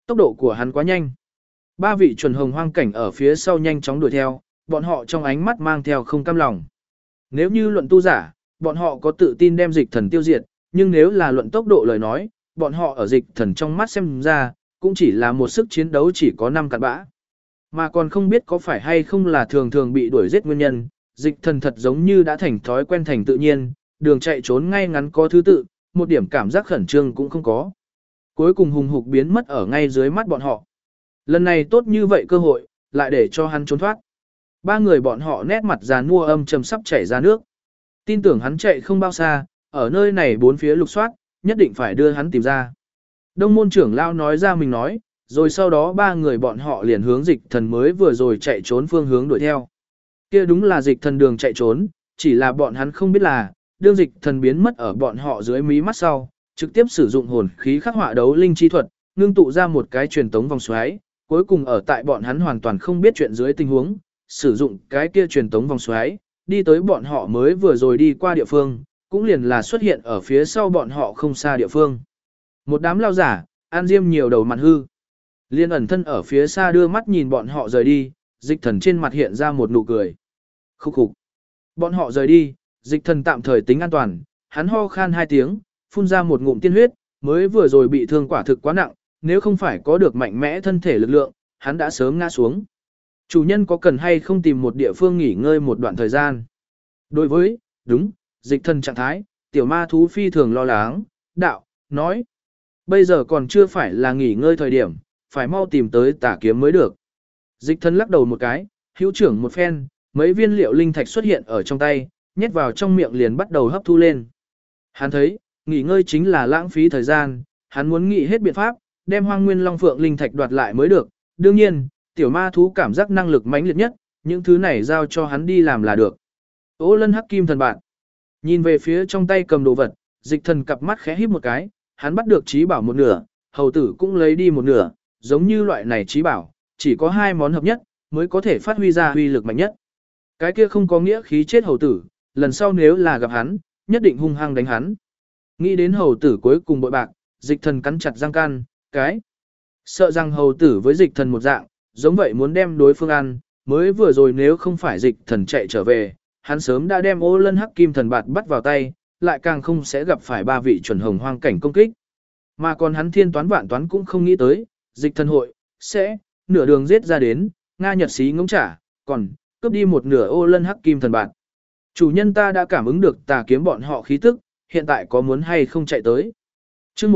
Tốc độ của hắn quá nhanh. Ba vị chuẩn hồng hoang cảnh ở phía sau nhanh chóng đuổi theo, bọn họ trong ánh mắt mang theo không cam lòng. Nếu như luận tu giả, bọn họ có tự tin đem dịch thần tiêu diệt, nhưng nếu là luận tốc độ lời nói, bọn họ ở dịch thần trong mắt xem ra, cũng chỉ là một sức chiến đấu chỉ có 5 cặn bã. Mà còn không biết có phải hay không là thường thường bị đuổi giết nguyên nhân, dịch thần thật giống như đã thành thói quen thành tự nhiên, đường chạy trốn ngay ngắn có thứ tự, một điểm cảm giác khẩn trương cũng không có. Cuối cùng hùng hục biến mất ở ngay dưới mắt bọn họ. Lần này tốt như vậy cơ hội, lại để cho hắn trốn thoát. Ba người bọn họ nét mặt giàn mua âm trầm sắp chảy ra nước. Tin tưởng hắn chạy không bao xa, ở nơi này bốn phía lục soát, nhất định phải đưa hắn tìm ra. Đông môn trưởng lao nói ra mình nói, rồi sau đó ba người bọn họ liền hướng dịch thần mới vừa rồi chạy trốn phương hướng đuổi theo. Kia đúng là dịch thần đường chạy trốn, chỉ là bọn hắn không biết là, đương dịch thần biến mất ở bọn họ dưới mí mắt sau, trực tiếp sử dụng hồn khí khắc họa đấu linh chi thuật, ngưng tụ ra một cái truyền tống vòng xoáy, cuối cùng ở tại bọn hắn hoàn toàn không biết chuyện dưới tình huống, sử dụng cái kia truyền tống vòng xoáy, đi tới bọn họ mới vừa rồi đi qua địa phương, cũng liền là xuất hiện ở phía sau bọn họ không xa địa phương. Một đám lao giả, an diêm nhiều đầu mặt hư. Liên ẩn thân ở phía xa đưa mắt nhìn bọn họ rời đi, dịch thần trên mặt hiện ra một nụ cười. Khúc khục. Bọn họ rời đi, dịch thần tạm thời tính an toàn, hắn ho khan 2 tiếng, phun ra một ngụm tiên huyết, mới vừa rồi bị thương quả thực quá nặng, nếu không phải có được mạnh mẽ thân thể lực lượng, hắn đã sớm ngã xuống. Chủ nhân có cần hay không tìm một địa phương nghỉ ngơi một đoạn thời gian? Đối với, đúng, dịch thần trạng thái, tiểu ma thú phi thường lo lắng, đạo, nói. Bây giờ còn chưa phải là nghỉ ngơi thời điểm, phải mau tìm tới tả kiếm mới được. Dịch thần lắc đầu một cái, hữu trưởng một phen, mấy viên liệu linh thạch xuất hiện ở trong tay, nhét vào trong miệng liền bắt đầu hấp thu lên. Hắn thấy, nghỉ ngơi chính là lãng phí thời gian, hắn muốn nghĩ hết biện pháp, đem hoang nguyên long phượng linh thạch đoạt lại mới được. Đương nhiên, tiểu ma thú cảm giác năng lực mãnh liệt nhất, những thứ này giao cho hắn đi làm là được. Ô lân hắc kim thần bạn. Nhìn về phía trong tay cầm đồ vật, dịch thần cặp mắt khẽ híp một cái, hắn bắt được trí bảo một nửa, hầu tử cũng lấy đi một nửa, giống như loại này trí bảo, chỉ có 2 món hợp nhất, mới có thể phát huy ra uy lực mạnh nhất. Cái kia không có nghĩa khí chết hầu tử, lần sau nếu là gặp hắn, nhất định hung hăng đánh hắn. Nghĩ đến hầu tử cuối cùng bội bạc, dịch thần cắn chặt răng can, cái. Sợ rằng hầu tử với dịch thần một dạng, giống vậy muốn đem đối phương ăn, mới vừa rồi nếu không phải dịch thần chạy trở về, hắn sớm đã đem ô lân hắc kim thần bạt bắt vào tay, lại càng không sẽ gặp phải 3 vị chuẩn hồng hoang cảnh công kích. Mà còn hắn thiên toán vạn toán cũng không nghĩ tới, dịch thần hội, sẽ, nửa đường giết ra đến, Nga Nhật xí ngỗng trả, còn, cướp đi một nửa ô lân hắc kim thần bạt. Chủ nhân ta đã cảm ứng được tà kiếm bọn họ khí tức, hiện tại có muốn hay không chạy tới. Chương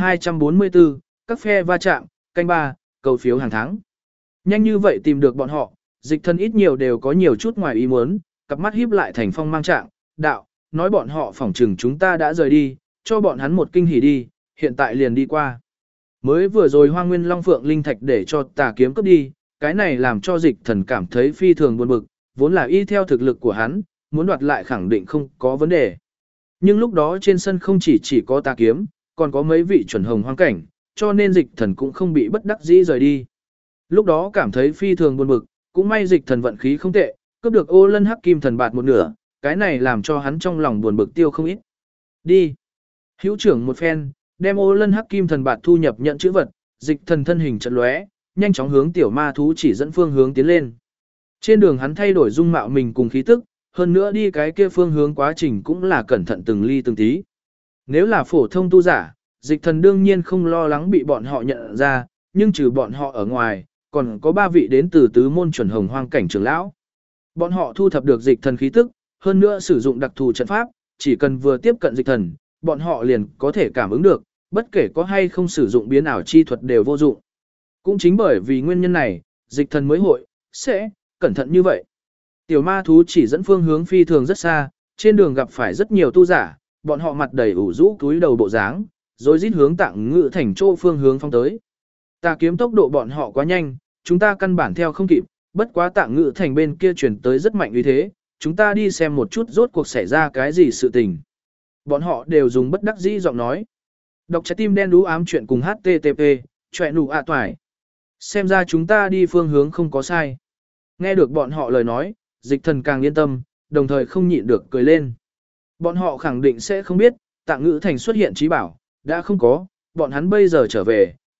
1244, các phe va chạm, canh 3, cầu phiếu hàng tháng. Nhanh như vậy tìm được bọn họ, dịch thần ít nhiều đều có nhiều chút ngoài ý muốn, cặp mắt híp lại thành phong mang trạng, đạo, nói bọn họ phỏng trừng chúng ta đã rời đi, cho bọn hắn một kinh hỉ đi, hiện tại liền đi qua. Mới vừa rồi Hoang Nguyên Long Phượng linh thạch để cho tà kiếm cướp đi, cái này làm cho dịch thần cảm thấy phi thường buồn bực, vốn là y theo thực lực của hắn, muốn đoạt lại khẳng định không có vấn đề. Nhưng lúc đó trên sân không chỉ có tà kiếm, còn có mấy vị chuẩn hồng hoang cảnh, cho nên dịch thần cũng không bị bất đắc dĩ rời đi. Lúc đó cảm thấy phi thường buồn bực, cũng may dịch thần vận khí không tệ, cướp được ô lân hắc kim thần bạt một nửa, cái này làm cho hắn trong lòng buồn bực tiêu không ít. Đi. Hữu trưởng một phen, đem ô lân hắc kim thần bạt thu nhập nhận chữ vật, dịch thần thân hình chợt lóe, nhanh chóng hướng tiểu ma thú chỉ dẫn phương hướng tiến lên. Trên đường hắn thay đổi dung mạo mình cùng khí tức, hơn nữa đi cái kia phương hướng quá trình cũng là cẩn thận từng ly từng tí. Nếu là phổ thông tu giả, dịch thần đương nhiên không lo lắng bị bọn họ nhận ra, nhưng trừ bọn họ ở ngoài, còn có 3 vị đến từ tứ môn chuẩn hồng hoang cảnh trưởng lão. Bọn họ thu thập được dịch thần khí tức, hơn nữa sử dụng đặc thù trận pháp, chỉ cần vừa tiếp cận dịch thần, bọn họ liền có thể cảm ứng được, bất kể có hay không sử dụng biến ảo chi thuật đều vô dụng. Cũng chính bởi vì nguyên nhân này, dịch thần mới hội, sẽ, cẩn thận như vậy. Tiểu ma thú chỉ dẫn phương hướng phi thường rất xa, trên đường gặp phải rất nhiều tu giả, bọn họ mặt đầy ủ rũ túi đầu bộ dáng, rồi rít hướng Tạng Ngự Thành chỗ phương hướng phong tới. Tà kiếm tốc độ bọn họ quá nhanh, chúng ta căn bản theo không kịp, bất quá Tạng Ngự Thành bên kia chuyển tới rất mạnh uy thế, chúng ta đi xem một chút rốt cuộc xảy ra cái gì sự tình. Bọn họ đều dùng bất đắc dĩ giọng nói. Đọc trái tim đen đú ám chuyện cùng HTTP, chọe nụ ạ toài. Xem ra chúng ta đi phương hướng không có sai. Nghe được bọn họ lời nói, dịch thần càng yên tâm, đồng thời không nhịn được cười lên. Bọn họ khẳng định sẽ không biết, Tạng Ngự Thành xuất hiện trí bảo, đã không có, bọn hắn bây giờ trở về,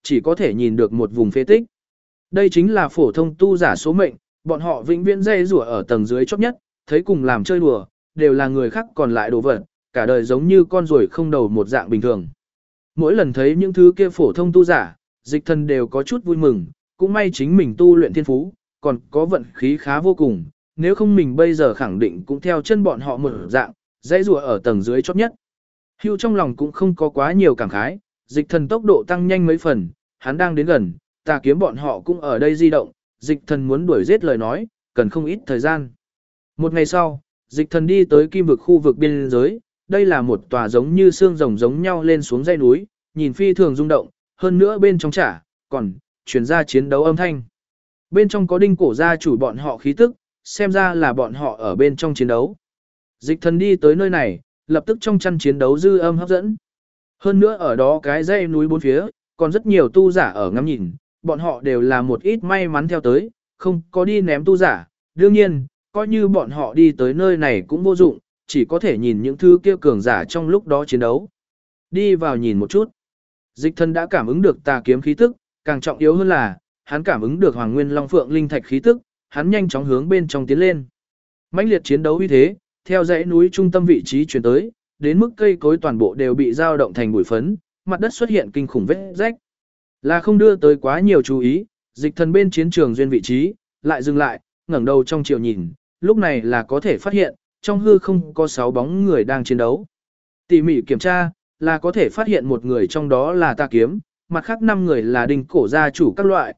chỉ có thể nhìn được một vùng phế tích. Đây chính là phổ thông tu giả số mệnh, bọn họ vĩnh viễn dây rủa ở tầng dưới chót nhất, thấy cùng làm chơi đùa, đều là người khác còn lại đồ vật, cả đời giống như con ruồi không đầu một dạng bình thường. Mỗi lần thấy những thứ kia phổ thông tu giả, Dịch Thần đều có chút vui mừng, cũng may chính mình tu luyện thiên phú, còn có vận khí khá vô cùng, nếu không mình bây giờ khẳng định cũng theo chân bọn họ một dạng, dãy rùa ở tầng dưới chót nhất. Hưu trong lòng cũng không có quá nhiều cảm khái, Dịch Thần tốc độ tăng nhanh mấy phần, hắn đang đến gần, Tà Kiếm bọn họ cũng ở đây di động, Dịch Thần muốn đuổi giết lời nói, cần không ít thời gian. Một ngày sau, Dịch Thần đi tới Kim vực khu vực biên giới, đây là một tòa giống như xương rồng giống nhau lên xuống dãy núi, nhìn phi thường rung động, hơn nữa bên trong còn truyền ra chiến đấu âm thanh. Bên trong có Đinh Cổ gia chủ bọn họ khí tức, xem ra là bọn họ ở bên trong chiến đấu. Dịch Thần đi tới nơi này, lập tức trong chăn chiến đấu dư âm hấp dẫn. Hơn nữa ở đó cái dãy núi bốn phía, còn rất nhiều tu giả ở ngắm nhìn, bọn họ đều là một ít may mắn theo tới, không có đi ném tu giả. Đương nhiên, coi như bọn họ đi tới nơi này cũng vô dụng, chỉ có thể nhìn những thứ kia cường giả trong lúc đó chiến đấu. Đi vào nhìn một chút. Dịch Thần đã cảm ứng được Tà Kiếm khí tức, càng trọng yếu hơn là, hắn cảm ứng được Hoàng Nguyên Long Phượng Linh Thạch khí tức, hắn nhanh chóng hướng bên trong tiến lên. Mãnh liệt chiến đấu uy thế, theo dãy núi trung tâm vị trí truyền tới, đến mức cây cối toàn bộ đều bị dao động thành bụi phấn, mặt đất xuất hiện kinh khủng vết rách. Là không đưa tới quá nhiều chú ý, Dịch Thần bên chiến trường duyên vị trí, lại dừng lại, ngẩng đầu trong chiều nhìn, lúc này là có thể phát hiện, trong hư không có 6 bóng người đang chiến đấu. Tỉ mỉ kiểm tra, là có thể phát hiện một người trong đó là Tà Kiếm, mặt khác 5 người là Đinh Cổ gia chủ các loại,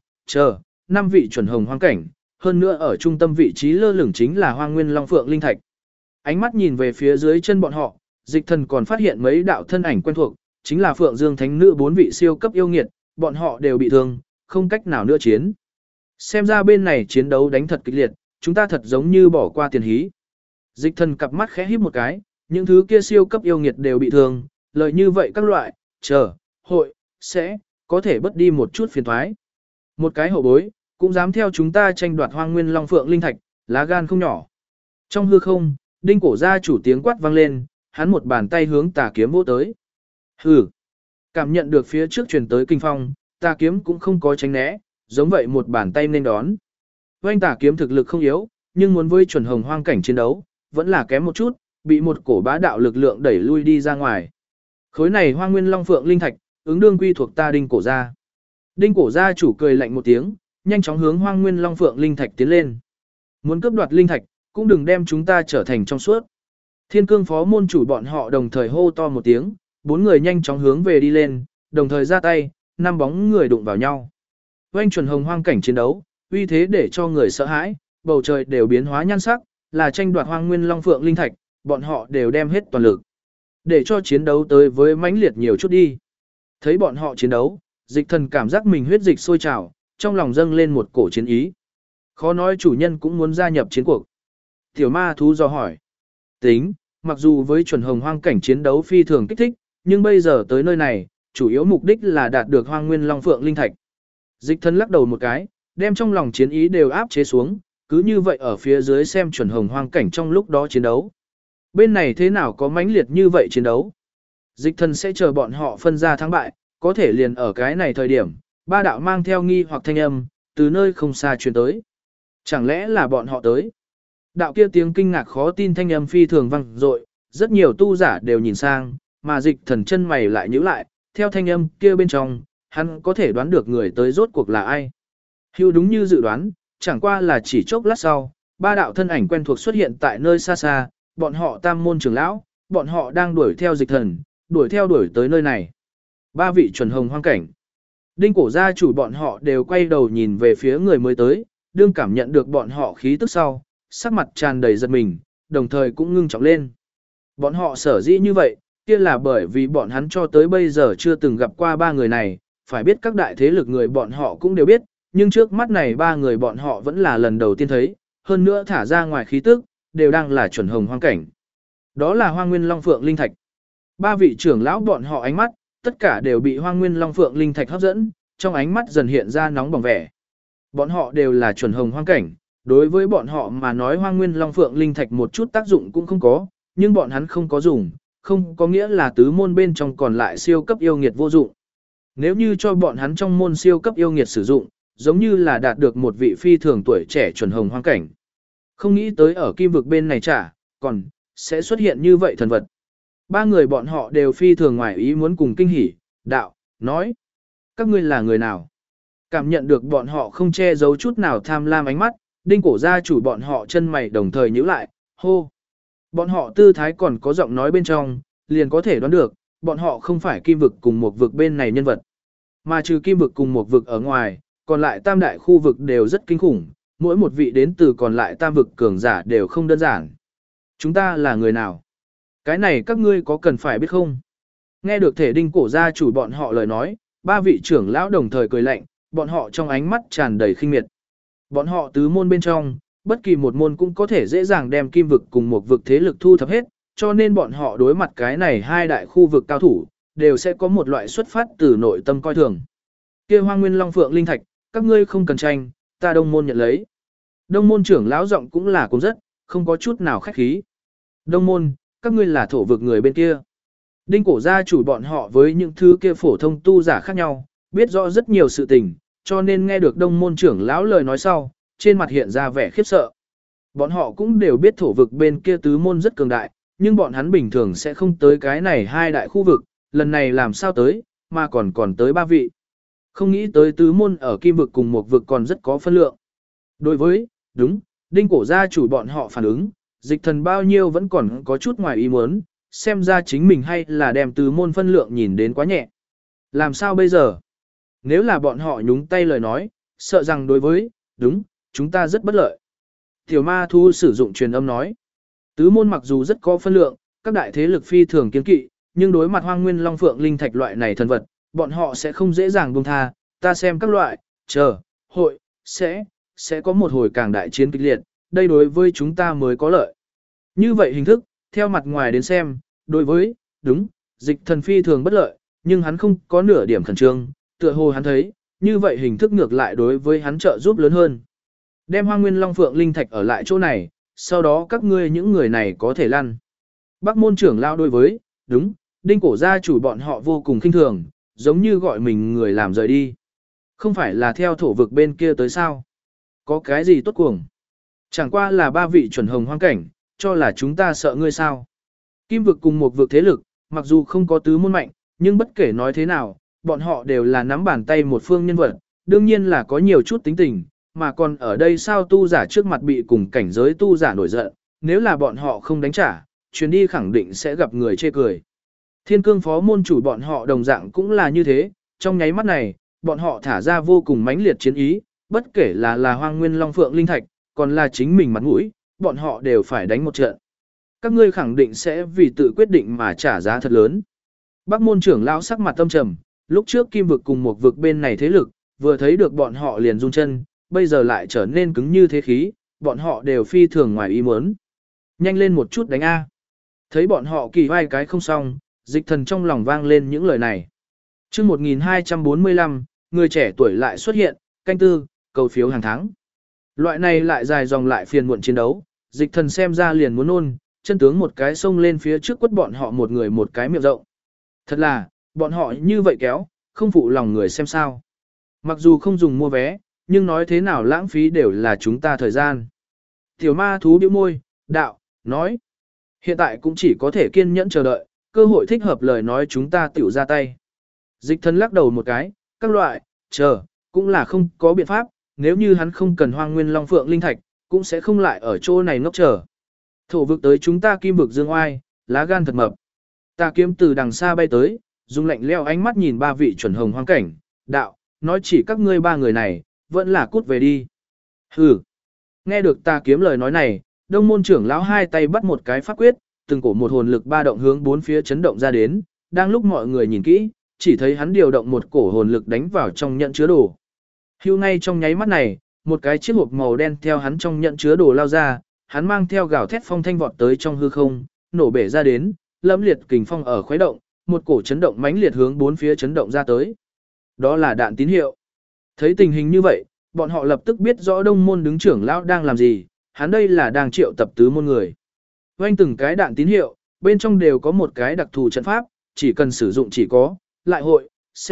5 vị chuẩn hồng hoang cảnh, hơn nữa ở trung tâm vị trí lơ lửng chính là Hoang Nguyên Long Phượng Linh Thạch. Ánh mắt nhìn về phía dưới chân bọn họ, Dịch Thần còn phát hiện mấy đạo thân ảnh quen thuộc, chính là Phượng Dương Thánh Nữ 4 vị siêu cấp yêu nghiệt, bọn họ đều bị thương, không cách nào nữa chiến. Xem ra bên này chiến đấu đánh thật kịch liệt, chúng ta thật giống như bỏ qua tiền hí. Dịch Thần cặp mắt khẽ híp một cái, những thứ kia siêu cấp yêu nghiệt đều bị thương, lợi như vậy các loại, hội, sẽ, có thể bớt đi một chút phiền thoái. Một cái hậu bối, cũng dám theo chúng ta tranh đoạt Hoang Nguyên Long Phượng Linh Thạch, lá gan không nhỏ. Trong hư không, Đinh Cổ gia chủ tiếng quát vang lên, hắn một bàn tay hướng Tà Kiếm vỗ tới. Hừ. Cảm nhận được phía trước truyền tới kinh phong, Tà Kiếm cũng không có tránh né, giống vậy một bàn tay nên đón. Oanh Tà Kiếm thực lực không yếu, nhưng muốn với chuẩn hồng hoang cảnh chiến đấu, vẫn là kém một chút, bị một cổ bá đạo lực lượng đẩy lui đi ra ngoài. Khối này Hoang Nguyên Long Phượng Linh Thạch, ứng đương quy thuộc ta Đinh Cổ gia. Đinh Cổ gia chủ cười lạnh một tiếng, nhanh chóng hướng Hoang Nguyên Long Phượng Linh Thạch tiến lên. Muốn cướp đoạt linh thạch, cũng đừng đem chúng ta trở thành trong suốt. Thiên Cương phó môn chủ bọn họ đồng thời hô to một tiếng, 4 người nhanh chóng hướng về đi lên, đồng thời ra tay, 5 bóng người đụng vào nhau. Oanh chuẩn hồng hoang cảnh chiến đấu, uy thế để cho người sợ hãi, bầu trời đều biến hóa nhan sắc, là tranh đoạt Hoang Nguyên Long Phượng Linh Thạch, bọn họ đều đem hết toàn lực. Để cho chiến đấu tới với mãnh liệt nhiều chút đi. Thấy bọn họ chiến đấu, Dịch Thần cảm giác mình huyết dịch sôi trào, trong lòng dâng lên một cổ chiến ý. Khó nói chủ nhân cũng muốn gia nhập chiến cuộc. Tiểu ma thú do hỏi. Tính, mặc dù với chuẩn hồng hoang cảnh chiến đấu phi thường kích thích, nhưng bây giờ tới nơi này, chủ yếu mục đích là đạt được Hoang Nguyên Long Phượng Linh Thạch. Dịch Thần lắc đầu một cái, đem trong lòng chiến ý đều áp chế xuống, cứ như vậy ở phía dưới xem chuẩn hồng hoang cảnh trong lúc đó chiến đấu. Bên này thế nào có mãnh liệt như vậy chiến đấu? Dịch Thần sẽ chờ bọn họ phân ra thắng bại, có thể liền ở cái này thời điểm, 3 đạo mang theo nghi hoặc thanh âm, từ nơi không xa truyền tới. Chẳng lẽ là bọn họ tới? Đạo kia tiếng kinh ngạc khó tin thanh âm phi thường vang dội, rất nhiều tu giả đều nhìn sang, mà Dịch Thần chân mày lại nhíu lại, theo thanh âm kia bên trong, hắn có thể đoán được người tới rốt cuộc là ai. Hưu đúng như dự đoán, chẳng qua là chỉ chốc lát sau, 3 đạo thân ảnh quen thuộc xuất hiện tại nơi xa xa, bọn họ tam môn trưởng lão, bọn họ đang đuổi theo Dịch Thần, đuổi tới nơi này. 3 vị chuẩn hồng hoang cảnh. Đinh Cổ gia chủ bọn họ đều quay đầu nhìn về phía người mới tới, đương cảm nhận được bọn họ khí tức sau, sắc mặt tràn đầy giật mình, đồng thời cũng ngưng trọng lên. Bọn họ sở dĩ như vậy, kia là bởi vì bọn hắn cho tới bây giờ chưa từng gặp qua 3 người này, phải biết các đại thế lực người bọn họ cũng đều biết, nhưng trước mắt này 3 người bọn họ vẫn là lần đầu tiên thấy, hơn nữa thả ra ngoài khí tức, đều đang là chuẩn hồng hoang cảnh. Đó là Hoang Nguyên Long Phượng Linh Thạch. 3 vị trưởng lão bọn họ ánh mắt, tất cả đều bị Hoang Nguyên Long Phượng Linh Thạch hấp dẫn, trong ánh mắt dần hiện ra nóng bỏng vẻ. Bọn họ đều là chuẩn hồng hoang cảnh, đối với bọn họ mà nói Hoang Nguyên Long Phượng Linh Thạch một chút tác dụng cũng không có, nhưng bọn hắn không có dùng, không có nghĩa là tứ môn bên trong còn lại siêu cấp yêu nghiệt vô dụng. Nếu như cho bọn hắn trong môn siêu cấp yêu nghiệt sử dụng, giống như là đạt được một vị phi thường tuổi trẻ chuẩn hồng hoang cảnh. Không nghĩ tới ở kim vực bên này còn sẽ xuất hiện như vậy thần vật. Ba người bọn họ đều phi thường ngoài ý muốn cùng kinh hỉ, đạo, nói. Các ngươi là người nào? Cảm nhận được bọn họ không che giấu chút nào tham lam ánh mắt, đinh cổ gia chủ bọn họ chân mày đồng thời nhíu lại, hô. Bọn họ tư thái còn có giọng nói bên trong, liền có thể đoán được, bọn họ không phải kim vực cùng một vực bên này nhân vật. Mà trừ kim vực cùng một vực ở ngoài, còn lại tam đại khu vực đều rất kinh khủng, mỗi một vị đến từ còn lại tam vực cường giả đều không đơn giản. Chúng ta là người nào? Cái này các ngươi có cần phải biết không? Nghe được thể đinh cổ gia chủ bọn họ lời nói, ba vị trưởng lão đồng thời cười lạnh, bọn họ trong ánh mắt tràn đầy khinh miệt. Bọn họ tứ môn bên trong, bất kỳ một môn cũng có thể dễ dàng đem kim vực cùng một vực thế lực thu thập hết, cho nên bọn họ đối mặt cái này hai đại khu vực cao thủ, đều sẽ có một loại xuất phát từ nội tâm coi thường. Kia Hoang Nguyên Long Phượng Linh Thạch, các ngươi không cần tranh, ta đông môn nhận lấy. Đông môn trưởng lão giọng cũng là cũng rất, không có chút nào khách khí. Đông môn, các ngươi là thổ vực người bên kia. Đinh cổ gia chủ bọn họ với những thứ kia phổ thông tu giả khác nhau, biết rõ rất nhiều sự tình, cho nên nghe được đông môn trưởng lão lời nói sau, trên mặt hiện ra vẻ khiếp sợ. Bọn họ cũng đều biết thổ vực bên kia tứ môn rất cường đại, nhưng bọn hắn bình thường sẽ không tới cái này hai đại khu vực, lần này làm sao tới, mà còn tới ba vị. Không nghĩ tới tứ môn ở kim vực cùng một vực còn rất có phân lượng. Đối với, đúng, đinh cổ gia chủ bọn họ phản ứng, dịch thần bao nhiêu vẫn còn có chút ngoài ý muốn, xem ra chính mình hay là đem tứ môn phân lượng nhìn đến quá nhẹ. Làm sao bây giờ? Nếu là bọn họ nhúng tay lời nói, sợ rằng đối với, đúng, chúng ta rất bất lợi. Tiểu ma thu sử dụng truyền âm nói. Tứ môn mặc dù rất có phân lượng, các đại thế lực phi thường kiên kỵ, nhưng đối mặt Hoang Nguyên Long Phượng Linh Thạch loại này thần vật, bọn họ sẽ không dễ dàng buông tha, ta xem các loại, hội, sẽ có một hồi càng đại chiến kịch liệt, đây đối với chúng ta mới có lợi. Như vậy hình thức, theo mặt ngoài đến xem, đối với, đúng, dịch thần phi thường bất lợi, nhưng hắn không có nửa điểm khẩn trương, tựa hồ hắn thấy, như vậy hình thức ngược lại đối với hắn trợ giúp lớn hơn. Đem Hoang Nguyên Long Phượng Linh Thạch ở lại chỗ này, sau đó các ngươi những người này có thể lăn. Bắc môn trưởng lao đối với, đúng, đinh cổ gia chủ bọn họ vô cùng khinh thường, giống như gọi mình người làm rời đi. Không phải là theo thổ vực bên kia tới sao? Có cái gì tốt cuồng? Chẳng qua là ba vị chuẩn hồng hoang cảnh, cho là chúng ta sợ ngươi sao? Kim vực cùng một vực thế lực, mặc dù không có tứ môn mạnh, nhưng bất kể nói thế nào, bọn họ đều là nắm bàn tay một phương nhân vật, đương nhiên là có nhiều chút tính tình, mà còn ở đây sao tu giả trước mặt bị cùng cảnh giới tu giả nổi giận, nếu là bọn họ không đánh trả, chuyến đi khẳng định sẽ gặp người chê cười. Thiên cương phó môn chủ bọn họ đồng dạng cũng là như thế, trong nháy mắt này, bọn họ thả ra vô cùng mãnh liệt chiến ý, bất kể là Hoang Nguyên Long Phượng Linh Thạch, còn là chính mình mặt mũi, bọn họ đều phải đánh một trận. Các ngươi khẳng định sẽ vì tự quyết định mà trả giá thật lớn. Bắc môn trưởng lão sắc mặt tâm trầm, lúc trước kim vực cùng một vực bên này thế lực, vừa thấy được bọn họ liền run chân, bây giờ lại trở nên cứng như thế khí, bọn họ đều phi thường ngoài ý muốn. Nhanh lên một chút đánh A. Thấy bọn họ kỳ vai cái không xong, dịch thần trong lòng vang lên những lời này. Trước 1245, người trẻ tuổi lại xuất hiện, canh tư, cầu phiếu hàng tháng. Loại này lại dài dòng lại phiền muộn chiến đấu, dịch thần xem ra liền muốn nôn, chân tướng một cái xông lên phía trước quất bọn họ một người một cái miệng rộng. Thật là, bọn họ như vậy kéo, không phụ lòng người xem sao. Mặc dù không dùng mua vé, nhưng nói thế nào lãng phí đều là chúng ta thời gian. Tiểu ma thú bĩu môi, đạo, nói. Hiện tại cũng chỉ có thể kiên nhẫn chờ đợi, cơ hội thích hợp lời nói chúng ta tiểu ra tay. Dịch thần lắc đầu một cái, các loại, cũng là không có biện pháp, nếu như hắn không cần Hoang Nguyên Long Phượng Linh Thạch, cũng sẽ không lại ở chỗ này ngốc chờ. Thổ vực tới chúng ta kim vực dương oai, lá gan thật mập. Ta kiếm từ đằng xa bay tới, dùng lạnh leo ánh mắt nhìn ba vị chuẩn hồng hoang cảnh, đạo, nói chỉ các ngươi ba người này, vẫn là cút về đi. Hừ. Nghe được ta kiếm lời nói này, đông môn trưởng lão hai tay bắt một cái pháp quyết, từng cổ một hồn lực ba động hướng bốn phía chấn động ra đến, đang lúc mọi người nhìn kỹ, chỉ thấy hắn điều động một cổ hồn lực đánh vào trong nhận chứa đồ. Hưu ngay trong nháy mắt này, một cái chiếc hộp màu đen theo hắn trong nhận chứa đồ lao ra, hắn mang theo gào thét phong thanh vọt tới trong hư không, nổ bể ra đến, lâm liệt kình phong ở khuấy động, một cổ chấn động mãnh liệt hướng bốn phía chấn động ra tới. Đó là đạn tín hiệu. Thấy tình hình như vậy, bọn họ lập tức biết rõ đông môn đứng trưởng lão đang làm gì, hắn đây là đang triệu tập tứ môn người. Quanh từng cái đạn tín hiệu, bên trong đều có một cái đặc thù trận pháp, chỉ cần sử dụng chỉ có, lại hội,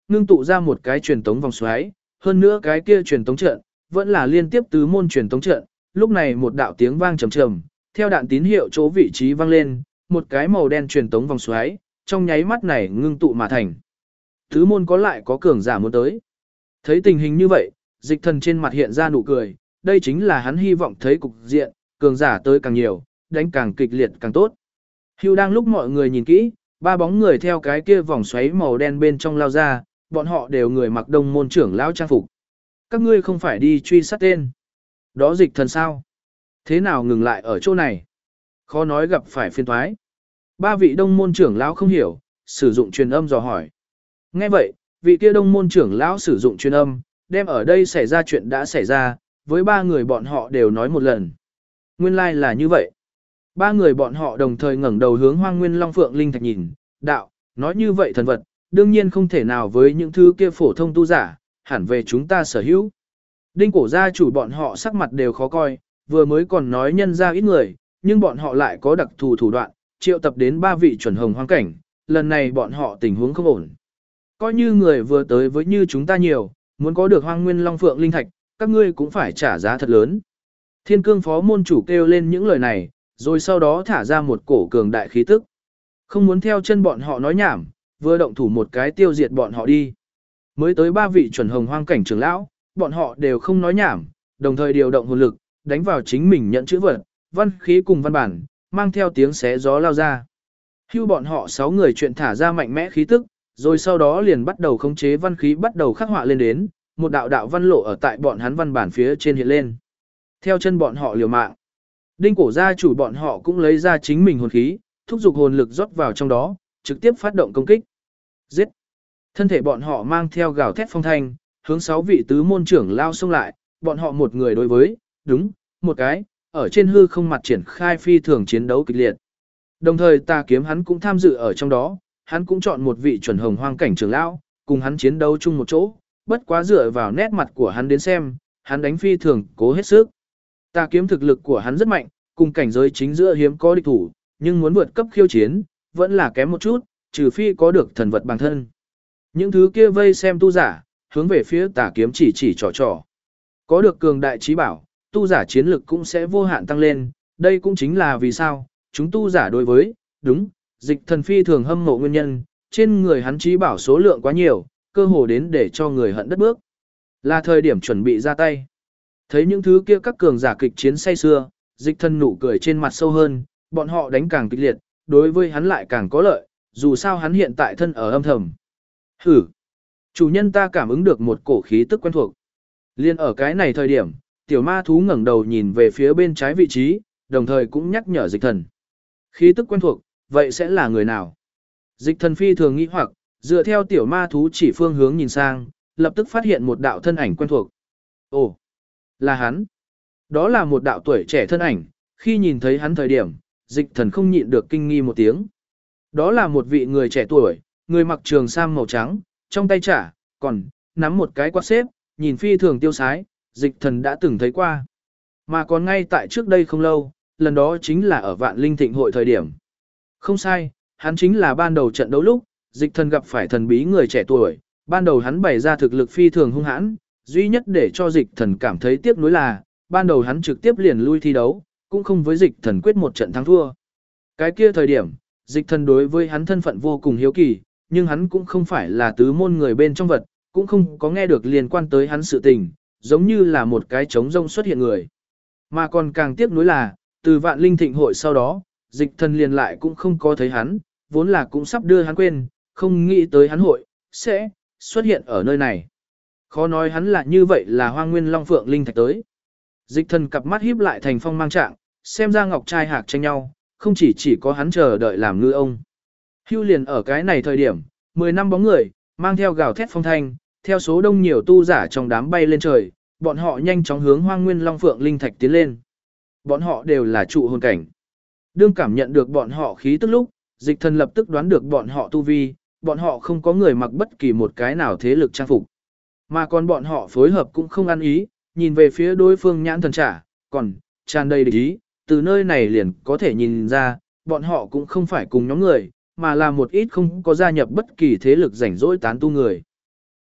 ngưng tụ ra một cái truyền tống vòng xoáy, hơn nữa cái kia truyền tống trận vẫn là liên tiếp tứ môn truyền tống trận. Lúc này một đạo tiếng vang trầm trầm, theo đạn tín hiệu chỗ vị trí vang lên, một cái màu đen truyền tống vòng xoáy, trong nháy mắt này ngưng tụ mà thành. Tứ môn có lại có cường giả muốn tới. Thấy tình hình như vậy, Dịch Thần trên mặt hiện ra nụ cười, đây chính là hắn hy vọng thấy cục diện, cường giả tới càng nhiều, đánh càng kịch liệt càng tốt. Hưu đang lúc mọi người nhìn kỹ, ba bóng người theo cái kia vòng xoáy màu đen bên trong lao ra, bọn họ đều người mặc Đông môn trưởng lão trang phục. Các ngươi không phải đi truy sát tên. Đó Dịch Thần sao? Thế nào ngừng lại ở chỗ này? Khó nói gặp phải phiên toái. Ba vị Đông môn trưởng lão không hiểu, sử dụng truyền âm dò hỏi. Nghe vậy, vị kia Đông môn trưởng lão sử dụng truyền âm, đem ở đây xảy ra chuyện đã xảy ra, với ba người bọn họ đều nói một lần. Nguyên lai là như vậy. Ba người bọn họ đồng thời ngẩng đầu hướng Hoang Nguyên Long Phượng Linh Thạch nhìn, đạo, nói như vậy thần vật, đương nhiên không thể nào với những thứ kia phổ thông tu giả, hẳn về chúng ta sở hữu. Đinh cổ gia chủ bọn họ sắc mặt đều khó coi, vừa mới còn nói nhân ra ít người, nhưng bọn họ lại có đặc thù thủ đoạn, triệu tập đến ba vị chuẩn hồng hoang cảnh, lần này bọn họ tình huống không ổn. Coi như người vừa tới với như chúng ta nhiều, muốn có được Hoang Nguyên Long Phượng Linh Thạch, các ngươi cũng phải trả giá thật lớn. Thiên Cương phó môn chủ kêu lên những lời này, rồi sau đó thả ra một cổ cường đại khí tức. Không muốn theo chân bọn họ nói nhảm, vừa động thủ một cái tiêu diệt bọn họ đi. Mới tới ba vị chuẩn hồng hoang cảnh trưởng lão, bọn họ đều không nói nhảm, đồng thời điều động hồn lực, đánh vào chính mình nhận chữ vật, văn khí cùng văn bản, mang theo tiếng xé gió lao ra. Hưu bọn họ 6 người chuyện thả ra mạnh mẽ khí tức, rồi sau đó liền bắt đầu khống chế văn khí bắt đầu khắc họa lên đến, một đạo đạo văn lộ ở tại bọn hắn văn bản phía trên hiện lên. Theo chân bọn họ liều mạng. Đinh cổ gia chủ bọn họ cũng lấy ra chính mình hồn khí, thúc giục hồn lực rót vào trong đó, trực tiếp phát động công kích. Giết! Thân thể bọn họ mang theo gào thét phong thanh, hướng 6 vị tứ môn trưởng lao xông lại, bọn họ một người đối với, đúng, một cái, ở trên hư không mặt triển khai phi thường chiến đấu kịch liệt. Đồng thời Tà Kiếm hắn cũng tham dự ở trong đó, hắn cũng chọn một vị chuẩn hồng hoang cảnh trưởng lão, cùng hắn chiến đấu chung một chỗ, bất quá dựa vào nét mặt của hắn đến xem, hắn đánh phi thường cố hết sức. Tà Kiếm thực lực của hắn rất mạnh, cùng cảnh giới chính giữa hiếm có địch thủ, nhưng muốn vượt cấp khiêu chiến, vẫn là kém một chút, trừ phi có được thần vật bằng thân. Những thứ kia vây xem tu giả, hướng về phía Tà Kiếm chỉ trò trò. Có được cường đại trí bảo, tu giả chiến lực cũng sẽ vô hạn tăng lên, đây cũng chính là vì sao, chúng tu giả đối với, đúng, Dịch Thần phi thường hâm mộ nguyên nhân, trên người hắn trí bảo số lượng quá nhiều, cơ hồ đến để cho người hận đất bước. Là thời điểm chuẩn bị ra tay. Thấy những thứ kia các cường giả kịch chiến say xưa, Dịch Thần nụ cười trên mặt sâu hơn, bọn họ đánh càng kịch liệt, đối với hắn lại càng có lợi, dù sao hắn hiện tại thân ở âm thầm. Hử! Chủ nhân ta cảm ứng được một cổ khí tức quen thuộc. Liên ở cái này thời điểm, tiểu ma thú ngẩng đầu nhìn về phía bên trái vị trí, đồng thời cũng nhắc nhở Dịch Thần. Khí tức quen thuộc, vậy sẽ là người nào? Dịch Thần phi thường nghĩ hoặc, dựa theo tiểu ma thú chỉ phương hướng nhìn sang, lập tức phát hiện một đạo thân ảnh quen thuộc. Ồ, là hắn. Đó là một đạo tuổi trẻ thân ảnh, khi nhìn thấy hắn thời điểm, Dịch Thần không nhịn được kinh nghi một tiếng. Đó là một vị người trẻ tuổi, người mặc trường sam màu trắng, trong tay trả, còn nắm một cái quạt xếp, nhìn phi thường tiêu sái, Dịch Thần đã từng thấy qua. Mà còn ngay tại trước đây không lâu, lần đó chính là ở Vạn Linh Thịnh hội thời điểm. Không sai, hắn chính là ban đầu trận đấu lúc, Dịch Thần gặp phải thần bí người trẻ tuổi, ban đầu hắn bày ra thực lực phi thường hung hãn, duy nhất để cho Dịch Thần cảm thấy tiếc nuối là, ban đầu hắn trực tiếp liền lui thi đấu, cũng không với Dịch Thần quyết một trận thắng thua. Cái kia thời điểm, Dịch Thần đối với hắn thân phận vô cùng hiếu kỳ, nhưng hắn cũng không phải là tứ môn người bên trong vật, cũng không có nghe được liên quan tới hắn sự tình, giống như là một cái trống rông xuất hiện người. Mà còn càng tiếc nuối là, từ Vạn Linh Thịnh hội sau đó, Dịch Thần liền lại cũng không có thấy hắn, vốn là cũng sắp đưa hắn quên, không nghĩ tới hắn hội, sẽ xuất hiện ở nơi này. Khó nói hắn là như vậy là Hoang Nguyên Long Phượng Linh Thạch tới. Dịch Thần cặp mắt híp lại thành phong mang trạng, xem ra ngọc trai hạc tranh nhau, không chỉ có hắn chờ đợi làm ngư ông. Hưu liền ở cái này thời điểm, 10 năm bóng người, mang theo gào thét phong thanh, theo số đông nhiều tu giả trong đám bay lên trời, bọn họ nhanh chóng hướng Hoang Nguyên Long Phượng Linh Thạch tiến lên. Bọn họ đều là trụ hồn cảnh. Đương cảm nhận được bọn họ khí tức lúc, Dịch Thần lập tức đoán được bọn họ tu vi, bọn họ không có người mặc bất kỳ một cái nào thế lực trang phục. Mà còn bọn họ phối hợp cũng không ăn ý, nhìn về phía đối phương nhãn thần trả, còn tràn đầy địch ý, từ nơi này liền có thể nhìn ra, bọn họ cũng không phải cùng nhóm người, mà là một ít không có gia nhập bất kỳ thế lực rảnh rỗi tán tu người.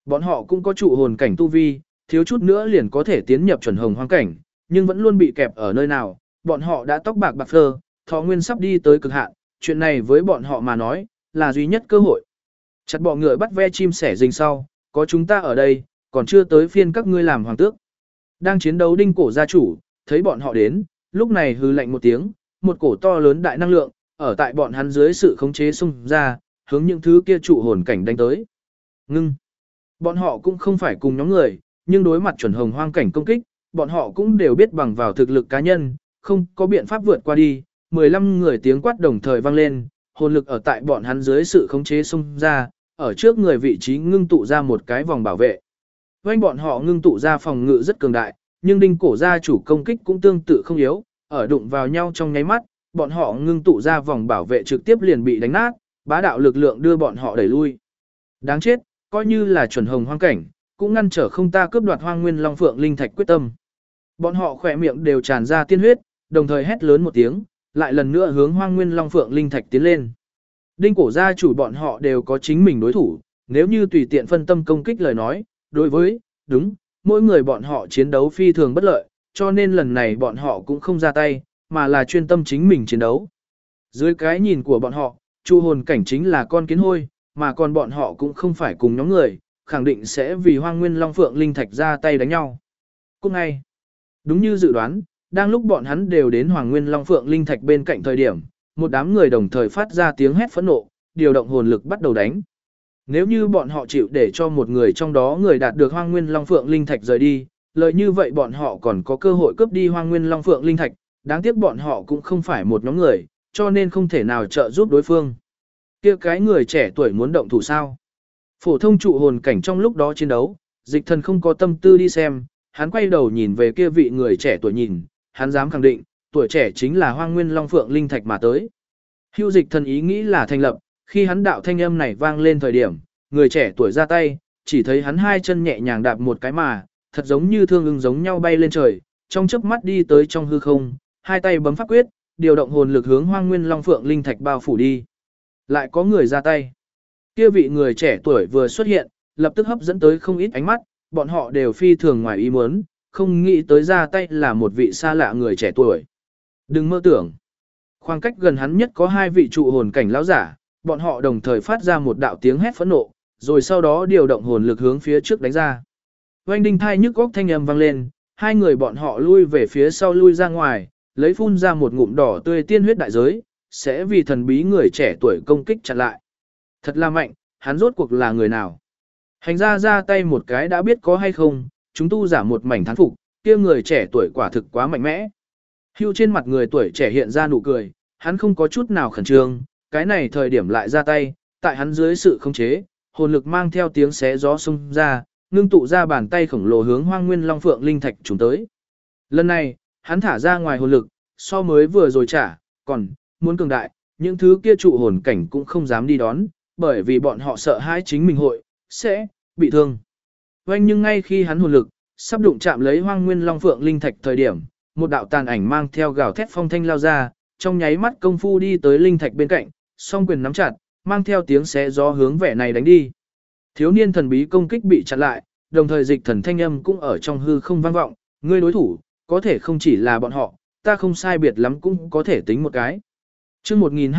Bọn họ cũng có trụ hồn cảnh tu vi, thiếu chút nữa liền có thể tiến nhập chuẩn hồng hoang cảnh, nhưng vẫn luôn bị kẹp ở nơi nào, bọn họ đã tóc bạc bạc phơ, thọ nguyên sắp đi tới cực hạn, chuyện này với bọn họ mà nói, là duy nhất cơ hội. Chặt bọ ngựa bắt ve chim sẻ rình sau, có chúng ta ở đây, còn chưa tới phiên các ngươi làm hoàng tước. Đang chiến đấu đinh cổ gia chủ, thấy bọn họ đến, lúc này hừ lạnh một tiếng, một cổ to lớn đại năng lượng, ở tại bọn hắn dưới sự khống chế xung ra, hướng những thứ kia trụ hồn cảnh đánh tới. Ngưng. Bọn họ cũng không phải cùng nhóm người, nhưng đối mặt chuẩn hồng hoang cảnh công kích, bọn họ cũng đều biết bằng vào thực lực cá nhân, không có biện pháp vượt qua đi. 15 người tiếng quát đồng thời vang lên, hồn lực ở tại bọn hắn dưới sự khống chế xung ra, ở trước người vị trí ngưng tụ ra một cái vòng bảo vệ. Quanh bọn họ ngưng tụ ra phòng ngự rất cường đại, nhưng đinh cổ gia chủ công kích cũng tương tự không yếu, ở đụng vào nhau trong nháy mắt, bọn họ ngưng tụ ra vòng bảo vệ trực tiếp liền bị đánh nát, bá đạo lực lượng đưa bọn họ đẩy lui. Đáng chết, coi như là chuẩn hồng hoang cảnh, cũng ngăn trở không ta cướp đoạt Hoang Nguyên Long Phượng Linh Thạch quyết tâm. Bọn họ khỏe miệng đều tràn ra tiên huyết, đồng thời hét lớn một tiếng, lại lần nữa hướng Hoang Nguyên Long Phượng Linh Thạch tiến lên. Đinh cổ gia chủ bọn họ đều có chính mình đối thủ, nếu như tùy tiện phân tâm công kích lời nói, đối với, đúng, mỗi người bọn họ chiến đấu phi thường bất lợi, cho nên lần này bọn họ cũng không ra tay, mà là chuyên tâm chính mình chiến đấu. Dưới cái nhìn của bọn họ, trụ hồn cảnh chính là con kiến hôi, mà còn bọn họ cũng không phải cùng nhóm người, khẳng định sẽ vì Hoang Nguyên Long Phượng Linh Thạch ra tay đánh nhau. Cũng ngay, đúng như dự đoán, đang lúc bọn hắn đều đến Hoàng Nguyên Long Phượng Linh Thạch bên cạnh thời điểm, một đám người đồng thời phát ra tiếng hét phẫn nộ, điều động hồn lực bắt đầu đánh. Nếu như bọn họ chịu để cho một người trong đó người đạt được Hoang Nguyên Long Phượng Linh Thạch rời đi, lợi như vậy bọn họ còn có cơ hội cướp đi Hoang Nguyên Long Phượng Linh Thạch, đáng tiếc bọn họ cũng không phải một nhóm người, cho nên không thể nào trợ giúp đối phương. Kia cái người trẻ tuổi muốn động thủ sao? Phổ thông trụ hồn cảnh trong lúc đó chiến đấu, Dịch Thần không có tâm tư đi xem, hắn quay đầu nhìn về kia vị người trẻ tuổi nhìn, hắn dám khẳng định, tuổi trẻ chính là Hoang Nguyên Long Phượng Linh Thạch mà tới. Hưu Dịch Thần ý nghĩ là thành lập, khi hắn đạo thanh âm này vang lên thời điểm, người trẻ tuổi ra tay, chỉ thấy hắn hai chân nhẹ nhàng đạp một cái mà, thật giống như thương ưng giống nhau bay lên trời, trong chớp mắt đi tới trong hư không, hai tay bấm pháp quyết, điều động hồn lực hướng Hoang Nguyên Long Phượng Linh Thạch bao phủ đi. Lại có người ra tay. Kia vị người trẻ tuổi vừa xuất hiện, lập tức hấp dẫn tới không ít ánh mắt, bọn họ đều phi thường ngoài ý muốn, không nghĩ tới ra tay là một vị xa lạ người trẻ tuổi. Đừng mơ tưởng. Khoảng cách gần hắn nhất có hai vị trụ hồn cảnh lão giả, bọn họ đồng thời phát ra một đạo tiếng hét phẫn nộ, rồi sau đó điều động hồn lực hướng phía trước đánh ra. Oanh đinh thai nhức góc thanh âm vang lên, hai người bọn họ lui về phía sau lui ra ngoài, lấy phun ra một ngụm đỏ tươi tiên huyết đại giới, sẽ vì thần bí người trẻ tuổi công kích chặn lại. Thật là mạnh, hắn rốt cuộc là người nào? Hành ra ra tay một cái đã biết có hay không, chúng tu giả một mảnh thán phục, kia người trẻ tuổi quả thực quá mạnh mẽ. Hưu trên mặt người tuổi trẻ hiện ra nụ cười, hắn không có chút nào khẩn trương, cái này thời điểm lại ra tay, tại hắn dưới sự khống chế, hồn lực mang theo tiếng xé gió xung ra, ngưng tụ ra bàn tay khổng lồ hướng Hoang Nguyên Long Phượng Linh Thạch trùng tới. Lần này, hắn thả ra ngoài hồn lực, so mới vừa rồi trả, còn muốn cường đại, những thứ kia trụ hồn cảnh cũng không dám đi đón, bởi vì bọn họ sợ hãi chính mình sẽ bị thương. Oanh nhưng ngay khi hắn hồn lực sắp đụng chạm lấy Hoang Nguyên Long Phượng Linh Thạch thời điểm, một đạo tàn ảnh mang theo gào thét phong thanh lao ra, trong nháy mắt công phu đi tới linh thạch bên cạnh, song quyền nắm chặt, mang theo tiếng xé gió hướng vẻ này đánh đi. Thiếu niên thần bí công kích bị chặn lại, đồng thời Dịch Thần thanh âm cũng ở trong hư không vang vọng, ngươi đối thủ, có thể không chỉ là bọn họ, ta không sai biệt lắm cũng có thể tính một cái. Chương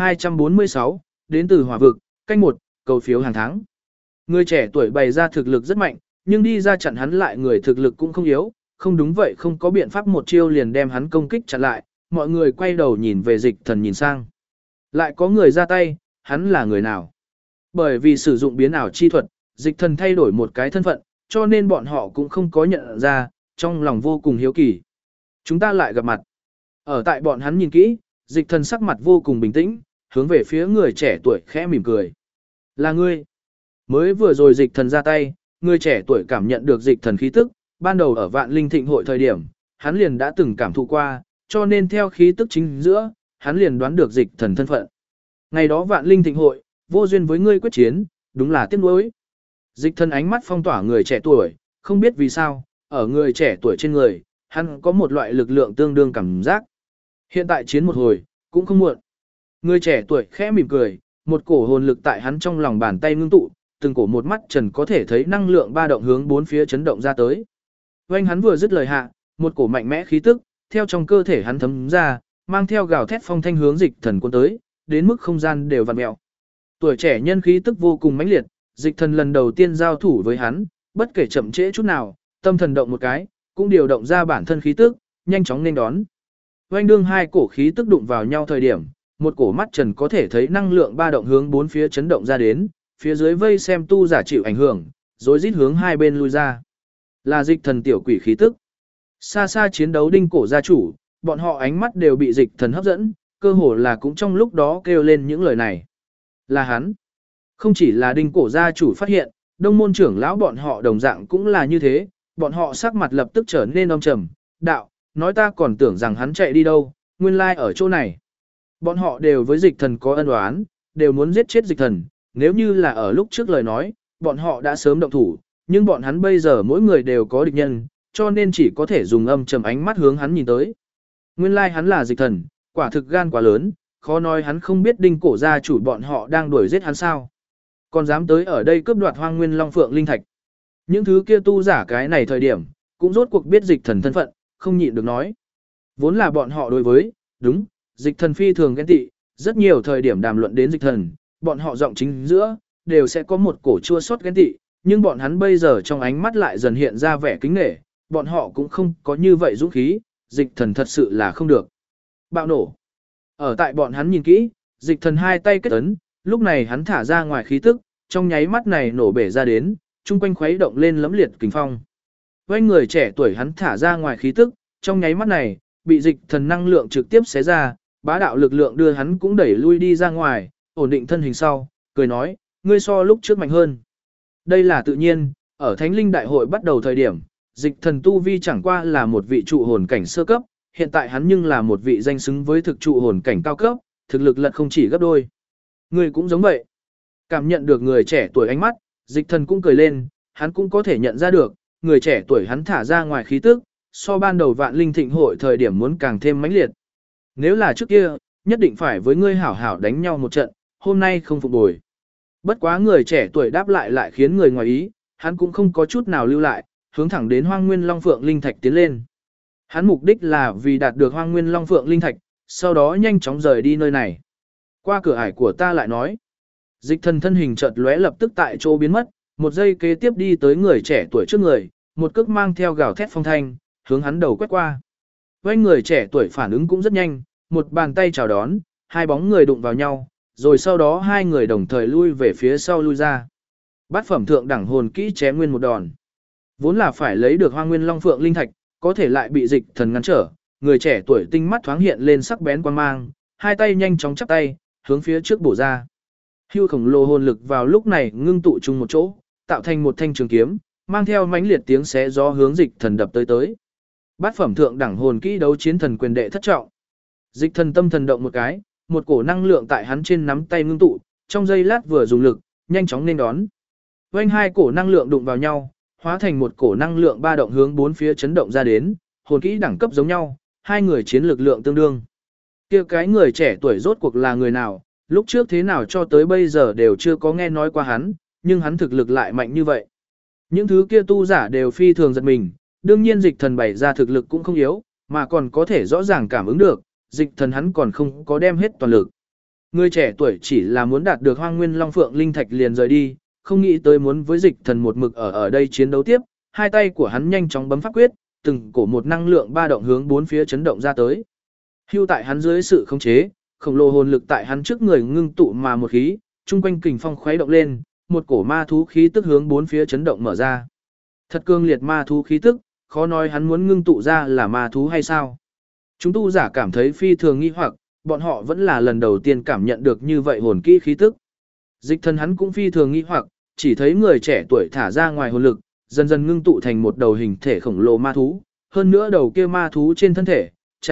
1246, đến từ Hỏa vực, canh 1, cầu phiếu hàng tháng. Người trẻ tuổi bày ra thực lực rất mạnh, nhưng đi ra chặn hắn lại người thực lực cũng không yếu, không đúng vậy không có biện pháp một chiêu liền đem hắn công kích chặn lại, mọi người quay đầu nhìn về Dịch Thần nhìn sang. Lại có người ra tay, hắn là người nào? Bởi vì sử dụng biến ảo chi thuật, Dịch Thần thay đổi một cái thân phận, cho nên bọn họ cũng không có nhận ra, trong lòng vô cùng hiếu kỳ. Chúng ta lại gặp mặt. Ở tại bọn hắn nhìn kỹ, Dịch Thần sắc mặt vô cùng bình tĩnh, hướng về phía người trẻ tuổi khẽ mỉm cười. Là ngươi. Mới vừa rồi Dịch Thần ra tay, người trẻ tuổi cảm nhận được Dịch Thần khí tức, ban đầu ở Vạn Linh Thịnh hội thời điểm, hắn liền đã từng cảm thụ qua, cho nên theo khí tức chính giữa, hắn liền đoán được Dịch Thần thân phận. Ngày đó Vạn Linh Thịnh hội, vô duyên với ngươi quyết chiến, đúng là tiếc nuối. Dịch Thần ánh mắt phong tỏa người trẻ tuổi, không biết vì sao, ở người trẻ tuổi trên người, hắn có một loại lực lượng tương đương cảm giác. Hiện tại chiến một hồi, cũng không muộn. Người trẻ tuổi khẽ mỉm cười, một cổ hồn lực tại hắn trong lòng bàn tay ngưng tụ, từng cổ một mắt trần có thể thấy năng lượng ba động hướng bốn phía chấn động ra tới. Oanh hắn vừa dứt lời hạ, một cổ mạnh mẽ khí tức, theo trong cơ thể hắn thấm ra, mang theo gào thét phong thanh hướng dịch thần cuốn tới, đến mức không gian đều vặn mèo. Tuổi trẻ nhân khí tức vô cùng mãnh liệt, dịch thần lần đầu tiên giao thủ với hắn, bất kể chậm trễ chút nào, tâm thần động một cái, cũng điều động ra bản thân khí tức, nhanh chóng nên đón. Oanh đương hai cổ khí tức đụng vào nhau thời điểm, một cổ mắt trần có thể thấy năng lượng ba động hướng bốn phía chấn động ra đến, phía dưới vây xem tu giả chịu ảnh hưởng, rồi rít hướng hai bên lui ra. Là dịch thần tiểu quỷ khí tức. Xa xa chiến đấu đinh cổ gia chủ, bọn họ ánh mắt đều bị dịch thần hấp dẫn, cơ hồ là cũng trong lúc đó kêu lên những lời này. Là hắn. Không chỉ là đinh cổ gia chủ phát hiện, đông môn trưởng lão bọn họ đồng dạng cũng là như thế, bọn họ sắc mặt lập tức trở nên âm trầm, đạo, nói ta còn tưởng rằng hắn chạy đi đâu, nguyên lai ở chỗ này. Bọn họ đều với dịch thần có ân oán, đều muốn giết chết dịch thần, nếu như là ở lúc trước lời nói, bọn họ đã sớm động thủ, nhưng bọn hắn bây giờ mỗi người đều có địch nhân, cho nên chỉ có thể dùng âm trầm ánh mắt hướng hắn nhìn tới. Nguyên lai hắn là dịch thần, quả thực gan quá lớn, khó nói hắn không biết đinh cổ gia chủ bọn họ đang đuổi giết hắn sao. Còn dám tới ở đây cướp đoạt Hoang Nguyên Long Phượng linh thạch. Những thứ kia tu giả cái này thời điểm, cũng rốt cuộc biết dịch thần thân phận, không nhịn được nói. Vốn là bọn họ đối với, đúng, dịch thần phi thường ghen tị, rất nhiều thời điểm đàm luận đến dịch thần, bọn họ giọng chính giữa, đều sẽ có một cổ chua xót ghen tị, nhưng bọn hắn bây giờ trong ánh mắt lại dần hiện ra vẻ kính nể, bọn họ cũng không có như vậy dũng khí, dịch thần thật sự là không được. Bạo nổ. Ở tại bọn hắn nhìn kỹ, dịch thần hai tay kết ấn, lúc này hắn thả ra ngoài khí tức, trong nháy mắt này nổ bể ra đến, chung quanh khuấy động lên lấm liệt kình phong. Quanh người trẻ tuổi hắn thả ra ngoài khí tức, trong nháy mắt này, bị dịch thần năng lượng trực tiếp xé ra, bá đạo lực lượng đưa hắn cũng đẩy lui đi ra ngoài, ổn định thân hình sau, cười nói, ngươi so lúc trước mạnh hơn. Đây là tự nhiên, ở Thánh Linh Đại hội bắt đầu thời điểm, dịch thần tu vi chẳng qua là một vị trụ hồn cảnh sơ cấp, hiện tại hắn nhưng là một vị danh xứng với thực trụ hồn cảnh cao cấp, thực lực lật không chỉ gấp đôi. Ngươi cũng giống vậy. Cảm nhận được người trẻ tuổi ánh mắt, dịch thần cũng cười lên, hắn cũng có thể nhận ra được, người trẻ tuổi hắn thả ra ngoài khí tức, so ban đầu vạn linh thịnh hội thời điểm muốn càng thêm mãnh liệt. Nếu là trước kia, nhất định phải với ngươi hảo hảo đánh nhau một trận, hôm nay không phục bồi. Bất quá người trẻ tuổi đáp lại khiến người ngoài ý, hắn cũng không có chút nào lưu lại, hướng thẳng đến Hoang Nguyên Long Phượng linh thạch tiến lên. Hắn mục đích là vì đạt được Hoang Nguyên Long Phượng linh thạch, sau đó nhanh chóng rời đi nơi này. Qua cửa ải của ta lại nói. Dịch thần thân hình chợt lóe lập tức tại chỗ biến mất, một giây kế tiếp đi tới người trẻ tuổi trước người, một cước mang theo gào thét phong thanh, hướng hắn đầu quét qua. Với người trẻ tuổi phản ứng cũng rất nhanh, một bàn tay chào đón, hai bóng người đụng vào nhau, rồi sau đó hai người đồng thời lui về phía sau lui ra. Bát phẩm thượng đẳng hồn kỹ chém nguyên một đòn. Vốn là phải lấy được Hoang Nguyên Long Phượng linh thạch, có thể lại bị dịch thần ngăn trở, người trẻ tuổi tinh mắt thoáng hiện lên sắc bén quang mang, hai tay nhanh chóng chắp tay, hướng phía trước bổ ra. Hưu khổng lồ hồn lực vào lúc này ngưng tụ chung một chỗ, tạo thành một thanh trường kiếm, mang theo mãnh liệt tiếng xé gió hướng dịch thần đập tới tới. Bát phẩm thượng đẳng hồn kỹ đấu chiến thần quyền đệ thất trọng. Dịch thần tâm thần động một cái, một cổ năng lượng tại hắn trên nắm tay ngưng tụ, trong giây lát vừa dùng lực, nhanh chóng nên đón. Vành hai cổ năng lượng đụng vào nhau, hóa thành một cổ năng lượng ba động hướng bốn phía chấn động ra đến, hồn kỹ đẳng cấp giống nhau, hai người chiến lực lượng tương đương. Kia cái người trẻ tuổi rốt cuộc là người nào, lúc trước thế nào cho tới bây giờ đều chưa có nghe nói qua hắn, nhưng hắn thực lực lại mạnh như vậy. Những thứ kia tu giả đều phi thường giật mình, đương nhiên dịch thần bày ra thực lực cũng không yếu, mà còn có thể rõ ràng cảm ứng được, dịch thần hắn còn không có đem hết toàn lực. Người trẻ tuổi chỉ là muốn đạt được Hoang Nguyên Long Phượng linh thạch liền rời đi, không nghĩ tới muốn với dịch thần một mực ở đây chiến đấu tiếp, hai tay của hắn nhanh chóng bấm pháp quyết, từng cổ một năng lượng ba động hướng bốn phía chấn động ra tới. Hưu tại hắn dưới sự khống chế, khổng lồ hồn lực tại hắn trước người ngưng tụ mà một khí, trung quanh kình phong khuấy động lên, một cổ ma thú khí tức hướng bốn phía chấn động mở ra. Thật cương liệt ma thú khí tức, khó nói hắn muốn ngưng tụ ra là ma thú hay sao. Chúng tu giả cảm thấy phi thường nghi hoặc, bọn họ vẫn là lần đầu tiên cảm nhận được như vậy hồn kỹ khí tức. Dịch thần hắn cũng phi thường nghi hoặc, chỉ thấy người trẻ tuổi thả ra ngoài hồn lực, dần dần ngưng tụ thành một đầu hình thể khổng lồ ma thú, hơn nữa đầu kia ma thú trên thân thể,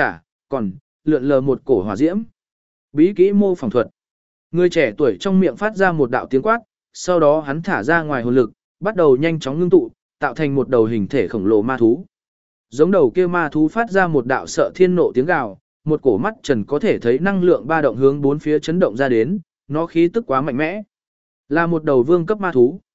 còn lượn lờ một cổ hỏa diễm. Bí kỹ mô phỏng thuật. Người trẻ tuổi trong miệng phát ra một đạo tiếng quát, sau đó hắn thả ra ngoài hồn lực, bắt đầu nhanh chóng ngưng tụ, tạo thành một đầu hình thể khổng lồ ma thú. Giống đầu kia ma thú phát ra một đạo sợ thiên nộ tiếng gào, một cổ mắt trần có thể thấy năng lượng ba động hướng bốn phía chấn động ra đến, nó khí tức quá mạnh mẽ. Là một đầu vương cấp ma thú.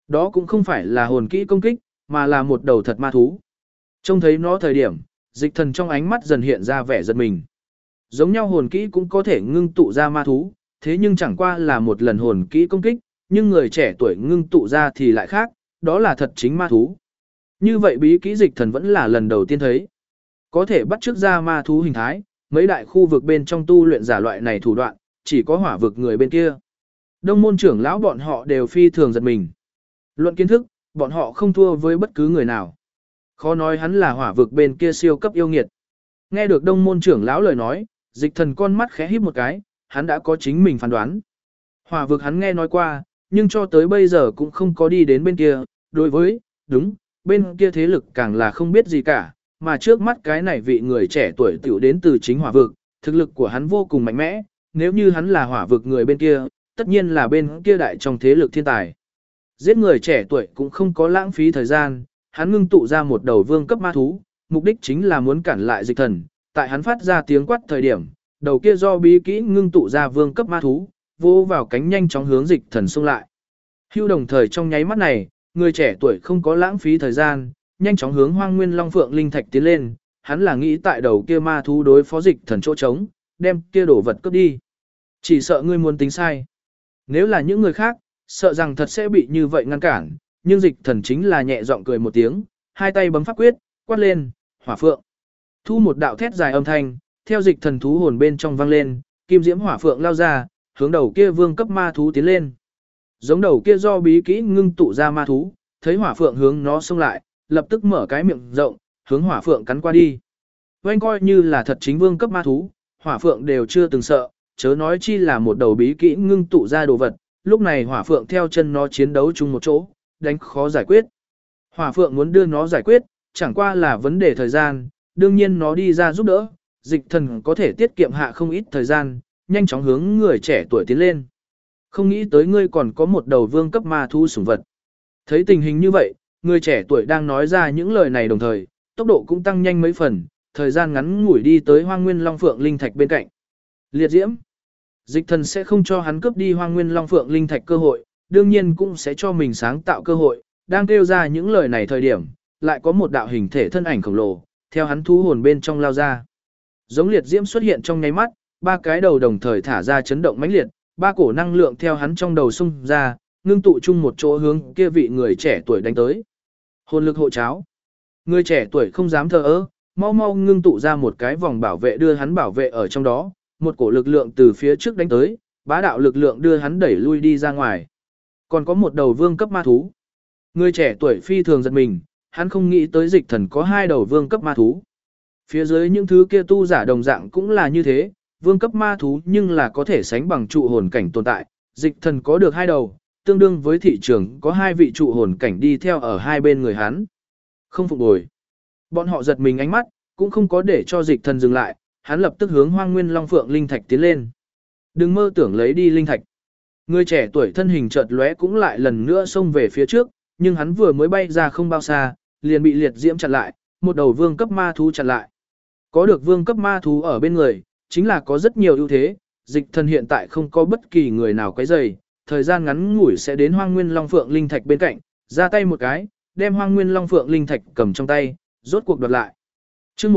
Đó cũng không phải là hồn kỹ công kích, mà là một đầu thật ma thú. Trông thấy nó thời điểm, dịch thần trong ánh mắt dần hiện ra vẻ giật mình. Giống nhau hồn kỹ cũng có thể ngưng tụ ra ma thú, thế nhưng chẳng qua là một lần hồn kỹ công kích, nhưng người trẻ tuổi ngưng tụ ra thì lại khác, đó là thật chính ma thú. Như vậy bí kỹ dịch thần vẫn là lần đầu tiên thấy. Có thể bắt chước ra ma thú hình thái, mấy đại khu vực bên trong tu luyện giả loại này thủ đoạn, chỉ có hỏa vực người bên kia. Đông môn trưởng lão bọn họ đều phi thường giật mình. Luận kiến thức, bọn họ không thua với bất cứ người nào. Khó nói hắn là hỏa vực bên kia siêu cấp yêu nghiệt. Nghe được đông môn trưởng lão lời nói, dịch thần con mắt khẽ híp một cái, hắn đã có chính mình phán đoán. Hỏa vực hắn nghe nói qua, nhưng cho tới bây giờ cũng không có đi đến bên kia, đối với, đúng, bên kia thế lực càng là không biết gì cả, mà trước mắt cái này vị người trẻ tuổi tiểu đến từ chính hỏa vực, thực lực của hắn vô cùng mạnh mẽ, nếu như hắn là hỏa vực người bên kia, tất nhiên là bên kia đại trong thế lực thiên tài. Giết người trẻ tuổi cũng không có lãng phí thời gian, hắn ngưng tụ ra một đầu vương cấp ma thú, mục đích chính là muốn cản lại dịch thần, tại hắn phát ra tiếng quát thời điểm, đầu kia do bí kỹ ngưng tụ ra vương cấp ma thú, vô vào cánh nhanh chóng hướng dịch thần xông lại. Hưu đồng thời trong nháy mắt này, người trẻ tuổi không có lãng phí thời gian, nhanh chóng hướng Hoang Nguyên Long Phượng Linh Thạch tiến lên, hắn là nghĩ tại đầu kia ma thú đối phó dịch thần chỗ trống, đem kia đổ vật cướp đi. Chỉ sợ ngươi muốn tính sai. Nếu là những người khác, sợ rằng thật sẽ bị như vậy ngăn cản, nhưng dịch thần chính là nhẹ giọng cười một tiếng, hai tay bấm pháp quyết, quát lên, hỏa phượng. Thu một đạo thét dài âm thanh, theo dịch thần thú hồn bên trong vang lên, kim diễm hỏa phượng lao ra, hướng đầu kia vương cấp ma thú tiến lên. Giống đầu kia do bí kỹ ngưng tụ ra ma thú, thấy hỏa phượng hướng nó xông lại, lập tức mở cái miệng rộng, hướng hỏa phượng cắn qua đi. Oanh coi như là thật chính vương cấp ma thú, hỏa phượng đều chưa từng sợ, chớ nói chi là một đầu bí kỹ ngưng tụ ra đồ vật, lúc này hỏa phượng theo chân nó chiến đấu chung một chỗ, đánh khó giải quyết. Hỏa phượng muốn đưa nó giải quyết, chẳng qua là vấn đề thời gian, đương nhiên nó đi ra giúp đỡ, dịch thần có thể tiết kiệm hạ không ít thời gian, nhanh chóng hướng người trẻ tuổi tiến lên. Không nghĩ tới ngươi còn có một đầu vương cấp ma thú sủng vật. Thấy tình hình như vậy, người trẻ tuổi đang nói ra những lời này đồng thời, tốc độ cũng tăng nhanh mấy phần, thời gian ngắn ngủi đi tới Hoang Nguyên Long Phượng Linh Thạch bên cạnh. Liệt diễm. Dịch thần sẽ không cho hắn cướp đi Hoang Nguyên Long Phượng Linh Thạch cơ hội, đương nhiên cũng sẽ cho mình sáng tạo cơ hội, đang kêu ra những lời này thời điểm, lại có một đạo hình thể thân ảnh khổng lồ, theo hắn thú hồn bên trong lao ra. Giống liệt diễm xuất hiện trong nháy mắt, ba cái đầu đồng thời thả ra chấn động mãnh liệt, ba cổ năng lượng theo hắn trong đầu xung ra, ngưng tụ chung một chỗ hướng kia vị người trẻ tuổi đánh tới. Hồn lực hộ cháo. Người trẻ tuổi không dám thờ ơ, mau mau ngưng tụ ra một cái vòng bảo vệ đưa hắn bảo vệ ở trong đó, một cổ lực lượng từ phía trước đánh tới, bá đạo lực lượng đưa hắn đẩy lui đi ra ngoài. Còn có một đầu vương cấp ma thú. Người trẻ tuổi phi thường giật mình, hắn không nghĩ tới dịch thần có hai đầu vương cấp ma thú. Phía dưới những thứ kia tu giả đồng dạng cũng là như thế, vương cấp ma thú nhưng là có thể sánh bằng trụ hồn cảnh tồn tại, dịch thần có được hai đầu, tương đương với thị trường có hai vị trụ hồn cảnh đi theo ở hai bên người hắn. Không phục bồi. Bọn họ giật mình ánh mắt, cũng không có để cho dịch thần dừng lại, hắn lập tức hướng Hoang Nguyên Long Phượng Linh Thạch tiến lên. Đừng mơ tưởng lấy đi linh thạch. Người trẻ tuổi thân hình chợt lóe cũng lại lần nữa xông về phía trước, nhưng hắn vừa mới bay ra không bao xa, liền bị liệt diễm chặn lại, một đầu vương cấp ma thú chặn lại. Có được vương cấp ma thú ở bên người, chính là có rất nhiều ưu thế, dịch thần hiện tại không có bất kỳ người nào quấy rầy, thời gian ngắn ngủi sẽ đến Hoang Nguyên Long Phượng Linh Thạch bên cạnh, ra tay một cái, đem Hoang Nguyên Long Phượng Linh Thạch cầm trong tay, rốt cuộc đoạt lại. Chương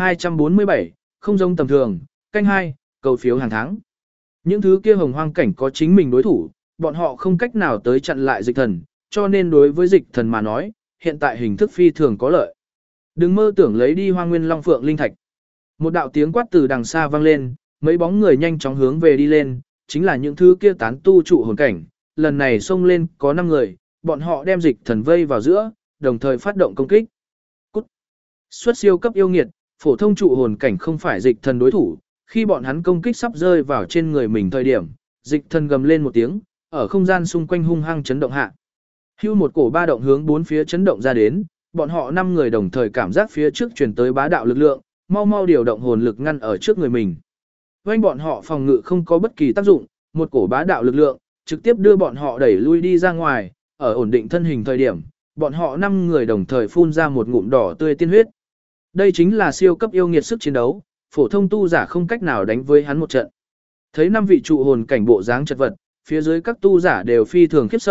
1247, không giống tầm thường, canh 2, cầu phiếu hàng tháng. Những thứ kia hồng hoang cảnh có chính mình đối thủ, bọn họ không cách nào tới chặn lại dịch thần, cho nên đối với dịch thần mà nói, hiện tại hình thức phi thường có lợi. Đừng mơ tưởng lấy đi Hoang Nguyên Long Phượng Linh Thạch. Một đạo tiếng quát từ đằng xa vang lên, mấy bóng người nhanh chóng hướng về đi lên, chính là những thứ kia tán tu trụ hồn cảnh, lần này xông lên có 5 người, bọn họ đem dịch thần vây vào giữa, đồng thời phát động công kích. Cút. Xuất siêu cấp yêu nghiệt, phổ thông trụ hồn cảnh không phải dịch thần đối thủ, khi bọn hắn công kích sắp rơi vào trên người mình thời điểm, dịch thần gầm lên một tiếng, ở không gian xung quanh hung hăng chấn động hạ. Hưu một cổ ba động hướng bốn phía chấn động ra đến, bọn họ 5 người đồng thời cảm giác phía trước truyền tới bá đạo lực lượng, mau mau điều động hồn lực ngăn ở trước người mình. Vành bọn họ phòng ngự không có bất kỳ tác dụng, một cổ bá đạo lực lượng trực tiếp đưa bọn họ đẩy lui đi ra ngoài, ở ổn định thân hình thời điểm, bọn họ 5 người đồng thời phun ra một ngụm đỏ tươi tiên huyết. Đây chính là siêu cấp yêu nghiệt sức chiến đấu, phổ thông tu giả không cách nào đánh với hắn một trận. Thấy 5 vị trụ hồn cảnh bộ dáng chật vật, phía dưới các tu giả đều phi thường khiếp sợ,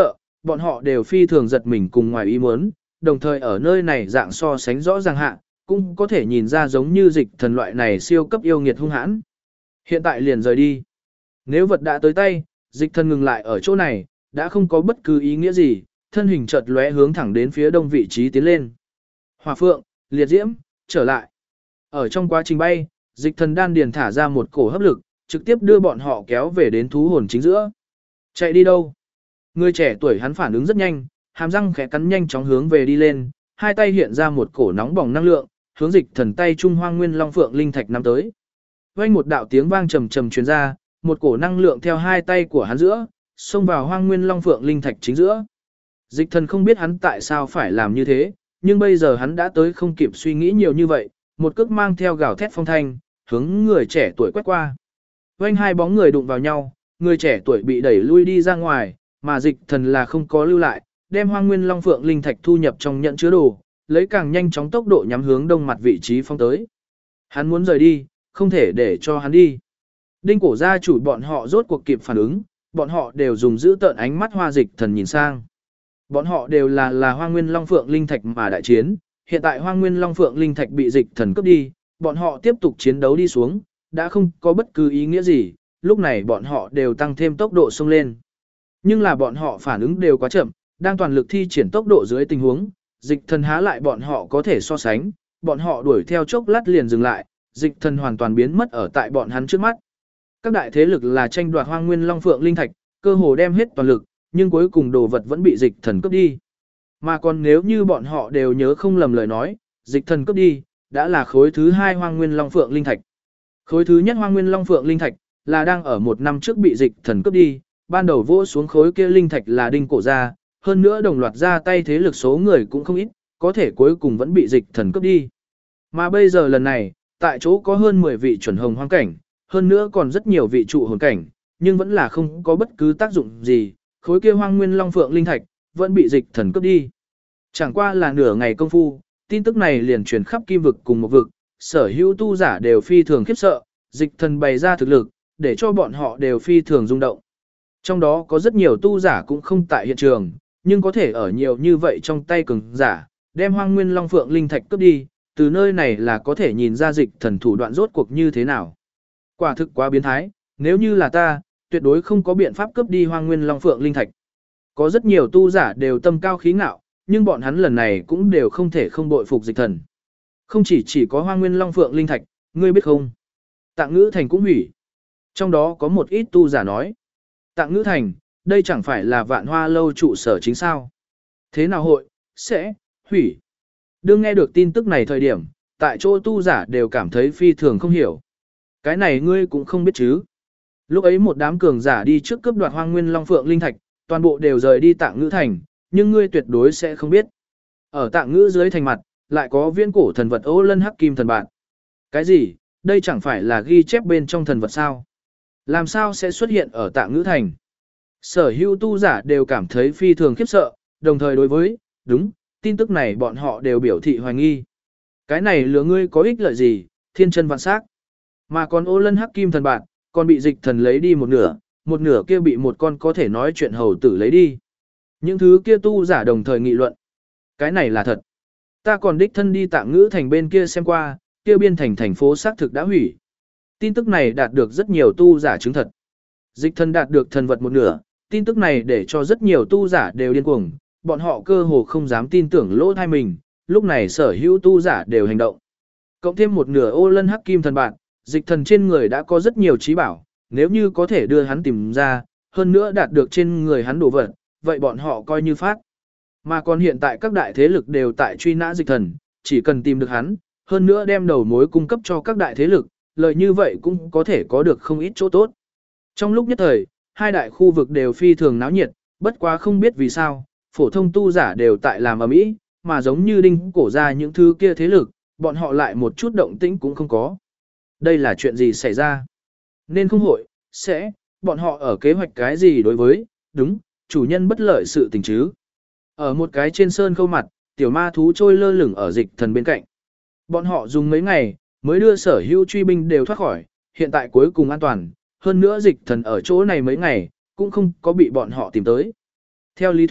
bọn họ đều phi thường giật mình cùng ngoài ý muốn, đồng thời ở nơi này dạng so sánh rõ ràng hạ, cũng có thể nhìn ra giống như dịch thần loại này siêu cấp yêu nghiệt hung hãn. Hiện tại liền rời đi. Nếu vật đã tới tay, dịch thần ngừng lại ở chỗ này, đã không có bất cứ ý nghĩa gì, thân hình chợt lóe hướng thẳng đến phía đông vị trí tiến lên. Hỏa phượng, liệt diễm, trở lại. Ở trong quá trình bay, dịch thần đan điền thả ra một cổ hấp lực, trực tiếp đưa bọn họ kéo về đến thú hồn chính giữa. Chạy đi đâu? Người trẻ tuổi hắn phản ứng rất nhanh, hàm răng khẽ cắn nhanh chóng hướng về đi lên, hai tay hiện ra một cổ nóng bỏng năng lượng, hướng dịch thần tay trung hoang nguyên long phượng linh thạch nắm tới. Vang một đạo tiếng vang trầm trầm truyền ra, một cổ năng lượng theo hai tay của hắn giữa, xông vào hoang nguyên long phượng linh thạch chính giữa. Dịch thần không biết hắn tại sao phải làm như thế, nhưng bây giờ hắn đã tới không kịp suy nghĩ nhiều như vậy, một cước mang theo gào thét phong thanh, hướng người trẻ tuổi quét qua. Vang hai bóng người đụng vào nhau, người trẻ tuổi bị đẩy lui đi ra ngoài, mà dịch thần là không có lưu lại, đem hoang nguyên long phượng linh thạch thu nhập trong nhận chứa đồ, lấy càng nhanh chóng tốc độ nhắm hướng đông mặt vị trí phong tới. Hắn muốn rời đi, không thể để cho hắn đi. Đinh cổ gia chủ bọn họ rốt cuộc kịp phản ứng, bọn họ đều dùng giữ tợn ánh mắt hoa dịch thần nhìn sang. Bọn họ đều là hoang nguyên long phượng linh thạch mà đại chiến, hiện tại hoang nguyên long phượng linh thạch bị dịch thần cướp đi, bọn họ tiếp tục chiến đấu đi xuống, đã không có bất cứ ý nghĩa gì, lúc này bọn họ đều tăng thêm tốc độ xông lên. Nhưng là bọn họ phản ứng đều quá chậm, đang toàn lực thi triển tốc độ dưới tình huống, dịch thần há lại bọn họ có thể so sánh, bọn họ đuổi theo chốc lát liền dừng lại, dịch thần hoàn toàn biến mất ở tại bọn hắn trước mắt. Các đại thế lực là tranh đoạt hoang nguyên long phượng linh thạch, cơ hồ đem hết toàn lực, nhưng cuối cùng đồ vật vẫn bị dịch thần cướp đi. Mà còn nếu như bọn họ đều nhớ không lầm lời nói, dịch thần cướp đi, đã là khối thứ 2 hoang nguyên long phượng linh thạch. Khối thứ nhất hoang nguyên long phượng linh thạch, là đang ở 1 năm trước bị dịch thần cướp đi, ban đầu vỗ xuống khối kia linh thạch là đinh cổ gia, hơn nữa đồng loạt ra tay thế lực số người cũng không ít, có thể cuối cùng vẫn bị dịch thần cướp đi. Mà bây giờ lần này, tại chỗ có hơn 10 vị chuẩn hồng hoang cảnh, hơn nữa còn rất nhiều vị trụ hồn cảnh, nhưng vẫn là không có bất cứ tác dụng gì, khối kia hoang nguyên long phượng linh thạch, vẫn bị dịch thần cướp đi. Chẳng qua là nửa ngày công phu, tin tức này liền truyền khắp kim vực cùng một vực, sở hữu tu giả đều phi thường khiếp sợ, dịch thần bày ra thực lực, để cho bọn họ đều phi thường rung động. Trong đó có rất nhiều tu giả cũng không tại hiện trường, nhưng có thể ở nhiều như vậy trong tay cường giả, đem hoang nguyên long phượng linh thạch cướp đi, từ nơi này là có thể nhìn ra dịch thần thủ đoạn rốt cuộc như thế nào. Quả thực quá biến thái, nếu như là ta, tuyệt đối không có biện pháp cướp đi hoang nguyên long phượng linh thạch. Có rất nhiều tu giả đều tâm cao khí ngạo, nhưng bọn hắn lần này cũng đều không thể không bội phục dịch thần. Không chỉ có hoang nguyên long phượng linh thạch, ngươi biết không? Tạng ngữ thành cũng hủy. Trong đó có một ít tu giả nói. Tạng ngữ thành, đây chẳng phải là vạn hoa lâu trụ sở chính sao? Thế nào hội, sẽ, hủy. Đương nghe được tin tức này thời điểm, tại chỗ tu giả đều cảm thấy phi thường không hiểu. Cái này ngươi cũng không biết chứ. Lúc ấy một đám cường giả đi trước cướp đoạt hoang nguyên long phượng linh thạch, toàn bộ đều rời đi tạng ngữ thành, nhưng ngươi tuyệt đối sẽ không biết. Ở tạng ngữ dưới thành mặt, lại có viễn cổ thần vật Ô Lân Hắc Kim thần bạn. Cái gì, đây chẳng phải là ghi chép bên trong thần vật sao? Làm sao sẽ xuất hiện ở tạng ngữ thành? Sở hữu tu giả đều cảm thấy phi thường khiếp sợ, đồng thời đối với, đúng, tin tức này bọn họ đều biểu thị hoài nghi. Cái này lừa ngươi có ích lợi gì, thiên chân vạn sắc. Mà còn Ô Lân Hắc Kim thần bạn, còn bị dịch thần lấy đi một nửa kia bị một con có thể nói chuyện hầu tử lấy đi. Những thứ kia tu giả đồng thời nghị luận. Cái này là thật. Ta còn đích thân đi tạng ngữ thành bên kia xem qua, kia biên thành phố xác thực đã hủy. Tin tức này đạt được rất nhiều tu giả chứng thật. Dịch thần đạt được thần vật một nửa, tin tức này để cho rất nhiều tu giả đều điên cuồng, bọn họ cơ hồ không dám tin tưởng lỗ thai mình, lúc này sở hữu tu giả đều hành động. Cộng thêm một nửa Ô Lân Hắc Kim thần bạn, dịch thần trên người đã có rất nhiều trí bảo, nếu như có thể đưa hắn tìm ra, hơn nữa đạt được trên người hắn đồ vật, vậy bọn họ coi như phát. Mà còn hiện tại các đại thế lực đều tại truy nã dịch thần, chỉ cần tìm được hắn, hơn nữa đem đầu mối cung cấp cho các đại thế lực, lợi như vậy cũng có thể có được không ít chỗ tốt. Trong lúc nhất thời, hai đại khu vực đều phi thường náo nhiệt, bất quá không biết vì sao, phổ thông tu giả đều tại làm ầm ĩ, mà giống như đinh cổ ra những thứ kia thế lực, bọn họ lại một chút động tĩnh cũng không có. Đây là chuyện gì xảy ra? Nên không hội, sẽ, bọn họ ở kế hoạch cái gì đối với, đúng, chủ nhân bất lợi sự tình chứ. Ở một cái trên sơn khâu mặt, tiểu ma thú trôi lơ lửng ở dịch thần bên cạnh. Bọn họ dùng mấy ngày, mới đưa sở hữu truy binh đều thoát khỏi, hiện tại cuối cùng an toàn, hơn nữa dịch thần ở chỗ này mấy ngày, cũng không có bị bọn họ tìm tới. Theo lý thuyết,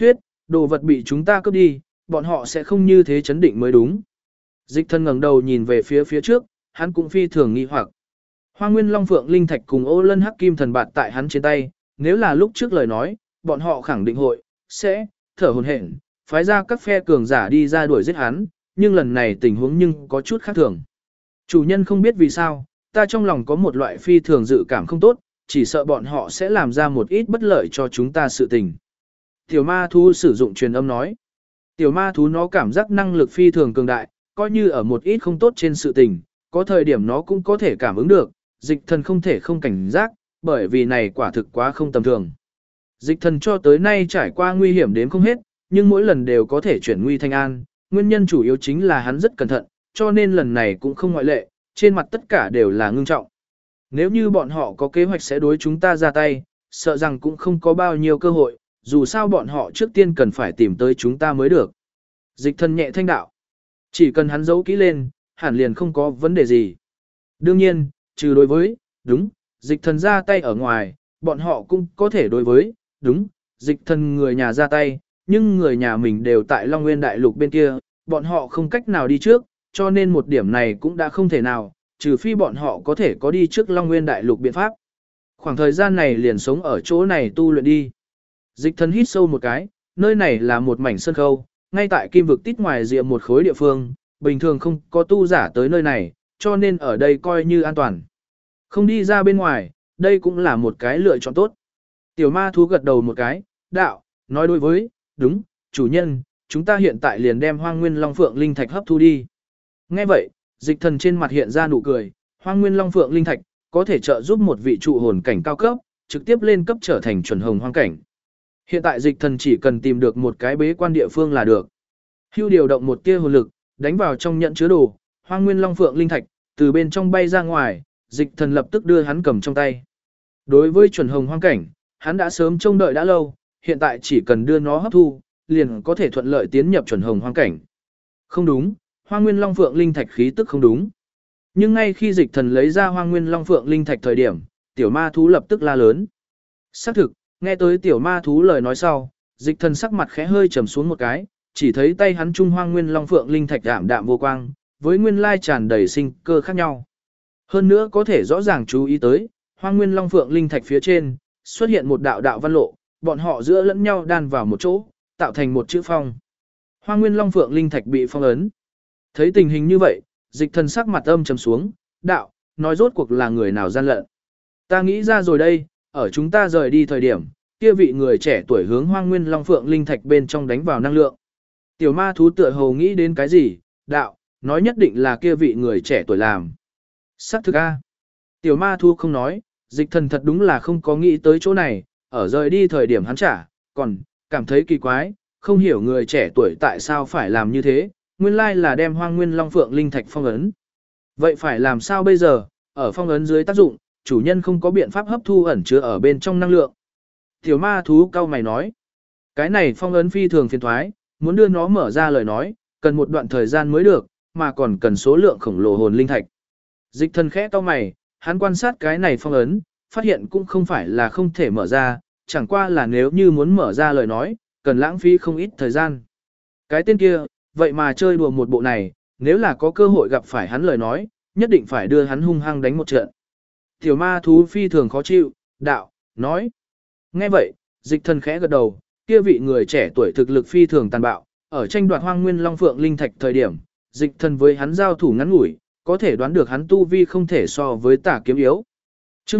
đồ vật bị chúng ta cướp đi, bọn họ sẽ không như thế chấn định mới đúng. Dịch thần ngẩng đầu nhìn về phía trước, hắn cũng phi thường nghi hoặc. Hoa Nguyên Long Phượng Linh Thạch cùng Ô Lân Hắc Kim Thần Bạt tại hắn trên tay, nếu là lúc trước lời nói, bọn họ khẳng định sẽ thở hổn hển, phái ra các phe cường giả đi ra đuổi giết hắn, nhưng lần này tình huống nhưng có chút khác thường. Chủ nhân không biết vì sao, ta trong lòng có một loại phi thường dự cảm không tốt, chỉ sợ bọn họ sẽ làm ra một ít bất lợi cho chúng ta sự tình. Tiểu ma thú sử dụng truyền âm nói. Tiểu ma thú nó cảm giác năng lực phi thường cường đại, coi như ở một ít không tốt trên sự tình, có thời điểm nó cũng có thể cảm ứng được, dịch thần không thể không cảnh giác, bởi vì này quả thực quá không tầm thường. Dịch thần cho tới nay trải qua nguy hiểm đến không hết, nhưng mỗi lần đều có thể chuyển nguy thành an, nguyên nhân chủ yếu chính là hắn rất cẩn thận, cho nên lần này cũng không ngoại lệ, trên mặt tất cả đều là ngưng trọng. Nếu như bọn họ có kế hoạch sẽ đối chúng ta ra tay, sợ rằng cũng không có bao nhiêu cơ hội, dù sao bọn họ trước tiên cần phải tìm tới chúng ta mới được. Dịch thần nhẹ thanh đạo. Chỉ cần hắn giấu kỹ lên, hẳn liền không có vấn đề gì. Đương nhiên, trừ đối với, đúng, dịch thần ra tay ở ngoài, bọn họ cũng có thể đối với, đúng, dịch thần người nhà ra tay, nhưng người nhà mình đều tại Long Nguyên Đại Lục bên kia, bọn họ không cách nào đi trước, cho nên một điểm này cũng đã không thể nào, trừ phi bọn họ có thể có đi trước Long Nguyên Đại Lục biện pháp. Khoảng thời gian này liền sống ở chỗ này tu luyện đi. Dịch thần hít sâu một cái, nơi này là một mảnh sân khâu, ngay tại kim vực tít ngoài rìa một khối địa phương, bình thường không có tu giả tới nơi này, cho nên ở đây coi như an toàn. Không đi ra bên ngoài, đây cũng là một cái lựa chọn tốt. Tiểu ma thú gật đầu một cái, đạo, nói đối với, đúng, chủ nhân, chúng ta hiện tại liền đem Hoang Nguyên Long Phượng Linh Thạch hấp thu đi. Nghe vậy, dịch thần trên mặt hiện ra nụ cười, Hoang Nguyên Long Phượng Linh Thạch có thể trợ giúp một vị trụ hồn cảnh cao cấp, trực tiếp lên cấp trở thành chuẩn hồng hoang cảnh. Hiện tại dịch thần chỉ cần tìm được một cái bế quan địa phương là được. Hưu điều động một tia hồn lực, đánh vào trong nhận chứa đồ, Hoang Nguyên Long Phượng Linh Thạch từ bên trong bay ra ngoài, dịch thần lập tức đưa hắn cầm trong tay. Đối với chuẩn hồng hoang cảnh, hắn đã sớm trông đợi đã lâu, hiện tại chỉ cần đưa nó hấp thu, liền có thể thuận lợi tiến nhập chuẩn hồng hoang cảnh. Không đúng, Hoang Nguyên Long Phượng Linh Thạch khí tức không đúng. Nhưng ngay khi dịch thần lấy ra Hoang Nguyên Long Phượng Linh Thạch thời điểm, tiểu ma thú lập tức la lớn. Xác thực, nghe tới tiểu ma thú lời nói sau, dịch thần sắc mặt khẽ hơi trầm xuống một cái, chỉ thấy tay hắn trung Hoang Nguyên Long Phượng Linh Thạch đạm đạm vô quang, với nguyên lai tràn đầy sinh cơ khác nhau. Hơn nữa có thể rõ ràng chú ý tới, Hoang Nguyên Long Phượng Linh Thạch phía trên xuất hiện một đạo đạo văn lộ, bọn họ giữa lẫn nhau đan vào một chỗ, tạo thành một chữ phong. Hoang Nguyên Long Phượng Linh Thạch bị phong ấn. Thấy tình hình như vậy, dịch thần sắc mặt âm trầm xuống, đạo, nói rốt cuộc là người nào gian lận. Ta nghĩ ra rồi đây, ở chúng ta rời đi thời điểm, kia vị người trẻ tuổi hướng Hoang Nguyên Long Phượng Linh Thạch bên trong đánh vào năng lượng. Tiểu ma thú tựa hồ nghĩ đến cái gì, đạo, nói nhất định là kia vị người trẻ tuổi làm. Sắc thực a. Tiểu ma thú không nói, dịch thần thật đúng là không có nghĩ tới chỗ này, ở rời đi thời điểm hắn trả, còn, cảm thấy kỳ quái, không hiểu người trẻ tuổi tại sao phải làm như thế, nguyên lai là đem Hoang Nguyên Long Phượng Linh Thạch phong ấn. Vậy phải làm sao bây giờ, ở phong ấn dưới tác dụng, chủ nhân không có biện pháp hấp thu ẩn chứa ở bên trong năng lượng. Tiểu ma thú cau mày nói, cái này phong ấn phi thường phiền thoái, muốn đưa nó mở ra lời nói, cần một đoạn thời gian mới được, mà còn cần số lượng khổng lồ hồn linh thạch. Dịch thần khẽ cau mày, hắn quan sát cái này phong ấn, phát hiện cũng không phải là không thể mở ra, chẳng qua là nếu như muốn mở ra lời nói, cần lãng phí không ít thời gian. Cái tên kia, vậy mà chơi đùa một bộ này, nếu là có cơ hội gặp phải hắn lời nói, nhất định phải đưa hắn hung hăng đánh một trận. Tiểu ma thú phi thường khó chịu, đạo, nói. Nghe vậy, dịch thần khẽ gật đầu, kia vị người trẻ tuổi thực lực phi thường tàn bạo, ở tranh đoạt Hoang Nguyên Long Phượng Linh Thạch thời điểm, dịch thần với hắn giao thủ ngắn ngủi, có thể đoán được hắn tu vi không thể so với Tả Kiếm yếu. Chương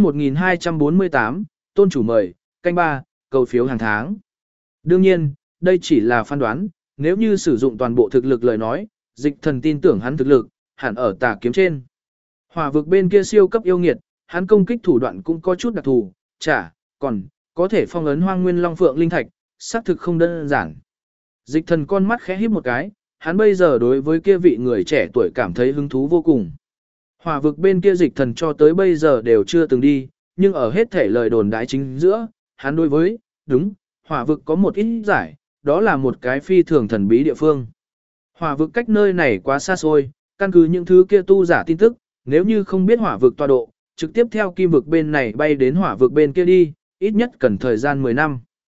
1248, tôn chủ mời, canh 3, cầu phiếu hàng tháng. Đương nhiên, đây chỉ là phán đoán, nếu như sử dụng toàn bộ thực lực lời nói, dịch thần tin tưởng hắn thực lực, hẳn ở Tả Kiếm trên. Hỏa vực bên kia siêu cấp yêu nghiệt, hắn công kích thủ đoạn cũng có chút đặc thù, còn có thể phong ấn Hoang Nguyên Long Phượng Linh Thạch, xác thực không đơn giản. Dịch thần con mắt khẽ híp một cái, hắn bây giờ đối với kia vị người trẻ tuổi cảm thấy hứng thú vô cùng. Hỏa vực bên kia dịch thần cho tới bây giờ đều chưa từng đi, nhưng ở hết thể lời đồn đãi chính giữa, hắn đối với, đúng, hỏa vực có một ít giải, đó là một cái phi thường thần bí địa phương. Hỏa vực cách nơi này quá xa xôi, căn cứ những thứ kia tu giả tin tức, nếu như không biết hỏa vực tọa độ, trực tiếp theo kim vực bên này bay đến hỏa vực bên kia đi, ít nhất cần thời gian 10 năm.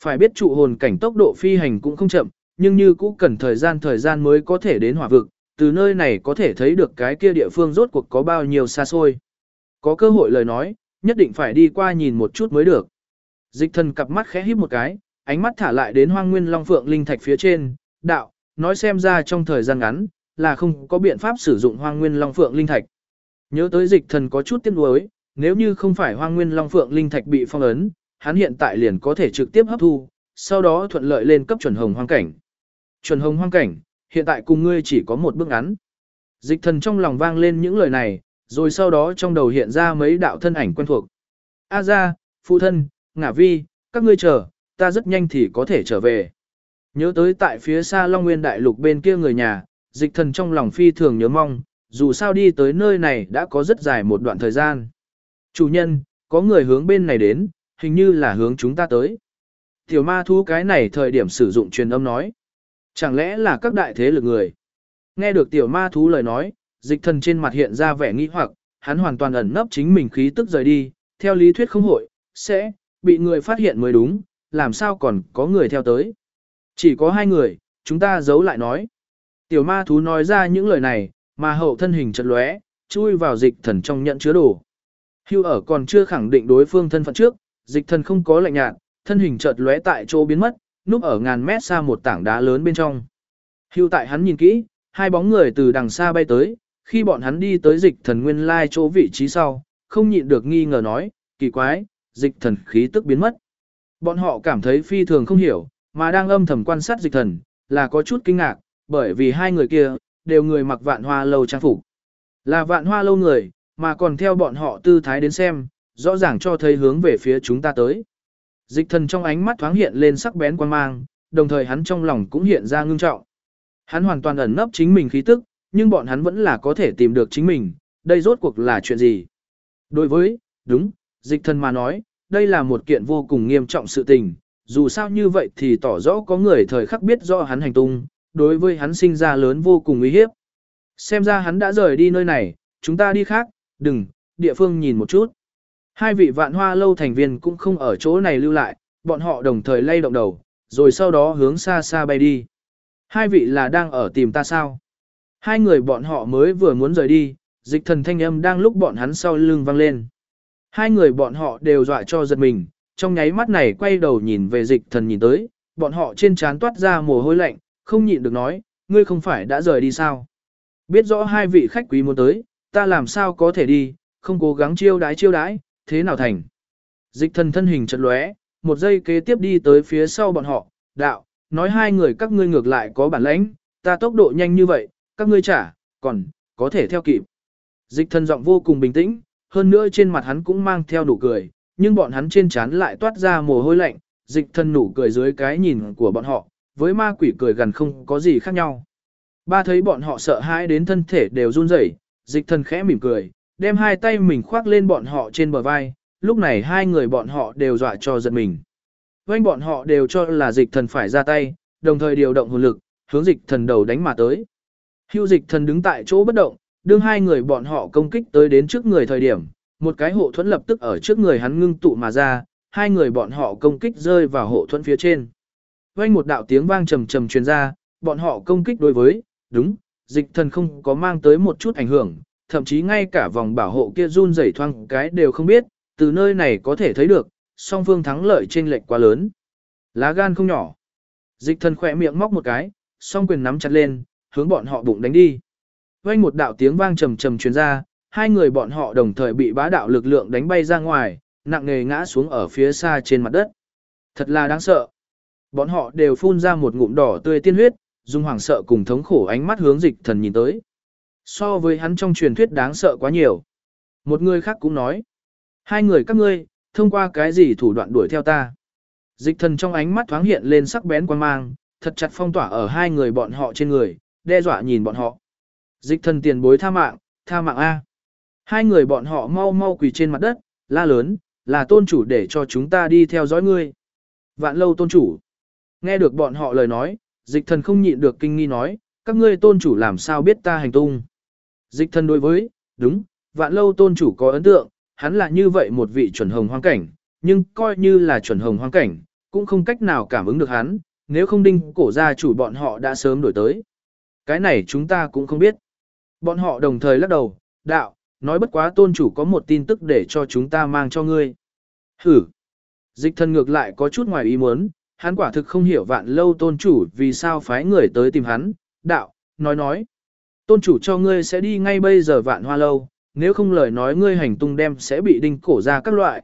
Phải biết trụ hồn cảnh tốc độ phi hành cũng không chậm, nhưng như cũ cần thời gian mới có thể đến hỏa vực, từ nơi này có thể thấy được cái kia địa phương rốt cuộc có bao nhiêu xa xôi. Có cơ hội lời nói, nhất định phải đi qua nhìn một chút mới được. Dịch thần cặp mắt khẽ híp một cái, ánh mắt thả lại đến Hoang Nguyên Long Phượng linh thạch phía trên, đạo, nói xem ra trong thời gian ngắn, là không có biện pháp sử dụng Hoang Nguyên Long Phượng linh thạch. Nhớ tới dịch thần có chút tiếc nuối, nếu như không phải Hoang Nguyên Long Phượng linh thạch bị phong ấn, hắn hiện tại liền có thể trực tiếp hấp thu, sau đó thuận lợi lên cấp chuẩn hồng hoang cảnh. Chuẩn hồng hoang cảnh, hiện tại cùng ngươi chỉ có một bước ngắn. Dịch thần trong lòng vang lên những lời này, rồi sau đó trong đầu hiện ra mấy đạo thân ảnh quen thuộc. A gia, phụ thân, Ngả Vi, các ngươi chờ, ta rất nhanh thì có thể trở về. Nhớ tới tại phía xa Long Nguyên Đại Lục bên kia người nhà, dịch thần trong lòng phi thường nhớ mong, dù sao đi tới nơi này đã có rất dài một đoạn thời gian. Chủ nhân, có người hướng bên này đến, hình như là hướng chúng ta tới. Tiểu ma thú cái này thời điểm sử dụng truyền âm nói. Chẳng lẽ là các đại thế lực người? Nghe được tiểu ma thú lời nói, dịch thần trên mặt hiện ra vẻ nghi hoặc, hắn hoàn toàn ẩn nấp chính mình khí tức rời đi, theo lý thuyết không hội, sẽ bị người phát hiện mới đúng, làm sao còn có người theo tới. Chỉ có 2 người, chúng ta giấu lại nói. Tiểu ma thú nói ra những lời này, mà hậu thân hình chợt lóe, chui vào dịch thần trong nhận chứa đồ. Hưu ở còn chưa khẳng định đối phương thân phận trước, dịch thần không có lạnh nhạt, thân hình chợt lóe tại chỗ biến mất, núp ở ngàn mét xa một tảng đá lớn bên trong. Hưu tại hắn nhìn kỹ, 2 bóng người từ đằng xa bay tới, khi bọn hắn đi tới dịch thần nguyên lai chỗ vị trí sau, không nhịn được nghi ngờ nói, kỳ quái, dịch thần khí tức biến mất. Bọn họ cảm thấy phi thường không hiểu, mà đang âm thầm quan sát dịch thần, là có chút kinh ngạc, bởi vì 2 người kia, đều người mặc Vạn Hoa Lâu trang phục. Là Vạn Hoa Lâu người, mà còn theo bọn họ tư thái đến xem, rõ ràng cho thấy hướng về phía chúng ta tới. Dịch thần trong ánh mắt thoáng hiện lên sắc bén quan mang, đồng thời hắn trong lòng cũng hiện ra ngưng trọng. Hắn hoàn toàn ẩn nấp chính mình khí tức, nhưng bọn hắn vẫn là có thể tìm được chính mình, đây rốt cuộc là chuyện gì? Đối với, đúng, dịch thần mà nói, đây là một kiện vô cùng nghiêm trọng sự tình, dù sao như vậy thì tỏ rõ có người thời khắc biết rõ hắn hành tung, đối với hắn sinh ra lớn vô cùng uy hiếp. Xem ra hắn đã rời đi nơi này, chúng ta đi khác, đừng, địa phương nhìn một chút. 2 vị Vạn Hoa Lâu thành viên cũng không ở chỗ này lưu lại, bọn họ đồng thời lay động đầu, rồi sau đó hướng xa xa bay đi. 2 vị là đang ở tìm ta sao? 2 người bọn họ mới vừa muốn rời đi, dịch thần thanh âm đang lúc bọn hắn sau lưng vang lên. 2 người bọn họ đều dọa cho giật mình, trong nháy mắt này quay đầu nhìn về dịch thần nhìn tới, bọn họ trên trán toát ra mồ hôi lạnh, không nhịn được nói, ngươi không phải đã rời đi sao? Biết rõ 2 vị khách quý muốn tới, ta làm sao có thể đi, không cố gắng chiêu đái, thế nào thành? Dịch thần thân hình chợt lóe, một giây kế tiếp đi tới phía sau bọn họ, đạo, nói 2 người các ngươi ngược lại có bản lãnh, ta tốc độ nhanh như vậy, các ngươi chả, còn, có thể theo kịp. Dịch thần giọng vô cùng bình tĩnh, hơn nữa trên mặt hắn cũng mang theo nụ cười, nhưng bọn hắn trên trán lại toát ra mồ hôi lạnh, dịch thần nụ cười dưới cái nhìn của bọn họ, với ma quỷ cười gần không có gì khác nhau. Ba thấy bọn họ sợ hãi đến thân thể đều run rẩy, dịch thần khẽ mỉm cười, đem 2 tay mình khoác lên bọn họ trên bờ vai, lúc này 2 người bọn họ đều dọa cho giật mình. Vành bọn họ đều cho là dịch thần phải ra tay, đồng thời điều động hồn lực, hướng dịch thần đầu đánh mà tới. Hưu dịch thần đứng tại chỗ bất động, đương 2 người bọn họ công kích tới đến trước người thời điểm, một cái hộ thuẫn lập tức ở trước người hắn ngưng tụ mà ra, 2 người bọn họ công kích rơi vào hộ thuẫn phía trên. Vang một đạo tiếng vang trầm trầm truyền ra, bọn họ công kích đối với, đúng, dịch thần không có mang tới một chút ảnh hưởng, thậm chí ngay cả vòng bảo hộ kia run rẩy thoang cái đều không biết, từ nơi này có thể thấy được, song phương thắng lợi trên lệch quá lớn. Lá gan không nhỏ. Dịch thần khỏe miệng móc một cái, song quyền nắm chặt lên, hướng bọn họ bụng đánh đi. Vang một đạo tiếng vang trầm trầm truyền ra, 2 người bọn họ đồng thời bị bá đạo lực lượng đánh bay ra ngoài, nặng nề ngã xuống ở phía xa trên mặt đất. Thật là đáng sợ. Bọn họ đều phun ra một ngụm đỏ tươi tiên huyết, dùng hoảng sợ cùng thống khổ ánh mắt hướng dịch thần nhìn tới. So với hắn trong truyền thuyết đáng sợ quá nhiều. Một người khác cũng nói, 2 người các ngươi, thông qua cái gì thủ đoạn đuổi theo ta. Dịch thần trong ánh mắt thoáng hiện lên sắc bén quan mang, thật chặt phong tỏa ở 2 người bọn họ trên người, đe dọa nhìn bọn họ. Dịch thần tiền bối tha mạng A. 2 người bọn họ mau mau quỳ trên mặt đất, la lớn, là tôn chủ để cho chúng ta đi theo dõi ngươi. Vạn Lâu tôn chủ. Nghe được bọn họ lời nói, dịch thần không nhịn được kinh nghi nói, các ngươi tôn chủ làm sao biết ta hành tung. Dịch thần đối với, đúng, Vạn Lâu tôn chủ có ấn tượng, hắn là như vậy một vị chuẩn hồng hoang cảnh, nhưng coi như là chuẩn hồng hoang cảnh, cũng không cách nào cảm ứng được hắn, nếu không đinh cổ gia chủ bọn họ đã sớm đổi tới. Cái này chúng ta cũng không biết. Bọn họ đồng thời lắc đầu, đạo, nói bất quá tôn chủ có một tin tức để cho chúng ta mang cho ngươi. Hử. Dịch thần ngược lại có chút ngoài ý muốn, hắn quả thực không hiểu Vạn Lâu tôn chủ vì sao phái người tới tìm hắn, đạo, nói. Tôn chủ cho ngươi sẽ đi ngay bây giờ Vạn Hoa Lâu, nếu không lời nói ngươi hành tung đem sẽ bị đinh cổ ra các loại,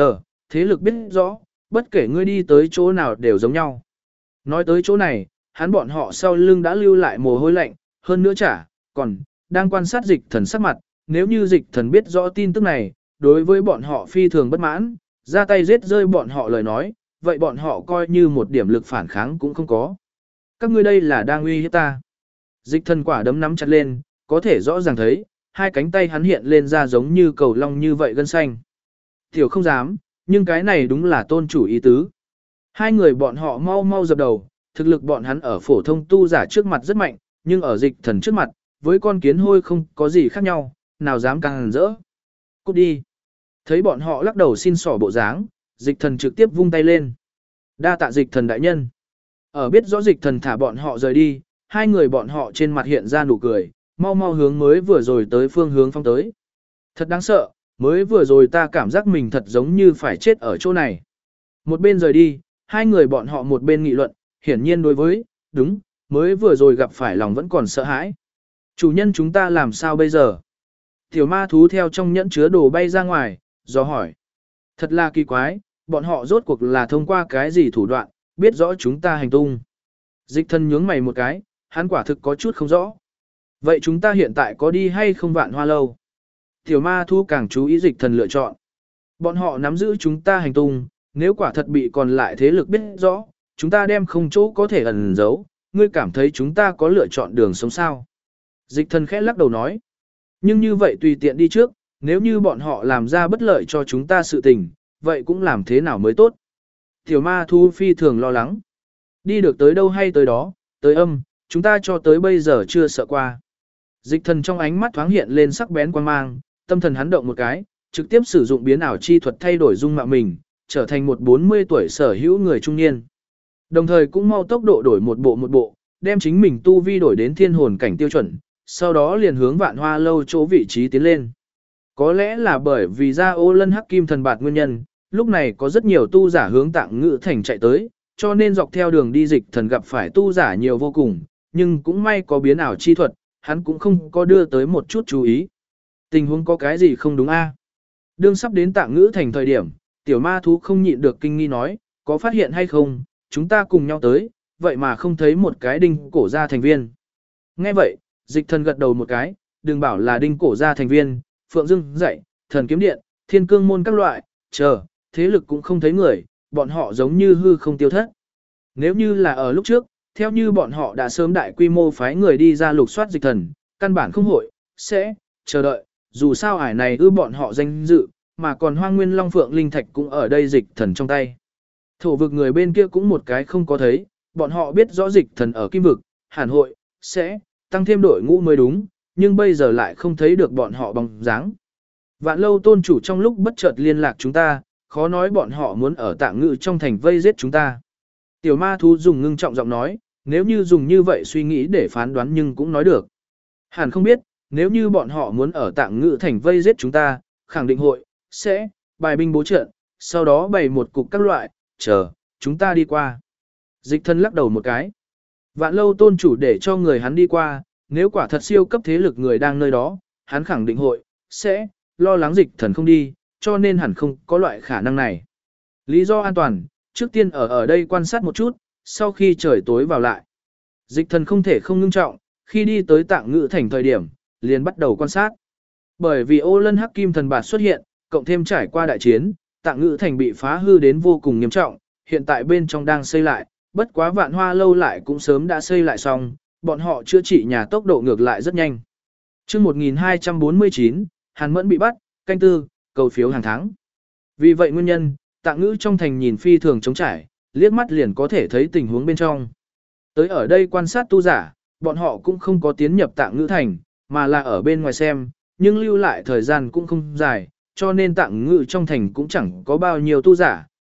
thế lực biết rõ, bất kể ngươi đi tới chỗ nào đều giống nhau. Nói tới chỗ này, hắn bọn họ sau lưng đã lưu lại mồ hôi lạnh, hơn nữa còn, đang quan sát dịch thần sắc mặt, nếu như dịch thần biết rõ tin tức này, đối với bọn họ phi thường bất mãn, ra tay giết rơi bọn họ lời nói, vậy bọn họ coi như một điểm lực phản kháng cũng không có. Các ngươi đây là đang uy hiếp ta. Dịch thần quả đấm nắm chặt lên, có thể rõ ràng thấy, hai cánh tay hắn hiện lên ra giống như cầu long như vậy gân xanh. Tiểu không dám, nhưng cái này đúng là tôn chủ ý tứ. Hai người bọn họ mau mau dập đầu, thực lực bọn hắn ở phổ thông tu giả trước mặt rất mạnh, nhưng ở dịch thần trước mặt, với con kiến hôi không có gì khác nhau, nào dám càng hẳn rỡ. Cút đi. Thấy bọn họ lắc đầu xin xỏ bộ dáng, dịch thần trực tiếp vung tay lên. Đa tạ dịch thần đại nhân. Ở biết rõ dịch thần thả bọn họ rời đi, hai người bọn họ trên mặt hiện ra nụ cười, mau mau hướng mới vừa rồi tới phương hướng phong tới. Thật đáng sợ, mới vừa rồi ta cảm giác mình thật giống như phải chết ở chỗ này. Một bên rời đi, hai người bọn họ một bên nghị luận, hiển nhiên đối với, đúng, mới vừa rồi gặp phải lòng vẫn còn sợ hãi. Chủ nhân chúng ta làm sao bây giờ? Tiểu ma thú theo trong nhẫn chứa đồ bay ra ngoài, do hỏi. Thật là kỳ quái, bọn họ rốt cuộc là thông qua cái gì thủ đoạn, biết rõ chúng ta hành tung. Dịch thần nhướng mày một cái, hắn quả thực có chút không rõ. Vậy chúng ta hiện tại có đi hay không Vạn Hoa Lâu? Tiểu ma thú càng chú ý dịch thần lựa chọn. Bọn họ nắm giữ chúng ta hành tung, nếu quả thật bị còn lại thế lực biết rõ, chúng ta đem không chỗ có thể ẩn giấu, ngươi cảm thấy chúng ta có lựa chọn đường sống sao? Dịch thần khẽ lắc đầu nói. Nhưng như vậy tùy tiện đi trước, nếu như bọn họ làm ra bất lợi cho chúng ta sự tình, vậy cũng làm thế nào mới tốt? Tiểu ma thú phi thường lo lắng. Đi được tới đâu hay tới đó, tới âm, chúng ta cho tới bây giờ chưa sợ qua. Dịch thần trong ánh mắt thoáng hiện lên sắc bén quan mang, tâm thần hắn động một cái, trực tiếp sử dụng biến ảo chi thuật thay đổi dung mạo mình, trở thành một 40 tuổi sở hữu người trung niên. Đồng thời cũng mau tốc độ đổi một bộ, đem chính mình tu vi đổi đến thiên hồn cảnh tiêu chuẩn, sau đó liền hướng Vạn Hoa Lâu chỗ vị trí tiến lên. Có lẽ là bởi vì ra ô lân hắc kim thần bạt nguyên nhân, lúc này có rất nhiều tu giả hướng Tạng Ngữ Thành chạy tới, cho nên dọc theo đường đi dịch thần gặp phải tu giả nhiều vô cùng, nhưng cũng may có biến ảo chi thuật, hắn cũng không có đưa tới một chút chú ý. Tình huống có cái gì không đúng a? Đương sắp đến Tạng Ngữ Thành thời điểm, tiểu ma thú không nhịn được kinh nghi nói, có phát hiện hay không, chúng ta cùng nhau tới, vậy mà không thấy một cái đinh cổ gia thành viên. Nghe vậy, dịch thần gật đầu một cái, đừng bảo là đinh cổ gia thành viên, Phượng Dương dạy, thần kiếm điện, thiên cương môn các loại, thế lực cũng không thấy người, bọn họ giống như hư không tiêu thất. Nếu như là ở lúc trước, theo như bọn họ đã sớm đại quy mô phái người đi ra lục soát dịch thần, căn bản không hội, sẽ, chờ đợi, dù sao ải này bọn họ danh dự, mà còn Hoang Nguyên Long Phượng Linh Thạch cũng ở đây dịch thần trong tay. Thổ vực người bên kia cũng một cái không có thấy, bọn họ biết rõ dịch thần ở kim vực, hẳn hội, sẽ, tăng thêm đội ngũ mới đúng, nhưng bây giờ lại không thấy được bọn họ bóng dáng. Vạn Lâu tôn chủ trong lúc bất chợt liên lạc chúng ta, khó nói bọn họ muốn ở Tạng Ngữ trong thành vây giết chúng ta. Tiểu ma thú dùng ngưng trọng giọng nói, nếu như dùng như vậy suy nghĩ để phán đoán nhưng cũng nói được. Hẳn không biết, nếu như bọn họ muốn ở Tạng Ngữ thành vây giết chúng ta, khẳng định hội, sẽ, bài binh bố trận, sau đó bày một cục các loại, chúng ta đi qua. Dịch thân lắc đầu một cái. Vạn Lâu tôn chủ để cho người hắn đi qua, nếu quả thật siêu cấp thế lực người đang nơi đó, hắn khẳng định hội, sẽ, lo lắng dịch thần không đi, cho nên hẳn không có loại khả năng này. Lý do an toàn, trước tiên ở đây quan sát một chút, sau khi trời tối vào lại. Dịch thần không thể không ngưng trọng, khi đi tới Tạng Ngữ thành thời điểm, liền bắt đầu quan sát. Bởi vì ô lân hắc kim thần bạt xuất hiện, cộng thêm trải qua đại chiến, Tạng Ngữ thành bị phá hư đến vô cùng nghiêm trọng, hiện tại bên trong đang xây lại, bất quá Vạn Hoa Lâu lại cũng sớm đã xây lại xong, bọn họ chữa trị nhà tốc độ ngược lại rất nhanh. Chương 1249, Hàn Mẫn bị bắt, canh tư, cầu phiếu hàng tháng. Vì vậy nguyên nhân, Tạng Ngữ trong thành nhìn phi thường trống trải, liếc mắt liền có thể thấy tình huống bên trong. Tới ở đây quan sát tu giả, bọn họ cũng không có tiến nhập Tạng Ngữ thành, mà là ở bên ngoài xem, nhưng lưu lại thời gian cũng không dài, cho nên Tạng Ngữ trong thành cũng chẳng có bao nhiêu tu giả,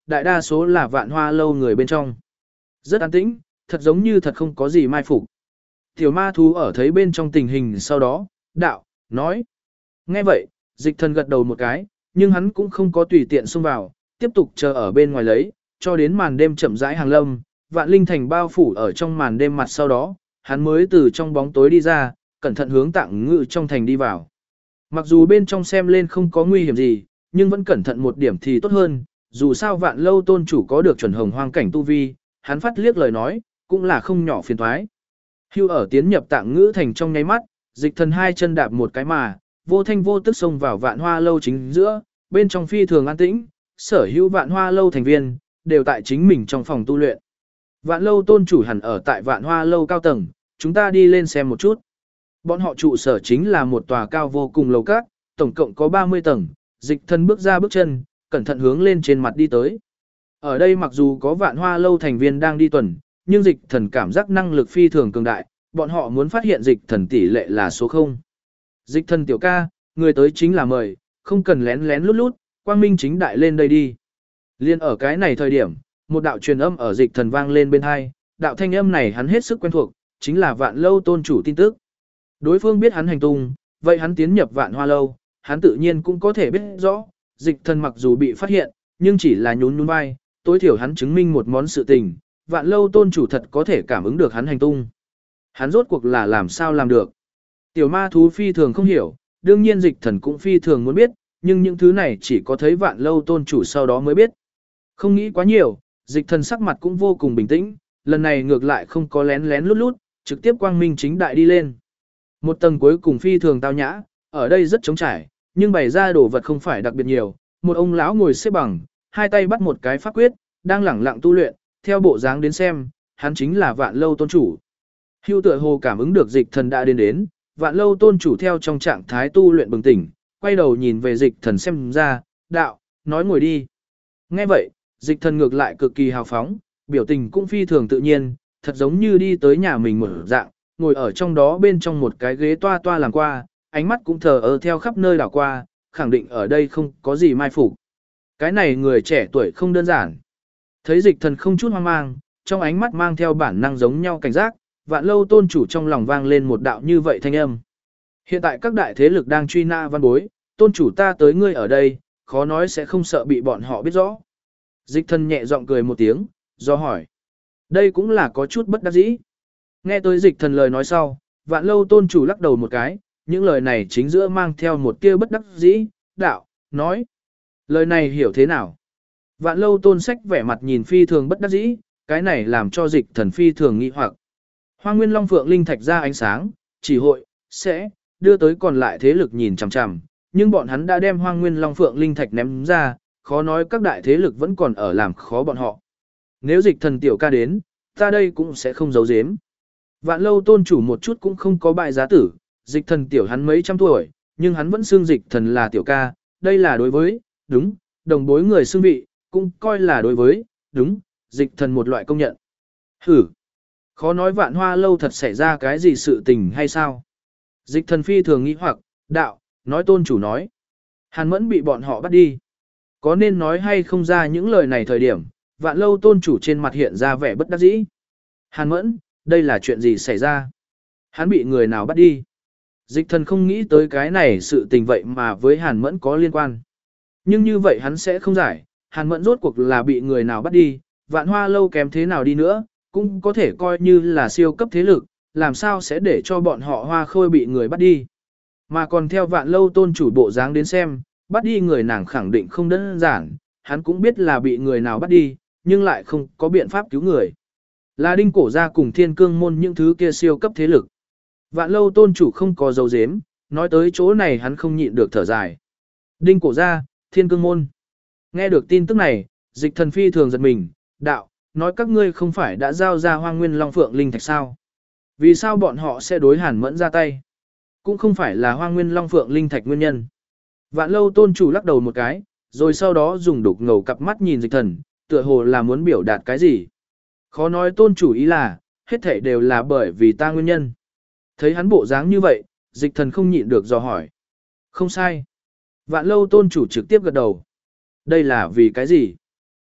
đại đa số là Vạn Hoa lâu người bên trong. Rất an tĩnh, thật giống như thật không có gì mai phục. Tiểu ma thú ở thấy bên trong tình hình sau đó, đạo, nói. Nghe vậy, dịch thần gật đầu một cái, nhưng hắn cũng không có tùy tiện xông vào, tiếp tục chờ ở bên ngoài lấy, cho đến màn đêm chậm rãi hàng lâm, Vạn Linh Thành bao phủ ở trong màn đêm mặt sau đó, hắn mới từ trong bóng tối đi ra, cẩn thận hướng Tạng Ngự trong thành đi vào. Mặc dù bên trong xem lên không có nguy hiểm gì, nhưng vẫn cẩn thận một điểm thì tốt hơn, dù sao Vạn Lâu tôn chủ có được chuẩn hồng hoang cảnh tu vi, hắn phát liếc lời nói, cũng là không nhỏ phiền toái. Hưu ở tiến nhập Tạng Ngữ thành trong nháy mắt, dịch thần hai chân đạp một cái mà, vô thanh vô tức xông vào Vạn Hoa lâu chính giữa, bên trong phi thường an tĩnh, sở hữu Vạn Hoa lâu thành viên đều tại chính mình trong phòng tu luyện. Vạn Lâu tôn chủ hẳn ở tại Vạn Hoa lâu cao tầng, chúng ta đi lên xem một chút. Bọn họ trụ sở chính là một tòa cao vô cùng lầu các, tổng cộng có 30 tầng, dịch thần bước ra bước chân, cẩn thận hướng lên trên mặt đi tới. Ở đây mặc dù có Vạn Hoa lâu thành viên đang đi tuần, nhưng dịch thần cảm giác năng lực phi thường cường đại, bọn họ muốn phát hiện dịch thần tỷ lệ là số 0. Dịch thần tiểu ca, người tới chính là mời, không cần lén lén lút lút, quang minh chính đại lên đây đi. Liên ở cái này thời điểm, một đạo truyền âm ở dịch thần vang lên bên hai, đạo thanh âm này hắn hết sức quen thuộc, chính là Vạn Lâu tôn chủ tin tức. Đối phương biết hắn hành tung, vậy hắn tiến nhập Vạn Hoa lâu, hắn tự nhiên cũng có thể biết rõ, dịch thần mặc dù bị phát hiện, nhưng chỉ là nhún nhún vai, tối thiểu hắn chứng minh một món sự tình, Vạn Lâu tôn chủ thật có thể cảm ứng được hắn hành tung. Hắn rốt cuộc là làm sao làm được? Tiểu ma thú phi thường không hiểu, đương nhiên dịch thần cũng phi thường muốn biết, nhưng những thứ này chỉ có thấy Vạn Lâu tôn chủ sau đó mới biết. Không nghĩ quá nhiều, dịch thần sắc mặt cũng vô cùng bình tĩnh, lần này ngược lại không có lén lén lút lút, trực tiếp quang minh chính đại đi lên. Một tầng cuối cùng phi thường tao nhã, ở đây rất trống trải, nhưng bày ra đồ vật không phải đặc biệt nhiều. Một ông lão ngồi xếp bằng, hai tay bắt một cái pháp quyết, đang lẳng lặng tu luyện, theo bộ dáng đến xem, hắn chính là Vạn Lâu tôn chủ. Hưu tựa hồ cảm ứng được dịch thần đã đến, Vạn Lâu tôn chủ theo trong trạng thái tu luyện bừng tỉnh, quay đầu nhìn về dịch thần xem ra, đạo, nói ngồi đi. Nghe vậy, dịch thần ngược lại cực kỳ hào phóng, biểu tình cũng phi thường tự nhiên, thật giống như đi tới nhà mình một dạng, ngồi ở trong đó bên trong một cái ghế toa toa làm qua, ánh mắt cũng thờ ơ theo khắp nơi đảo qua, khẳng định ở đây không có gì mai phục. Cái này người trẻ tuổi không đơn giản. Thấy dịch thần không chút hoang mang, trong ánh mắt mang theo bản năng giống nhau cảnh giác, Vạn Lâu tôn chủ trong lòng vang lên một đạo như vậy thanh âm. Hiện tại các đại thế lực đang truy nã văn bối, tôn chủ ta tới ngươi ở đây, khó nói sẽ không sợ bị bọn họ biết rõ. Dịch thần nhẹ giọng cười một tiếng, do hỏi. Đây cũng là có chút bất đắc dĩ. Nghe tới dịch thần lời nói sau, Vạn Lâu tôn chủ lắc đầu một cái, những lời này chính giữa mang theo một tia bất đắc dĩ, đạo, nói. Lời này hiểu thế nào? Vạn Lâu tôn sách vẻ mặt nhìn phi thường bất đắc dĩ, cái này làm cho dịch thần phi thường nghi hoặc. Hoa Nguyên Long Phượng Linh Thạch ra ánh sáng, chỉ hội, sẽ, đưa tới còn lại thế lực nhìn chằm chằm, nhưng bọn hắn đã đem Hoa Nguyên Long Phượng Linh Thạch ném ra, khó nói các đại thế lực vẫn còn ở làm khó bọn họ. Nếu dịch thần tiểu ca đến, ta đây cũng sẽ không giấu giếm. Vạn Lâu tôn chủ một chút cũng không có bại giá tử, dịch thần tiểu hắn mấy trăm tuổi, nhưng hắn vẫn xưng dịch thần là tiểu ca, đây là đối với, đúng, đồng bối người xưng vị, cũng coi là đối với, đúng, dịch thần một loại công nhận. Hử! Khó nói Vạn Hoa lâu thật xảy ra cái gì sự tình hay sao? Dịch thần phi thường nghĩ hoặc, đạo, nói tôn chủ nói. Hàn Mẫn bị bọn họ bắt đi. Có nên nói hay không ra những lời này thời điểm, Vạn Lâu tôn chủ trên mặt hiện ra vẻ bất đắc dĩ. Hàn Mẫn, đây là chuyện gì xảy ra? Hắn bị người nào bắt đi? Dịch thần không nghĩ tới cái này sự tình vậy mà với Hàn Mẫn có liên quan. Nhưng như vậy hắn sẽ không giải, Hàn Mẫn rốt cuộc là bị người nào bắt đi, Vạn Hoa lâu kém thế nào đi nữa, cũng có thể coi như là siêu cấp thế lực, làm sao sẽ để cho bọn họ Hoa Khôi bị người bắt đi. Mà còn theo Vạn Lâu tôn chủ bộ dáng đến xem, bắt đi người nàng khẳng định không đơn giản, hắn cũng biết là bị người nào bắt đi, nhưng lại không có biện pháp cứu người. Là Đinh Cổ Gia cùng Thiên Cương môn những thứ kia siêu cấp thế lực. Vạn Lâu tôn chủ không có dấu dếm, nói tới chỗ này hắn không nhịn được thở dài. Đinh Cổ Gia, Thiên Cương môn. Nghe được tin tức này, dịch thần phi thường giật mình, đạo, nói các ngươi không phải đã giao ra Hoa Nguyên Long Phượng Linh Thạch sao? Vì sao bọn họ sẽ đối Hàn Mẫn ra tay? Cũng không phải là Hoa Nguyên Long Phượng Linh Thạch nguyên nhân. Vạn Lâu tôn chủ lắc đầu một cái, rồi sau đó dùng đục ngầu cặp mắt nhìn dịch thần, tựa hồ là muốn biểu đạt cái gì. Khó nói tôn chủ ý là, hết thảy đều là bởi vì ta nguyên nhân. Thấy hắn bộ dáng như vậy, dịch thần không nhịn được dò hỏi. Không sai. Vạn Lâu tôn chủ trực tiếp gật đầu. Đây là vì cái gì?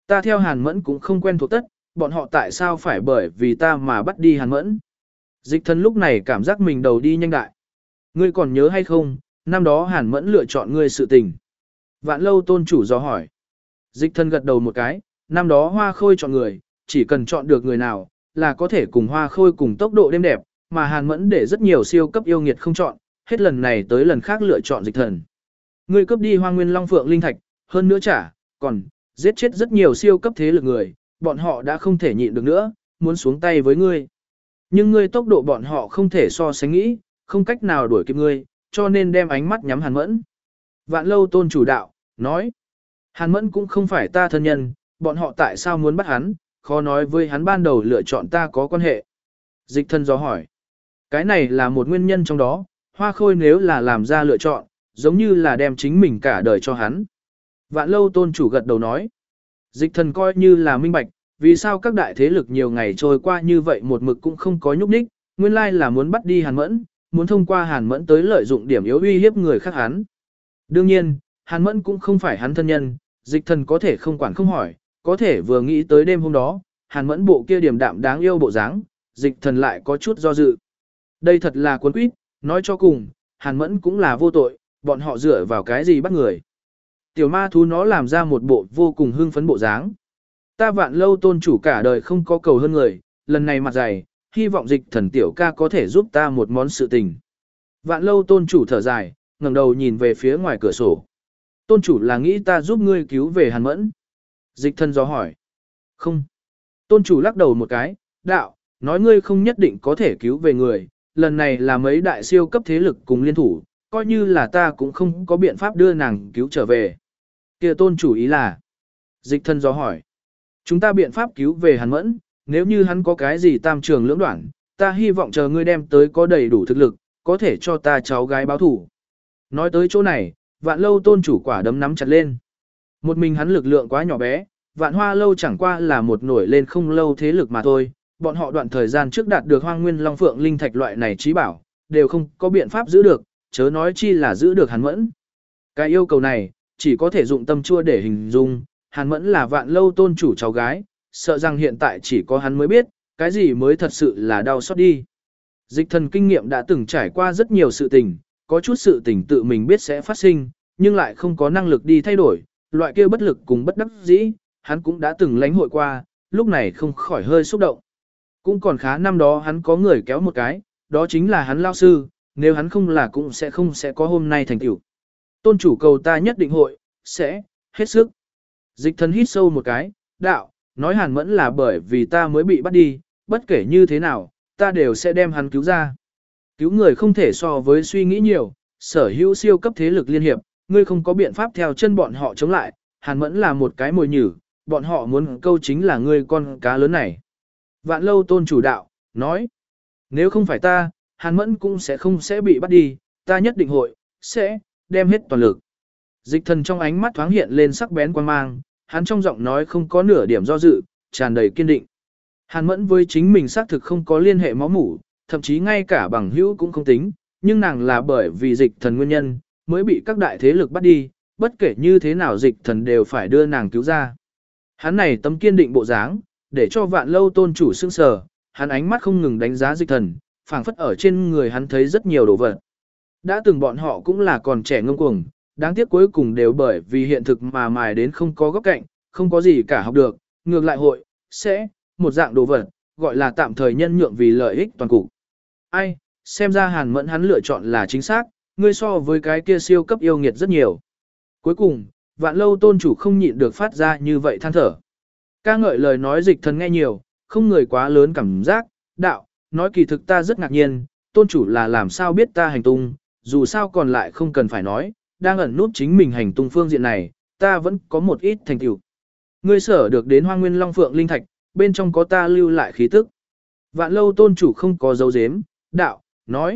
Ta theo Hàn Mẫn cũng không quen thuộc tất, bọn họ tại sao phải bởi vì ta mà bắt đi Hàn Mẫn. Dịch thần lúc này cảm giác mình đầu đi nhanh đại. Ngươi còn nhớ hay không, năm đó Hàn Mẫn lựa chọn ngươi sự tình. Vạn Lâu tôn chủ dò hỏi. Dịch thần gật đầu một cái, năm đó Hoa Khôi chọn người, chỉ cần chọn được người nào, là có thể cùng Hoa Khôi cùng tốc độ đêm đẹp, mà Hàn Mẫn để rất nhiều siêu cấp yêu nghiệt không chọn, hết lần này tới lần khác lựa chọn dịch thần. Ngươi cướp đi Hoa Nguyên Long Phượng Linh Thạch, hơn nữa còn giết chết rất nhiều siêu cấp thế lực người, bọn họ đã không thể nhịn được nữa, muốn xuống tay với ngươi. Nhưng ngươi tốc độ bọn họ không thể so sánh nghĩ, không cách nào đuổi kịp ngươi, cho nên đem ánh mắt nhắm Hàn Mẫn. Vạn Lâu tôn chủ đạo, nói, Hàn Mẫn cũng không phải ta thân nhân, bọn họ tại sao muốn bắt hắn, khó nói với hắn ban đầu lựa chọn ta có quan hệ. Dịch thân gió hỏi, cái này là một nguyên nhân trong đó, Hoa Khôi nếu là làm ra lựa chọn, giống như là đem chính mình cả đời cho hắn. Vạn Lâu tôn chủ gật đầu nói, dịch thần coi như là minh bạch, vì sao các đại thế lực nhiều ngày trôi qua như vậy một mực cũng không có nhúc nhích, nguyên lai là muốn bắt đi Hàn Mẫn, muốn thông qua Hàn Mẫn tới lợi dụng điểm yếu uy hiếp người khác hắn. Đương nhiên, Hàn Mẫn cũng không phải hắn thân nhân, dịch thần có thể không quản không hỏi, có thể vừa nghĩ tới đêm hôm đó, Hàn Mẫn bộ kia điềm đạm đáng yêu bộ dáng, dịch thần lại có chút do dự. Đây thật là cuốn quýt, nói cho cùng, Hàn Mẫn cũng là vô tội, bọn họ dựa vào cái gì bắt người. Tiểu ma thú nó làm ra một bộ vô cùng hưng phấn bộ dáng. Ta Vạn Lâu tôn chủ cả đời không có cầu hơn người, lần này mặt dày, hy vọng dịch thần tiểu ca có thể giúp ta một món sự tình. Vạn Lâu tôn chủ thở dài, ngẩng đầu nhìn về phía ngoài cửa sổ. Tôn chủ là nghĩ ta giúp ngươi cứu về Hàn Mẫn. Dịch thần gió hỏi. Không. Tôn chủ lắc đầu một cái, đạo, nói ngươi không nhất định có thể cứu về người, lần này là mấy đại siêu cấp thế lực cùng liên thủ, coi như là ta cũng không có biện pháp đưa nàng cứu trở về. Kia tôn chủ ý là. Dịch thần gió hỏi. Chúng ta biện pháp cứu về Hàn Mẫn, nếu như hắn có cái gì tam trường lưỡng đoạn, ta hy vọng chờ ngươi đem tới có đầy đủ thực lực, có thể cho ta cháu gái báo thủ. Nói tới chỗ này, Vạn Lâu tôn chủ quả đấm nắm chặt lên. Một mình hắn lực lượng quá nhỏ bé, Vạn Hoa Lâu chẳng qua là một nổi lên không lâu thế lực mà thôi, bọn họ đoạn thời gian trước đạt được Hoang Nguyên Long Phượng Linh Thạch loại này trí bảo, đều không có biện pháp giữ được, chớ nói chi là giữ được Hàn Mẫn. Cái yêu cầu này, chỉ có thể dụng tâm chua để hình dung, Hàn Mẫn là Vạn Lâu tôn chủ cháu gái, sợ rằng hiện tại chỉ có hắn mới biết, cái gì mới thật sự là đau xót đi. Dịch thần kinh nghiệm đã từng trải qua rất nhiều sự tình, có chút sự tình tự mình biết sẽ phát sinh, nhưng lại không có năng lực đi thay đổi, loại kia bất lực cùng bất đắc dĩ, hắn cũng đã từng lãnh hội qua, lúc này không khỏi hơi xúc động. Cũng còn khá năm đó hắn có người kéo một cái, đó chính là hắn lao sư, nếu hắn không là cũng sẽ có hôm nay thành tựu. Tôn chủ cầu ta nhất định hội, sẽ, hết sức. Dịch thần hít sâu một cái, đạo, nói Hàn Mẫn là bởi vì ta mới bị bắt đi, bất kể như thế nào, ta đều sẽ đem hắn cứu ra. Cứu người không thể so với suy nghĩ nhiều, sở hữu siêu cấp thế lực liên hiệp, ngươi không có biện pháp theo chân bọn họ chống lại, Hàn Mẫn là một cái mồi nhử, bọn họ muốn câu chính là ngươi con cá lớn này. Vạn Lâu tôn chủ đạo, nói, nếu không phải ta, Hàn Mẫn cũng sẽ bị bắt đi, ta nhất định hội, sẽ, đem hết toàn lực. Dịch thần trong ánh mắt thoáng hiện lên sắc bén quan mang, hắn trong giọng nói không có nửa điểm do dự, tràn đầy kiên định. Hàn Mẫn với chính mình xác thực không có liên hệ máu mủ, thậm chí ngay cả bằng hữu cũng không tính, nhưng nàng là bởi vì dịch thần nguyên nhân, mới bị các đại thế lực bắt đi, bất kể như thế nào dịch thần đều phải đưa nàng cứu ra. Hắn này tấm kiên định bộ dáng, để cho Vạn Lâu tôn chủ sững sờ, hắn ánh mắt không ngừng đánh giá dịch thần, phảng phất ở trên người hắn thấy rất nhiều đồ vật. Đã từng bọn họ cũng là còn trẻ ngông cuồng, đáng tiếc cuối cùng đều bởi vì hiện thực mà mài đến không có góc cạnh, không có gì cả học được, ngược lại hội, sẽ, một dạng đồ vật, gọi là tạm thời nhân nhượng vì lợi ích toàn cục. Ai, xem ra Hàn Mẫn hắn lựa chọn là chính xác, ngươi so với cái kia siêu cấp yêu nghiệt rất nhiều. Cuối cùng, Vạn Lâu tôn chủ không nhịn được phát ra như vậy than thở. Ca ngợi lời nói dịch thần nghe nhiều, không người quá lớn cảm giác, đạo, nói kỳ thực ta rất ngạc nhiên, tôn chủ là làm sao biết ta hành tung, dù sao còn lại không cần phải nói, đang ẩn nút chính mình hành tung phương diện này, ta vẫn có một ít thành tựu. Ngươi sở được đến Hoang Nguyên Long Phượng Linh Thạch, bên trong có ta lưu lại khí tức. Vạn Lâu tôn chủ không có dấu dếm, đạo, nói,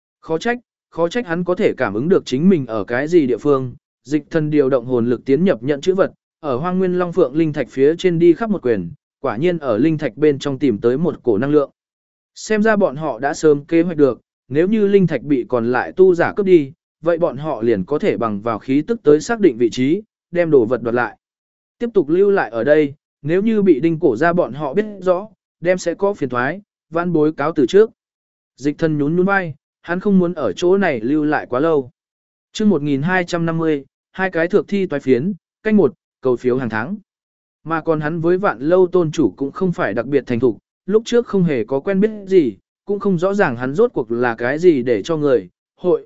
khó trách hắn có thể cảm ứng được chính mình ở cái gì địa phương, dịch thần điều động hồn lực tiến nhập nhận chữ vật, ở Hoang Nguyên Long Phượng Linh Thạch phía trên đi khắp một quyền, quả nhiên ở Linh Thạch bên trong tìm tới một cổ năng lượng. Xem ra bọn họ đã sớm kế hoạch được, nếu như Linh Thạch bị còn lại tu giả cướp đi, vậy bọn họ liền có thể bằng vào khí tức tới xác định vị trí, đem đồ vật đoạt lại. Tiếp tục lưu lại ở đây, nếu như bị đinh cổ ra bọn họ biết rõ, đem sẽ có phiền thoái, vãn bối cáo từ trước. Dịch thần nhún nhún vai, hắn không muốn ở chỗ này lưu lại quá lâu. Chương 1250, hai cái thược thi toái phiến, canh một, cầu phiếu hàng tháng. Mà còn hắn với Vạn Lâu tôn chủ cũng không phải đặc biệt thành thục, lúc trước không hề có quen biết gì, cũng không rõ ràng hắn rốt cuộc là cái gì để cho người, hội,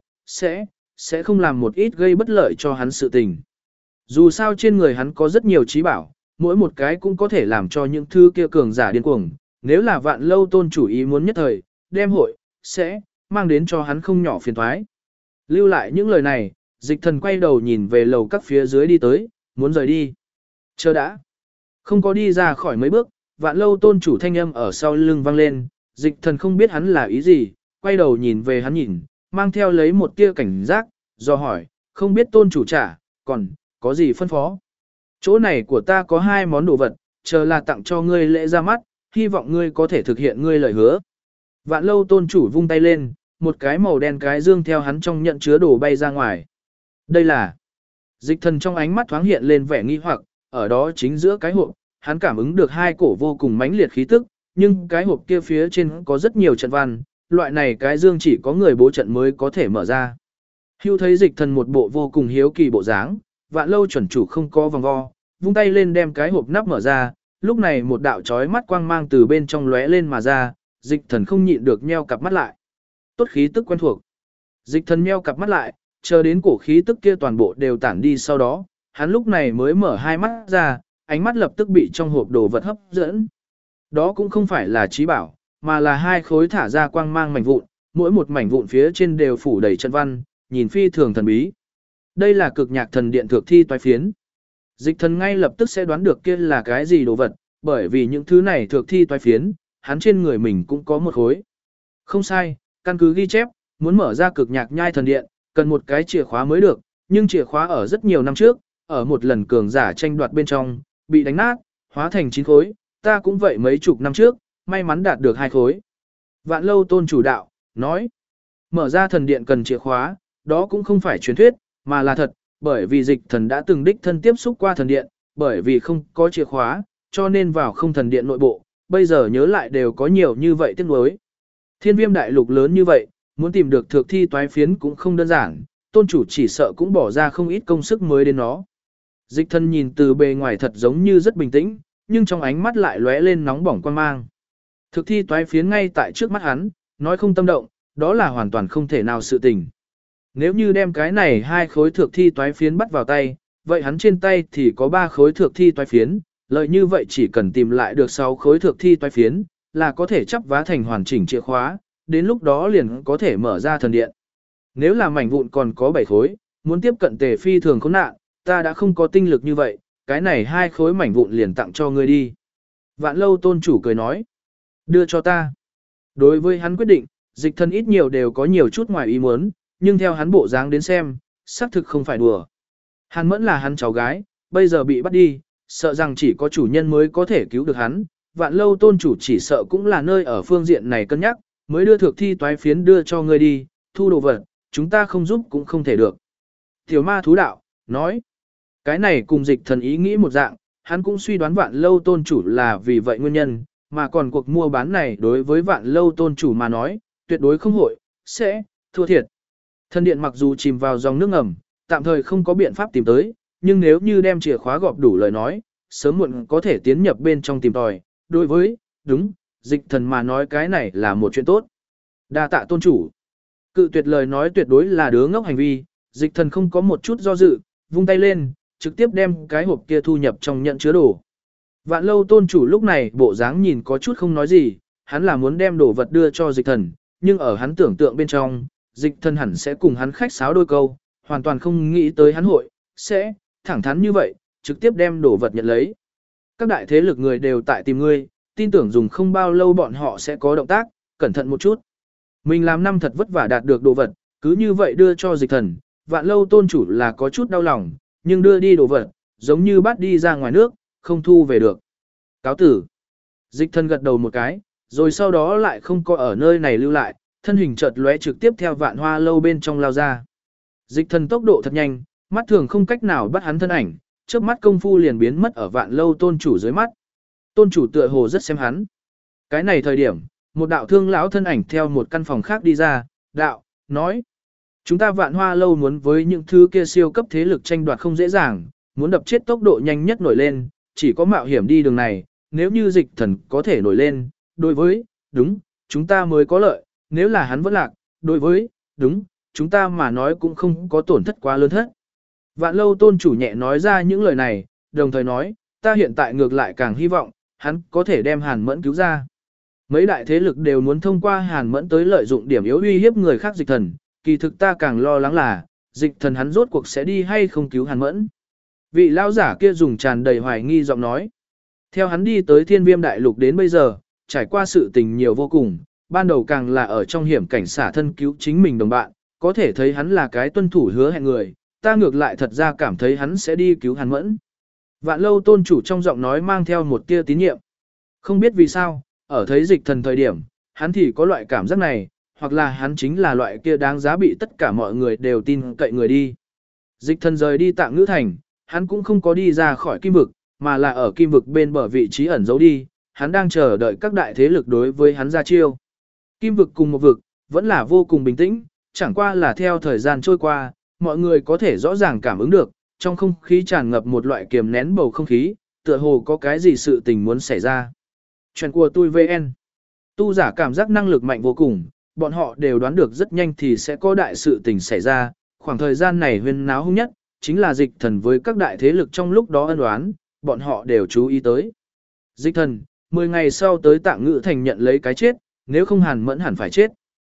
sẽ không làm một ít gây bất lợi cho hắn sự tình. Dù sao trên người hắn có rất nhiều trí bảo, mỗi một cái cũng có thể làm cho những thứ kia cường giả điên cuồng, nếu là Vạn Lâu tôn chủ ý muốn nhất thời, đem hội, sẽ mang đến cho hắn không nhỏ phiền toái. Lưu lại những lời này, dịch thần quay đầu nhìn về lầu các phía dưới đi tới, muốn rời đi. Chờ đã. Không có đi ra khỏi mấy bước, Vạn Lâu tôn chủ thanh âm ở sau lưng vang lên, dịch thần không biết hắn là ý gì, quay đầu nhìn về hắn nhìn, mang theo lấy một tia cảnh giác, do hỏi, không biết tôn chủ trả, còn, có gì phân phó. Chỗ này của ta có hai món đồ vật, chờ là tặng cho ngươi lễ ra mắt, hy vọng ngươi có thể thực hiện ngươi lời hứa. Vạn Lâu tôn chủ vung tay lên, một cái màu đen cái dương theo hắn trong nhận chứa đồ bay ra ngoài. Đây là dịch thần trong ánh mắt thoáng hiện lên vẻ nghi hoặc, ở đó chính giữa cái hộp, hắn cảm ứng được hai cổ vô cùng mãnh liệt khí tức, nhưng cái hộp kia phía trên có rất nhiều trận văn, loại này cái dương chỉ có người bố trận mới có thể mở ra. Hưu thấy dịch thần một bộ vô cùng hiếu kỳ bộ dáng, Vạn Lâu chuẩn chủ không có vòng vo, vung tay lên đem cái hộp nắp mở ra, lúc này một đạo chói mắt quang mang từ bên trong lóe lên mà ra, dịch thần không nhịn được nheo cặp mắt lại. Tốt khí tức quen thuộc. Dịch thần nheo cặp mắt lại, chờ đến cổ khí tức kia toàn bộ đều tản đi sau đó, hắn lúc này mới mở hai mắt ra, ánh mắt lập tức bị trong hộp đồ vật hấp dẫn. Đó cũng không phải là trí bảo, mà là hai khối thả ra quang mang mảnh vụn, mỗi một mảnh vụn phía trên đều phủ đầy trận văn, nhìn phi thường thần bí. Đây là cực nhạc thần điện thược thi toái phiến. Dịch thần ngay lập tức sẽ đoán được kia là cái gì đồ vật, bởi vì những thứ này thược thi toái phiến, hắn trên người mình cũng có một khối. Không sai, căn cứ ghi chép, muốn mở ra cực nhạc nhai thần điện, cần một cái chìa khóa mới được, nhưng chìa khóa ở rất nhiều năm trước, ở một lần cường giả tranh đoạt bên trong, bị đánh nát, hóa thành 9 khối, ta cũng vậy mấy chục năm trước, may mắn đạt được 2 khối. Vạn Lâu tôn chủ đạo, nói, mở ra thần điện cần chìa khóa, đó cũng không phải truyền thuyết, mà là thật, bởi vì dịch thần đã từng đích thân tiếp xúc qua thần điện, bởi vì không có chìa khóa, cho nên vào không thần điện nội bộ, bây giờ nhớ lại đều có nhiều như vậy tiếc nuối. Thiên Viêm đại lục lớn như vậy, muốn tìm được thược thi toái phiến cũng không đơn giản, tôn chủ chỉ sợ cũng bỏ ra không ít công sức mới đến nó. Dịch thần nhìn từ bề ngoài thật giống như rất bình tĩnh, nhưng trong ánh mắt lại lóe lên nóng bỏng quan mang. Thực thi toái phiến ngay tại trước mắt hắn, nói không tâm động, đó là hoàn toàn không thể nào sự tình. Nếu như đem cái này hai khối thược thi toái phiến bắt vào tay, vậy hắn trên tay thì có 3 khối thược thi toái phiến, lợi như vậy chỉ cần tìm lại được 6 khối thược thi toái phiến, là có thể chắp vá thành hoàn chỉnh chìa khóa, đến lúc đó liền có thể mở ra thần điện. Nếu là mảnh vụn còn có 7 khối, muốn tiếp cận Tề phi thường khốn nạn, ta đã không có tinh lực như vậy, cái này 2 khối mảnh vụn liền tặng cho ngươi đi. Vạn Lâu tôn chủ cười nói, đưa cho ta. Đối với hắn quyết định, dịch thần ít nhiều đều có nhiều chút ngoài ý muốn, nhưng theo hắn bộ dáng đến xem, xác thực không phải đùa. Hàn Mẫn là hắn cháu gái, bây giờ bị bắt đi, sợ rằng chỉ có chủ nhân mới có thể cứu được hắn. Vạn Lâu tôn chủ chỉ sợ cũng là nơi ở phương diện này cân nhắc, mới đưa thược thi toái phiến đưa cho ngươi đi, thu đồ vật, chúng ta không giúp cũng không thể được. Tiểu ma thú đạo, nói, cái này cùng dịch thần ý nghĩ một dạng, hắn cũng suy đoán Vạn Lâu tôn chủ là vì vậy nguyên nhân, mà còn cuộc mua bán này đối với Vạn Lâu tôn chủ mà nói, tuyệt đối không hội, sẽ, thua thiệt. Thần điện mặc dù chìm vào dòng nước ngầm, tạm thời không có biện pháp tìm tới, nhưng nếu như đem chìa khóa gọp đủ lời nói, sớm muộn có thể tiến nhập bên trong tìm tòi, đối với, đúng, dịch thần mà nói cái này là một chuyện tốt. Đa tạ tôn chủ. Cự tuyệt lời nói tuyệt đối là đứa ngốc hành vi, dịch thần không có một chút do dự, vung tay lên, trực tiếp đem cái hộp kia thu nhập trong nhận chứa đồ. Vạn Lâu tôn chủ lúc này bộ dáng nhìn có chút không nói gì, hắn là muốn đem đồ vật đưa cho dịch thần, nhưng ở hắn tưởng tượng bên trong, dịch thần hẳn sẽ cùng hắn khách sáo đôi câu, hoàn toàn không nghĩ tới hắn hội, sẽ, thẳng thắn như vậy, trực tiếp đem đồ vật nhận lấy. Các đại thế lực người đều tại tìm ngươi, tin tưởng dùng không bao lâu bọn họ sẽ có động tác, cẩn thận một chút. Mình làm năm thật vất vả đạt được đồ vật, cứ như vậy đưa cho dịch thần, Vạn Lâu tôn chủ là có chút đau lòng, nhưng đưa đi đồ vật, giống như bắt đi ra ngoài nước, không thu về được. Cáo tử. Dịch thần gật đầu một cái, rồi sau đó lại không có ở nơi này lưu lại, thân hình chợt lóe trực tiếp theo Vạn Hoa lâu bên trong lao ra. Dịch thần tốc độ thật nhanh, mắt thường không cách nào bắt hắn thân ảnh, trước mắt công phu liền biến mất ở Vạn Lâu tôn chủ dưới mắt. Tôn chủ tựa hồ rất xem hắn. Cái này thời điểm, một đạo thương lão thân ảnh theo một căn phòng khác đi ra, đạo, nói. Chúng ta Vạn Hoa Lâu muốn với những thứ kia siêu cấp thế lực tranh đoạt không dễ dàng, muốn đập chết tốc độ nhanh nhất nổi lên, chỉ có mạo hiểm đi đường này, nếu như dịch thần có thể nổi lên, đối với, đúng, chúng ta mới có lợi, nếu là hắn vẫn lạc, đối với, đúng, chúng ta mà nói cũng không có tổn thất quá lớn thất. Vạn Lâu tôn chủ nhẹ nói ra những lời này, đồng thời nói, ta hiện tại ngược lại càng hy vọng, hắn có thể đem Hàn Mẫn cứu ra. Mấy đại thế lực đều muốn thông qua Hàn Mẫn tới lợi dụng điểm yếu uy hiếp người khác dịch thần, kỳ thực ta càng lo lắng là, dịch thần hắn rốt cuộc sẽ đi hay không cứu Hàn Mẫn. Vị lão giả kia dùng tràn đầy hoài nghi giọng nói. Theo hắn đi tới Thiên Viêm Đại Lục đến bây giờ, trải qua sự tình nhiều vô cùng, ban đầu càng là ở trong hiểm cảnh xả thân cứu chính mình đồng bạn, có thể thấy hắn là cái tuân thủ hứa hẹn người, ta ngược lại thật ra cảm thấy hắn sẽ đi cứu Hàn Mẫn. Vạn Lâu tôn chủ trong giọng nói mang theo một tia tín nhiệm. Không biết vì sao, ở thấy dịch thần thời điểm, hắn thì có loại cảm giác này, hoặc là hắn chính là loại kia đáng giá bị tất cả mọi người đều tin cậy người đi. Dịch thần rời đi Tạng Ngữ Thành, hắn cũng không có đi ra khỏi kim vực, mà là ở kim vực bên bờ vị trí ẩn giấu đi, hắn đang chờ đợi các đại thế lực đối với hắn ra chiêu. Kim vực cùng một vực, vẫn là vô cùng bình tĩnh, chẳng qua là theo thời gian trôi qua, mọi người có thể rõ ràng cảm ứng được, trong không khí tràn ngập một loại kiềm nén bầu không khí, tựa hồ có cái gì sự tình muốn xảy ra. Chuyện của tôi VN. Tu giả cảm giác năng lực mạnh vô cùng, bọn họ đều đoán được rất nhanh thì sẽ có đại sự tình xảy ra, khoảng thời gian này huyên náo hung nhất, chính là dịch thần với các đại thế lực trong lúc đó ân oán, bọn họ đều chú ý tới. Dịch thần, 10 ngày sau tới Tạng Ngữ Thành nhận lấy cái chết, nếu không Hàn Mẫn hẳn phải chết.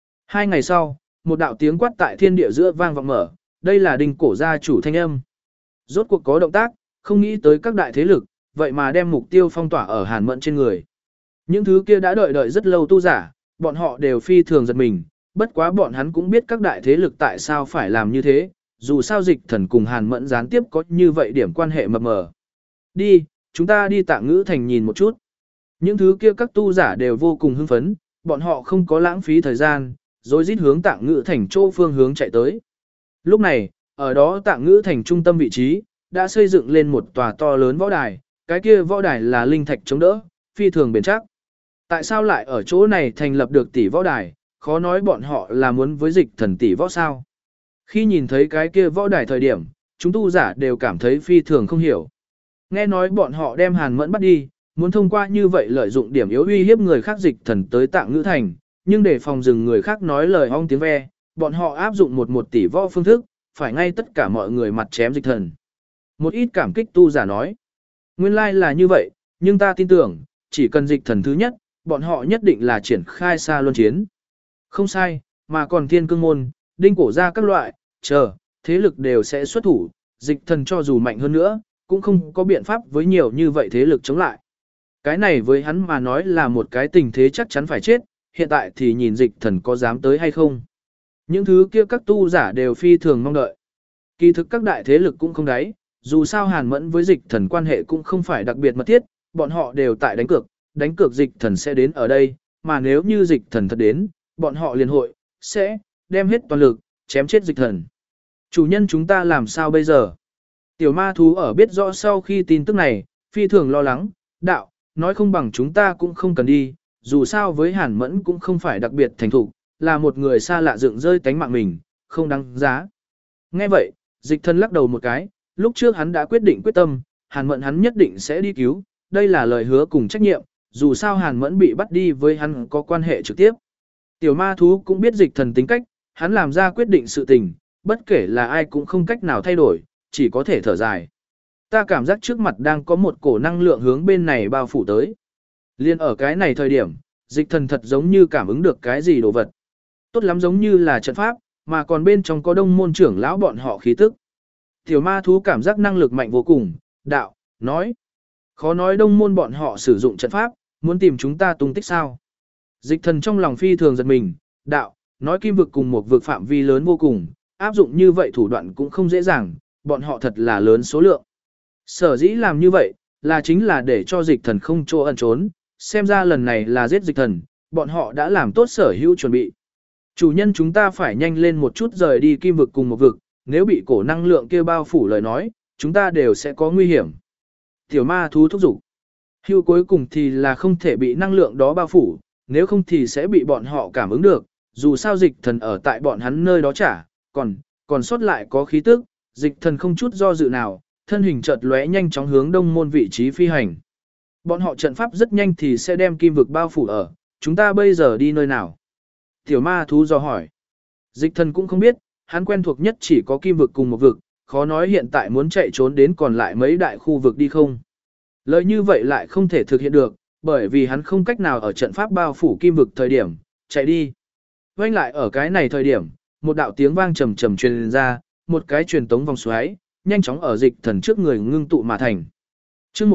2 ngày sau, một đạo tiếng quát tại thiên địa giữa vang vọng mở, đây là Đinh Cổ gia chủ thanh âm. Rốt cuộc có động tác, không nghĩ tới các đại thế lực, vậy mà đem mục tiêu phong tỏa ở Hàn Mẫn trên người. Những thứ kia đã đợi rất lâu tu giả, bọn họ đều phi thường giật mình, bất quá bọn hắn cũng biết các đại thế lực tại sao phải làm như thế, dù sao dịch thần cùng Hàn Mẫn gián tiếp có như vậy điểm quan hệ mập mờ. Đi, chúng ta đi Tạng Ngữ Thành nhìn một chút. Những thứ kia các tu giả đều vô cùng hưng phấn, bọn họ không có lãng phí thời gian, rồi rít hướng Tạng Ngữ Thành chỗ phương hướng chạy tới. Lúc này, ở đó Tạng Ngữ Thành trung tâm vị trí, đã xây dựng lên một tòa to lớn võ đài, cái kia võ đài là linh thạch chống đỡ, phi thường bền chắc. Tại sao lại ở chỗ này thành lập được tỷ võ đài, khó nói bọn họ là muốn với dịch thần tỷ võ sao. Khi nhìn thấy cái kia võ đài thời điểm, chúng tu giả đều cảm thấy phi thường không hiểu. Nghe nói bọn họ đem Hàn Mẫn bắt đi, muốn thông qua như vậy lợi dụng điểm yếu uy hiếp người khác dịch thần tới Tạng Ngữ Thành, nhưng để phòng dừng người khác nói lời ong tiếng ve, bọn họ áp dụng một tỷ võ phương thức, phải ngay tất cả mọi người mặt chém dịch thần. Một ít cảm kích tu giả nói, nguyên lai là như vậy, nhưng ta tin tưởng, chỉ cần dịch thần thứ nhất, bọn họ nhất định là triển khai xa luân chiến. Không sai, mà còn Thiên Cương Môn, Đinh Cổ gia các loại, thế lực đều sẽ xuất thủ, dịch thần cho dù mạnh hơn nữa, cũng không có biện pháp với nhiều như vậy thế lực chống lại. Cái này với hắn mà nói là một cái tình thế chắc chắn phải chết, hiện tại thì nhìn dịch thần có dám tới hay không. Những thứ kia các tu giả đều phi thường mong đợi. Kỳ thực các đại thế lực cũng không đáy, dù sao Hàn Mẫn với dịch thần quan hệ cũng không phải đặc biệt mật thiết, bọn họ đều tại đánh cược dịch thần sẽ đến ở đây, mà nếu như dịch thần thật đến, bọn họ liền hội, sẽ, đem hết toàn lực, chém chết dịch thần. Chủ nhân chúng ta làm sao bây giờ? Tiểu ma thú ở biết rõ sau khi tin tức này, phi thường lo lắng, đạo, nói không bằng chúng ta cũng không cần đi, dù sao với Hàn Mẫn cũng không phải đặc biệt thành thục, là một người xa lạ dựng rơi tánh mạng mình, không đáng giá. Nghe vậy, dịch thần lắc đầu một cái, lúc trước hắn đã quyết định quyết tâm, Hàn Mẫn hắn nhất định sẽ đi cứu, đây là lời hứa cùng trách nhiệm, dù sao Hàn Mẫn bị bắt đi với hắn có quan hệ trực tiếp. Tiểu ma thú cũng biết dịch thần tính cách, hắn làm ra quyết định sự tình, bất kể là ai cũng không cách nào thay đổi, chỉ có thể thở dài. Ta cảm giác trước mặt đang có một cổ năng lượng hướng bên này bao phủ tới. Liên ở cái này thời điểm, dịch thần thật giống như cảm ứng được cái gì đồ vật. Tốt lắm giống như là trận pháp, mà còn bên trong có đông môn trưởng lão bọn họ khí tức. Tiểu ma thú cảm giác năng lực mạnh vô cùng, đạo, nói. Khó nói đông môn bọn họ sử dụng trận pháp, muốn tìm chúng ta tung tích sao. Dịch thần trong lòng phi thường giật mình, đạo, nói kim vực cùng một vực phạm vi lớn vô cùng, áp dụng như vậy thủ đoạn cũng không dễ dàng, bọn họ thật là lớn số lượng. Sở dĩ làm như vậy, là chính là để cho dịch thần không chỗ ẩn trốn, xem ra lần này là giết dịch thần, bọn họ đã làm tốt sở hữu chuẩn bị. Chủ nhân chúng ta phải nhanh lên một chút rời đi kim vực cùng một vực, nếu bị cổ năng lượng kia bao phủ lời nói, chúng ta đều sẽ có nguy hiểm. Tiểu ma thú thúc giục. Hưu cuối cùng thì là không thể bị năng lượng đó bao phủ, nếu không thì sẽ bị bọn họ cảm ứng được, dù sao dịch thần ở tại bọn hắn nơi đó chả, còn sót lại có khí tức, dịch thần không chút do dự nào, thân hình chợt lóe nhanh chóng hướng đông môn vị trí phi hành. Bọn họ trận pháp rất nhanh thì sẽ đem kim vực bao phủ ở, chúng ta bây giờ đi nơi nào? Tiểu ma thú dò hỏi. Dịch thần cũng không biết, hắn quen thuộc nhất chỉ có kim vực cùng một vực, khó nói hiện tại muốn chạy trốn đến còn lại mấy đại khu vực đi không. Lời như vậy lại không thể thực hiện được, bởi vì hắn không cách nào ở trận pháp bao phủ kim vực thời điểm, chạy đi. Quanh lại ở cái này thời điểm, một đạo tiếng vang trầm trầm truyền ra, một cái truyền tống vòng xoáy, nhanh chóng ở dịch thần trước người ngưng tụ mà thành. Chương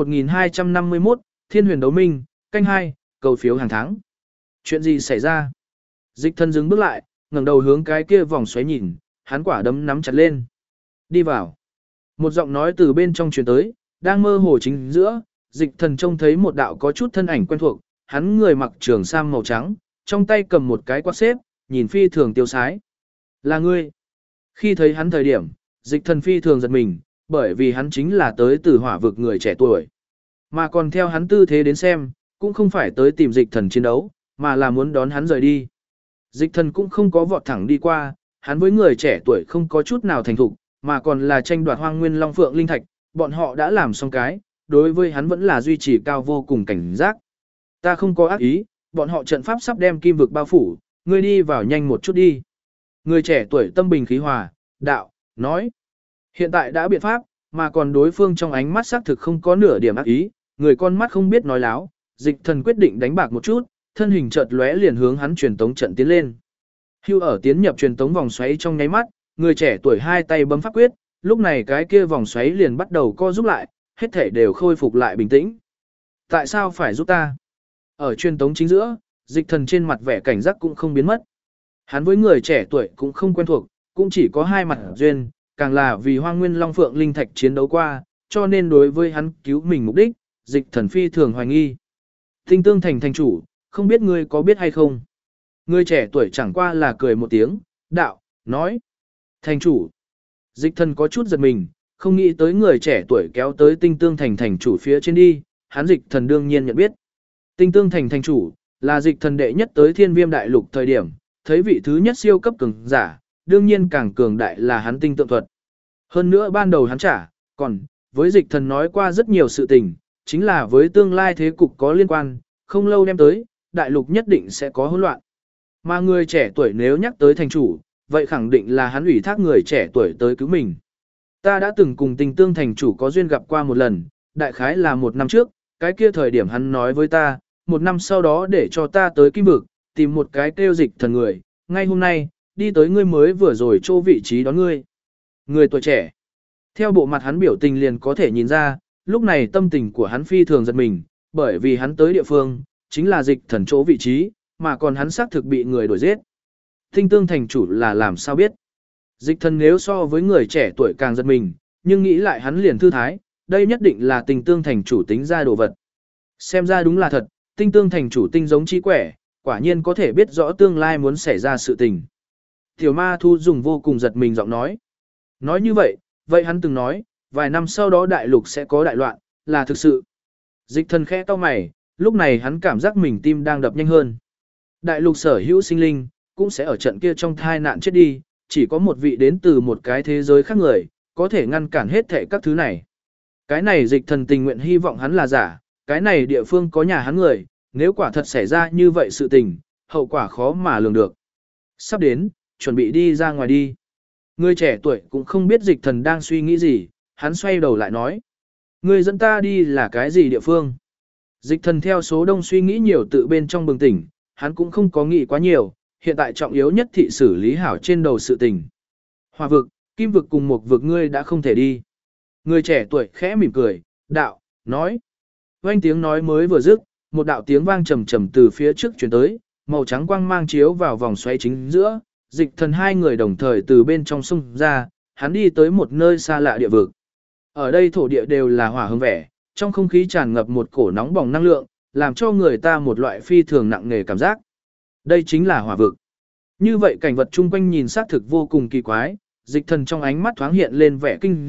1251, Thiên Huyền Đấu Minh, canh 2, cầu phiếu hàng tháng. Chuyện gì xảy ra? Dịch thần dừng bước lại, ngẩng đầu hướng cái kia vòng xoáy nhìn, hắn quả đấm nắm chặt lên. Đi vào. Một giọng nói từ bên trong truyền tới, đang mơ hồ chính giữa, dịch thần trông thấy một đạo có chút thân ảnh quen thuộc, hắn người mặc trường sam màu trắng, trong tay cầm một cái quạt xếp, nhìn phi thường tiêu sái. Là ngươi. Khi thấy hắn thời điểm, dịch thần phi thường giật mình, bởi vì hắn chính là tới từ hỏa vực người trẻ tuổi. Mà còn theo hắn tư thế đến xem, cũng không phải tới tìm dịch thần chiến đấu, mà là muốn đón hắn rời đi. Dịch thần cũng không có vọt thẳng đi qua, hắn với người trẻ tuổi không có chút nào thành thục, mà còn là tranh đoạt hoang nguyên long phượng linh thạch, bọn họ đã làm xong cái, đối với hắn vẫn là duy trì cao vô cùng cảnh giác. Ta không có ác ý, bọn họ trận pháp sắp đem kim vực bao phủ, ngươi đi vào nhanh một chút đi. Người trẻ tuổi tâm bình khí hòa, đạo, nói. Hiện tại đã biện pháp, mà còn đối phương trong ánh mắt xác thực không có nửa điểm ác ý, người con mắt không biết nói láo, dịch thần quyết định đánh bạc một chút, thân hình chợt lóe liền hướng hắn truyền tống trận tiến lên. Hưu ở tiến nhập truyền tống vòng xoáy trong nháy mắt, người trẻ tuổi hai tay bấm pháp quyết, lúc này cái kia vòng xoáy liền bắt đầu co rút lại, hết thể đều khôi phục lại bình tĩnh. Tại sao phải giúp ta? Ở truyền tống chính giữa, dịch thần trên mặt vẻ cảnh giác cũng không biến mất. Hắn với người trẻ tuổi cũng không quen thuộc, cũng chỉ có hai mặt duyên, càng là vì Hoang Nguyên Long Phượng Linh Thạch chiến đấu qua, cho nên đối với hắn cứu mình mục đích, dịch thần phi thường hoài nghi. Tinh Tương Thành thành chủ, không biết ngươi có biết hay không? Người trẻ tuổi chẳng qua là cười một tiếng, đạo, nói. Thành chủ. Dịch thần có chút giật mình, không nghĩ tới người trẻ tuổi kéo tới Tinh Tương Thành thành chủ phía trên đi, hắn dịch thần đương nhiên nhận biết. Tinh Tương Thành thành chủ, là dịch thần đệ nhất tới Thiên Viêm Đại Lục thời điểm, thấy vị thứ nhất siêu cấp cường giả, đương nhiên càng cường đại là hắn tinh tượng thuật. Hơn nữa ban đầu hắn còn với dịch thần nói qua rất nhiều sự tình, chính là với tương lai thế cục có liên quan, không lâu đem tới, đại lục nhất định sẽ có hỗn loạn. Mà người trẻ tuổi nếu nhắc tới thành chủ, vậy khẳng định là hắn ủy thác người trẻ tuổi tới cứu mình. Ta đã từng cùng Tinh Tương thành chủ có duyên gặp qua một lần, đại khái là 1 năm trước, cái kia thời điểm hắn nói với ta, 1 năm sau đó để cho ta tới Kim Vực, tìm một cái kêu dịch thần người, ngay hôm nay, đi tới ngươi mới vừa rồi chỗ vị trí đón ngươi. Người tuổi trẻ. Theo bộ mặt hắn biểu tình liền có thể nhìn ra, lúc này tâm tình của hắn phi thường giật mình, bởi vì hắn tới địa phương, chính là dịch thần chỗ vị trí, mà còn hắn xác thực bị người đuổi giết. Tinh Tương thành chủ là làm sao biết? Dịch thần nếu so với người trẻ tuổi càng giật mình, nhưng nghĩ lại hắn liền thư thái, đây nhất định là Tinh Tương thành chủ tính ra đồ vật. Xem ra đúng là thật, Tinh Tương thành chủ tinh giống chi quẻ, quả nhiên có thể biết rõ tương lai muốn xảy ra sự tình. Tiểu ma thu dùng vô cùng giật mình giọng nói. Nói như vậy, vậy hắn từng nói, vài năm sau đó đại lục sẽ có đại loạn, là thực sự. Dịch thần khẽ cau mày, lúc này hắn cảm giác mình tim đang đập nhanh hơn. Đại lục sở hữu sinh linh, cũng sẽ ở trận kia trong thai nạn chết đi, chỉ có một vị đến từ một cái thế giới khác người, có thể ngăn cản hết thảy các thứ này. Cái này dịch thần tình nguyện hy vọng hắn là giả, cái này địa phương có nhà hắn người, nếu quả thật xảy ra như vậy sự tình, hậu quả khó mà lường được. Sắp đến, chuẩn bị đi ra ngoài đi. Người trẻ tuổi cũng không biết dịch thần đang suy nghĩ gì, hắn xoay đầu lại nói. Người dẫn ta đi là cái gì địa phương? Dịch thần theo số đông suy nghĩ nhiều tự bên trong bừng tỉnh, hắn cũng không có nghĩ quá nhiều, hiện tại trọng yếu nhất thị xử lý hảo trên đầu sự tình. Hỏa vực, kim vực cùng một vực ngươi đã không thể đi. Người trẻ tuổi khẽ mỉm cười, đạo, nói. Vang tiếng nói mới vừa dứt, một đạo tiếng vang trầm trầm từ phía trước truyền tới, màu trắng quang mang chiếu vào vòng xoáy chính giữa, dịch thần hai người đồng thời từ bên trong xung ra, hắn đi tới một nơi xa lạ địa vực. Ở đây thổ địa đều là hỏa hương vẻ, trong không khí tràn ngập một cổ nóng bỏng năng lượng, làm cho người ta một loại phi thường nặng nề cảm giác. Đây chính là hỏa vực. Như vậy cảnh vật chung quanh nhìn xác thực vô cùng kỳ quái, dịch thần trong ánh mắt thoáng hiện lên vẻ kinh dị,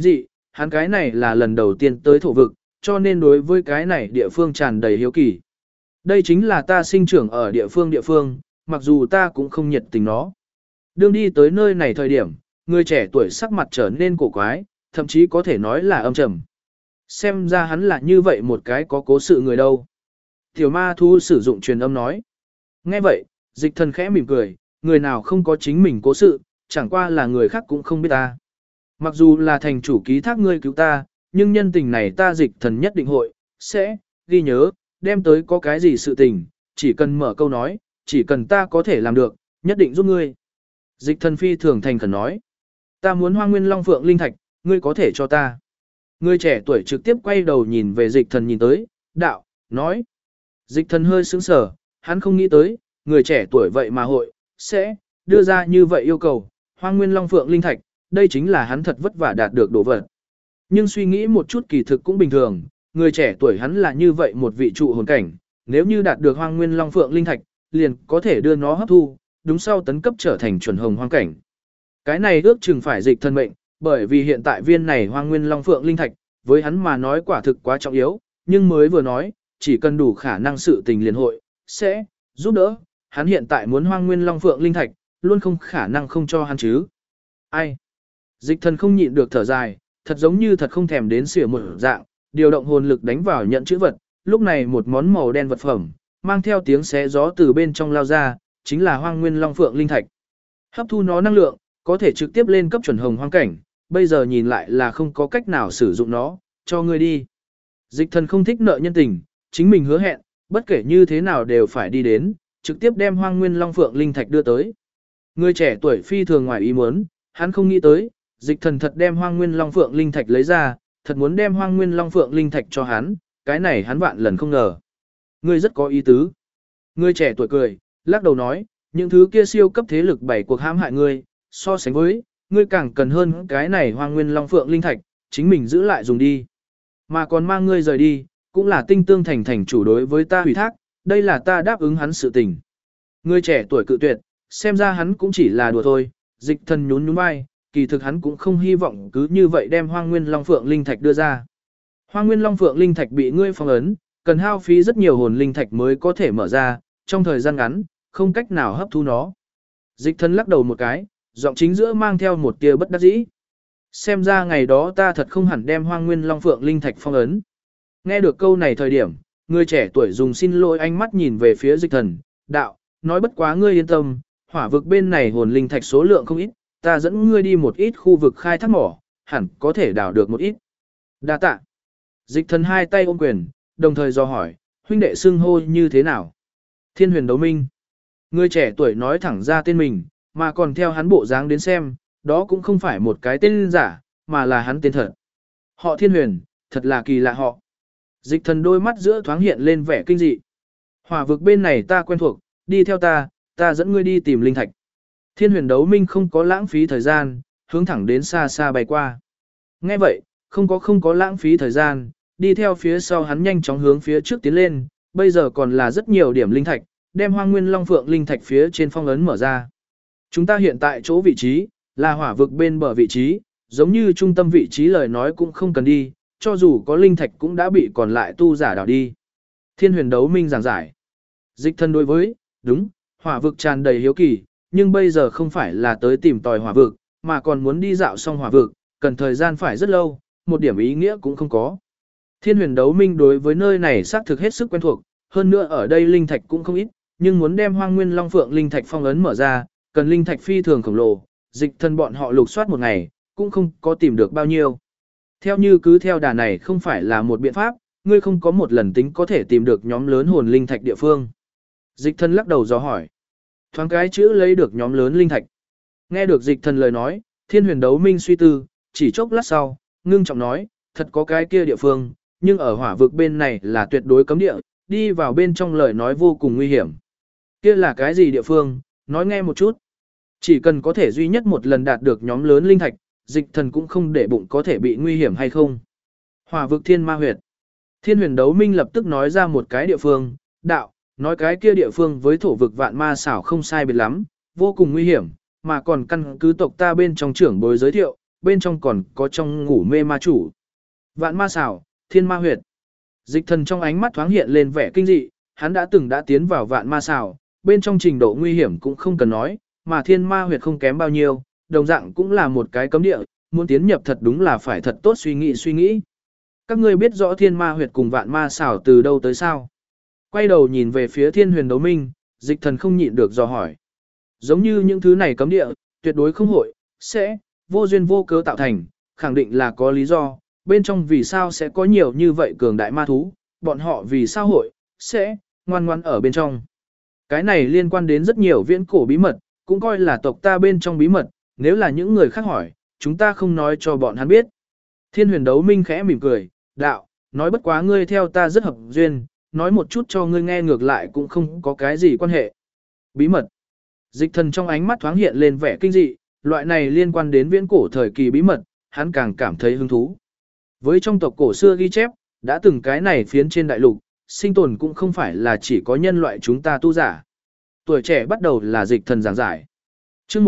hắn cái này là lần đầu tiên tới thổ vực, cho nên đối với cái này địa phương tràn đầy hiếu kỳ. Đây chính là ta sinh trưởng ở địa phương, mặc dù ta cũng không nhiệt tình nó. Đương đi tới nơi này thời điểm, người trẻ tuổi sắc mặt trở nên cổ quái, thậm chí có thể nói là âm trầm. Xem ra hắn là như vậy một cái có cố sự người đâu. Tiểu ma thu sử dụng truyền âm nói. Nghe vậy, dịch thần khẽ mỉm cười, người nào không có chính mình cố sự, chẳng qua là người khác cũng không biết ta. Mặc dù là thành chủ ký thác ngươi cứu ta, nhưng nhân tình này ta dịch thần nhất định hội, sẽ, ghi nhớ, đem tới có cái gì sự tình, chỉ cần mở câu nói, chỉ cần ta có thể làm được, nhất định giúp ngươi. Dịch thần phi thường thành khẩn nói. Ta muốn Hoang Nguyên Long Phượng Linh Thạch, ngươi có thể cho ta. Người trẻ tuổi trực tiếp quay đầu nhìn về dịch thần nhìn tới, đạo, nói. Dịch thần hơi sững sờ, hắn không nghĩ tới, người trẻ tuổi vậy mà hội, sẽ, đưa ra như vậy yêu cầu, Hoang Nguyên Long Phượng Linh Thạch, đây chính là hắn thật vất vả đạt được đồ vật. Nhưng suy nghĩ một chút kỳ thực cũng bình thường, người trẻ tuổi hắn là như vậy một vị trụ hồn cảnh, nếu như đạt được Hoang Nguyên Long Phượng Linh Thạch, liền có thể đưa nó hấp thu, đúng sau tấn cấp trở thành chuẩn hồng hoang cảnh. Cái này ước chừng phải dịch thân mệnh, bởi vì hiện tại viên này Hoang Nguyên Long Phượng Linh Thạch, với hắn mà nói quả thực quá trọng yếu, nhưng mới vừa nói, chỉ cần đủ khả năng sự tình liền hội, sẽ, giúp đỡ, hắn hiện tại muốn Hoang Nguyên Long Phượng Linh Thạch, luôn không khả năng không cho hắn chứ. Ai? Dịch thần không nhịn được thở dài, thật giống như thật không thèm đến xỉa một dạng, điều động hồn lực đánh vào nhận chữ vật, lúc này một món màu đen vật phẩm, mang theo tiếng xé gió từ bên trong lao ra, chính là Hoang Nguyên Long Phượng Linh Thạch. Hấp thu nó năng lượng, có thể trực tiếp lên cấp chuẩn hồng hoang cảnh, bây giờ nhìn lại là không có cách nào sử dụng nó, cho ngươi đi. Dịch thần không thích nợ nhân tình, chính mình hứa hẹn, bất kể như thế nào đều phải đi đến, trực tiếp đem Hoang Nguyên Long Phượng Linh Thạch đưa tới. Người trẻ tuổi phi thường ngoài ý muốn, hắn không nghĩ tới, dịch thần thật đem Hoang Nguyên Long Phượng Linh Thạch lấy ra, thật muốn đem Hoang Nguyên Long Phượng Linh Thạch cho hắn, cái này hắn vạn lần không ngờ. Ngươi rất có ý tứ. Người trẻ tuổi cười, lắc đầu nói, những thứ kia siêu cấp thế lực bảy cuộc hãm hại ngươi, so sánh với, ngươi càng cần hơn cái này Hoang Nguyên Long Phượng Linh Thạch, chính mình giữ lại dùng đi. Mà còn mang ngươi rời đi, cũng là tinh tương thành thành chủ đối với ta hủy thác, đây là ta đáp ứng hắn sự tình. Người trẻ tuổi cự tuyệt, xem ra hắn cũng chỉ là đùa thôi, dịch thần nhún nhún vai, kỳ thực hắn cũng không hy vọng cứ như vậy đem Hoang Nguyên Long Phượng Linh Thạch đưa ra. Hoang Nguyên Long Phượng Linh Thạch bị ngươi phong ấn, cần hao phí rất nhiều hồn linh thạch mới có thể mở ra, trong thời gian ngắn, không cách nào hấp thu nó. Dịch thần lắc đầu một cái, giọng chính giữa mang theo một tia bất đắc dĩ. Xem ra ngày đó ta thật không hẳn đem Hoang Nguyên Long Phượng Linh Thạch phong ấn. Nghe được câu này thời điểm, người trẻ tuổi dùng xin lỗi ánh mắt nhìn về phía dịch thần, đạo, nói bất quá ngươi yên tâm, hỏa vực bên này hồn linh thạch số lượng không ít, ta dẫn ngươi đi một ít khu vực khai thác mỏ, hẳn có thể đào được một ít. Đa tạ. Dịch thần hai tay ôm quyền, đồng thời do hỏi, huynh đệ xưng hô như thế nào? Thiên Huyền Đấu Minh. Người trẻ tuổi nói thẳng ra tên mình, mà còn theo hắn bộ dáng đến xem, đó cũng không phải một cái tên giả, mà là hắn tên thật. Họ Thiên Huyền, thật là kỳ lạ họ. Dịch thần đôi mắt giữa thoáng hiện lên vẻ kinh dị. Hỏa vực bên này ta quen thuộc, đi theo ta dẫn ngươi đi tìm linh thạch. Thiên Huyền Đấu Minh không có lãng phí thời gian, hướng thẳng đến xa xa bay qua. Nghe vậy, không có lãng phí thời gian, đi theo phía sau hắn nhanh chóng hướng phía trước tiến lên, bây giờ còn là rất nhiều điểm linh thạch, đem Hoang Nguyên Long Phượng Linh Thạch phía trên phong ấn mở ra. Chúng ta hiện tại chỗ vị trí, là hỏa vực bên bờ vị trí, giống như trung tâm vị trí lời nói cũng không cần đi, cho dù có linh thạch cũng đã bị còn lại tu giả đảo đi. Thiên Huyền Đấu Minh giảng giải. Dịch thân đối với, đúng, hỏa vực tràn đầy hiếu kỳ, nhưng bây giờ không phải là tới tìm tòi hỏa vực, mà còn muốn đi dạo xong hỏa vực, cần thời gian phải rất lâu, một điểm ý nghĩa cũng không có. Thiên Huyền Đấu Minh đối với nơi này xác thực hết sức quen thuộc, hơn nữa ở đây linh thạch cũng không ít, nhưng muốn đem Hoang Nguyên Long Phượng linh thạch phong ấn mở ra, cần linh thạch phi thường khổng lồ, dịch thân bọn họ lục soát một ngày, cũng không có tìm được bao nhiêu. Theo như cứ theo đà này không phải là một biện pháp, ngươi không có một lần tính có thể tìm được nhóm lớn hồn linh thạch địa phương. Dịch thân lắc đầu dò hỏi. Thoáng cái chữ lấy được nhóm lớn linh thạch. Nghe được dịch thần lời nói, Thiên Huyền Đấu Minh suy tư, chỉ chốc lát sau, ngưng trọng nói, thật có cái kia địa phương, nhưng ở hỏa vực bên này là tuyệt đối cấm địa, đi vào bên trong lời nói vô cùng nguy hiểm. Kia là cái gì địa phương, nói nghe một chút. Chỉ cần có thể duy nhất một lần đạt được nhóm lớn linh thạch, dịch thần cũng không để bụng có thể bị nguy hiểm hay không. Hỏa vực Thiên Ma Huyệt. Thiên Huyền Đấu Minh lập tức nói ra một cái địa phương, đạo, nói cái kia địa phương với thổ vực vạn ma xảo không sai biệt lắm, vô cùng nguy hiểm, mà còn căn cứ tộc ta bên trong trưởng bối giới thiệu, bên trong còn có trong ngủ mê ma chủ. Vạn ma xảo, thiên ma huyệt. Dịch thần trong ánh mắt thoáng hiện lên vẻ kinh dị, hắn đã tiến vào vạn ma xảo, bên trong trình độ nguy hiểm cũng không cần nói, mà thiên ma huyệt không kém bao nhiêu, đồng dạng cũng là một cái cấm địa, muốn tiến nhập thật đúng là phải thật tốt suy nghĩ. Các ngươi biết rõ thiên ma huyệt cùng vạn ma xảo từ đâu tới sao? Quay đầu nhìn về phía thiên huyền đấu minh, dịch thần không nhịn được dò hỏi. Giống như những thứ này cấm địa, tuyệt đối không hội, sẽ, vô duyên vô cớ tạo thành, khẳng định là có lý do, bên trong vì sao sẽ có nhiều như vậy cường đại ma thú, bọn họ vì sao hội, sẽ, ngoan ngoan ở bên trong. Cái này liên quan đến rất nhiều viễn cổ bí mật, cũng coi là tộc ta bên trong bí mật, nếu là những người khác hỏi, chúng ta không nói cho bọn hắn biết. Thiên huyền đấu minh khẽ mỉm cười, đạo, nói bất quá ngươi theo ta rất hợp duyên, nói một chút cho ngươi nghe ngược lại cũng không có cái gì quan hệ. Bí mật. Dịch thần trong ánh mắt thoáng hiện lên vẻ kinh dị, loại này liên quan đến viễn cổ thời kỳ bí mật, hắn càng cảm thấy hứng thú. Với trong tộc cổ xưa ghi chép, đã từng cái này phiến trên đại lục, sinh tồn cũng không phải là chỉ có nhân loại chúng ta tu giả. Tuổi trẻ bắt đầu là dịch thần giảng giải. Chương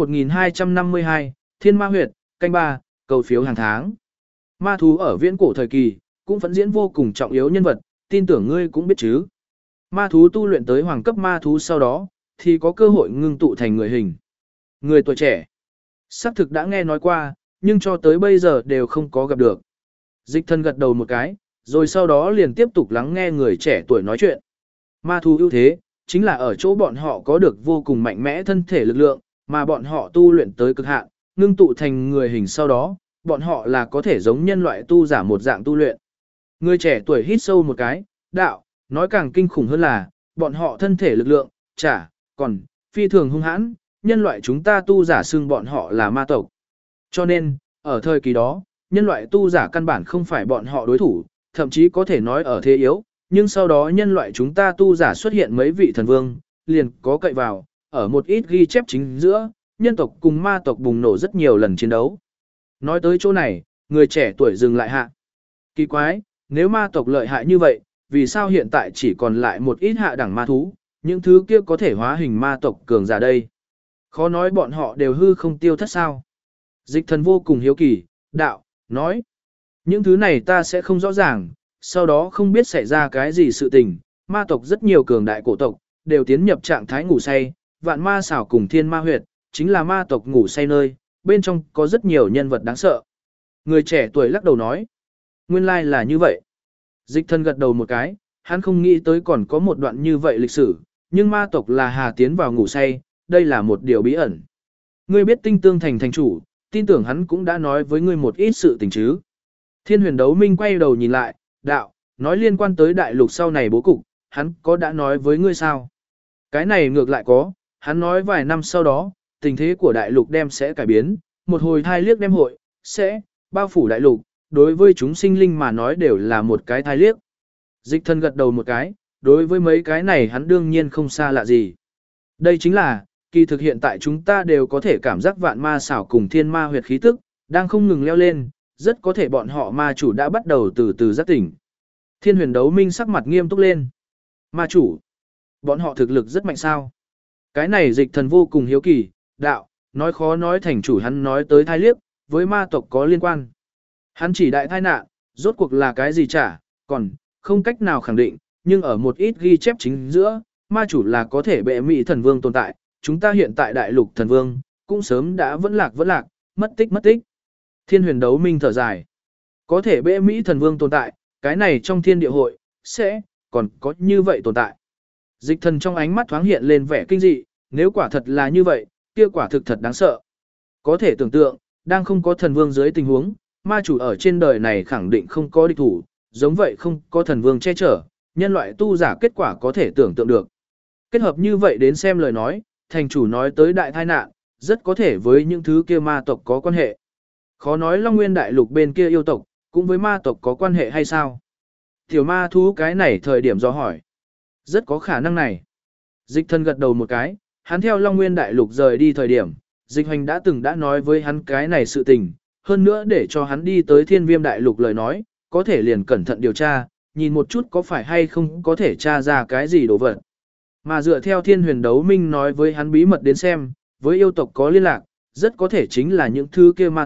1252, Thiên Ma Huyệt, canh 3, cầu phiếu hàng tháng. Ma thú ở viễn cổ thời kỳ, cũng vẫn diễn vô cùng trọng yếu nhân vật, tin tưởng ngươi cũng biết chứ. Ma thú tu luyện tới hoàng cấp ma thú sau đó, thì có cơ hội ngưng tụ thành người hình. Người tuổi trẻ, xác thực đã nghe nói qua, nhưng cho tới bây giờ đều không có gặp được. Dịch thần gật đầu một cái, rồi sau đó liền tiếp tục lắng nghe người trẻ tuổi nói chuyện. Ma thú ưu thế, chính là ở chỗ bọn họ có được vô cùng mạnh mẽ thân thể lực lượng, mà bọn họ tu luyện tới cực hạn, ngưng tụ thành người hình sau đó, bọn họ là có thể giống nhân loại tu giả một dạng tu luyện. Người trẻ tuổi hít sâu một cái, đạo, nói càng kinh khủng hơn là, bọn họ thân thể lực lượng, còn, phi thường hung hãn, nhân loại chúng ta tu giả xưng bọn họ là ma tộc. Cho nên, ở thời kỳ đó, nhân loại tu giả căn bản không phải bọn họ đối thủ, thậm chí có thể nói ở thế yếu, nhưng sau đó nhân loại chúng ta tu giả xuất hiện mấy vị thần vương, liền có cậy vào, ở một ít ghi chép chính giữa, nhân tộc cùng ma tộc bùng nổ rất nhiều lần chiến đấu. Nói tới chỗ này, người trẻ tuổi dừng lại hạ. Kỳ quái, nếu ma tộc lợi hại như vậy, vì sao hiện tại chỉ còn lại một ít hạ đẳng ma thú, những thứ kia có thể hóa hình ma tộc cường giả đây? Khó nói bọn họ đều hư không tiêu thất sao? Dịch thần vô cùng hiếu kỳ, đạo, nói. Những thứ này ta sẽ không rõ ràng, sau đó không biết xảy ra cái gì sự tình, ma tộc rất nhiều cường đại cổ tộc, đều tiến nhập trạng thái ngủ say, vạn ma xảo cùng thiên ma huyệt, chính là ma tộc ngủ say nơi, bên trong có rất nhiều nhân vật đáng sợ. Người trẻ tuổi lắc đầu nói, nguyên lai là như vậy. Dịch thần gật đầu một cái, hắn không nghĩ tới còn có một đoạn như vậy lịch sử, nhưng ma tộc là hà tiến vào ngủ say, đây là một điều bí ẩn. Ngươi biết tinh tương thành thành chủ, tin tưởng hắn cũng đã nói với ngươi một ít sự tình chứ. Thiên huyền đấu minh quay đầu nhìn lại, đạo, nói liên quan tới đại lục sau này bố cục, hắn có đã nói với ngươi sao? Cái này ngược lại có, hắn nói vài năm sau đó, tình thế của đại lục đem sẽ cải biến, một hồi thai liếc đem hội, sẽ bao phủ đại lục, đối với chúng sinh linh mà nói đều là một cái thai liếc. Dịch thần gật đầu một cái, đối với mấy cái này hắn đương nhiên không xa lạ gì. Đây chính là, kỳ thực hiện tại chúng ta đều có thể cảm giác vạn ma xảo cùng thiên ma huyệt khí tức, đang không ngừng leo lên, rất có thể bọn họ ma chủ đã bắt đầu từ từ giác tỉnh. Thiên huyền đấu minh sắc mặt nghiêm túc lên. Ma chủ, bọn họ thực lực rất mạnh sao? Cái này dịch thần vô cùng hiếu kỳ, đạo, nói khó nói thành chủ hắn nói tới thai liếc, với ma tộc có liên quan. Hắn chỉ đại thai nạn, rốt cuộc là cái gì chả, còn, không cách nào khẳng định, nhưng ở một ít ghi chép chính giữa, ma chủ là có thể bệ mỹ thần vương tồn tại, chúng ta hiện tại đại lục thần vương, cũng sớm đã vẫn lạc, mất tích. Thiên huyền đấu minh thở dài. Có thể bệ mỹ thần vương tồn tại, cái này trong thiên địa hội, sẽ, còn có như vậy tồn tại. Dịch thần trong ánh mắt thoáng hiện lên vẻ kinh dị, nếu quả thật là như vậy, kia quả thực thật đáng sợ. Có thể tưởng tượng, đang không có thần vương dưới tình huống, ma chủ ở trên đời này khẳng định không có địch thủ, giống vậy không có thần vương che chở, nhân loại tu giả kết quả có thể tưởng tượng được. Kết hợp như vậy đến xem lời nói, thành chủ nói tới đại tai nạn, rất có thể với những thứ kia ma tộc có quan hệ. Khó nói Long Nguyên đại lục bên kia yêu tộc, cũng với ma tộc có quan hệ hay sao? Tiểu ma thú cái này thời điểm do hỏi. Rất có khả năng này. Dịch thần gật đầu một cái, hắn theo Long Nguyên đại lục rời đi thời điểm, dịch hoành đã nói với hắn cái này sự tình, hơn nữa để cho hắn đi tới thiên viêm đại lục lời nói, có thể liền cẩn thận điều tra, nhìn một chút có phải hay không có thể tra ra cái gì đồ vật. Mà dựa theo thiên huyền đấu minh nói với hắn bí mật đến xem, với yêu tộc có liên lạc, rất có thể chính là những thứ kia ma tộc,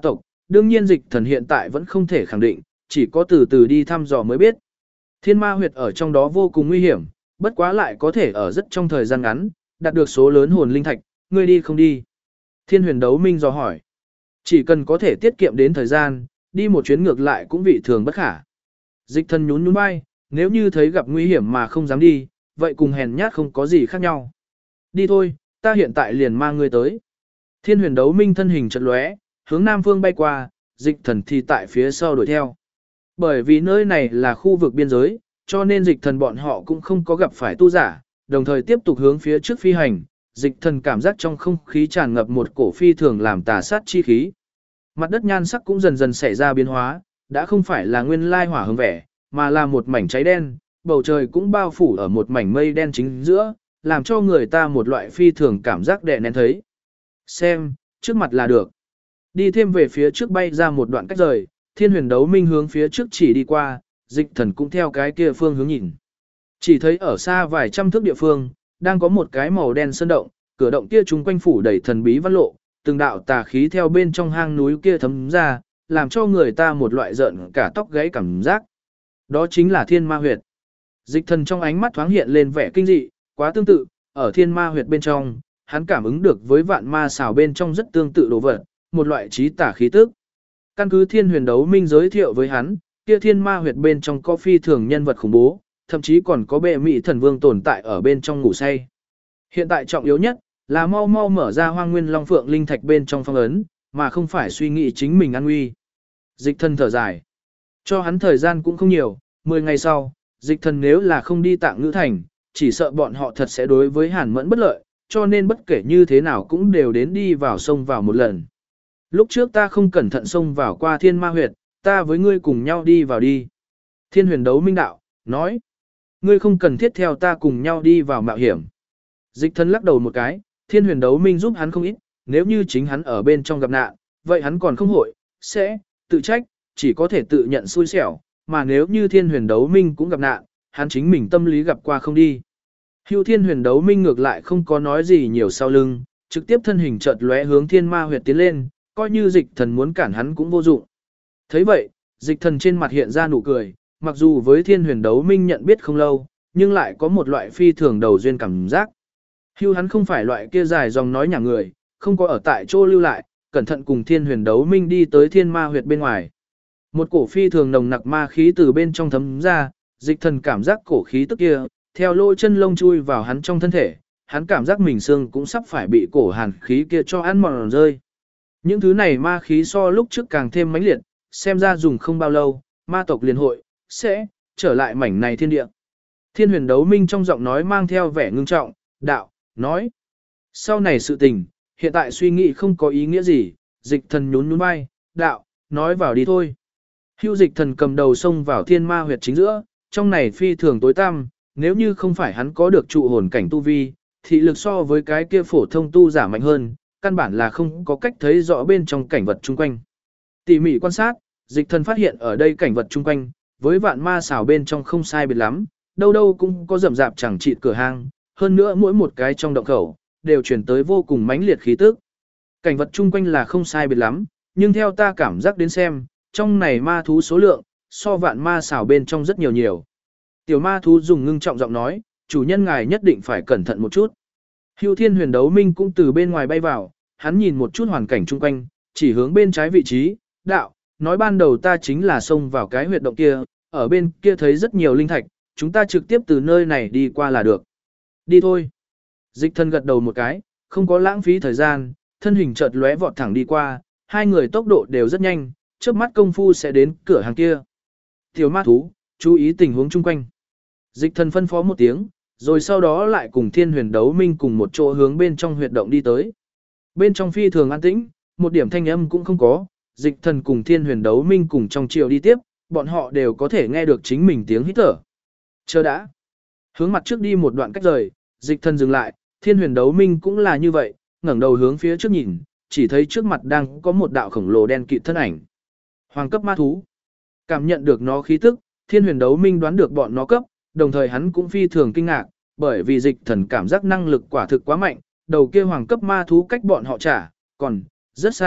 đương nhiên dịch thần hiện tại vẫn không thể khẳng định, chỉ có từ từ đi thăm dò mới biết. Thiên ma huyệt ở trong đó vô cùng nguy hiểm, bất quá lại có thể ở rất trong thời gian ngắn, đạt được số lớn hồn linh thạch, ngươi đi không đi? Thiên huyền đấu minh dò hỏi. Chỉ cần có thể tiết kiệm đến thời gian, đi một chuyến ngược lại cũng vị thường bất khả. Dịch thần nhún nhún vai, nếu như thấy gặp nguy hiểm mà không dám đi, vậy cùng hèn nhát không có gì khác nhau. Đi thôi, ta hiện tại liền mang ngươi tới. Thiên huyền đấu minh thân hình chợt lóe, hướng nam phương bay qua, dịch thần thì tại phía sau đuổi theo. Bởi vì nơi này là khu vực biên giới, cho nên dịch thần bọn họ cũng không có gặp phải tu giả, đồng thời tiếp tục hướng phía trước phi hành. Dịch thần cảm giác trong không khí tràn ngập một cổ phi thường làm tà sát chi khí. Mặt đất nhan sắc cũng dần dần xảy ra biến hóa, đã không phải là nguyên lai hỏa hồng vẻ, mà là một mảnh cháy đen, bầu trời cũng bao phủ ở một mảnh mây đen chính giữa, làm cho người ta một loại phi thường cảm giác đè nén thấy. Xem, trước mặt là được. Đi thêm về phía trước bay ra một đoạn cách rời, thiên huyền đấu minh hướng phía trước chỉ đi qua, dịch thần cũng theo cái kia phương hướng nhìn. Chỉ thấy ở xa vài trăm thước địa phương, đang có một cái màu đen sơn động, cửa động kia chúng quanh phủ đầy thần bí văn lộ, từng đạo tà khí theo bên trong hang núi kia thấm ra, làm cho người ta một loại giận cả tóc gáy cảm giác. Đó chính là thiên ma huyệt. Dịch thần trong ánh mắt thoáng hiện lên vẻ kinh dị, quá tương tự, ở thiên ma huyệt bên trong, hắn cảm ứng được với vạn ma xào bên trong rất tương tự đồ vật, một loại trí tà khí tức. Căn cứ thiên huyền đấu minh giới thiệu với hắn, kia thiên ma huyệt bên trong có phi thường nhân vật khủng bố, thậm chí còn có bệ mỹ thần vương tồn tại ở bên trong ngủ say. Hiện tại trọng yếu nhất là mau mau mở ra hoang nguyên long phượng linh thạch bên trong phong ấn, mà không phải suy nghĩ chính mình an nguy. Dịch thần thở dài. Cho hắn thời gian cũng không nhiều, 10 ngày sau, dịch thần nếu là không đi Tạng Ngữ Thành, chỉ sợ bọn họ thật sẽ đối với Hàn Mẫn bất lợi, cho nên bất kể như thế nào cũng đều đến đi vào sông vào một lần. Lúc trước ta không cẩn thận xông vào qua thiên ma huyệt, ta với ngươi cùng nhau đi vào đi. Thiên huyền đấu minh đạo, nói. Ngươi không cần thiết theo ta cùng nhau đi vào mạo hiểm. Dịch thần lắc đầu một cái, thiên huyền đấu minh giúp hắn không ít, nếu như chính hắn ở bên trong gặp nạn, vậy hắn còn không hội, sẽ, tự trách, chỉ có thể tự nhận xui xẻo, mà nếu như thiên huyền đấu minh cũng gặp nạn, hắn chính mình tâm lý gặp qua không đi. Hưu thiên huyền đấu minh ngược lại không có nói gì nhiều sau lưng, trực tiếp thân hình chợt lóe hướng thiên ma huyệt tiến lên, coi như dịch thần muốn cản hắn cũng vô dụng. Thấy vậy, dịch thần trên mặt hiện ra nụ cười, mặc dù với thiên huyền đấu minh nhận biết không lâu, nhưng lại có một loại phi thường đầu duyên cảm giác. Hưu hắn không phải loại kia dài dòng nói nhảm người, không có ở tại chỗ lưu lại, cẩn thận cùng thiên huyền đấu minh đi tới thiên ma huyệt bên ngoài. Một cổ phi thường nồng nặc ma khí từ bên trong thấm ra, dịch thần cảm giác cổ khí tức kia, theo lỗ chân lông chui vào hắn trong thân thể, hắn cảm giác mình xương cũng sắp phải bị cổ hàn khí kia cho ăn mòn rơi. Những thứ này ma khí so lúc trước càng thêm mãnh liệt, xem ra dùng không bao lâu, ma tộc liên hội, sẽ trở lại mảnh này thiên địa. Thiên huyền đấu minh trong giọng nói mang theo vẻ ngưng trọng, đạo, nói. Sau này sự tình, hiện tại suy nghĩ không có ý nghĩa gì, dịch thần nhún nhún vai, đạo, nói vào đi thôi. Hưu dịch thần cầm đầu xông vào thiên ma huyệt chính giữa, trong này phi thường tối tăm, nếu như không phải hắn có được trụ hồn cảnh tu vi, thị lực so với cái kia phổ thông tu giả mạnh hơn, căn bản là không có cách thấy rõ bên trong cảnh vật chung quanh. Tỉ mỉ quan sát, dịch thần phát hiện ở đây cảnh vật chung quanh, với vạn ma xảo bên trong không sai biệt lắm, đâu đâu cũng có rậm rạp chẳng chịt cửa hang, hơn nữa mỗi một cái trong động khẩu, đều chuyển tới vô cùng mãnh liệt khí tức. Cảnh vật chung quanh là không sai biệt lắm, nhưng theo ta cảm giác đến xem, trong này ma thú số lượng, so vạn ma xảo bên trong rất nhiều nhiều. Tiểu ma thú dùng ngưng trọng giọng nói, chủ nhân ngài nhất định phải cẩn thận một chút. Hưu thiên huyền đấu minh cũng từ bên ngoài bay vào, hắn nhìn một chút hoàn cảnh chung quanh, chỉ hướng bên trái vị trí, đạo, nói ban đầu ta chính là xông vào cái huyệt động kia, ở bên kia thấy rất nhiều linh thạch, chúng ta trực tiếp từ nơi này đi qua là được. Đi thôi. Dịch thân gật đầu một cái, không có lãng phí thời gian, thân hình chợt lóe vọt thẳng đi qua, hai người tốc độ đều rất nhanh, chớp mắt công phu sẽ đến cửa hàng kia. Tiểu ma thú, chú ý tình huống chung quanh. Dịch thần phân phó một tiếng, rồi sau đó lại cùng thiên huyền đấu minh cùng một chỗ hướng bên trong huyệt động đi tới. Bên trong phi thường an tĩnh, một điểm thanh âm cũng không có, dịch thần cùng thiên huyền đấu minh cùng trong chiều đi tiếp, bọn họ đều có thể nghe được chính mình tiếng hít thở. Chờ đã. Hướng mặt trước đi một đoạn cách rời, dịch thần dừng lại, thiên huyền đấu minh cũng là như vậy, ngẩng đầu hướng phía trước nhìn, chỉ thấy trước mặt đang có một đạo khổng lồ đen kịt thân ảnh. Hoàng cấp ma thú. Cảm nhận được nó khí tức, thiên huyền đấu minh đoán được bọn nó cấp, đồng thời hắn cũng phi thường kinh ngạc, bởi vì dịch thần cảm giác năng lực quả thực quá mạnh, đầu kia hoàng cấp ma thú cách bọn họ còn rất xa,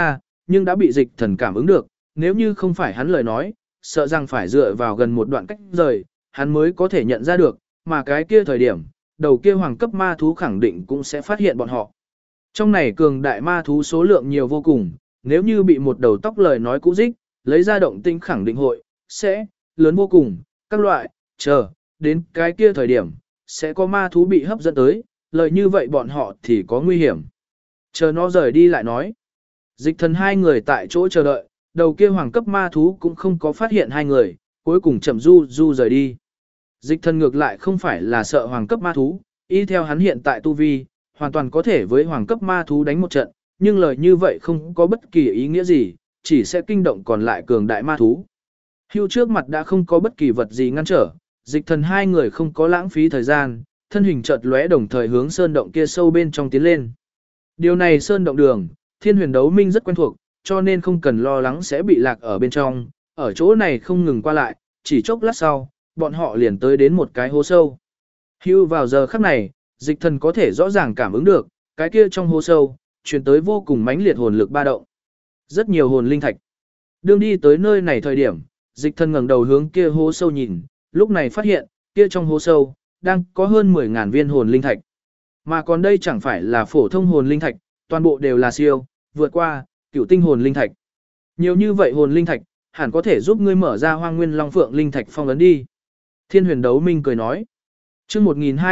nhưng đã bị dịch thần cảm ứng được, nếu như không phải hắn lời nói, sợ rằng phải dựa vào gần một đoạn cách rời, hắn mới có thể nhận ra được, mà cái kia thời điểm, đầu kia hoàng cấp ma thú khẳng định cũng sẽ phát hiện bọn họ. Trong này cường đại ma thú số lượng nhiều vô cùng, nếu như bị một đầu tóc lời nói cũ dích, lấy ra động tinh khẳng định hội, sẽ, lớn vô cùng, các loại, chờ, đến cái kia thời điểm, sẽ có ma thú bị hấp dẫn tới, lời như vậy bọn họ thì có nguy hiểm. Chờ nó rời đi lại nói. Dịch thần hai người tại chỗ chờ đợi, đầu kia hoàng cấp ma thú cũng không có phát hiện hai người, cuối cùng chậm du rời đi. Dịch thần ngược lại không phải là sợ hoàng cấp ma thú, y theo hắn hiện tại tu vi, hoàn toàn có thể với hoàng cấp ma thú đánh một trận, nhưng lời như vậy không có bất kỳ ý nghĩa gì, chỉ sẽ kinh động còn lại cường đại ma thú. Hưu trước mặt đã không có bất kỳ vật gì ngăn trở, dịch thần hai người không có lãng phí thời gian, thân hình chợt lóe đồng thời hướng sơn động kia sâu bên trong tiến lên. Điều này sơn động đường, Thiên Huyền Đấu Minh rất quen thuộc, cho nên không cần lo lắng sẽ bị lạc ở bên trong, ở chỗ này không ngừng qua lại, chỉ chốc lát sau, bọn họ liền tới đến một cái hố sâu. Hưu vào giờ khắc này, dịch thần có thể rõ ràng cảm ứng được, cái kia trong hố sâu, truyền tới vô cùng mãnh liệt hồn lực ba động. Rất nhiều hồn linh thạch. Đương đi tới nơi này thời điểm, dịch thần ngẩng đầu hướng kia hố sâu nhìn, lúc này phát hiện, kia trong hố sâu, đang có hơn 10.000 viên hồn linh thạch. Mà còn đây chẳng phải là phổ thông hồn linh thạch, toàn bộ đều là siêu, vượt qua, cửu tinh hồn linh thạch. Nhiều như vậy hồn linh thạch, hẳn có thể giúp ngươi mở ra Hoang Nguyên Long Phượng linh thạch phong ấn đi. Thiên Huyền Đấu Minh cười nói. Chương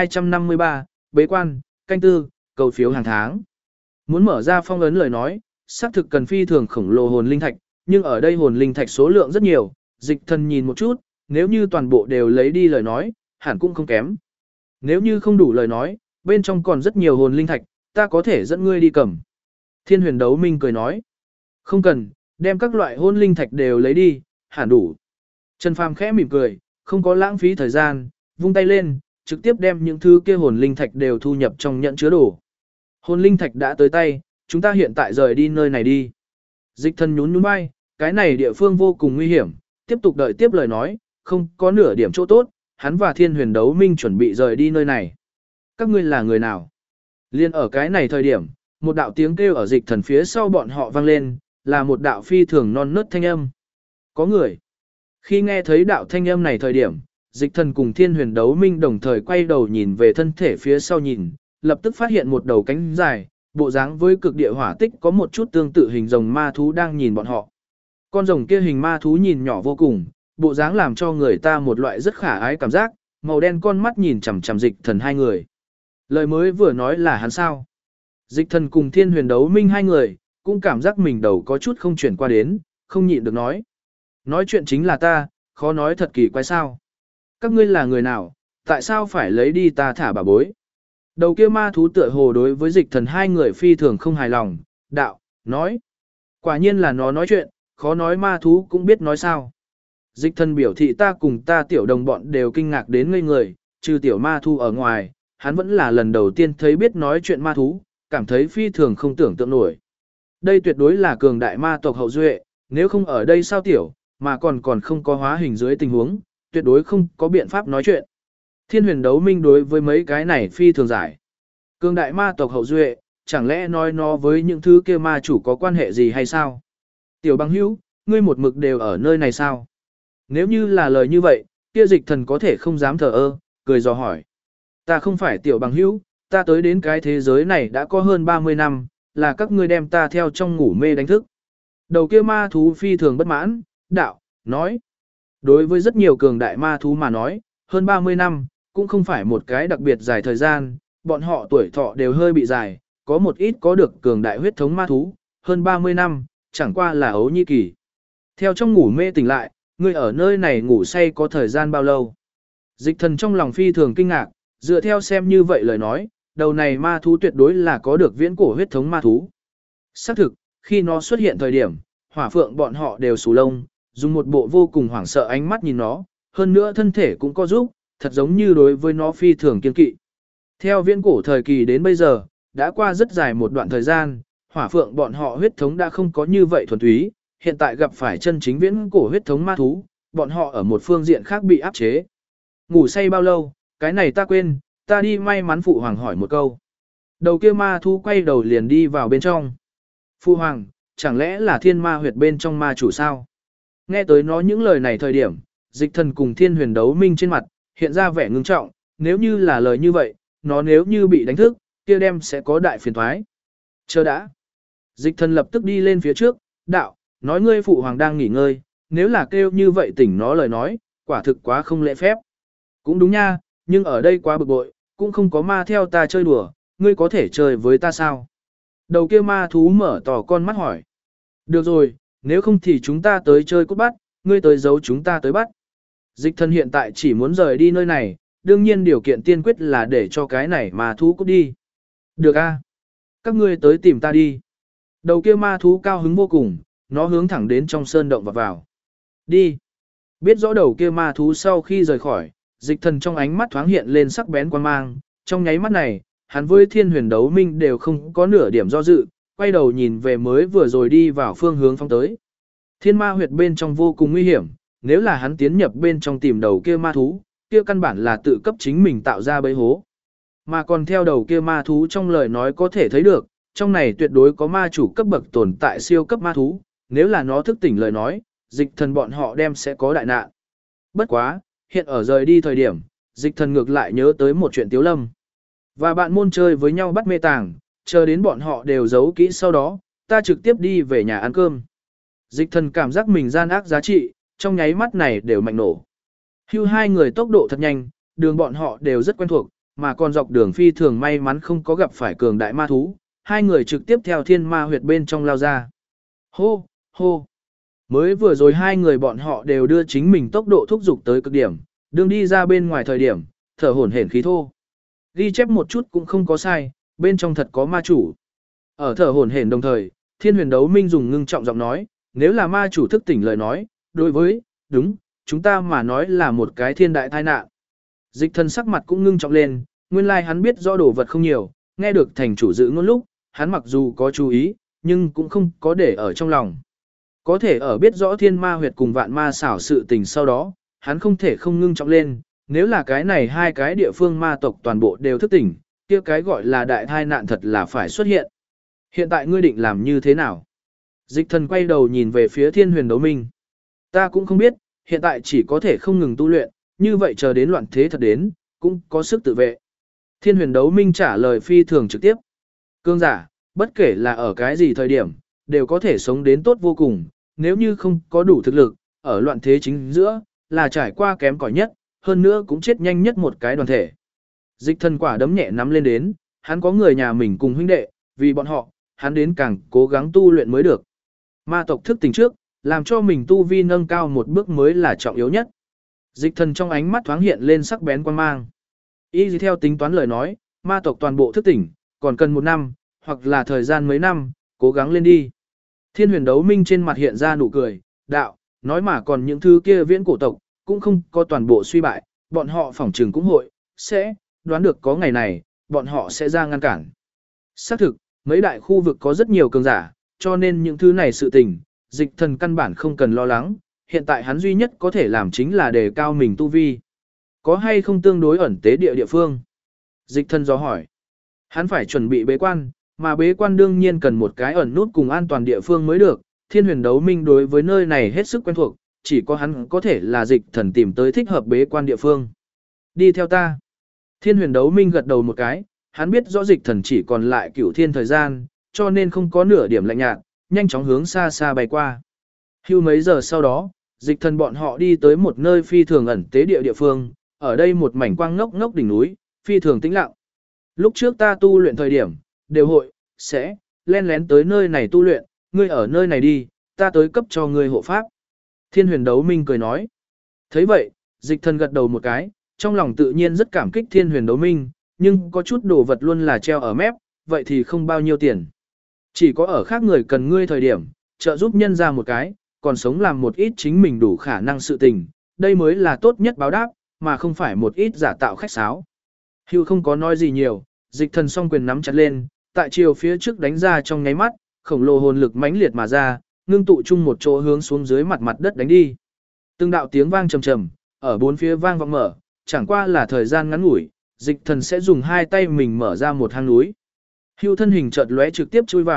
1253, bế quan, canh tư, cầu phiếu hàng tháng. Muốn mở ra phong ấn lời nói, xác thực cần phi thường khổng lồ hồn linh thạch, nhưng ở đây hồn linh thạch số lượng rất nhiều, dịch thần nhìn một chút, nếu như toàn bộ đều lấy đi lời nói, hẳn cũng không kém. Nếu như không đủ lời nói, bên trong còn rất nhiều hồn linh thạch, ta có thể dẫn ngươi đi cầm. Thiên Huyền Đấu Minh cười nói. Không cần, đem các loại hồn linh thạch đều lấy đi, hẳn đủ. Trần Phàm khẽ mỉm cười, không có lãng phí thời gian, vung tay lên, trực tiếp đem những thứ kia hồn linh thạch đều thu nhập trong nhận chứa đồ. Hồn linh thạch đã tới tay, chúng ta hiện tại rời đi nơi này đi. Dịch thần nhún nhún vai, cái này địa phương vô cùng nguy hiểm, tiếp tục đợi tiếp lời nói, không có nửa điểm chỗ tốt, hắn và Thiên Huyền Đấu Minh chuẩn bị rời đi nơi này. Các ngươi là người nào? Liên ở cái này thời điểm, một đạo tiếng kêu ở dịch thần phía sau bọn họ vang lên, là một đạo phi thường non nớt thanh âm. Có người. Khi nghe thấy đạo thanh âm này thời điểm, dịch thần cùng Thiên Huyền Đấu Minh đồng thời quay đầu nhìn về thân thể phía sau nhìn, lập tức phát hiện một đầu cánh dài, bộ dáng với cực địa hỏa tích có một chút tương tự hình rồng ma thú đang nhìn bọn họ. Con rồng kia hình ma thú nhìn nhỏ vô cùng, bộ dáng làm cho người ta một loại rất khả ái cảm giác, màu đen con mắt nhìn chằm chằm dịch thần hai người. Lời mới vừa nói là hắn sao? Dịch thần cùng Thiên Huyền Đấu Minh hai người, cũng cảm giác mình đầu có chút không chuyển qua đến, không nhịn được nói. Nói chuyện chính là ta, khó nói thật kỳ quái sao. Các ngươi là người nào, tại sao phải lấy đi ta thả bà bối? Đầu kia ma thú tựa hồ đối với dịch thần hai người phi thường không hài lòng, đạo, nói. Quả nhiên là nó nói chuyện, khó nói ma thú cũng biết nói sao. Dịch thần biểu thị ta cùng ta tiểu đồng bọn đều kinh ngạc đến ngây người, trừ tiểu ma thú ở ngoài, hắn vẫn là lần đầu tiên thấy biết nói chuyện ma thú, cảm thấy phi thường không tưởng tượng nổi. Đây tuyệt đối là cường đại ma tộc hậu duệ, nếu không ở đây sao tiểu, mà còn không có hóa hình dưới tình huống, tuyệt đối không có biện pháp nói chuyện. Thiên Huyền Đấu Minh đối với mấy cái này phi thường giải. Cường đại ma tộc hậu duệ, chẳng lẽ nói nó với những thứ kia ma chủ có quan hệ gì hay sao? Tiểu Bằng Hữu, ngươi một mực đều ở nơi này sao? Nếu như là lời như vậy, kia dịch thần có thể không dám thờ ơ, cười dò hỏi. Ta không phải Tiểu Bằng Hữu, ta tới đến cái thế giới này đã có hơn 30 năm, là các ngươi đem ta theo trong ngủ mê đánh thức. Đầu kia ma thú phi thường bất mãn, đạo, nói. Đối với rất nhiều cường đại ma thú mà nói, hơn 30 năm, cũng không phải một cái đặc biệt dài thời gian, bọn họ tuổi thọ đều hơi bị dài, có một ít có được cường đại huyết thống ma thú, hơn 30 năm, chẳng qua là ấu nhi kỳ. Theo trong ngủ mê tỉnh lại, ngươi ở nơi này ngủ say có thời gian bao lâu? Dịch thần trong lòng phi thường kinh ngạc, dựa theo xem như vậy lời nói, đầu này ma thú tuyệt đối là có được viễn cổ huyết thống ma thú. Xác thực, khi nó xuất hiện thời điểm, hỏa phượng bọn họ đều sù lông, dùng một bộ vô cùng hoảng sợ ánh mắt nhìn nó, hơn nữa thân thể cũng có giúp, thật giống như đối với nó phi thường kiên kỵ. Theo viễn cổ thời kỳ đến bây giờ, đã qua rất dài một đoạn thời gian, hỏa phượng bọn họ huyết thống đã không có như vậy thuần túy, hiện tại gặp phải chân chính viễn cổ huyết thống ma thú, bọn họ ở một phương diện khác bị áp chế. Ngủ say bao lâu, cái này ta quên, ta đi may mắn phụ hoàng hỏi một câu. Đầu kia ma thú quay đầu liền đi vào bên trong. Phụ hoàng, chẳng lẽ là thiên ma huyệt bên trong ma chủ sao? Nghe tới nó những lời này thời điểm, dịch thần cùng thiên huyền đấu minh trên mặt, hiện ra vẻ ngưng trọng, nếu như là lời như vậy, nó nếu như bị đánh thức, kia đem sẽ có đại phiền thoái. Chờ đã. Dịch thần lập tức đi lên phía trước, đạo, nói ngươi phụ hoàng đang nghỉ ngơi, nếu là kêu như vậy tỉnh nó lời nói, quả thực quá không lễ phép. Cũng đúng nha, nhưng ở đây quá bực bội, cũng không có ma theo ta chơi đùa, ngươi có thể chơi với ta sao? Đầu kia ma thú mở tỏ con mắt hỏi. Được rồi, nếu không thì chúng ta tới chơi cút bắt, ngươi tới giấu chúng ta tới bắt. Dịch thần hiện tại chỉ muốn rời đi nơi này, đương nhiên điều kiện tiên quyết là để cho cái này ma thú cút đi. Được a, các ngươi tới tìm ta đi. Đầu kia ma thú cao hứng vô cùng, nó hướng thẳng đến trong sơn động và vào. Đi. Biết rõ đầu kia ma thú sau khi rời khỏi, dịch thần trong ánh mắt thoáng hiện lên sắc bén quan mang, trong nháy mắt này, hắn với thiên huyền đấu minh đều không có nửa điểm do dự, quay đầu nhìn về mới vừa rồi đi vào phương hướng phong tới. Thiên ma huyệt bên trong vô cùng nguy hiểm, nếu là hắn tiến nhập bên trong tìm đầu kia ma thú, kia căn bản là tự cấp chính mình tạo ra bẫy hố. Mà còn theo đầu kia ma thú trong lời nói có thể thấy được, trong này tuyệt đối có ma chủ cấp bậc tồn tại siêu cấp ma thú, nếu là nó thức tỉnh lời nói, dịch thần bọn họ đem sẽ có đại nạn. Bất quá, hiện ở rời đi thời điểm, dịch thần ngược lại nhớ tới một chuyện Tiếu Lâm. Và bạn môn chơi với nhau bắt mê tàng, chờ đến bọn họ đều giấu kỹ sau đó, ta trực tiếp đi về nhà ăn cơm. Dịch thần cảm giác mình gian ác giá trị, trong nháy mắt này đều mạnh nổ. Hưu hai người tốc độ thật nhanh, đường bọn họ đều rất quen thuộc, mà còn dọc đường phi thường may mắn không có gặp phải cường đại ma thú, hai người trực tiếp theo thiên ma huyệt bên trong lao ra. Hô, hô. Mới vừa rồi hai người bọn họ đều đưa chính mình tốc độ thúc giục tới cực điểm, đường đi ra bên ngoài thời điểm, thở hổn hển khí thô. Ghi chép một chút cũng không có sai, bên trong thật có ma chủ. Ở thở hổn hển đồng thời, thiên huyền đấu minh dùng ngưng trọng giọng nói, nếu là ma chủ thức tỉnh lời nói, đối với, đúng, chúng ta mà nói là một cái thiên đại tai nạn. Dịch thần sắc mặt cũng ngưng trọng lên, nguyên lai hắn biết rõ đồ vật không nhiều, nghe được thành chủ dự ngôn lúc, hắn mặc dù có chú ý, nhưng cũng không có để ở trong lòng. Có thể ở biết rõ thiên ma huyệt cùng vạn ma xảo sự tình sau đó, hắn không thể không ngưng trọng lên, nếu là cái này hai cái địa phương ma tộc toàn bộ đều thức tỉnh, kia cái gọi là đại tai nạn thật là phải xuất hiện. Hiện tại ngươi định làm như thế nào? Dịch thần quay đầu nhìn về phía thiên huyền đấu minh. Ta cũng không biết, hiện tại chỉ có thể không ngừng tu luyện, như vậy chờ đến loạn thế thật đến, cũng có sức tự vệ. Thiên huyền đấu minh trả lời phi thường trực tiếp. Cương giả, bất kể là ở cái gì thời điểm, đều có thể sống đến tốt vô cùng, nếu như không có đủ thực lực, ở loạn thế chính giữa, là trải qua kém cỏi nhất, hơn nữa cũng chết nhanh nhất một cái đoàn thể. Dịch thần quả đấm nhẹ nắm lên đến, hắn có người nhà mình cùng huynh đệ, vì bọn họ, hắn đến càng cố gắng tu luyện mới được. Ma tộc thức tỉnh trước, làm cho mình tu vi nâng cao một bước mới là trọng yếu nhất. Dịch thần trong ánh mắt thoáng hiện lên sắc bén quan mang. Y theo tính toán lời nói, ma tộc toàn bộ thức tỉnh, còn cần 1 năm, hoặc là thời gian mấy năm, cố gắng lên đi. Thiên huyền đấu minh trên mặt hiện ra nụ cười, đạo, nói mà còn những thứ kia viễn cổ tộc, cũng không có toàn bộ suy bại, bọn họ phỏng trừng cũng hội, sẽ, đoán được có ngày này, bọn họ sẽ ra ngăn cản. Xác thực, mấy đại khu vực có rất nhiều cường giả, cho nên những thứ này sự tình, dịch thần căn bản không cần lo lắng, hiện tại hắn duy nhất có thể làm chính là đề cao mình tu vi. Có hay không tương đối ẩn tế địa phương? Dịch thần do hỏi. Hắn phải chuẩn bị bế quan, mà bế quan đương nhiên cần một cái ẩn nút cùng an toàn địa phương mới được. Thiên huyền đấu minh đối với nơi này hết sức quen thuộc, chỉ có hắn có thể là dịch thần tìm tới thích hợp bế quan địa phương. Đi theo ta. Thiên huyền đấu minh gật đầu một cái, hắn biết rõ dịch thần chỉ còn lại cửu thiên thời gian, cho nên không có nửa điểm lạnh nhạt, nhanh chóng hướng xa xa bay qua. Hưu mấy giờ sau đó, dịch thần bọn họ đi tới một nơi phi thường ẩn tế địa phương, ở đây một mảnh quang ngốc ngốc đỉnh núi, phi thường tĩnh lặng. Lúc trước ta tu luyện thời điểm, đều hội, sẽ, len lén tới nơi này tu luyện, ngươi ở nơi này đi, ta tới cấp cho ngươi hộ pháp. Thiên huyền đấu minh cười nói. Thấy vậy, dịch thần gật đầu một cái, trong lòng tự nhiên rất cảm kích thiên huyền đấu minh, nhưng có chút đồ vật luôn là treo ở mép, vậy thì không bao nhiêu tiền. Chỉ có ở khác người cần ngươi thời điểm, trợ giúp nhân ra một cái, còn sống làm một ít chính mình đủ khả năng sự tình, đây mới là tốt nhất báo đáp, mà không phải một ít giả tạo khách sáo. Hưu không có nói gì nhiều, dịch thần song quyền nắm chặt lên, tại chiều phía trước đánh ra trong nháy mắt, khổng lồ hồn lực mãnh liệt mà ra, ngưng tụ chung một chỗ hướng xuống dưới mặt đất đánh đi. Từng đạo tiếng vang trầm trầm, ở bốn phía vang vọng mở, chẳng qua là thời gian ngắn ngủi, dịch thần sẽ dùng hai tay mình mở ra một hang núi. Hưu thân hình chợt lóe trực tiếp chui vào,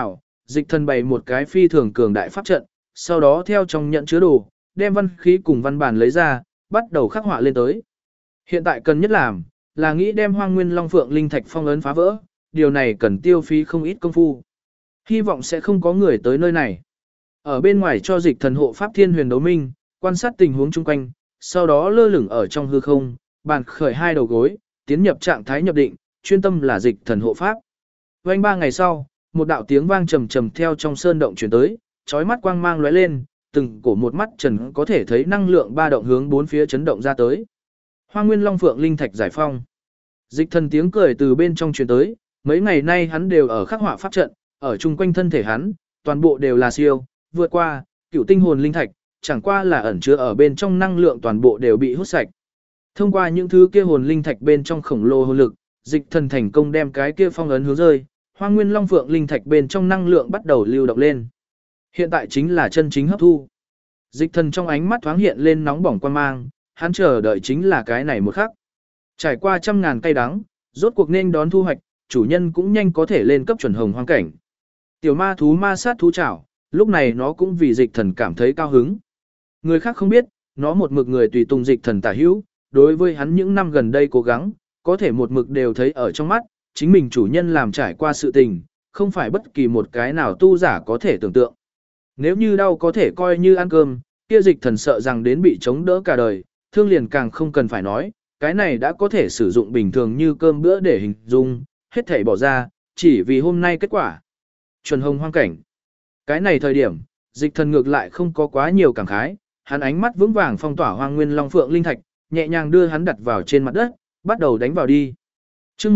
Dịch thần bày một cái phi thường cường đại pháp trận, sau đó theo trong nhận chứa đồ, đem văn khí cùng văn bản lấy ra, bắt đầu khắc họa lên tới. Hiện tại cần nhất làm, là nghĩ đem Hoang Nguyên Long Phượng linh thạch phong ấn phá vỡ, điều này cần tiêu phí không ít công phu. Hy vọng sẽ không có người tới nơi này. Ở bên ngoài cho dịch thần hộ pháp Thiên Huyền Đấu Minh, quan sát tình huống chung quanh, sau đó lơ lửng ở trong hư không, bàn khởi hai đầu gối, tiến nhập trạng thái nhập định, chuyên tâm là dịch thần hộ pháp. Vành 3 ngày sau, một đạo tiếng vang trầm trầm theo trong sơn động truyền tới, chói mắt quang mang lóe lên, từng cổ một mắt trần có thể thấy năng lượng ba động hướng bốn phía chấn động ra tới. Hoang Nguyên Long Phượng linh thạch giải phong. Dịch thần tiếng cười từ bên trong truyền tới, mấy ngày nay hắn đều ở khắc họa pháp trận, ở chung quanh thân thể hắn, toàn bộ đều là siêu, vượt qua, cựu tinh hồn linh thạch, chẳng qua là ẩn chứa ở bên trong năng lượng toàn bộ đều bị hút sạch. Thông qua những thứ kia hồn linh thạch bên trong khổng lồ hồn lực, dịch thần thành công đem cái kia phong ấn hướng rơi, Hoang Nguyên Long Phượng linh thạch bên trong năng lượng bắt đầu lưu động lên. Hiện tại chính là chân chính hấp thu. Dịch thần trong ánh mắt thoáng hiện lên nóng bỏng quan mang, hắn chờ đợi chính là cái này một khắc. Trải qua trăm ngàn cay đắng, rốt cuộc nên đón thu hoạch, chủ nhân cũng nhanh có thể lên cấp chuẩn hồng hoang cảnh. Tiểu ma thú ma sát thú chảo, lúc này nó cũng vì dịch thần cảm thấy cao hứng. Người khác không biết, nó một mực người tùy tùng dịch thần tả hữu, đối với hắn những năm gần đây cố gắng, có thể một mực đều thấy ở trong mắt, chính mình chủ nhân làm trải qua sự tình, không phải bất kỳ một cái nào tu giả có thể tưởng tượng. Nếu như đau có thể coi như ăn cơm, kia dịch thần sợ rằng đến bị chống đỡ cả đời, thương liền càng không cần phải nói, cái này đã có thể sử dụng bình thường như cơm bữa để hình dung, hết thảy bỏ ra, chỉ vì hôm nay kết quả. Chuẩn hồng hoang cảnh. Cái này thời điểm, dịch thần ngược lại không có quá nhiều cảm khái, hắn ánh mắt vững vàng phong tỏa Hoang Nguyên Long Phượng linh thạch, nhẹ nhàng đưa hắn đặt vào trên mặt đất, bắt đầu đánh vào đi. Chương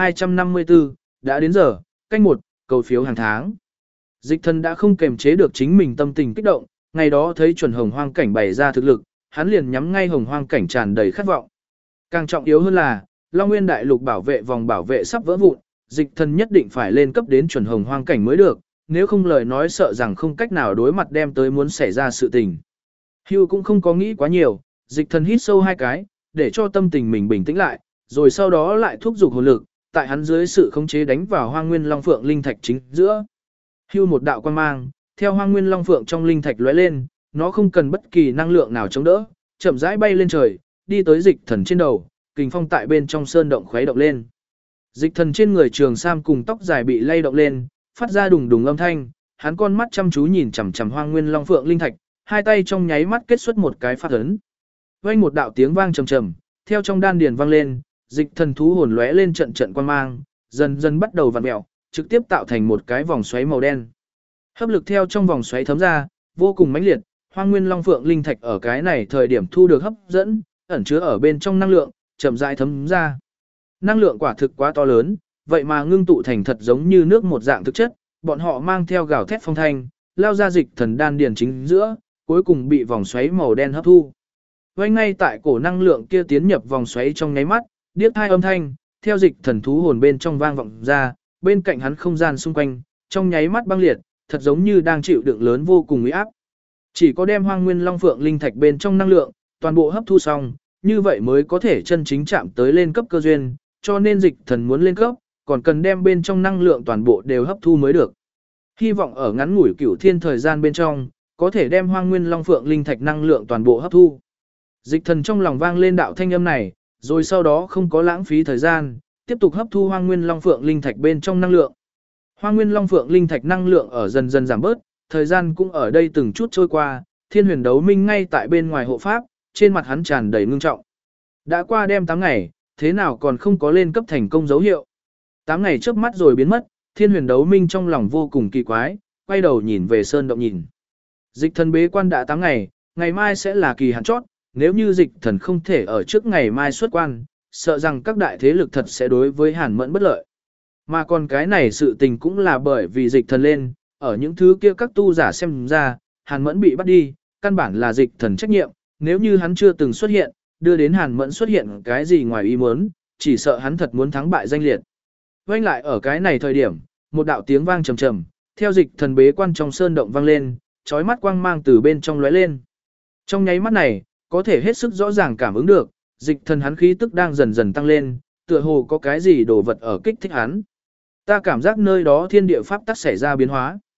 1254, đã đến giờ, canh 1, cầu phiếu hàng tháng. Dịch thần đã không kềm chế được chính mình tâm tình kích động, ngày đó thấy chuẩn hồng hoang cảnh bày ra thực lực, hắn liền nhắm ngay hồng hoang cảnh tràn đầy khát vọng. Càng trọng yếu hơn là, Long Nguyên Đại Lục bảo vệ vòng bảo vệ sắp vỡ vụn, dịch thần nhất định phải lên cấp đến chuẩn hồng hoang cảnh mới được, nếu không lời nói sợ rằng không cách nào đối mặt đem tới muốn xảy ra sự tình. Hugh cũng không có nghĩ quá nhiều, dịch thần hít sâu hai cái, để cho tâm tình mình bình tĩnh lại, rồi sau đó lại thúc giục hồn lực, tại hắn dưới sự khống chế đánh vào Hoang Nguyên Long Phượng linh thạch chính giữa. Hưu một đạo quang mang, theo Hoang Nguyên Long Phượng trong linh thạch lóe lên, nó không cần bất kỳ năng lượng nào chống đỡ, chậm rãi bay lên trời, đi tới dịch thần trên đầu, kình phong tại bên trong sơn động khuấy động lên. Dịch thần trên người trường sam cùng tóc dài bị lay động lên, phát ra đùng đùng âm thanh, hắn con mắt chăm chú nhìn chằm chằm Hoang Nguyên Long Phượng linh thạch, hai tay trong nháy mắt kết xuất một cái pháp ấn. Vang một đạo tiếng vang trầm trầm, theo trong đan điền vang lên, dịch thần thú hồn lóe lên trận trận quang mang, dần dần bắt đầu vặn mèo, trực tiếp tạo thành một cái vòng xoáy màu đen. Hấp lực theo trong vòng xoáy thấm ra, vô cùng mãnh liệt, Hoang Nguyên Long Phượng linh thạch ở cái này thời điểm thu được hấp dẫn, ẩn chứa ở bên trong năng lượng, chậm rãi thấm ra. Năng lượng quả thực quá to lớn, vậy mà ngưng tụ thành thật giống như nước một dạng thực chất, bọn họ mang theo gào thét phong thanh, lao ra dịch thần đan điền chính giữa, cuối cùng bị vòng xoáy màu đen hấp thu. Vây ngay tại cổ năng lượng kia tiến nhập vòng xoáy trong nháy mắt, điếc hai âm thanh, theo dịch thần thú hồn bên trong vang vọng ra, bên cạnh hắn không gian xung quanh, trong nháy mắt băng liệt, thật giống như đang chịu đựng lớn vô cùng uy áp. Chỉ có đem Hoang Nguyên Long Phượng linh thạch bên trong năng lượng, toàn bộ hấp thu xong, như vậy mới có thể chân chính chạm tới lên cấp cơ duyên, cho nên dịch thần muốn lên cấp, còn cần đem bên trong năng lượng toàn bộ đều hấp thu mới được. Hy vọng ở ngắn ngủi cửu thiên thời gian bên trong, có thể đem Hoang Nguyên Long Phượng linh thạch năng lượng toàn bộ hấp thu. Dịch thần trong lòng vang lên đạo thanh âm này, rồi sau đó không có lãng phí thời gian, tiếp tục hấp thu Hoang Nguyên Long Phượng linh thạch bên trong năng lượng. Hoang Nguyên Long Phượng linh thạch năng lượng ở dần dần giảm bớt, thời gian cũng ở đây từng chút trôi qua, Thiên Huyền Đấu Minh ngay tại bên ngoài hộ pháp, trên mặt hắn tràn đầy ngưng trọng. Đã qua đêm 8 ngày, thế nào còn không có lên cấp thành công dấu hiệu. 8 ngày chớp mắt rồi biến mất, Thiên Huyền Đấu Minh trong lòng vô cùng kỳ quái, quay đầu nhìn về sơn động nhìn. Dịch thần bế quan đã 8 ngày, ngày mai sẽ là kỳ hạn chót, nếu như dịch thần không thể ở trước ngày mai xuất quan, sợ rằng các đại thế lực thật sẽ đối với Hàn Mẫn bất lợi. Mà còn cái này sự tình cũng là bởi vì dịch thần lên, ở những thứ kia các tu giả xem ra, Hàn Mẫn bị bắt đi, căn bản là dịch thần trách nhiệm, nếu như hắn chưa từng xuất hiện, đưa đến Hàn Mẫn xuất hiện cái gì ngoài ý muốn, chỉ sợ hắn thật muốn thắng bại danh liệt. Vang lại ở cái này thời điểm, một đạo tiếng vang trầm trầm, theo dịch thần bế quan trong sơn động vang lên, chói mắt quang mang từ bên trong lóe lên. Trong nháy mắt này, có thể hết sức rõ ràng cảm ứng được, dịch thần hắn khí tức đang dần dần tăng lên, tựa hồ có cái gì đồ vật ở kích thích hắn. Ta cảm giác nơi đó thiên địa pháp tắc xảy ra biến hóa.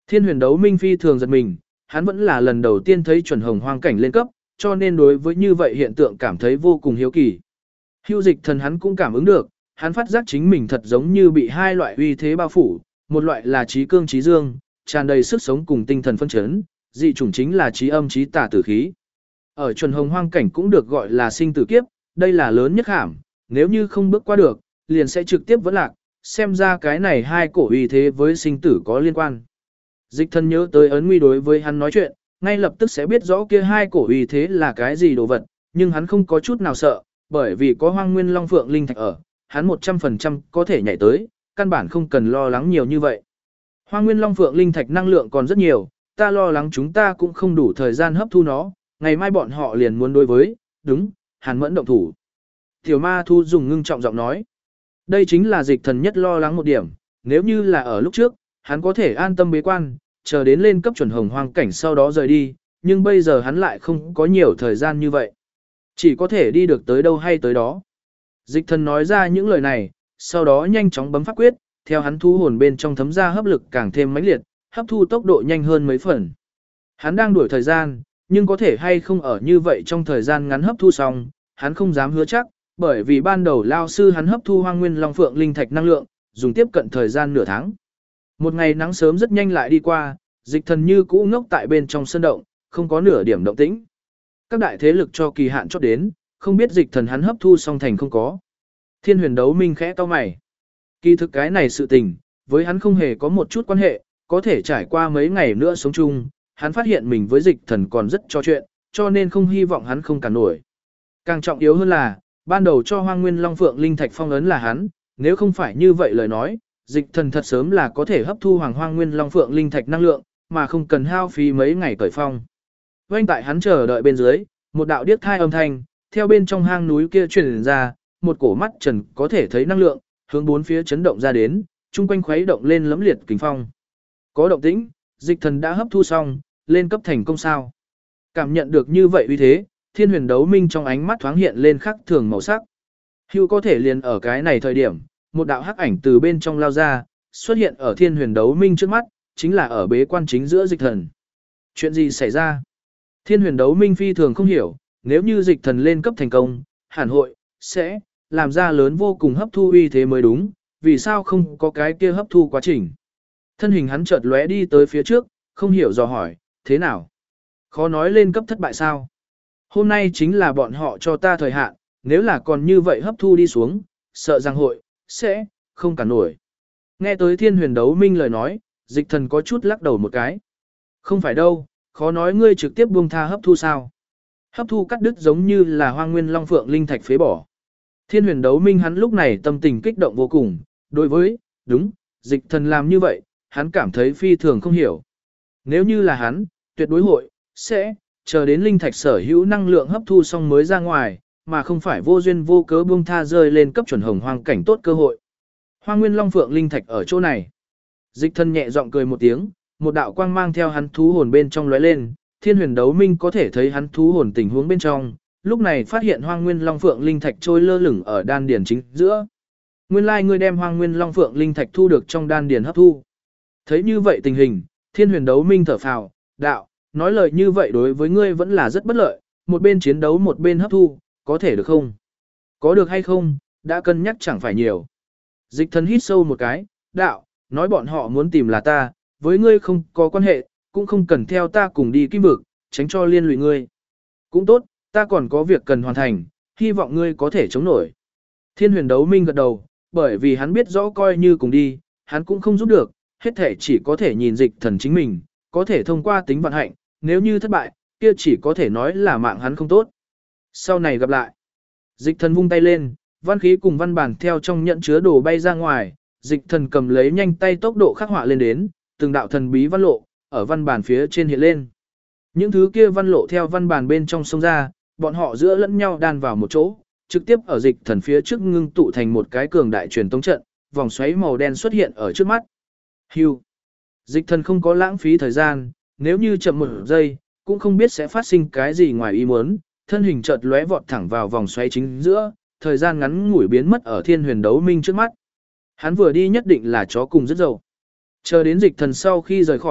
Thiên huyền đấu minh phi thường giật mình, hắn vẫn là lần đầu tiên thấy chuẩn hồng hoang cảnh lên cấp, cho nên đối với như vậy hiện tượng cảm thấy vô cùng hiếu kỳ. Hưu dịch thần hắn cũng cảm ứng được, hắn phát giác chính mình thật giống như bị hai loại uy thế bao phủ, một loại là trí cương trí dương, tràn đầy sức sống cùng tinh thần phân chấn, dị chủng chính là trí âm trí tà tử khí. Ở chuẩn hồng hoang cảnh cũng được gọi là sinh tử kiếp, đây là lớn nhất hàm, nếu như không bước qua được, liền sẽ trực tiếp vẫn lạc, xem ra cái này hai cổ uy thế với sinh tử có liên quan. Dịch thần nhớ tới ấn nguy đối với hắn nói chuyện, ngay lập tức sẽ biết rõ kia hai cổ uy thế là cái gì đồ vật, nhưng hắn không có chút nào sợ, bởi vì có Hoang Nguyên Long Phượng Linh Thạch ở, hắn 100% có thể nhảy tới, căn bản không cần lo lắng nhiều như vậy. Hoang Nguyên Long Phượng Linh Thạch năng lượng còn rất nhiều, ta lo lắng chúng ta cũng không đủ thời gian hấp thu nó, ngày mai bọn họ liền muốn đối với, đúng, Hàn Mẫn động thủ. Tiểu Ma Thu dùng ngưng trọng giọng nói, đây chính là dịch thần nhất lo lắng một điểm, nếu như là ở lúc trước, hắn có thể an tâm bế quan, chờ đến lên cấp chuẩn hồng hoang cảnh sau đó rời đi, nhưng bây giờ hắn lại không có nhiều thời gian như vậy. Chỉ có thể đi được tới đâu hay tới đó. Dịch thần nói ra những lời này, sau đó nhanh chóng bấm pháp quyết, theo hắn thu hồn bên trong thấm ra hấp lực càng thêm mãnh liệt, hấp thu tốc độ nhanh hơn mấy phần. Hắn đang đuổi thời gian, nhưng có thể hay không ở như vậy trong thời gian ngắn hấp thu xong, hắn không dám hứa chắc, bởi vì ban đầu lao sư hắn hấp thu Hoang Nguyên Long Phượng Linh Thạch năng lượng, dùng tiếp cận thời gian nửa tháng. Một ngày nắng sớm rất nhanh lại đi qua, dịch thần như cũ ngốc tại bên trong sân động, không có nửa điểm động tĩnh. Các đại thế lực cho kỳ hạn chót đến, không biết dịch thần hắn hấp thu xong thành không có. Thiên huyền đấu minh khẽ to mày. Kỳ thực cái này sự tình, với hắn không hề có một chút quan hệ, có thể trải qua mấy ngày nữa sống chung, hắn phát hiện mình với dịch thần còn rất cho chuyện, cho nên không hy vọng hắn không cản nổi. Càng trọng yếu hơn là, ban đầu cho Hoang Nguyên Long Phượng Linh Thạch phong ấn là hắn, nếu không phải như vậy lời nói, dịch thần thật sớm là có thể hấp thu Hoang Nguyên Long Phượng Linh Thạch năng lượng, mà không cần hao phí mấy ngày cởi phong. Oanh tại hắn chờ đợi bên dưới, một đạo điếc thai âm thanh, theo bên trong hang núi kia truyền ra, một cổ mắt trần có thể thấy năng lượng, hướng bốn phía chấn động ra đến, chung quanh khuấy động lên lẫm liệt kình phong. Có động tĩnh, dịch thần đã hấp thu xong, lên cấp thành công sao. Cảm nhận được như vậy uy thế, thiên huyền đấu minh trong ánh mắt thoáng hiện lên khắc thường màu sắc. Hưu có thể liền ở cái này thời điểm, một đạo hắc ảnh từ bên trong lao ra, xuất hiện ở thiên huyền đấu minh trước mắt, chính là ở bế quan chính giữa dịch thần. Chuyện gì xảy ra? Thiên huyền đấu minh phi thường không hiểu, nếu như dịch thần lên cấp thành công, hẳn hội, sẽ, làm ra lớn vô cùng hấp thu uy thế mới đúng, vì sao không có cái kia hấp thu quá trình. Thân hình hắn chợt lóe đi tới phía trước, không hiểu dò hỏi, thế nào? Khó nói lên cấp thất bại sao? Hôm nay chính là bọn họ cho ta thời hạn, nếu là còn như vậy hấp thu đi xuống, sợ rằng hội, sẽ, không cả nổi. Nghe tới thiên huyền đấu minh lời nói, dịch thần có chút lắc đầu một cái. Không phải đâu, khó nói ngươi trực tiếp buông tha hấp thu sao? Hấp thu cắt đứt giống như là Hoang Nguyên Long Phượng Linh Thạch phế bỏ. Thiên huyền đấu minh hắn lúc này tâm tình kích động vô cùng, đối với, đúng, dịch thần làm như vậy, hắn cảm thấy phi thường không hiểu. Nếu như là hắn, tuyệt đối hội, sẽ, chờ đến Linh Thạch sở hữu năng lượng hấp thu xong mới ra ngoài, mà không phải vô duyên vô cớ buông tha rơi lên cấp chuẩn hồng hoang cảnh tốt cơ hội. Hoang Nguyên Long Phượng Linh Thạch ở chỗ này. Dịch thần nhẹ giọng cười một tiếng, một đạo quang mang theo hắn thú hồn bên trong lóe lên, thiên huyền đấu minh có thể thấy hắn thú hồn tình huống bên trong, lúc này phát hiện Hoang Nguyên Long Phượng Linh Thạch trôi lơ lửng ở đan điền chính giữa. Nguyên lai ngươi đem Hoang Nguyên Long Phượng Linh Thạch thu được trong đan điền hấp thu. Thấy như vậy tình hình, thiên huyền đấu minh thở phào, đạo, nói lời như vậy đối với ngươi vẫn là rất bất lợi, một bên chiến đấu một bên hấp thu, có thể được không? Có được hay không, đã cân nhắc chẳng phải nhiều. Dịch thần hít sâu một cái, đạo, nói bọn họ muốn tìm là ta, với ngươi không có quan hệ, cũng không cần theo ta cùng đi kim vực, tránh cho liên lụy ngươi. Cũng tốt, ta còn có việc cần hoàn thành, hy vọng ngươi có thể chống nổi. Thiên huyền đấu minh gật đầu, bởi vì hắn biết rõ coi như cùng đi, hắn cũng không giúp được, hết thể chỉ có thể nhìn dịch thần chính mình, có thể thông qua tính vận hạnh, nếu như thất bại, kia chỉ có thể nói là mạng hắn không tốt. Sau này gặp lại. Dịch thần vung tay lên, văn khí cùng văn bản theo trong nhận chứa đồ bay ra ngoài, dịch thần cầm lấy nhanh tay tốc độ khắc họa lên đến, từng đạo thần bí văn lộ, ở văn bản phía trên hiện lên. Những thứ kia văn lộ theo văn bản bên trong sông ra, bọn họ giữa lẫn nhau đan vào một chỗ, trực tiếp ở dịch thần phía trước ngưng tụ thành một cái cường đại truyền tống trận, vòng xoáy màu đen xuất hiện ở trước mắt. Hưu. Dịch thần không có lãng phí thời gian, nếu như chậm một giây, cũng không biết sẽ phát sinh cái gì ngoài ý muốn, thân hình chợt lóe vọt thẳng vào vòng xoáy chính giữa, thời gian ngắn ngủi biến mất ở thiên huyền đấu minh trước mắt. Hắn vừa đi nhất định là chó cùng rất dậu. Chờ đến dịch thần sau khi rời khỏi,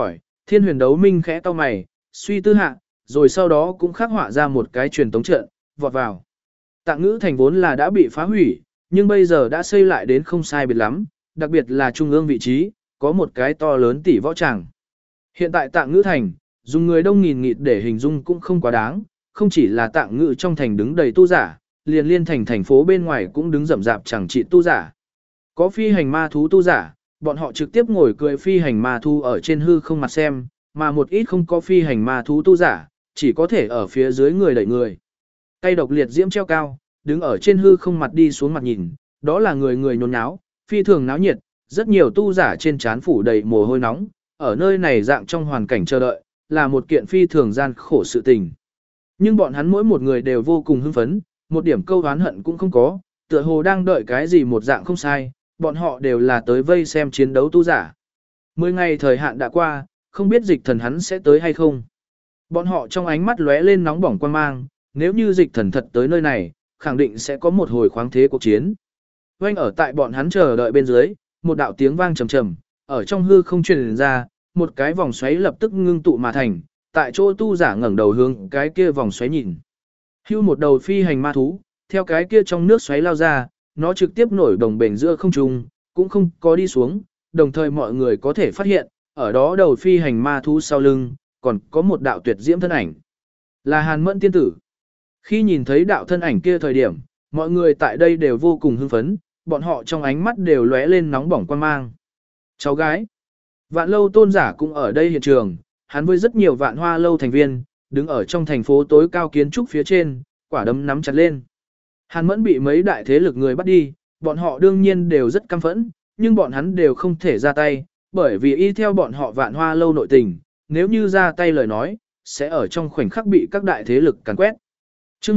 Thiên huyền đấu minh khẽ to mày, suy tư hạ, rồi sau đó cũng khắc họa ra một cái truyền tống trận, vọt vào. Tạng ngữ thành vốn là đã bị phá hủy, nhưng bây giờ đã xây lại đến không sai biệt lắm, đặc biệt là trung ương vị trí, có một cái to lớn tỷ võ tràng. Hiện tại tạng ngữ thành, dùng người đông nghìn nghịt để hình dung cũng không quá đáng, không chỉ là tạng ngữ trong thành đứng đầy tu giả, liền liên thành thành phố bên ngoài cũng đứng rậm rạp chẳng trị tu giả. Có phi hành ma thú tu giả, bọn họ trực tiếp ngồi cười phi hành ma thú ở trên hư không mặt xem, mà một ít không có phi hành ma thú tu giả, chỉ có thể ở phía dưới người đẩy người. Tay độc liệt diễm treo cao, đứng ở trên hư không mặt đi xuống mặt nhìn, đó là người người nhốn nháo, phi thường náo nhiệt, rất nhiều tu giả trên trán phủ đầy mồ hôi nóng, ở nơi này dạng trong hoàn cảnh chờ đợi, là một kiện phi thường gian khổ sự tình. Nhưng bọn hắn mỗi một người đều vô cùng hưng phấn, một điểm câu oán hận cũng không có, tựa hồ đang đợi cái gì một dạng không sai, bọn họ đều là tới vây xem chiến đấu tu giả. 10 ngày thời hạn đã qua, không biết dịch thần hắn sẽ tới hay không. Bọn họ trong ánh mắt lóe lên nóng bỏng quan mang, nếu như dịch thần thật tới nơi này, khẳng định sẽ có một hồi khoáng thế cuộc chiến. Oanh ở tại bọn hắn chờ đợi bên dưới, một đạo tiếng vang trầm trầm, ở trong hư không truyền ra, một cái vòng xoáy lập tức ngưng tụ mà thành, tại chỗ tu giả ngẩng đầu hướng cái kia vòng xoáy nhìn. Hưu một đầu phi hành ma thú, theo cái kia trong nước xoáy lao ra, nó trực tiếp nổi đồng bền giữa không trung, cũng không có đi xuống, đồng thời mọi người có thể phát hiện, ở đó đầu phi hành ma thú sau lưng, còn có một đạo tuyệt diễm thân ảnh. Là Hàn Mẫn tiên tử. Khi nhìn thấy đạo thân ảnh kia thời điểm, mọi người tại đây đều vô cùng hưng phấn, bọn họ trong ánh mắt đều lóe lên nóng bỏng quan mang. Cháu gái. Vạn lâu tôn giả cũng ở đây hiện trường, hắn với rất nhiều vạn hoa lâu thành viên, đứng ở trong thành phố tối cao kiến trúc phía trên, quả đấm nắm chặt lên. Hàn Mẫn bị mấy đại thế lực người bắt đi, bọn họ đương nhiên đều rất căm phẫn, nhưng bọn hắn đều không thể ra tay, bởi vì y theo bọn họ vạn hoa lâu nội tình, nếu như ra tay lời nói, sẽ ở trong khoảnh khắc bị các đại thế lực càn quét. Chương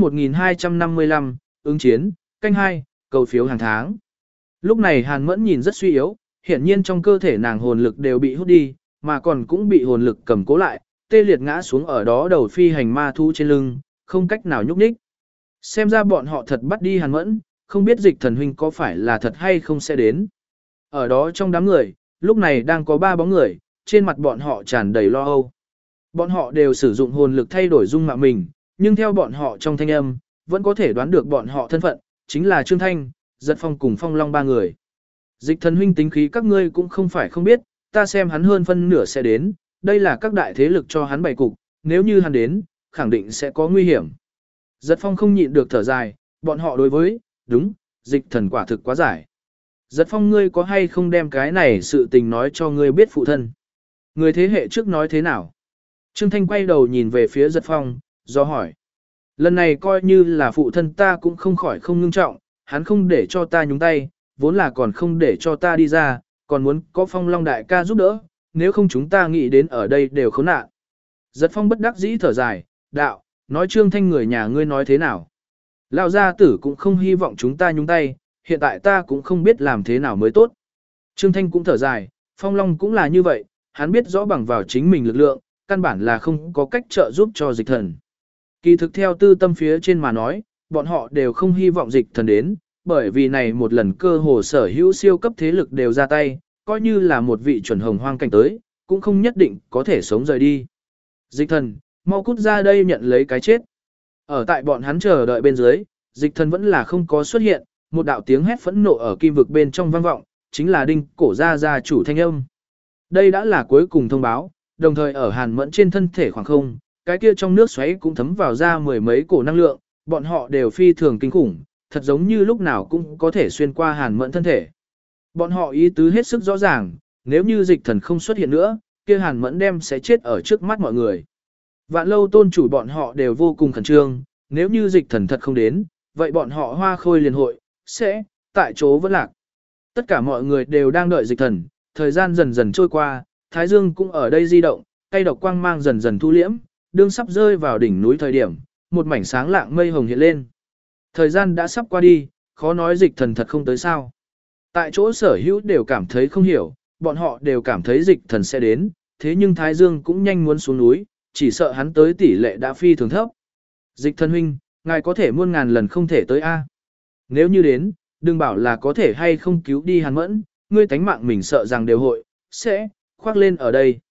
1255, ứng chiến, canh 2, cầu phiếu hàng tháng. Lúc này Hàn Mẫn nhìn rất suy yếu, hiển nhiên trong cơ thể nàng hồn lực đều bị hút đi, mà còn cũng bị hồn lực cầm cố lại, tê liệt ngã xuống ở đó đầu phi hành ma thú trên lưng, không cách nào nhúc nhích. Xem ra bọn họ thật bắt đi Hàn Mẫn, không biết dịch thần huynh có phải là thật hay không sẽ đến. Ở đó trong đám người, lúc này đang có 3 bóng người, trên mặt bọn họ tràn đầy lo âu. Bọn họ đều sử dụng hồn lực thay đổi dung mạo mình, nhưng theo bọn họ trong thanh âm, vẫn có thể đoán được bọn họ thân phận, chính là Trương Thanh, Giật Phong cùng Phong Long 3 người. Dịch thần huynh tính khí các ngươi cũng không phải không biết, ta xem hắn hơn phân nửa sẽ đến, đây là các đại thế lực cho hắn bày cục, nếu như hắn đến, khẳng định sẽ có nguy hiểm. Giật Phong không nhịn được thở dài, bọn họ đối với, đúng, dịch thần quả thực quá giải. Giật Phong ngươi có hay không đem cái này sự tình nói cho ngươi biết phụ thân. Người thế hệ trước nói thế nào? Trương Thanh quay đầu nhìn về phía Giật Phong, do hỏi. Lần này coi như là phụ thân ta cũng không khỏi không ngưng trọng, hắn không để cho ta nhúng tay, vốn là còn không để cho ta đi ra, còn muốn có Phong Long đại ca giúp đỡ, nếu không chúng ta nghĩ đến ở đây đều khốn nạn. Giật Phong bất đắc dĩ thở dài, đạo, nói Trương Thanh người nhà ngươi nói thế nào. Lão gia tử cũng không hy vọng chúng ta nhúng tay, hiện tại ta cũng không biết làm thế nào mới tốt. Trương Thanh cũng thở dài, Phong Long cũng là như vậy, hắn biết rõ bằng vào chính mình lực lượng, căn bản là không có cách trợ giúp cho dịch thần. Kỳ thực theo tư tâm phía trên mà nói, bọn họ đều không hy vọng dịch thần đến, bởi vì này một lần cơ hồ sở hữu siêu cấp thế lực đều ra tay, coi như là một vị chuẩn hồng hoang cảnh tới, cũng không nhất định có thể sống rời đi. Dịch thần, mau cút ra đây nhận lấy cái chết. Ở tại bọn hắn chờ đợi bên dưới, dịch thần vẫn là không có xuất hiện, một đạo tiếng hét phẫn nộ ở kim vực bên trong vang vọng, chính là đinh cổ gia chủ thanh âm. Đây đã là cuối cùng thông báo, đồng thời ở Hàn Mẫn trên thân thể khoảng không, cái kia trong nước xoáy cũng thấm vào ra mười mấy cổ năng lượng, bọn họ đều phi thường kinh khủng, thật giống như lúc nào cũng có thể xuyên qua Hàn Mẫn thân thể. Bọn họ ý tứ hết sức rõ ràng, nếu như dịch thần không xuất hiện nữa, kia Hàn Mẫn đem sẽ chết ở trước mắt mọi người. Vạn lâu tôn chủ bọn họ đều vô cùng khẩn trương, nếu như dịch thần thật không đến, vậy bọn họ hoa khôi liền hội, sẽ, tại chỗ vẫn lạc. Tất cả mọi người đều đang đợi dịch thần, thời gian dần dần trôi qua, Thái Dương cũng ở đây di động, cây độc quang mang dần dần thu liễm, đương sắp rơi vào đỉnh núi thời điểm, một mảnh sáng lạng mây hồng hiện lên. Thời gian đã sắp qua đi, khó nói dịch thần thật không tới sao. Tại chỗ sở hữu đều cảm thấy không hiểu, bọn họ đều cảm thấy dịch thần sẽ đến, thế nhưng Thái Dương cũng nhanh muốn xuống núi, chỉ sợ hắn tới tỷ lệ đã phi thường thấp. Dịch thần huynh, ngài có thể muôn ngàn lần không thể tới A. Nếu như đến, đừng bảo là có thể hay không cứu đi Hàn Mẫn, ngươi tánh mạng mình sợ rằng đều hội, sẽ, khoác lên ở đây.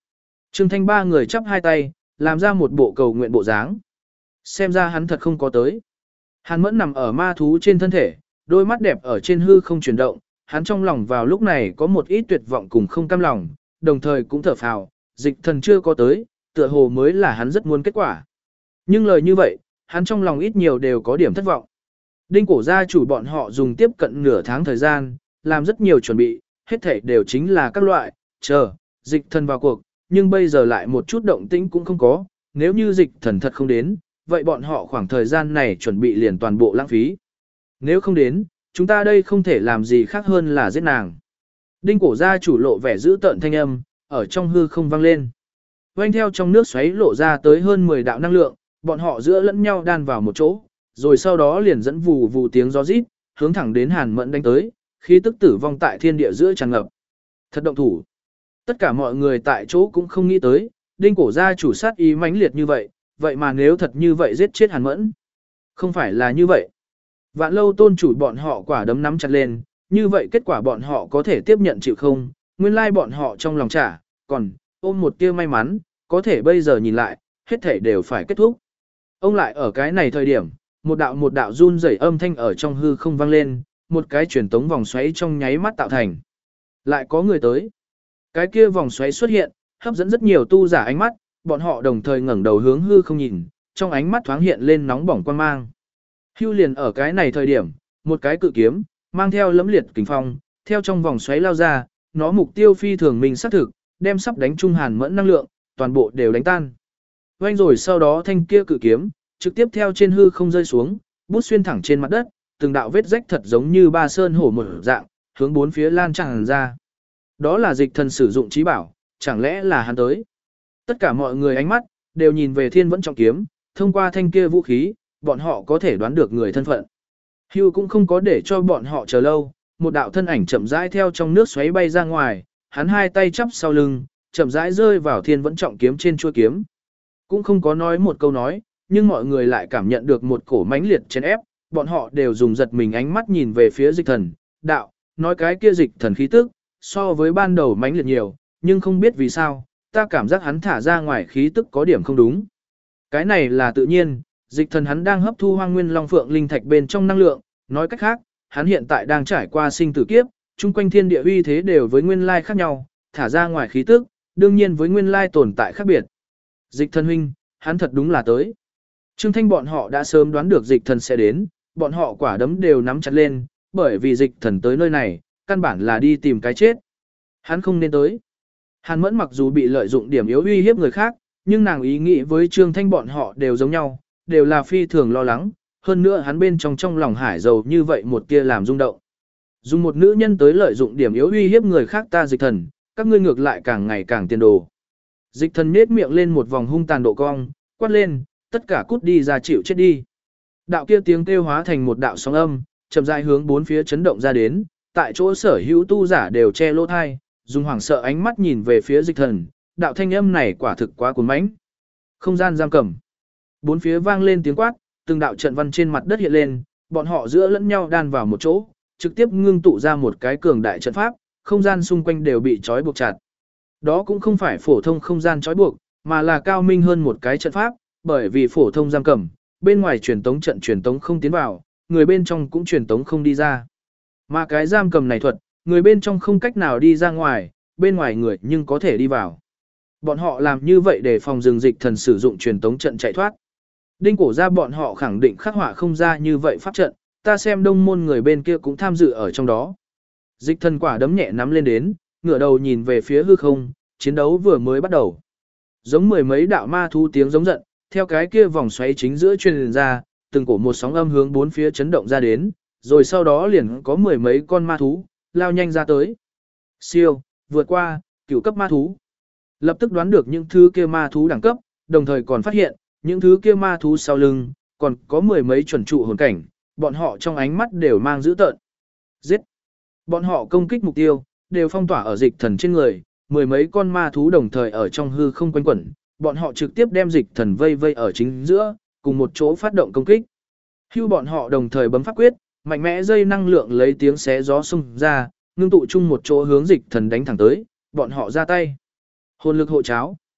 Trương Thanh ba người chắp hai tay, làm ra một bộ cầu nguyện bộ dáng. Xem ra hắn thật không có tới. Hàn Mẫn nằm ở ma thú trên thân thể, đôi mắt đẹp ở trên hư không chuyển động, hắn trong lòng vào lúc này có một ít tuyệt vọng cùng không cam lòng, đồng thời cũng thở phào, dịch thần chưa có tới, tựa hồ mới là hắn rất muốn kết quả. Nhưng lời như vậy, hắn trong lòng ít nhiều đều có điểm thất vọng. Đinh cổ gia chủ bọn họ dùng tiếp cận nửa tháng thời gian, làm rất nhiều chuẩn bị, hết thảy đều chính là các loại, chờ, dịch thần vào cuộc, nhưng bây giờ lại một chút động tĩnh cũng không có, nếu như dịch thần thật không đến, vậy bọn họ khoảng thời gian này chuẩn bị liền toàn bộ lãng phí. Nếu không đến, chúng ta đây không thể làm gì khác hơn là giết nàng. Đinh cổ gia chủ lộ vẻ giữ tợn thanh âm, ở trong hư không vang lên. Quanh theo trong nước xoáy lộ ra tới hơn 10 đạo năng lượng, bọn họ giữa lẫn nhau đan vào một chỗ, rồi sau đó liền dẫn vù vù tiếng gió rít, hướng thẳng đến Hàn Mẫn đánh tới, khí tức tử vong tại thiên địa giữa tràn ngập. Thật động thủ. Tất cả mọi người tại chỗ cũng không nghĩ tới, đinh cổ gia chủ sát ý mãnh liệt như vậy, vậy mà nếu thật như vậy giết chết Hàn Mẫn. Không phải là như vậy. Vạn Lâu tôn chủ bọn họ quả đấm nắm chặt lên, như vậy kết quả bọn họ có thể tiếp nhận chịu không, nguyên lai bọn họ trong lòng trả, còn ôm một tia may mắn, có thể bây giờ nhìn lại, hết thể đều phải kết thúc. Ông lại ở cái này thời điểm, một đạo run rẩy âm thanh ở trong hư không vang lên, một cái truyền tống vòng xoáy trong nháy mắt tạo thành. Lại có người tới. Cái kia vòng xoáy xuất hiện, hấp dẫn rất nhiều tu giả ánh mắt, bọn họ đồng thời ngẩng đầu hướng hư không nhìn, trong ánh mắt thoáng hiện lên nóng bỏng quan mang. Hưu liền ở cái này thời điểm, một cái cự kiếm, mang theo lẫm liệt kình phong, theo trong vòng xoáy lao ra, nó mục tiêu phi thường mình xác thực, đem sắp đánh trung Hàn Mẫn năng lượng, toàn bộ đều đánh tan. Oanh rồi sau đó thanh kia cự kiếm, trực tiếp theo trên hư không rơi xuống, bút xuyên thẳng trên mặt đất, từng đạo vết rách thật giống như ba sơn hổ mở dạng, hướng bốn phía lan tràn ra. Đó là dịch thần sử dụng trí bảo, chẳng lẽ là hắn tới. Tất cả mọi người ánh mắt, đều nhìn về thiên vẫn trọng kiếm, thông qua thanh kia vũ khí, bọn họ có thể đoán được người thân phận. Hugh cũng không có để cho bọn họ chờ lâu, một đạo thân ảnh chậm rãi theo trong nước xoáy bay ra ngoài, hắn hai tay chắp sau lưng, chậm rãi rơi vào thiên vẫn trọng kiếm trên chuôi kiếm. Cũng không có nói một câu nói, nhưng mọi người lại cảm nhận được một cổ mãnh liệt chèn ép, bọn họ đều dùng giật mình ánh mắt nhìn về phía dịch thần, đạo, nói cái kia dịch thần khí tức, so với ban đầu mãnh liệt nhiều, nhưng không biết vì sao, ta cảm giác hắn thả ra ngoài khí tức có điểm không đúng. Cái này là tự nhiên, dịch thần hắn đang hấp thu hoang nguyên long phượng linh thạch bên trong năng lượng, nói cách khác, hắn hiện tại đang trải qua sinh tử kiếp, chung quanh thiên địa uy thế đều với nguyên lai khác nhau, thả ra ngoài khí tức, đương nhiên với nguyên lai tồn tại khác biệt. Dịch thần huynh, hắn thật đúng là tới. Trương Thanh bọn họ đã sớm đoán được dịch thần sẽ đến, bọn họ quả đấm đều nắm chặt lên, bởi vì dịch thần tới nơi này, căn bản là đi tìm cái chết. Hắn không nên tới. Hàn Mẫn mặc dù bị lợi dụng điểm yếu uy hiếp người khác, nhưng nàng ý nghĩ với Trương Thanh bọn họ đều giống nhau, đều là phi thường lo lắng, hơn nữa hắn bên trong lòng hải dầu như vậy một kia làm rung động. Dùng một nữ nhân tới lợi dụng điểm yếu uy hiếp người khác ta dịch thần, các ngươi ngược lại càng ngày càng tiền đồ. Dịch thần nết miệng lên một vòng hung tàn độ cong, quát lên, tất cả cút đi ra chịu chết đi. Đạo kia tiếng kêu hóa thành một đạo sóng âm, chậm rãi hướng bốn phía chấn động ra đến, tại chỗ sở hữu tu giả đều che lỗ thai, dùng hoảng sợ ánh mắt nhìn về phía dịch thần, đạo thanh âm này quả thực quá cuốn mãnh. Không gian giam cầm. Bốn phía vang lên tiếng quát, từng đạo trận văn trên mặt đất hiện lên, bọn họ giữa lẫn nhau đan vào một chỗ, trực tiếp ngưng tụ ra một cái cường đại trận pháp, không gian xung quanh đều bị trói buộc chặt. Đó cũng không phải phổ thông không gian trói buộc, mà là cao minh hơn một cái trận pháp, bởi vì phổ thông giam cầm, bên ngoài truyền tống trận truyền tống không tiến vào, người bên trong cũng truyền tống không đi ra. Mà cái giam cầm này thuật, người bên trong không cách nào đi ra ngoài, bên ngoài người nhưng có thể đi vào. Bọn họ làm như vậy để phòng rừng dịch thần sử dụng truyền tống trận chạy thoát. Đinh cổ ra bọn họ khẳng định khắc họa không ra như vậy pháp trận, ta xem đông môn người bên kia cũng tham dự ở trong đó. Dịch thần quả đấm nhẹ nắm lên đến, ngửa đầu nhìn về phía hư không, chiến đấu vừa mới bắt đầu. Giống mười mấy đạo ma thú tiếng giống giận, theo cái kia vòng xoáy chính giữa truyền ra, từng cổ một sóng âm hướng bốn phía chấn động ra đến, rồi sau đó liền có mười mấy con ma thú, lao nhanh ra tới. Siêu, vượt qua, cửu cấp ma thú. Lập tức đoán được những thứ kia ma thú đẳng cấp, đồng thời còn phát hiện, những thứ kia ma thú sau lưng, còn có mười mấy chuẩn trụ hồn cảnh, bọn họ trong ánh mắt đều mang dữ tợn. Giết! Bọn họ công kích mục tiêu, đều phong tỏa ở dịch thần trên người, mười mấy con ma thú đồng thời ở trong hư không quanh quẩn, bọn họ trực tiếp đem dịch thần vây vây ở chính giữa, cùng một chỗ phát động công kích. Hưu bọn họ đồng thời bấm pháp quyết, mạnh mẽ dây năng lượng lấy tiếng xé gió xung ra, ngưng tụ chung một chỗ hướng dịch thần đánh thẳng tới, bọn họ ra tay. Hồn lực hộ cháo.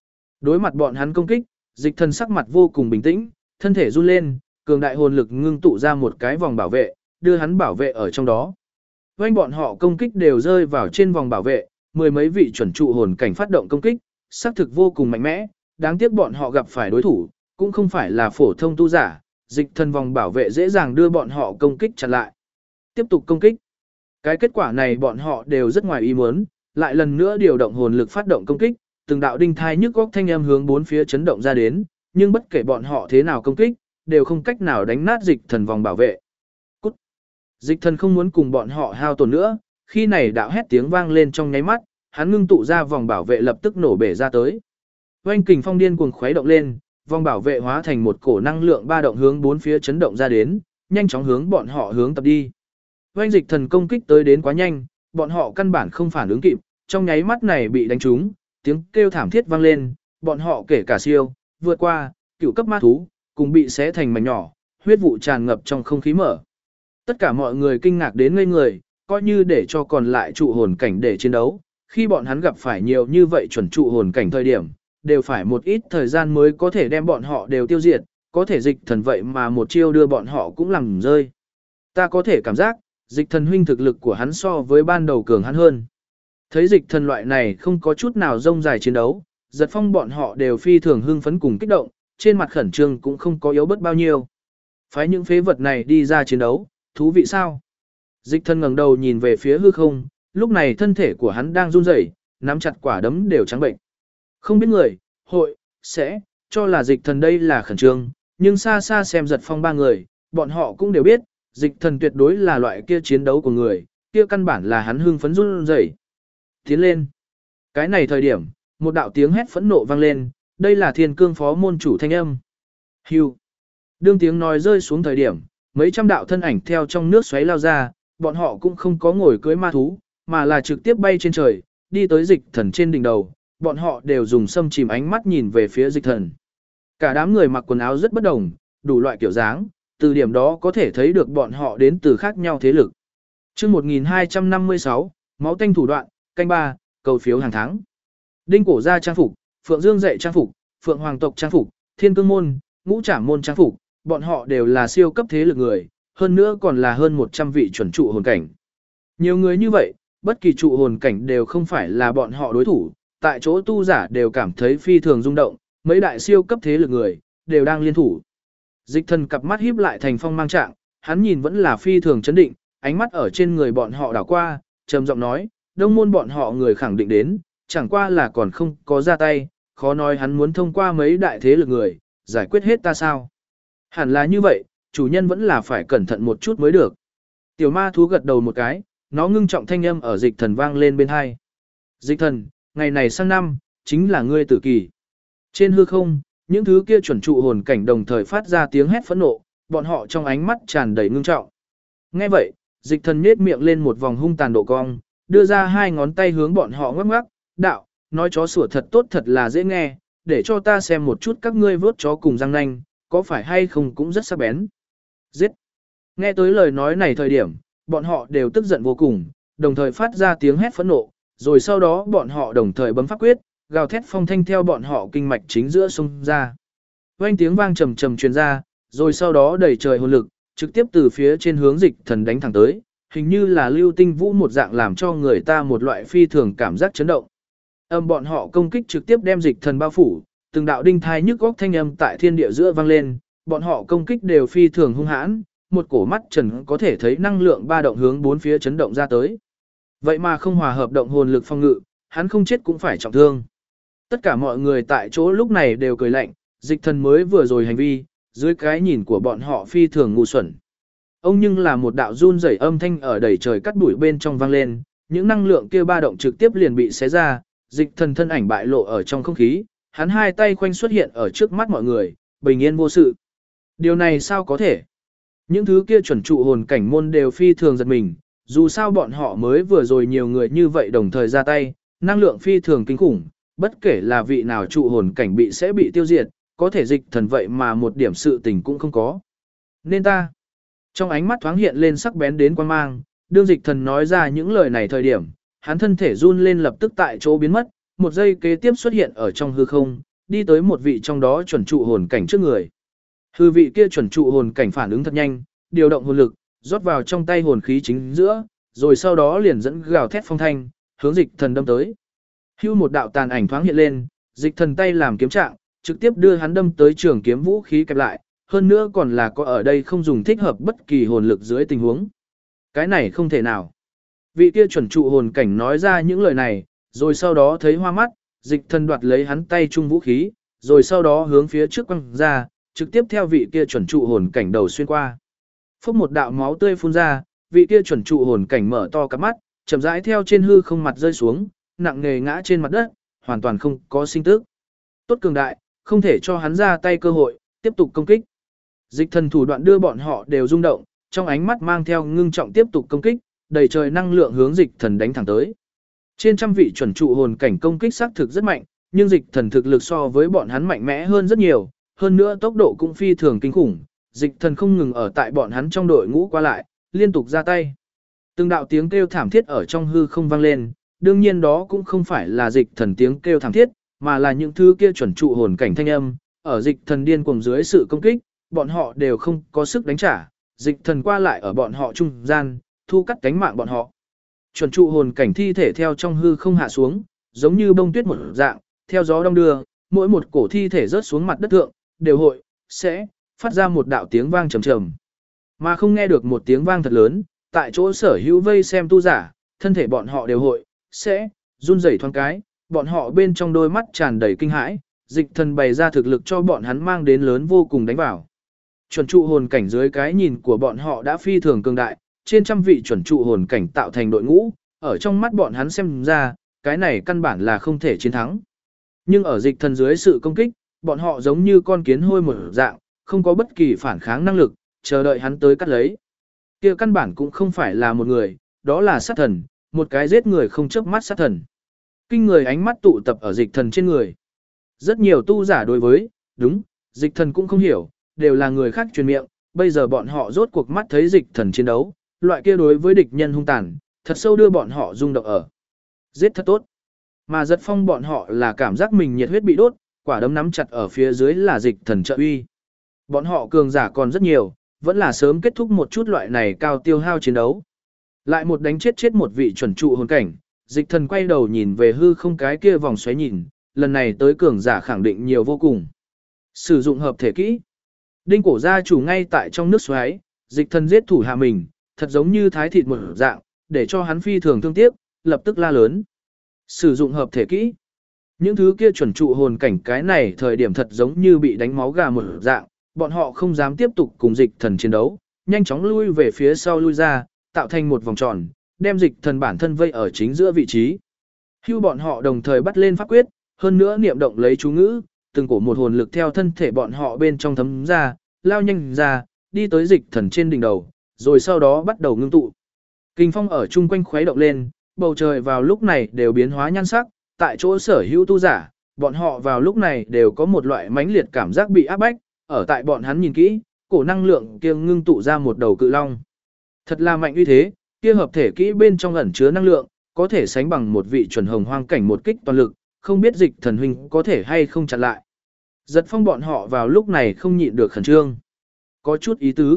Đối mặt bọn hắn công kích, dịch thần sắc mặt vô cùng bình tĩnh, thân thể run lên, cường đại hồn lực ngưng tụ ra một cái vòng bảo vệ, đưa hắn bảo vệ ở trong đó. Vành bọn họ công kích đều rơi vào trên vòng bảo vệ, mười mấy vị chuẩn trụ hồn cảnh phát động công kích, xác thực vô cùng mạnh mẽ, đáng tiếc bọn họ gặp phải đối thủ, cũng không phải là phổ thông tu giả, dịch thần vòng bảo vệ dễ dàng đưa bọn họ công kích chặn lại. Tiếp tục công kích. Cái kết quả này bọn họ đều rất ngoài ý muốn, lại lần nữa điều động hồn lực phát động công kích, từng đạo đinh thai nhức góc thanh âm hướng bốn phía chấn động ra đến, nhưng bất kể bọn họ thế nào công kích, đều không cách nào đánh nát dịch thần vòng bảo vệ. Cút. Dịch thần không muốn cùng bọn họ hao tổn nữa, khi này đạo hét tiếng vang lên trong nháy mắt, hắn ngưng tụ ra vòng bảo vệ lập tức nổ bể ra tới. Oanh kình phong điên cuồng khuấy động lên, vòng bảo vệ hóa thành một cổ năng lượng ba động hướng bốn phía chấn động ra đến, nhanh chóng hướng bọn họ hướng tập đi. Oanh dịch thần công kích tới đến quá nhanh, bọn họ căn bản không phản ứng kịp, trong nháy mắt này bị đánh trúng, tiếng kêu thảm thiết vang lên, bọn họ kể cả siêu, vượt qua, cửu cấp ma thú, cùng bị xé thành mảnh nhỏ, huyết vụ tràn ngập trong không khí mở. Tất cả mọi người kinh ngạc đến ngây người, coi như để cho còn lại trụ hồn cảnh để chiến đấu, khi bọn hắn gặp phải nhiều như vậy chuẩn trụ hồn cảnh thời điểm, đều phải một ít thời gian mới có thể đem bọn họ đều tiêu diệt, có thể dịch thần vậy mà một chiêu đưa bọn họ cũng làm rơi. Ta có thể cảm giác, dịch thần huynh thực lực của hắn so với ban đầu cường hắn hơn. Thấy dịch thần loại này không có chút nào rông dài chiến đấu, Giật Phong bọn họ đều phi thường hưng phấn cùng kích động, trên mặt khẩn trương cũng không có yếu bớt bao nhiêu. Phái những phế vật này đi ra chiến đấu, thú vị sao? Dịch thần ngẩng đầu nhìn về phía hư không, lúc này thân thể của hắn đang run rẩy, nắm chặt quả đấm đều trắng bệnh. Không biết người, hội, sẽ, cho là dịch thần đây là khẩn trương, nhưng xa xa xem Giật Phong ba người, bọn họ cũng đều biết, dịch thần tuyệt đối là loại kia chiến đấu của người, kia căn bản là hắn hưng phấn run rẩy. Tiến lên. Cái này thời điểm, một đạo tiếng hét phẫn nộ vang lên, đây là Thiên Cương phó môn chủ thanh âm. Hưu. Đương tiếng nói rơi xuống thời điểm, mấy trăm đạo thân ảnh theo trong nước xoáy lao ra, bọn họ cũng không có ngồi cưới ma thú, mà là trực tiếp bay trên trời, đi tới dịch thần trên đỉnh đầu, bọn họ đều dùng sâm chìm ánh mắt nhìn về phía dịch thần. Cả đám người mặc quần áo rất bất đồng, đủ loại kiểu dáng, từ điểm đó có thể thấy được bọn họ đến từ khác nhau thế lực. Chương 1256, máu tanh thủ đoạn, canh 3, cầu phiếu hàng tháng. Đinh cổ gia trang phục, Phượng Dương dạy trang phục, Phượng Hoàng tộc trang phục, Thiên Cương môn, Ngũ Trảm môn trang phục, bọn họ đều là siêu cấp thế lực người, hơn nữa còn là hơn 100 vị chuẩn trụ hồn cảnh. Nhiều người như vậy, bất kỳ trụ hồn cảnh đều không phải là bọn họ đối thủ, tại chỗ tu giả đều cảm thấy phi thường rung động, mấy đại siêu cấp thế lực người đều đang liên thủ. Dịch thần cặp mắt híp lại thành phong mang trạng, hắn nhìn vẫn là phi thường chấn định, ánh mắt ở trên người bọn họ đảo qua, trầm giọng nói, đông môn bọn họ người khẳng định đến, chẳng qua là còn không có ra tay, khó nói hắn muốn thông qua mấy đại thế lực người, giải quyết hết ta sao. Hẳn là như vậy, chủ nhân vẫn là phải cẩn thận một chút mới được. Tiểu ma thú gật đầu một cái, nó ngưng trọng thanh âm ở dịch thần vang lên bên hai. Dịch thần, ngày này sang năm, chính là ngươi tử kỳ. Trên hư không, những thứ kia chuẩn trụ hồn cảnh đồng thời phát ra tiếng hét phẫn nộ, bọn họ trong ánh mắt tràn đầy ngưng trọng. Nghe vậy, dịch thần nhếch miệng lên một vòng hung tàn độ cong, đưa ra hai ngón tay hướng bọn họ ngoắc ngoắc, đạo, nói chó sủa thật tốt thật là dễ nghe, để cho ta xem một chút các ngươi vớt chó cùng răng nanh, có phải hay không cũng rất sắc bén. Giết! Nghe tới lời nói này thời điểm, bọn họ đều tức giận vô cùng, đồng thời phát ra tiếng hét phẫn nộ, rồi sau đó bọn họ đồng thời bấm pháp quyết, gào thét phong thanh theo bọn họ kinh mạch chính giữa sông ra. Vang tiếng vang trầm trầm truyền ra, rồi sau đó đẩy trời hồn lực, trực tiếp từ phía trên hướng dịch thần đánh thẳng tới, hình như là lưu tinh vũ một dạng làm cho người ta một loại phi thường cảm giác chấn động. Bọn họ công kích trực tiếp đem dịch thần bao phủ, từng đạo đinh thai nhức góc thanh âm tại thiên địa giữa vang lên, bọn họ công kích đều phi thường hung hãn, một cổ mắt trần có thể thấy năng lượng ba động hướng bốn phía chấn động ra tới. Vậy mà không hòa hợp động hồn lực phong ngự, hắn không chết cũng phải trọng thương. Tất cả mọi người tại chỗ lúc này đều cười lạnh, dịch thần mới vừa rồi hành vi, dưới cái nhìn của bọn họ phi thường ngu xuẩn. Ông nhưng là một đạo run rẩy âm thanh ở đầy trời cắt đuổi bên trong vang lên, những năng lượng kia ba động trực tiếp liền bị xé ra, dịch thần thân ảnh bại lộ ở trong không khí, hắn hai tay khoanh xuất hiện ở trước mắt mọi người, bình yên vô sự. Điều này sao có thể? Những thứ kia chuẩn trụ hồn cảnh môn đều phi thường giật mình, dù sao bọn họ mới vừa rồi nhiều người như vậy đồng thời ra tay, năng lượng phi thường kinh khủng, bất kể là vị nào trụ hồn cảnh bị sẽ bị tiêu diệt, có thể dịch thần vậy mà một điểm sự tình cũng không có. Nên ta, trong ánh mắt thoáng hiện lên sắc bén đến quan mang, đương dịch thần nói ra những lời này thời điểm, hắn thân thể run lên lập tức tại chỗ biến mất, một giây kế tiếp xuất hiện ở trong hư không, đi tới một vị trong đó chuẩn trụ hồn cảnh trước người. Hư vị kia chuẩn trụ hồn cảnh phản ứng thật nhanh, điều động hồn lực, rót vào trong tay hồn khí chính giữa, rồi sau đó liền dẫn gào thét phong thanh, hướng Dịch Thần đâm tới. Hưu một đạo tàn ảnh thoáng hiện lên, Dịch Thần tay làm kiếm trạng, trực tiếp đưa hắn đâm tới trường kiếm vũ khí kẹp lại, hơn nữa còn là có ở đây không dùng thích hợp bất kỳ hồn lực dưới tình huống. Cái này không thể nào. Vị kia chuẩn trụ hồn cảnh nói ra những lời này, rồi sau đó thấy hoa mắt, Dịch Thần đoạt lấy hắn tay trung vũ khí, rồi sau đó hướng phía trước quăng ra, trực tiếp theo vị kia chuẩn trụ hồn cảnh đầu xuyên qua. Phốc một đạo máu tươi phun ra, vị kia chuẩn trụ hồn cảnh mở to cặp mắt, chậm rãi theo trên hư không mặt rơi xuống, nặng nề ngã trên mặt đất, hoàn toàn không có sinh tức. Tốt cường đại, không thể cho hắn ra tay cơ hội, tiếp tục công kích. Dịch Thần thủ đoạn đưa bọn họ đều rung động, trong ánh mắt mang theo ngưng trọng tiếp tục công kích, đầy trời năng lượng hướng Dịch Thần đánh thẳng tới. Trên trăm vị chuẩn trụ hồn cảnh công kích xác thực rất mạnh, nhưng Dịch Thần thực lực so với bọn hắn mạnh mẽ hơn rất nhiều, hơn nữa tốc độ cũng phi thường kinh khủng. Dịch Thần không ngừng ở tại bọn hắn trong đội ngũ qua lại, liên tục ra tay. Từng đạo tiếng kêu thảm thiết ở trong hư không vang lên, đương nhiên đó cũng không phải là Dịch Thần tiếng kêu thảm thiết, mà là những thứ kia chuẩn trụ hồn cảnh thanh âm, ở Dịch Thần điên cuồng dưới sự công kích, bọn họ đều không có sức đánh trả, Dịch Thần qua lại ở bọn họ trung gian, thu cắt cánh mạng bọn họ. Chuẩn trụ hồn cảnh thi thể theo trong hư không hạ xuống, giống như bông tuyết một dạng, theo gió đông đưa, mỗi một cổ thi thể rớt xuống mặt đất thượng, đều hội, sẽ, phát ra một đạo tiếng vang trầm trầm. Mà không nghe được một tiếng vang thật lớn, tại chỗ sở hữu vây xem tu giả, thân thể bọn họ đều hội, sẽ, run rẩy thoáng cái, bọn họ bên trong đôi mắt tràn đầy kinh hãi, Dịch Thần bày ra thực lực cho bọn hắn mang đến lớn vô cùng đánh vào. Chuẩn trụ hồn cảnh dưới cái nhìn của bọn họ đã phi thường cường đại, trên trăm vị chuẩn trụ hồn cảnh tạo thành đội ngũ, ở trong mắt bọn hắn xem ra, cái này căn bản là không thể chiến thắng. Nhưng ở Dịch Thần dưới sự công kích, bọn họ giống như con kiến hôi một dạng, không có bất kỳ phản kháng năng lực, chờ đợi hắn tới cắt lấy. Kia căn bản cũng không phải là một người, đó là sát thần, một cái giết người không chớp mắt sát thần. Kinh người ánh mắt tụ tập ở Dịch Thần trên người. Rất nhiều tu giả đối với, đúng, Dịch Thần cũng không hiểu, đều là người khác truyền miệng, bây giờ bọn họ rốt cuộc mắt thấy Dịch Thần chiến đấu, loại kia đối với địch nhân hung tàn, thật sâu đưa bọn họ rung động ở. Giết thật tốt. Mà giật phong bọn họ là cảm giác mình nhiệt huyết bị đốt, quả đấm nắm chặt ở phía dưới là Dịch Thần trợ uy. Bọn họ cường giả còn rất nhiều, vẫn là sớm kết thúc một chút loại này cao tiêu hao chiến đấu. Lại một đánh chết một vị chuẩn trụ hồn cảnh, Dịch Thần quay đầu nhìn về hư không cái kia vòng xoáy nhìn, lần này tới cường giả khẳng định nhiều vô cùng. Sử dụng hợp thể kỹ. Đinh cổ gia chủ ngay tại trong nước xoáy, Dịch Thần giết thủ hạ mình, thật giống như thái thịt một dạng, để cho hắn phi thường thương tiếc, lập tức la lớn. Sử dụng hợp thể kỹ. Những thứ kia chuẩn trụ hồn cảnh cái này thời điểm thật giống như bị đánh máu gà một dạng, bọn họ không dám tiếp tục cùng Dịch Thần chiến đấu, nhanh chóng lui về phía sau lui ra, tạo thành một vòng tròn, đem Dịch Thần bản thân vây ở chính giữa vị trí. Hưu bọn họ đồng thời bắt lên pháp quyết, hơn nữa niệm động lấy chú ngữ, từng cổ một hồn lực theo thân thể bọn họ bên trong thấm ra, lao nhanh ra, đi tới Dịch Thần trên đỉnh đầu, rồi sau đó bắt đầu ngưng tụ. Kinh phong ở chung quanh khuấy động lên, bầu trời vào lúc này đều biến hóa nhan sắc, tại chỗ sở hữu tu giả, bọn họ vào lúc này đều có một loại mãnh liệt cảm giác bị áp bách, ở tại bọn hắn nhìn kỹ, cổ năng lượng kia ngưng tụ ra một đầu cự long. Thật là mạnh uy thế, kia hợp thể kỹ bên trong ẩn chứa năng lượng, có thể sánh bằng một vị chuẩn hồng hoang cảnh một kích toàn lực, không biết Dịch Thần huynh có thể hay không chặn lại. Giật phong bọn họ vào lúc này không nhịn được khẩn trương. Có chút ý tứ.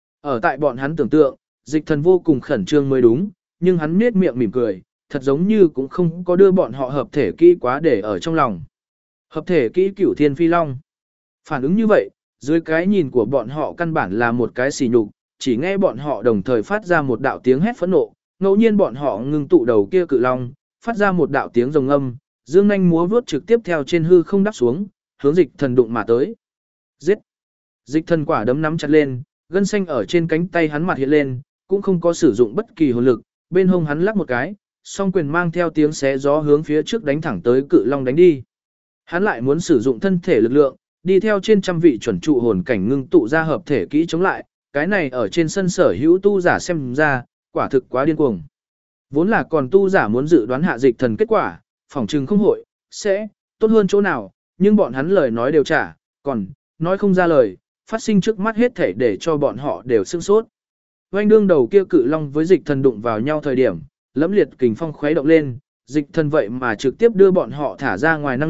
Ở tại bọn hắn tưởng tượng, Dịch Thần vô cùng khẩn trương mới đúng, nhưng hắn nết miệng mỉm cười, thật giống như cũng không có đưa bọn họ hợp thể kỹ quá để ở trong lòng. Hợp thể kỹ Cửu Thiên Phi Long. Phản ứng như vậy, dưới cái nhìn của bọn họ căn bản là một cái xỉ nhục, chỉ nghe bọn họ đồng thời phát ra một đạo tiếng hét phẫn nộ, ngẫu nhiên bọn họ ngưng tụ đầu kia cự long, phát ra một đạo tiếng rồng âm, dương nhanh múa vuốt trực tiếp theo trên hư không đáp xuống, hướng Dịch Thần đụng mà tới. Giết! Dịch Thần quả đấm nắm chặt lên, gân xanh ở trên cánh tay hắn mặt hiện lên, cũng không có sử dụng bất kỳ hồn lực, bên hông hắn lắc một cái, song quyền mang theo tiếng xé gió hướng phía trước đánh thẳng tới cự long đánh đi. Hắn lại muốn sử dụng thân thể lực lượng, đi theo trên trăm vị chuẩn trụ hồn cảnh ngưng tụ ra hợp thể kỹ chống lại, cái này ở trên sân sở hữu tu giả xem ra, quả thực quá điên cuồng. Vốn là còn tu giả muốn dự đoán hạ Dịch Thần kết quả, phỏng trừng không hội, sẽ, tốt hơn chỗ nào, nhưng bọn hắn lời nói đều trả, còn, nói không ra lời, phát sinh trước mắt hết thể để cho bọn họ đều sửng sốt. Oanh đương đầu kia cự long với Dịch Thần đụng vào nhau thời điểm, lẫm liệt kình phong khuấy động lên, Dịch Thần vậy mà trực tiếp đưa bọn họ thả ra ngoài năng lượng,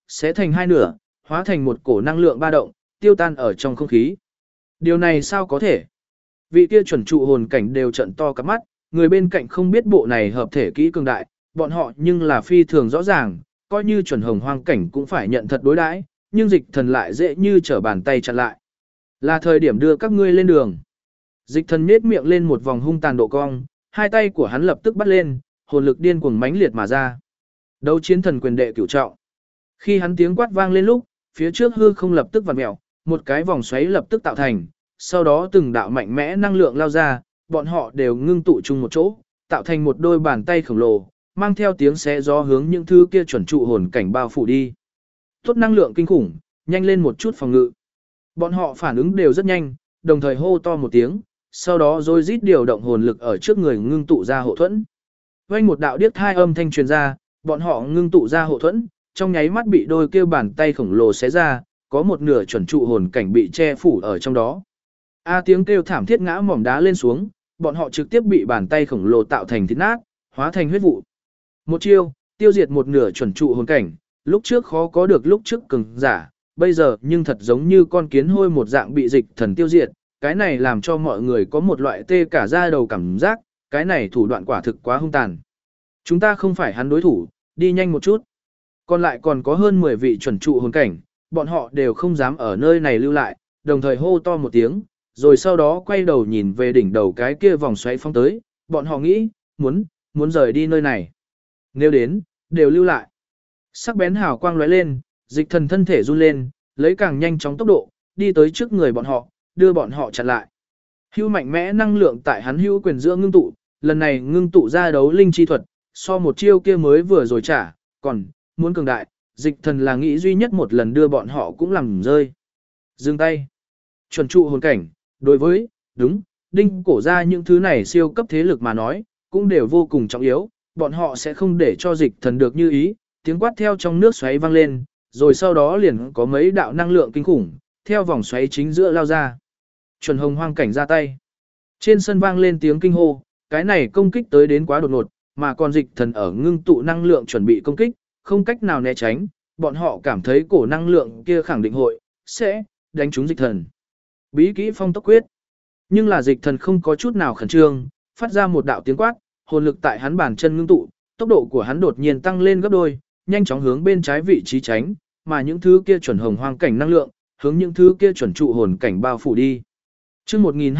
sẽ thành hai nửa, hóa thành một cổ năng lượng ba động, tiêu tan ở trong không khí. Điều này sao có thể? Vị kia chuẩn trụ hồn cảnh đều trận to cả mắt, người bên cạnh không biết bộ này hợp thể kỹ cường đại, bọn họ nhưng là phi thường rõ ràng, coi như chuẩn hồng hoang cảnh cũng phải nhận thật đối đãi, nhưng dịch thần lại dễ như trở bàn tay chặn lại. Là thời điểm đưa các ngươi lên đường. Dịch thần nhếch miệng lên một vòng hung tàn độ cong, hai tay của hắn lập tức bắt lên, hồn lực điên cuồng mãnh liệt mà ra. Đấu chiến thần quyền đệ cửu trọng. Khi hắn tiếng quát vang lên lúc, phía trước hư không lập tức vặn mèo, một cái vòng xoáy lập tức tạo thành, sau đó từng đạo mạnh mẽ năng lượng lao ra, bọn họ đều ngưng tụ chung một chỗ, tạo thành một đôi bàn tay khổng lồ, mang theo tiếng xé gió hướng những thứ kia chuẩn trụ hồn cảnh bao phủ đi. Tốt năng lượng kinh khủng, nhanh lên một chút phòng ngự. Bọn họ phản ứng đều rất nhanh, đồng thời hô to một tiếng, sau đó rồi rít điều động hồn lực ở trước người ngưng tụ ra hộ thuẫn. Vang một đạo điếc thai âm thanh truyền ra, bọn họ ngưng tụ ra hộ thuẫn, trong nháy mắt bị đôi kia bàn tay khổng lồ xé ra, có một nửa chuẩn trụ hồn cảnh bị che phủ ở trong đó. Tiếng kêu thảm thiết ngã mỏm đá lên xuống, bọn họ trực tiếp bị bàn tay khổng lồ tạo thành thịt nát, hóa thành huyết vụ. Một chiêu, tiêu diệt một nửa chuẩn trụ hồn cảnh, lúc trước khó có được lúc trước cường giả, bây giờ nhưng thật giống như con kiến hôi một dạng bị dịch thần tiêu diệt, cái này làm cho mọi người có một loại tê cả da đầu cảm giác, cái này thủ đoạn quả thực quá hung tàn. Chúng ta không phải hắn đối thủ, đi nhanh một chút. Còn lại còn có hơn 10 vị chuẩn trụ hồn cảnh, bọn họ đều không dám ở nơi này lưu lại, đồng thời hô to một tiếng, rồi sau đó quay đầu nhìn về đỉnh đầu cái kia vòng xoáy phong tới, bọn họ nghĩ, muốn rời đi nơi này. Nếu đến, đều lưu lại. Sắc bén hào quang lóe lên, dịch thần thân thể run lên, lấy càng nhanh chóng tốc độ, đi tới trước người bọn họ, đưa bọn họ chặn lại. Hưu mạnh mẽ năng lượng tại hắn hưu quyền giữa ngưng tụ, lần này ngưng tụ ra đấu linh chi thuật, so một chiêu kia mới vừa rồi trả, còn, muốn cường đại, dịch thần là nghĩ duy nhất một lần đưa bọn họ cũng làm rơi. Dừng tay. Chuẩn trụ hồn cảnh, đối với, đinh cổ ra những thứ này siêu cấp thế lực mà nói, cũng đều vô cùng trọng yếu, bọn họ sẽ không để cho dịch thần được như ý, tiếng quát theo trong nước xoáy vang lên, rồi sau đó liền có mấy đạo năng lượng kinh khủng, theo vòng xoáy chính giữa lao ra. Chuẩn hồng hoang cảnh ra tay. Trên sân vang lên tiếng kinh hô, cái này công kích tới đến quá đột ngột, mà còn dịch thần ở ngưng tụ năng lượng chuẩn bị công kích, không cách nào né tránh, bọn họ cảm thấy cổ năng lượng kia khẳng định sẽ đánh trúng dịch thần. Bí kỹ phong tốc quyết. Nhưng là dịch thần không có chút nào khẩn trương, phát ra một đạo tiếng quát, hồn lực tại hắn bàn chân ngưng tụ, tốc độ của hắn đột nhiên tăng lên gấp đôi, nhanh chóng hướng bên trái vị trí tránh, mà những thứ kia chuẩn hồng hoang cảnh năng lượng, hướng những thứ kia chuẩn trụ hồn cảnh bao phủ đi. Chương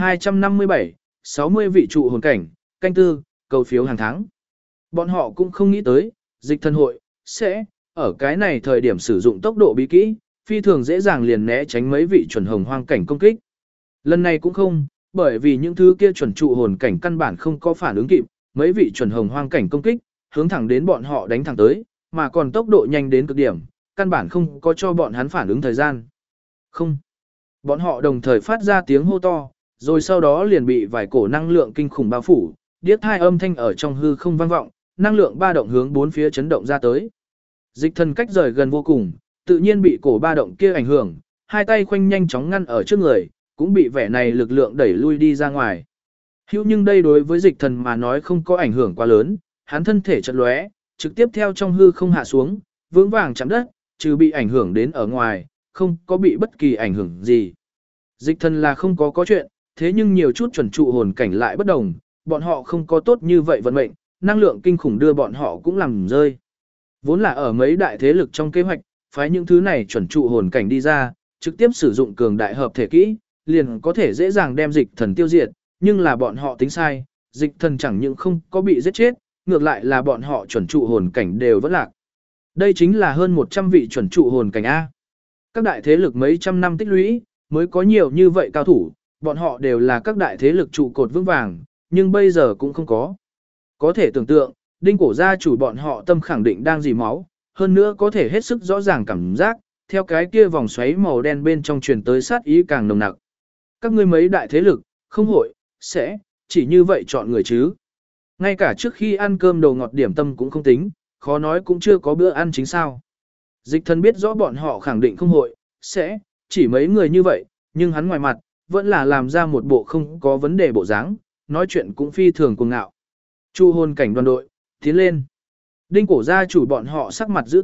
1257, 60 vị trụ hồn cảnh, canh tư, cầu phiếu hàng tháng. Bọn họ cũng không nghĩ tới, dịch thần hội sẽ ở cái này thời điểm sử dụng tốc độ bí kỹ, phi thường dễ dàng liền né tránh mấy vị chuẩn hồng hoang cảnh công kích. Lần này cũng không, bởi vì những thứ kia chuẩn trụ hồn cảnh căn bản không có phản ứng kịp, mấy vị chuẩn hồng hoang cảnh công kích, hướng thẳng đến bọn họ đánh thẳng tới, mà còn tốc độ nhanh đến cực điểm, căn bản không có cho bọn hắn phản ứng thời gian. Không. Bọn họ đồng thời phát ra tiếng hô to, rồi sau đó liền bị vài cổ năng lượng kinh khủng bao phủ, điếc hai âm thanh ở trong hư không vang vọng, năng lượng ba động hướng bốn phía chấn động ra tới. Dịch thần cách rời gần vô cùng, tự nhiên bị cổ ba động kia ảnh hưởng, hai tay khoanh nhanh chóng ngăn ở trước người, cũng bị vẻ này lực lượng đẩy lui đi ra ngoài. Hữu nhưng đây đối với dịch thần mà nói không có ảnh hưởng quá lớn, hắn thân thể chợt lóe, trực tiếp theo trong hư không hạ xuống, vững vàng chạm đất, trừ bị ảnh hưởng đến ở ngoài, không có bị bất kỳ ảnh hưởng gì. Dịch thần là không có chuyện, thế nhưng nhiều chút chuẩn trụ hồn cảnh lại bất đồng, bọn họ không có tốt như vậy vận mệnh, năng lượng kinh khủng đưa bọn họ cũng làm rơi. Vốn là ở mấy đại thế lực trong kế hoạch, phái những thứ này chuẩn trụ hồn cảnh đi ra, trực tiếp sử dụng cường đại hợp thể kỹ, liền có thể dễ dàng đem dịch thần tiêu diệt, nhưng là bọn họ tính sai, dịch thần chẳng những không có bị giết chết, ngược lại là bọn họ chuẩn trụ hồn cảnh đều vẫn lạc. Đây chính là hơn 100 vị chuẩn trụ hồn cảnh A. Các đại thế lực mấy trăm năm tích lũy, mới có nhiều như vậy cao thủ, bọn họ đều là các đại thế lực trụ cột vững vàng, nhưng bây giờ cũng không có. Có thể tưởng tượng, đinh cổ gia chủ bọn họ tâm khẳng định đang dì máu, hơn nữa có thể hết sức rõ ràng cảm giác, theo cái kia vòng xoáy màu đen bên trong truyền tới sát ý càng nồng nặc. Các ngươi mấy đại thế lực, không sẽ chỉ như vậy chọn người chứ. Ngay cả trước khi ăn cơm đồ ngọt điểm tâm cũng không tính, khó nói cũng chưa có bữa ăn chính sao. Dịch thần biết rõ bọn họ khẳng định không sẽ chỉ mấy người như vậy, nhưng hắn ngoài mặt, vẫn là làm ra một bộ không có vấn đề bộ dáng, nói chuyện cũng phi thường cuồng ngạo. Chu hồn cảnh đoàn đội, tiến lên. Đinh cổ gia chủ bọn họ sắc mặt dữ tợn,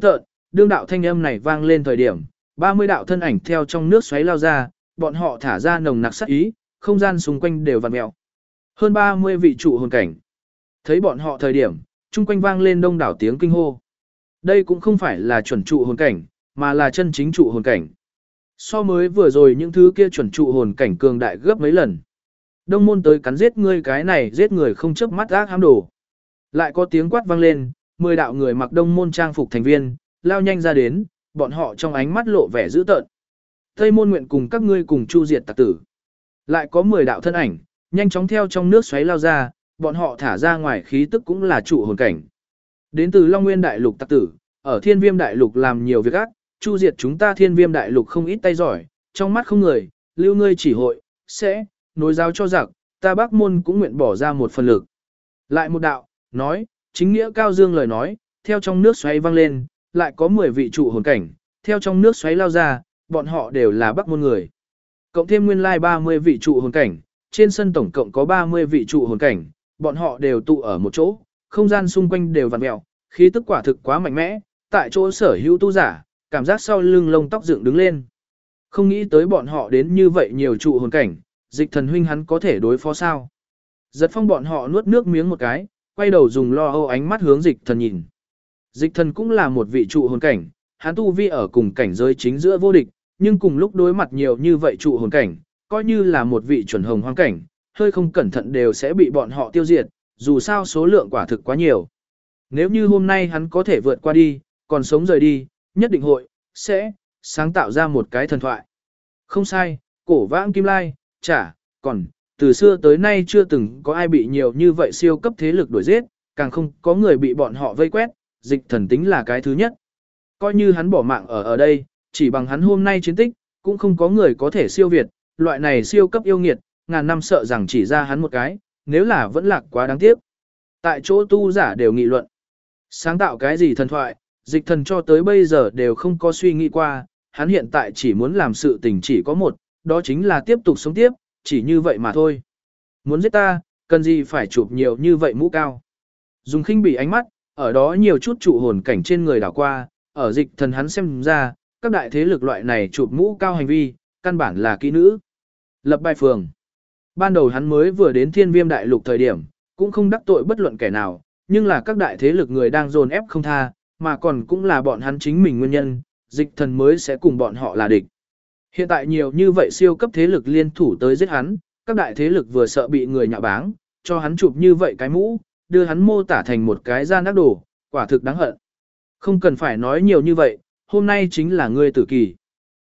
đương đạo thanh âm này vang lên thời điểm, 30 đạo thân ảnh theo trong nước xoáy lao ra, bọn họ thả ra nồng nặc sát ý, không gian xung quanh đều vặn mèo. Hơn 30 vị trụ hồn cảnh. Thấy bọn họ thời điểm, chung quanh vang lên đông đảo tiếng kinh hô. Đây cũng không phải là chuẩn trụ hồn cảnh, mà là chân chính trụ hồn cảnh. So mới vừa rồi những thứ kia chuẩn trụ hồn cảnh cường đại gấp mấy lần. Đông môn tới cắn giết ngươi cái này giết người không chớp mắt ác hám đồ. Lại có tiếng quát vang lên, 10 đạo người mặc đông môn trang phục thành viên, lao nhanh ra đến, bọn họ trong ánh mắt lộ vẻ dữ tợn. Tây môn nguyện cùng các ngươi cùng chu diệt tặc tử. Lại có 10 đạo thân ảnh, nhanh chóng theo trong nước xoáy lao ra, bọn họ thả ra ngoài khí tức cũng là trụ hồn cảnh. Đến từ Long Nguyên Đại Lục tặc tử, ở Thiên Viêm Đại Lục làm nhiều việc ác, chu diệt chúng ta Thiên Viêm Đại Lục không ít tay giỏi, trong mắt không người, lưu ngươi chỉ hội, sẽ, nối giáo cho giặc, ta Bắc Môn cũng nguyện bỏ ra một phần lực. Lại một đạo, nói, chính nghĩa cao dương lời nói, theo trong nước xoáy vang lên, lại có 10 vị trụ hồn cảnh, theo trong nước xoáy lao ra, bọn họ đều là Bắc Môn người. Cộng thêm nguyên lai 30 vị trụ hồn cảnh, trên sân tổng cộng có 30 vị trụ hồn cảnh, bọn họ đều tụ ở một chỗ, không gian xung quanh đều vặn mèo, khí tức quả thực quá mạnh mẽ, tại chỗ sở hữu tu giả, cảm giác sau lưng lông tóc dựng đứng lên. Không nghĩ tới bọn họ đến như vậy nhiều trụ hồn cảnh, Dịch Thần huynh hắn có thể đối phó sao? Giật Phong bọn họ nuốt nước miếng một cái, quay đầu dùng lo âu ánh mắt hướng Dịch Thần nhìn. Dịch Thần cũng là một vị trụ hồn cảnh, hắn tu vi ở cùng cảnh giới chính giữa vô địch, nhưng cùng lúc đối mặt nhiều như vậy trụ hồn cảnh, coi như là một vị chuẩn hồng hoang cảnh, hơi không cẩn thận đều sẽ bị bọn họ tiêu diệt, dù sao số lượng quả thực quá nhiều. Nếu như hôm nay hắn có thể vượt qua đi, còn sống rời đi, nhất định sẽ sáng tạo ra một cái thần thoại. Không sai, cổ vãng kim lai, còn, từ xưa tới nay chưa từng có ai bị nhiều như vậy siêu cấp thế lực đuổi giết, càng không có người bị bọn họ vây quét, Dịch Thần tính là cái thứ nhất. Coi như hắn bỏ mạng ở đây, chỉ bằng hắn hôm nay chiến tích, cũng không có người có thể siêu việt, loại này siêu cấp yêu nghiệt, ngàn năm sợ rằng chỉ ra hắn một cái, nếu là vẫn lạc quá đáng tiếc. Tại chỗ tu giả đều nghị luận. Sáng tạo cái gì thần thoại, Dịch Thần cho tới bây giờ đều không có suy nghĩ qua, hắn hiện tại chỉ muốn làm sự tình chỉ có một, đó chính là tiếp tục sống tiếp, chỉ như vậy mà thôi. Muốn giết ta, cần gì phải chụp nhiều như vậy mũ cao. Dùng khinh bỉ ánh mắt, ở đó nhiều chút trụ hồn cảnh trên người đảo qua, ở Dịch Thần hắn xem ra, các đại thế lực loại này chụp mũ cao hành vi, căn bản là kỹ nữ. Lập bài phường. Ban đầu hắn mới vừa đến Thiên Viêm Đại Lục thời điểm, cũng không đắc tội bất luận kẻ nào, nhưng là các đại thế lực người đang dồn ép không tha, mà còn cũng là bọn hắn chính mình nguyên nhân, Dịch Thần mới sẽ cùng bọn họ là địch. Hiện tại nhiều như vậy siêu cấp thế lực liên thủ tới giết hắn, các đại thế lực vừa sợ bị người nhạo báng, cho hắn chụp như vậy cái mũ, đưa hắn mô tả thành một cái gian ác đồ, quả thực đáng hận. Không cần phải nói nhiều như vậy, hôm nay chính là ngươi tử kỳ.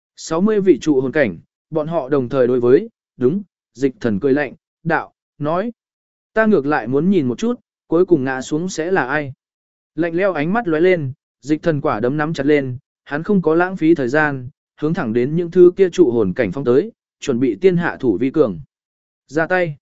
60 vị trụ hồn cảnh, bọn họ đồng thời đối với, đúng, Dịch Thần cười lạnh, đạo, nói. Ta ngược lại muốn nhìn một chút, cuối cùng ngã xuống sẽ là ai. Lạnh leo ánh mắt lóe lên, Dịch Thần quả đấm nắm chặt lên, hắn không có lãng phí thời gian, hướng thẳng đến những thứ kia trụ hồn cảnh phong tới, chuẩn bị tiên hạ thủ vi cường. Ra tay.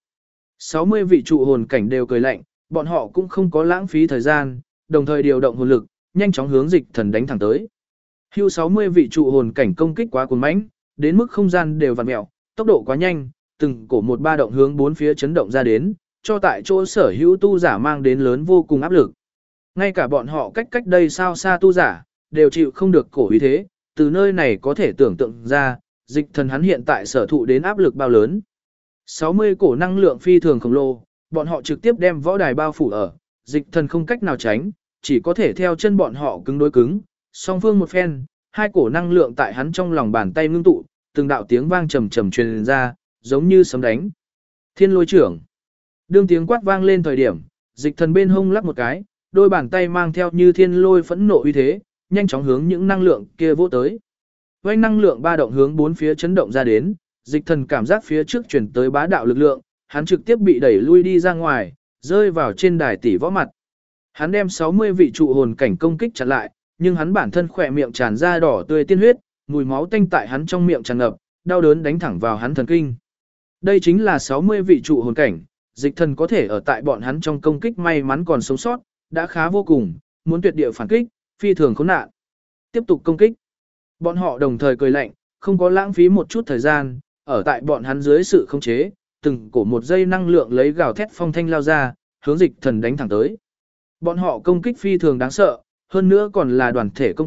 60 vị trụ hồn cảnh đều cười lạnh, bọn họ cũng không có lãng phí thời gian, đồng thời điều động hồn lực, nhanh chóng hướng Dịch Thần đánh thẳng tới. Hưu 60 vị trụ hồn cảnh công kích quá cuồng mãnh, đến mức không gian đều vặn mèo, tốc độ quá nhanh, từng cổ một ba động hướng bốn phía chấn động ra đến, cho tại chỗ sở hữu tu giả mang đến lớn vô cùng áp lực. Ngay cả bọn họ cách đây sao xa tu giả, đều chịu không được cổ uy thế, từ nơi này có thể tưởng tượng ra, Dịch Thần hắn hiện tại sở thụ đến áp lực bao lớn. 60 cổ năng lượng phi thường khổng lồ, bọn họ trực tiếp đem võ đài bao phủ ở, Dịch Thần không cách nào tránh, chỉ có thể theo chân bọn họ cứng đối cứng, song phương một phen, hai cổ năng lượng tại hắn trong lòng bàn tay ngưng tụ, từng đạo tiếng vang trầm trầm truyền ra, giống như sấm đánh. Thiên lôi trưởng. Đương tiếng quát vang lên thời điểm, Dịch Thần bên hông lắc một cái, đôi bàn tay mang theo như thiên lôi phẫn nộ uy thế, nhanh chóng hướng những năng lượng kia vỗ tới. Vành năng lượng ba động hướng bốn phía chấn động ra đến, Dịch Thần cảm giác phía trước truyền tới bá đạo lực lượng, hắn trực tiếp bị đẩy lui đi ra ngoài, rơi vào trên đài tỷ võ mặt. Hắn đem 60 vị trụ hồn cảnh công kích chặn lại, nhưng hắn bản thân khỏe miệng tràn ra đỏ tươi tiên huyết, mùi máu tanh tại hắn trong miệng tràn ngập, đau đớn đánh thẳng vào hắn thần kinh. Đây chính là 60 vị trụ hồn cảnh, Dịch Thần có thể ở tại bọn hắn trong công kích may mắn còn sống sót, đã khá vô cùng, muốn tuyệt địa phản kích, phi thường khốn nạn. Tiếp tục công kích. Bọn họ đồng thời cười lạnh, không có lãng phí một chút thời gian, ở tại bọn hắn dưới sự khống chế, từng cổ một dây năng lượng lấy gào thét phong thanh lao ra, hướng Dịch Thần đánh thẳng tới. Bọn họ công kích phi thường đáng sợ, hơn nữa còn là đoàn thể công kích,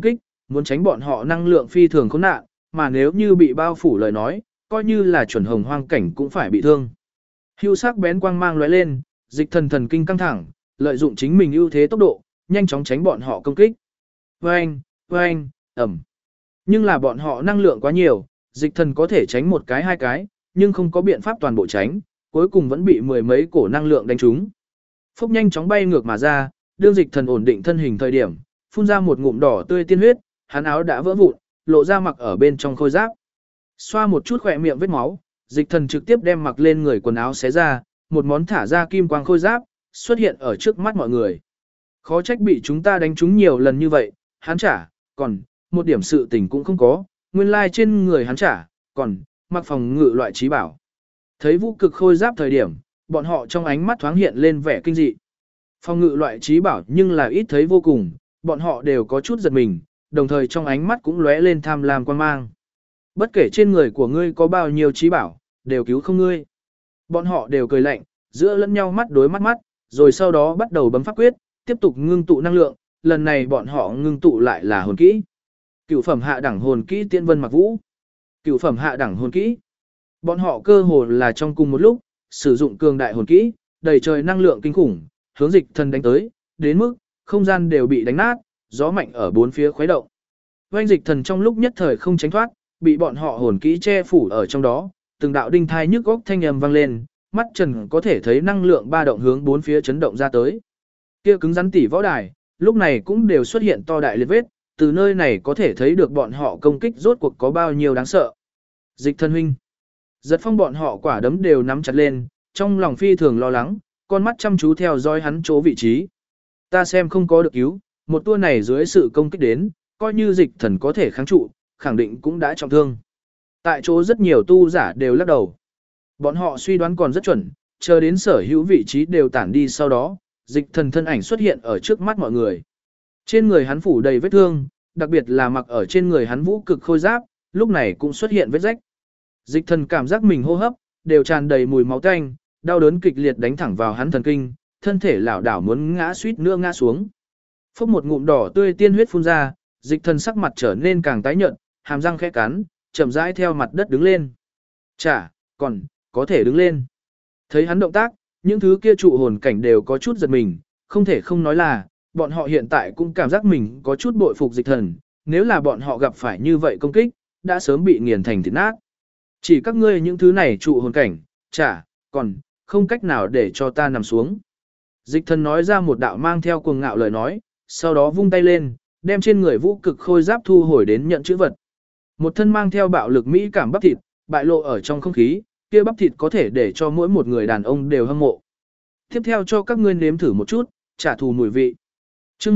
muốn tránh bọn họ năng lượng phi thường khốn nạn, mà nếu như bị bao phủ lời nói, coi như là chuẩn hồng hoang cảnh cũng phải bị thương. Hưu sắc bén quang mang lóe lên, dịch thần thần kinh căng thẳng, lợi dụng chính mình ưu thế tốc độ, nhanh chóng tránh bọn họ công kích. Vâng, vâng, ẩm. Nhưng là bọn họ năng lượng quá nhiều, dịch thần có thể tránh một cái hai cái, nhưng không có biện pháp toàn bộ tránh, cuối cùng vẫn bị mười mấy cổ năng lượng đánh trúng. Phốc nhanh chóng bay ngược mà ra, đương dịch thần ổn định thân hình thời điểm, phun ra một ngụm đỏ tươi tiên huyết, hắn áo đã vỡ vụn, lộ ra mặc ở bên trong khôi giáp. Xoa một chút khỏe miệng vết máu, dịch thần trực tiếp đem mặc lên người quần áo xé ra, một món thả ra kim quang khôi giáp, xuất hiện ở trước mắt mọi người. Khó trách bị chúng ta đánh trúng nhiều lần như vậy, hắn trả, còn, một điểm sự tình cũng không có, nguyên lai trên người hắn trả, còn, mặc phòng ngự loại trí bảo. Thấy vũ cực khôi giáp thời điểm, bọn họ trong ánh mắt thoáng hiện lên vẻ kinh dị. Phòng ngự loại trí bảo nhưng là ít thấy vô cùng, bọn họ đều có chút giật mình, đồng thời trong ánh mắt cũng lóe lên tham lam quan mang. Bất kể trên người của ngươi có bao nhiêu trí bảo, đều cứu không ngươi. Bọn họ đều cười lạnh, giữa lẫn nhau mắt đối mắt mắt, rồi sau đó bắt đầu bấm pháp quyết, tiếp tục ngưng tụ năng lượng, lần này bọn họ ngưng tụ lại là hồn kỹ. Cửu phẩm hạ đẳng hồn kỹ Tiên Vân Mặc Vũ. Cửu phẩm hạ đẳng hồn kỹ. Bọn họ cơ hồ là trong cùng một lúc, sử dụng cường đại hồn kỹ, đầy trời năng lượng kinh khủng, hướng dịch thần đánh tới, đến mức không gian đều bị đánh nát, gió mạnh ở bốn phía khuấy động. Oanh dịch thần trong lúc nhất thời không tránh thoát, bị bọn họ hồn kỹ che phủ ở trong đó, từng đạo đinh thai nhức góc thanh âm vang lên, mắt trần có thể thấy năng lượng ba động hướng bốn phía chấn động ra tới. Kia cứng rắn tỉ võ đài, lúc này cũng đều xuất hiện to đại liệt vết, từ nơi này có thể thấy được bọn họ công kích rốt cuộc có bao nhiêu đáng sợ. Dịch thần huynh. Giật phong bọn họ quả đấm đều nắm chặt lên, trong lòng phi thường lo lắng, con mắt chăm chú theo dõi hắn chỗ vị trí. Ta xem không có được cứu, một tua này dưới sự công kích đến, coi như dịch thần có thể kháng trụ, khẳng định cũng đã trọng thương. Tại chỗ rất nhiều tu giả đều lắc đầu. Bọn họ suy đoán còn rất chuẩn, chờ đến sở hữu vị trí đều tản đi sau đó, dịch thần thân ảnh xuất hiện ở trước mắt mọi người. Trên người hắn phủ đầy vết thương, đặc biệt là mặc ở trên người hắn vũ cực khôi giáp, lúc này cũng xuất hiện vết rách. Dịch thần cảm giác mình hô hấp, đều tràn đầy mùi máu tanh, đau đớn kịch liệt đánh thẳng vào hắn thần kinh, thân thể lảo đảo muốn ngã suýt nữa ngã xuống. Phốc một ngụm đỏ tươi tiên huyết phun ra, dịch thần sắc mặt trở nên càng tái nhợt, hàm răng khẽ cắn, chậm rãi theo mặt đất đứng lên. Chả, còn, có thể đứng lên. Thấy hắn động tác, những thứ kia trụ hồn cảnh đều có chút giật mình, không thể không nói là, bọn họ hiện tại cũng cảm giác mình có chút bội phục dịch thần, nếu là bọn họ gặp phải như vậy công kích, đã sớm bị nghiền thành thịt nát. Chỉ các ngươi những thứ này trụ hồn cảnh, chả, còn, không cách nào để cho ta nằm xuống. Dịch thần nói ra một đạo mang theo cuồng ngạo lời nói, sau đó vung tay lên, đem trên người vũ cực khôi giáp thu hồi đến nhận chữ vật. Một thân mang theo bạo lực mỹ cảm bắp thịt, bại lộ ở trong không khí, kia bắp thịt có thể để cho mỗi một người đàn ông đều hâm mộ. Tiếp theo cho các ngươi nếm thử một chút, trả thù mùi vị. Chương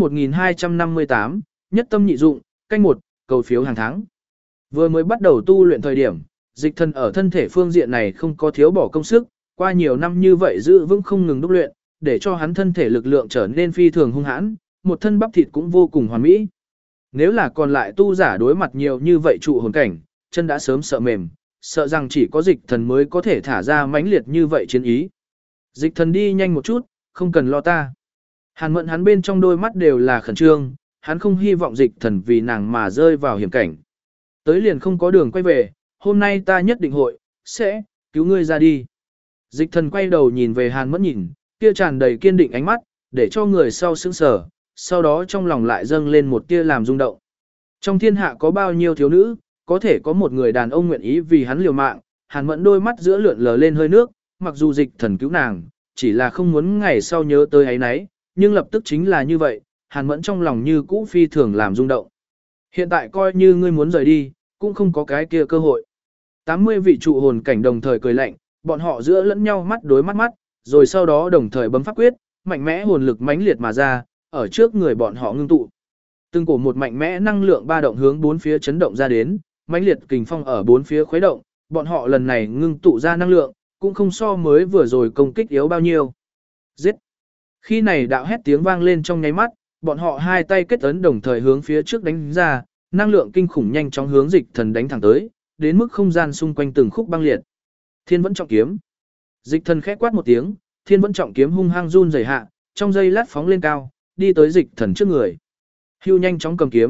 1258, nhất tâm nhị dụng, canh một, cầu phiếu hàng tháng. Vừa mới bắt đầu tu luyện thời điểm, dịch thần ở thân thể phương diện này không có thiếu bỏ công sức, qua nhiều năm như vậy giữ vững không ngừng đúc luyện, để cho hắn thân thể lực lượng trở nên phi thường hung hãn, một thân bắp thịt cũng vô cùng hoàn mỹ. Nếu là còn lại tu giả đối mặt nhiều như vậy trụ hồn cảnh, chân đã sớm sợ mềm, sợ rằng chỉ có dịch thần mới có thể thả ra mãnh liệt như vậy chiến ý. Dịch thần đi nhanh một chút, không cần lo ta. Hàn Mẫn hắn bên trong đôi mắt đều là khẩn trương, hắn không hy vọng dịch thần vì nàng mà rơi vào hiểm cảnh. Tới liền không có đường quay về, hôm nay ta nhất định hội, sẽ, cứu ngươi ra đi. Dịch thần quay đầu nhìn về Hàn Mẫn nhìn, kia tràn đầy kiên định ánh mắt, để cho người sau sững sờ, sau đó trong lòng lại dâng lên một tia làm rung động. Trong thiên hạ có bao nhiêu thiếu nữ, có thể có một người đàn ông nguyện ý vì hắn liều mạng, Hàn Mẫn đôi mắt giữa lượn lờ lên hơi nước, mặc dù dịch thần cứu nàng, chỉ là không muốn ngày sau nhớ tới ấy nấy, nhưng lập tức chính là như vậy, Hàn Mẫn trong lòng như cũ phi thường làm rung động. Hiện tại coi như ngươi muốn rời đi, cũng không có cái kia cơ hội. 80 vị trụ hồn cảnh đồng thời cười lạnh, bọn họ giữa lẫn nhau mắt đối mắt mắt, rồi sau đó đồng thời bấm pháp quyết, mạnh mẽ hồn lực mãnh liệt mà ra, ở trước người bọn họ ngưng tụ. Từng cổ một mạnh mẽ năng lượng ba động hướng bốn phía chấn động ra đến, mãnh liệt kình phong ở bốn phía khuấy động, bọn họ lần này ngưng tụ ra năng lượng, cũng không so mới vừa rồi công kích yếu bao nhiêu. Giết! Khi này đạo hét tiếng vang lên trong nháy mắt, bọn họ hai tay kết ấn đồng thời hướng phía trước đánh ra, năng lượng kinh khủng nhanh chóng hướng dịch thần đánh thẳng tới, đến mức không gian xung quanh từng khúc băng liệt. Thiên vẫn trọng kiếm. Dịch thần khẽ quát một tiếng, thiên vẫn trọng kiếm hung hăng run rẩy hạ, trong giây lát phóng lên cao, đi tới dịch thần trước người. Hưu nhanh chóng cầm kiếm,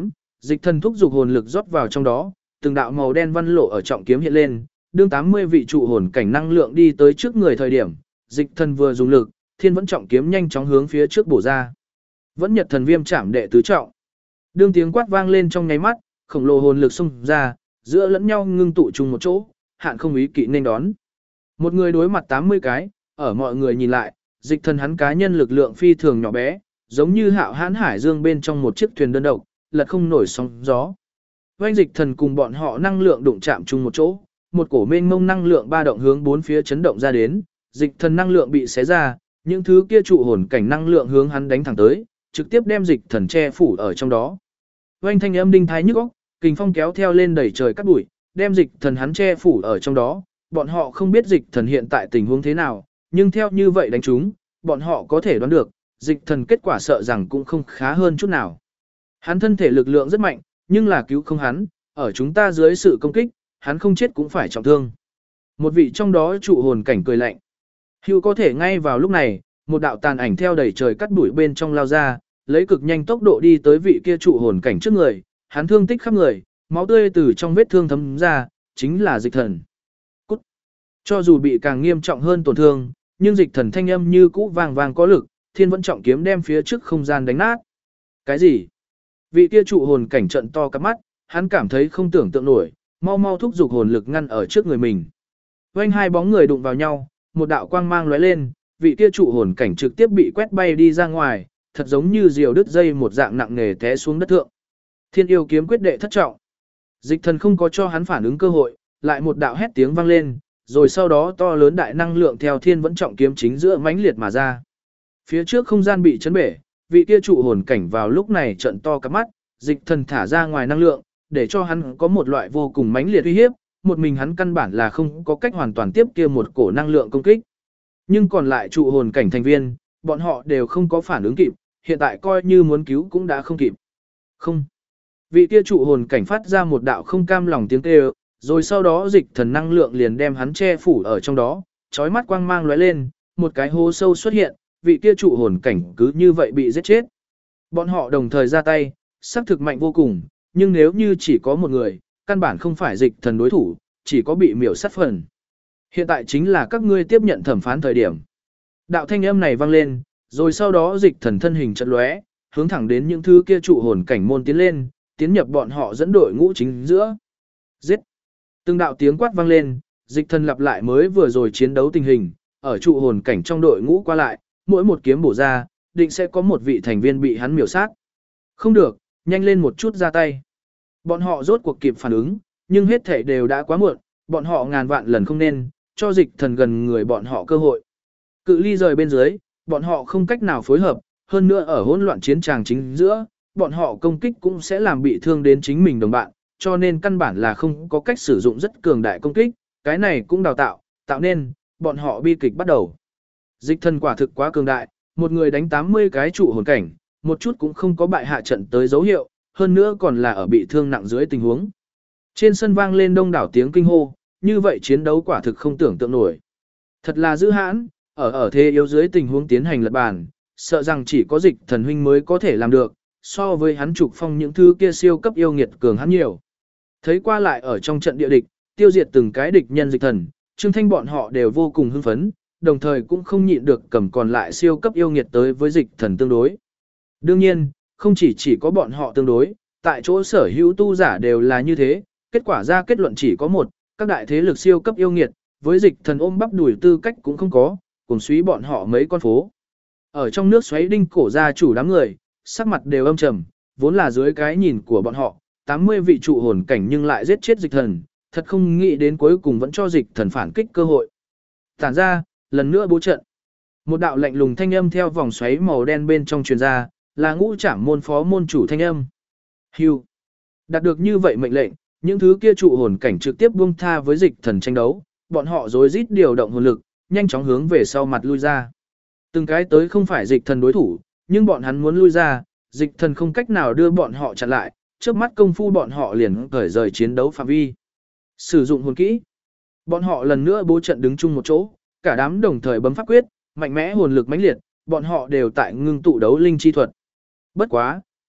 Dịch thần thúc dục hồn lực rót vào trong đó, từng đạo màu đen văn lộ ở trọng kiếm hiện lên, đương 80 vị trụ hồn cảnh năng lượng đi tới trước người thời điểm, dịch thần vừa dùng lực, thiên vẫn trọng kiếm nhanh chóng hướng phía trước bổ ra. Vẫn nhật thần viêm chạm đệ tứ trọng. Đương tiếng quát vang lên trong nháy mắt, khổng lồ hồn lực xung ra, giữa lẫn nhau ngưng tụ chung một chỗ, hạn không ý kỵ nên đón. Một người đối mặt 80 cái, ở mọi người nhìn lại, dịch thần hắn cá nhân lực lượng phi thường nhỏ bé, giống như hạo hãn hải dương bên trong một chiếc thuyền đơn độc, lật không nổi sóng gió. Oanh dịch thần cùng bọn họ năng lượng đụng chạm chung một chỗ, một cổ mênh mông năng lượng ba động hướng bốn phía chấn động ra đến, dịch thần năng lượng bị xé ra, những thứ kia trụ hồn cảnh năng lượng hướng hắn đánh thẳng tới, trực tiếp đem dịch thần che phủ ở trong đó. Oanh thanh âm đinh thái nhức óc, kình phong kéo theo lên đẩy trời cắt bụi, đem dịch thần hắn che phủ ở trong đó, bọn họ không biết dịch thần hiện tại tình huống thế nào, nhưng theo như vậy đánh chúng, bọn họ có thể đoán được, dịch thần kết quả sợ rằng cũng không khá hơn chút nào. Hắn thân thể lực lượng rất mạnh, nhưng là cứu không hắn, ở chúng ta dưới sự công kích, hắn không chết cũng phải trọng thương. Một vị trong đó trụ hồn cảnh cười lạnh. Hưu có thể ngay vào lúc này, một đạo tàn ảnh theo đẩy trời cắt đuổi bên trong lao ra, lấy cực nhanh tốc độ đi tới vị kia trụ hồn cảnh trước người, hắn thương tích khắp người, máu tươi từ trong vết thương thấm ra, chính là dịch thần. Cút. Cho dù bị càng nghiêm trọng hơn tổn thương, nhưng dịch thần thanh âm như cũ vàng vàng có lực, thiên vẫn trọng kiếm đem phía trước không gian đánh nát. Cái gì? Vị kia trụ hồn cảnh trận to cắp mắt, hắn cảm thấy không tưởng tượng nổi, mau mau thúc giục hồn lực ngăn ở trước người mình. Vành hai bóng người đụng vào nhau, một đạo quang mang lóe lên, vị kia trụ hồn cảnh trực tiếp bị quét bay đi ra ngoài, thật giống như diều đứt dây một dạng nặng nề té xuống đất thượng. Thiên yêu kiếm quyết đệ thất trọng. Dịch thần không có cho hắn phản ứng cơ hội, lại một đạo hét tiếng vang lên, rồi sau đó to lớn đại năng lượng theo thiên vẫn trọng kiếm chính giữa mãnh liệt mà ra. Phía trước không gian bị chấn bể, vị kia trụ hồn cảnh vào lúc này trận to cả mắt, dịch thần thả ra ngoài năng lượng, để cho hắn có một loại vô cùng mãnh liệt uy hiếp, một mình hắn căn bản là không có cách hoàn toàn tiếp kia một cổ năng lượng công kích. Nhưng còn lại trụ hồn cảnh thành viên, bọn họ đều không có phản ứng kịp, hiện tại coi như muốn cứu cũng đã không kịp. Không. Vị kia trụ hồn cảnh phát ra một đạo không cam lòng tiếng kêu, rồi sau đó dịch thần năng lượng liền đem hắn che phủ ở trong đó, chói mắt quang mang lóe lên, một cái hố sâu xuất hiện, vị kia trụ hồn cảnh cứ như vậy bị giết chết. Bọn họ đồng thời ra tay, xác thực mạnh vô cùng, nhưng nếu như chỉ có một người, căn bản không phải dịch thần đối thủ, chỉ có bị miểu sát phần. Hiện tại chính là các ngươi tiếp nhận thẩm phán thời điểm. Đạo thanh âm này vang lên, rồi sau đó dịch thần thân hình chợt lóe, hướng thẳng đến những thứ kia trụ hồn cảnh môn tiến lên, tiến nhập bọn họ dẫn đội ngũ chính giữa. Giết! Từng đạo tiếng quát vang lên, dịch thần lặp lại mới vừa rồi chiến đấu tình hình, ở trụ hồn cảnh trong đội ngũ qua lại, mỗi một kiếm bổ ra, định sẽ có một vị thành viên bị hắn miểu sát. Không được, nhanh lên một chút ra tay. Bọn họ rốt cuộc kịp phản ứng, nhưng hết thể đều đã quá muộn, bọn họ ngàn vạn lần không nên, cho dịch thần gần người bọn họ cơ hội. Cự ly rời bên dưới, bọn họ không cách nào phối hợp, hơn nữa ở hỗn loạn chiến tràng chính giữa, bọn họ công kích cũng sẽ làm bị thương đến chính mình đồng bạn, cho nên căn bản là không có cách sử dụng rất cường đại công kích, cái này cũng đào tạo nên, bọn họ bi kịch bắt đầu. Dịch thần quả thực quá cường đại, một người đánh 80 cái trụ hồn cảnh, một chút cũng không có bại hạ trận tới dấu hiệu, hơn nữa còn là ở bị thương nặng dưới tình huống. Trên sân vang lên đông đảo tiếng kinh hô, như vậy chiến đấu quả thực không tưởng tượng nổi. Thật là dữ hãn, ở thế yếu dưới tình huống tiến hành lật bàn, sợ rằng chỉ có dịch thần huynh mới có thể làm được, so với hắn trục phong những thứ kia siêu cấp yêu nghiệt cường hắn nhiều. Thấy qua lại ở trong trận địa địch, tiêu diệt từng cái địch nhân dịch thần, Trương Thanh bọn họ đều vô cùng hưng phấn, đồng thời cũng không nhịn được cầm còn lại siêu cấp yêu nghiệt tới với dịch thần tương đối. Đương nhiên, không chỉ có bọn họ tương đối, tại chỗ sở hữu tu giả đều là như thế, kết quả ra kết luận chỉ có một, các đại thế lực siêu cấp yêu nghiệt, với dịch thần ôm bắp đuổi tư cách cũng không có, cùng suý bọn họ mấy con phố. Ở trong nước xoáy đinh cổ gia chủ đám người, sắc mặt đều âm trầm, vốn là dưới cái nhìn của bọn họ, 80 vị trụ hồn cảnh nhưng lại giết chết dịch thần, thật không nghĩ đến cuối cùng vẫn cho dịch thần phản kích cơ hội. Tản ra, lần nữa bố trận. Một đạo lạnh lùng thanh âm theo vòng xoáy màu đen bên trong truyền ra, là Ngũ Trảm môn phó môn chủ thanh âm. Hưu. Đạt được như vậy mệnh lệnh, những thứ kia trụ hồn cảnh trực tiếp buông tha với dịch thần tranh đấu, bọn họ rối rít điều động hồn lực, nhanh chóng hướng về sau mặt lui ra. Từng cái tới không phải dịch thần đối thủ, nhưng bọn hắn muốn lui ra, dịch thần không cách nào đưa bọn họ chặn lại, trước mắt công phu bọn họ liền cởi rời chiến đấu phạm vi. Sử dụng hồn kỹ. Bọn họ lần nữa bố trận đứng chung một chỗ, cả đám đồng thời bấm pháp quyết, mạnh mẽ hồn lực mãnh liệt, bọn họ đều tại ngưng tụ đấu linh chi thuật. Bất quá,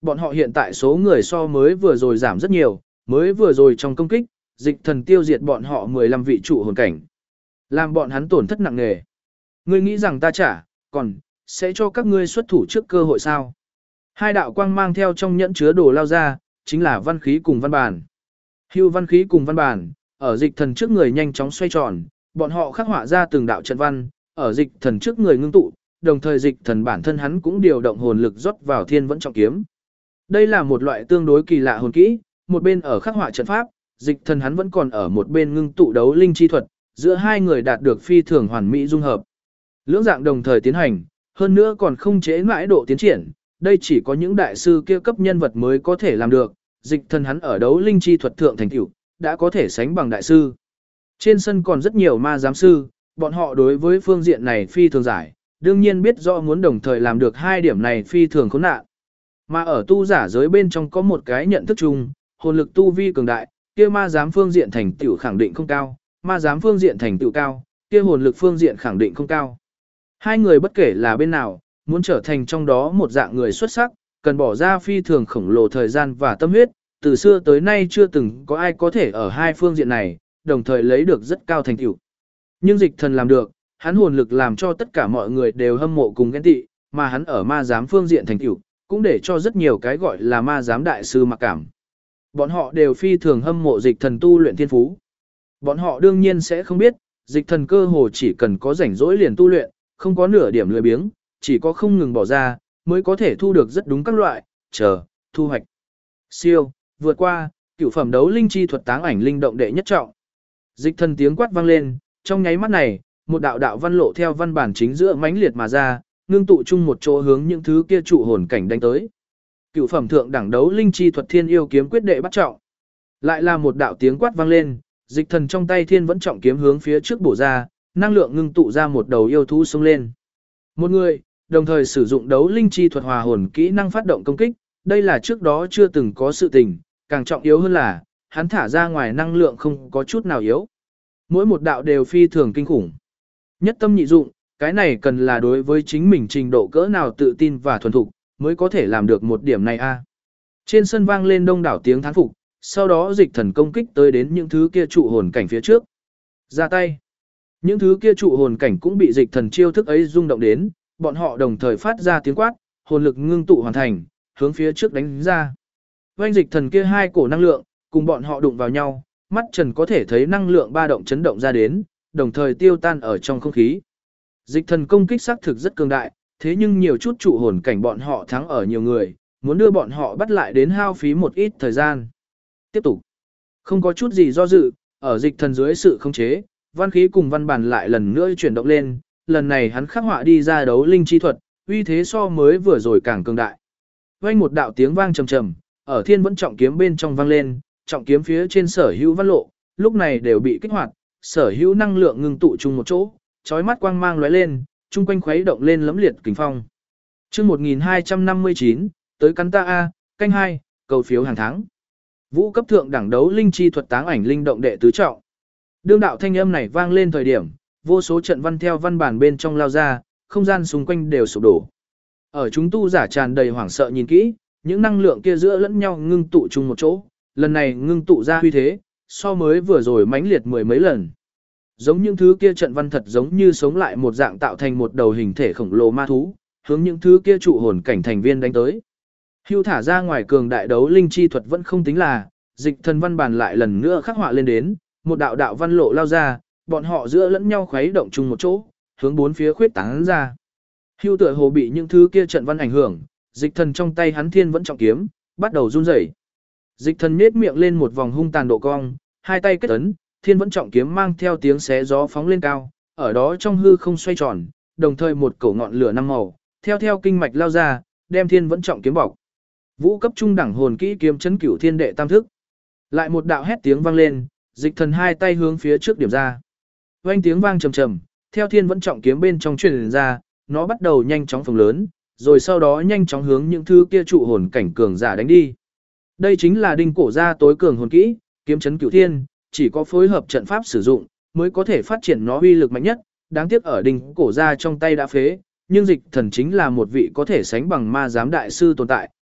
Bọn họ hiện tại số người so mới vừa rồi giảm rất nhiều, mới vừa rồi trong công kích, dịch thần tiêu diệt bọn họ 15 vị trụ hồn cảnh. Làm bọn hắn tổn thất nặng nề. Ngươi nghĩ rằng ta còn sẽ cho các ngươi xuất thủ trước cơ hội sao? Hai đạo quang mang theo trong nhẫn chứa đồ lao ra, chính là văn khí cùng văn bản. Hưu văn khí cùng văn bản, ở dịch thần trước người nhanh chóng xoay tròn, bọn họ khắc họa ra từng đạo trận văn, ở dịch thần trước người ngưng tụ, đồng thời dịch thần bản thân hắn cũng điều động hồn lực rót vào thiên vẫn trọng kiếm. Đây là một loại tương đối kỳ lạ hồn kỹ, một bên ở khắc họa trận pháp, dịch thần hắn vẫn còn ở một bên ngưng tụ đấu linh chi thuật, giữa hai người đạt được phi thường hoàn mỹ dung hợp. Lưỡng dạng đồng thời tiến hành, hơn nữa còn không chế mãi độ tiến triển, đây chỉ có những đại sư kia cấp nhân vật mới có thể làm được, dịch thần hắn ở đấu linh chi thuật thượng thành tựu, đã có thể sánh bằng đại sư. Trên sân còn rất nhiều ma giám sư, bọn họ đối với phương diện này phi thường giải, đương nhiên biết rõ muốn đồng thời làm được hai điểm này phi thường khốn nạn. Mà ở tu giả giới bên trong có một cái nhận thức chung, hồn lực tu vi cường đại, kia ma giám phương diện thành tựu khẳng định không cao, ma giám phương diện thành tựu cao, kia hồn lực phương diện khẳng định không cao. Hai người bất kể là bên nào, muốn trở thành trong đó một dạng người xuất sắc, cần bỏ ra phi thường khổng lồ thời gian và tâm huyết, từ xưa tới nay chưa từng có ai có thể ở hai phương diện này, đồng thời lấy được rất cao thành tựu. Nhưng dịch thần làm được, hắn hồn lực làm cho tất cả mọi người đều hâm mộ cùng ghen tị, mà hắn ở ma giám phương diện thành tựu, cũng để cho rất nhiều cái gọi là ma giám đại sư mặc cảm. Bọn họ đều phi thường hâm mộ dịch thần tu luyện thiên phú. Bọn họ đương nhiên sẽ không biết, dịch thần cơ hồ chỉ cần có rảnh rỗi liền tu luyện, không có nửa điểm lười biếng, chỉ có không ngừng bỏ ra, mới có thể thu được rất đúng các loại, thu hoạch. Siêu, vượt qua, cửu phẩm đấu linh chi thuật táng ảnh linh động đệ nhất trọng. Dịch thần tiếng quát vang lên, trong nháy mắt này, một đạo đạo văn lộ theo văn bản chính giữa mãnh liệt mà ra, ngưng tụ chung một chỗ hướng những thứ kia trụ hồn cảnh đánh tới. Cửu phẩm thượng đẳng đấu linh chi thuật thiên yêu kiếm quyết đệ bắt trọng. Lại là một đạo tiếng quát vang lên, dịch thần trong tay thiên vẫn trọng kiếm hướng phía trước bổ ra, năng lượng ngưng tụ ra một đầu yêu thú xông lên. Một người, đồng thời sử dụng đấu linh chi thuật hòa hồn kỹ năng phát động công kích, đây là trước đó chưa từng có sự tình, càng trọng yếu hơn là, hắn thả ra ngoài năng lượng không có chút nào yếu. Mỗi một đạo đều phi thường kinh khủng. Nhất tâm nhị dụng, cái này cần là đối với chính mình trình độ cỡ nào tự tin và thuần thục, mới có thể làm được một điểm này a. Trên sân vang lên đông đảo tiếng thán phục, sau đó dịch thần công kích tới đến những thứ kia trụ hồn cảnh phía trước. Ra tay. Những thứ kia trụ hồn cảnh cũng bị dịch thần chiêu thức ấy rung động đến, bọn họ đồng thời phát ra tiếng quát, hồn lực ngưng tụ hoàn thành, hướng phía trước đánh ra. Vành dịch thần kia hai cổ năng lượng, cùng bọn họ đụng vào nhau, mắt trần có thể thấy năng lượng ba động chấn động ra đến, đồng thời tiêu tan ở trong không khí. Dịch thần công kích xác thực rất cường đại, thế nhưng nhiều chút trụ hồn cảnh bọn họ thắng ở nhiều người, muốn đưa bọn họ bắt lại đến hao phí một ít thời gian. Tiếp tục. Không có chút gì do dự, ở dịch thần dưới sự khống chế, văn khí cùng văn bản lại lần nữa chuyển động lên, lần này hắn khắc họa đi ra đấu linh chi thuật, uy thế so mới vừa rồi càng cường đại. Vang một đạo tiếng vang trầm trầm, ở thiên vẫn trọng kiếm bên trong vang lên, trọng kiếm phía trên sở hữu văn lộ, lúc này đều bị kích hoạt, sở hữu năng lượng ngưng tụ chung một chỗ, chói mắt quang mang lóe lên, chung quanh khuấy động lên lẫm liệt kình phong. Chương 1259, tới cắn ta a, canh 2, cầu phiếu hàng tháng. Vũ cấp thượng đẳng đấu linh chi thuật táng ảnh linh động đệ tứ trọng. Đương đạo thanh âm này vang lên thời điểm, vô số trận văn theo văn bản bên trong lao ra, không gian xung quanh đều sụp đổ. Ở chúng tu giả tràn đầy hoảng sợ nhìn kỹ, những năng lượng kia giữa lẫn nhau ngưng tụ chung một chỗ, lần này ngưng tụ ra huy thế, so mới vừa rồi mãnh liệt mười mấy lần. Giống những thứ kia trận văn thật giống như sống lại một dạng tạo thành một đầu hình thể khổng lồ ma thú, hướng những thứ kia trụ hồn cảnh thành viên đánh tới. Hưu thả ra ngoài cường đại đấu linh chi thuật vẫn không tính là, dịch thần văn bản lại lần nữa khắc họa lên đến, một đạo đạo văn lộ lao ra, bọn họ giữa lẫn nhau khuấy động chung một chỗ, hướng bốn phía khuyết tán ra. Hưu tựa hồ bị những thứ kia trận văn ảnh hưởng, dịch thần trong tay hắn thiên vẫn trọng kiếm, bắt đầu run rẩy. Dịch thần nhếch miệng lên một vòng hung tàn độ cong, hai tay kết ấn, thiên vẫn trọng kiếm mang theo tiếng xé gió phóng lên cao, ở đó trong hư không xoay tròn, đồng thời một cổ ngọn lửa năm màu, theo kinh mạch lao ra, đem thiên vẫn trọng kiếm bọc. Vũ cấp trung đẳng hồn kỹ kiếm chấn cửu thiên đệ tam thức. Lại một đạo hét tiếng vang lên, dịch thần hai tay hướng phía trước điểm ra. Vang tiếng vang trầm trầm, theo thiên vẫn trọng kiếm bên trong truyền ra, nó bắt đầu nhanh chóng phồng lớn, rồi sau đó nhanh chóng hướng những thứ kia trụ hồn cảnh cường giả đánh đi. Đây chính là đinh cổ gia tối cường hồn kỹ, kiếm chấn cửu thiên, chỉ có phối hợp trận pháp sử dụng, mới có thể phát triển nó uy lực mạnh nhất, đáng tiếc ở đinh cổ gia trong tay đã phế, nhưng dịch thần chính là một vị có thể sánh bằng ma giám đại sư tồn tại,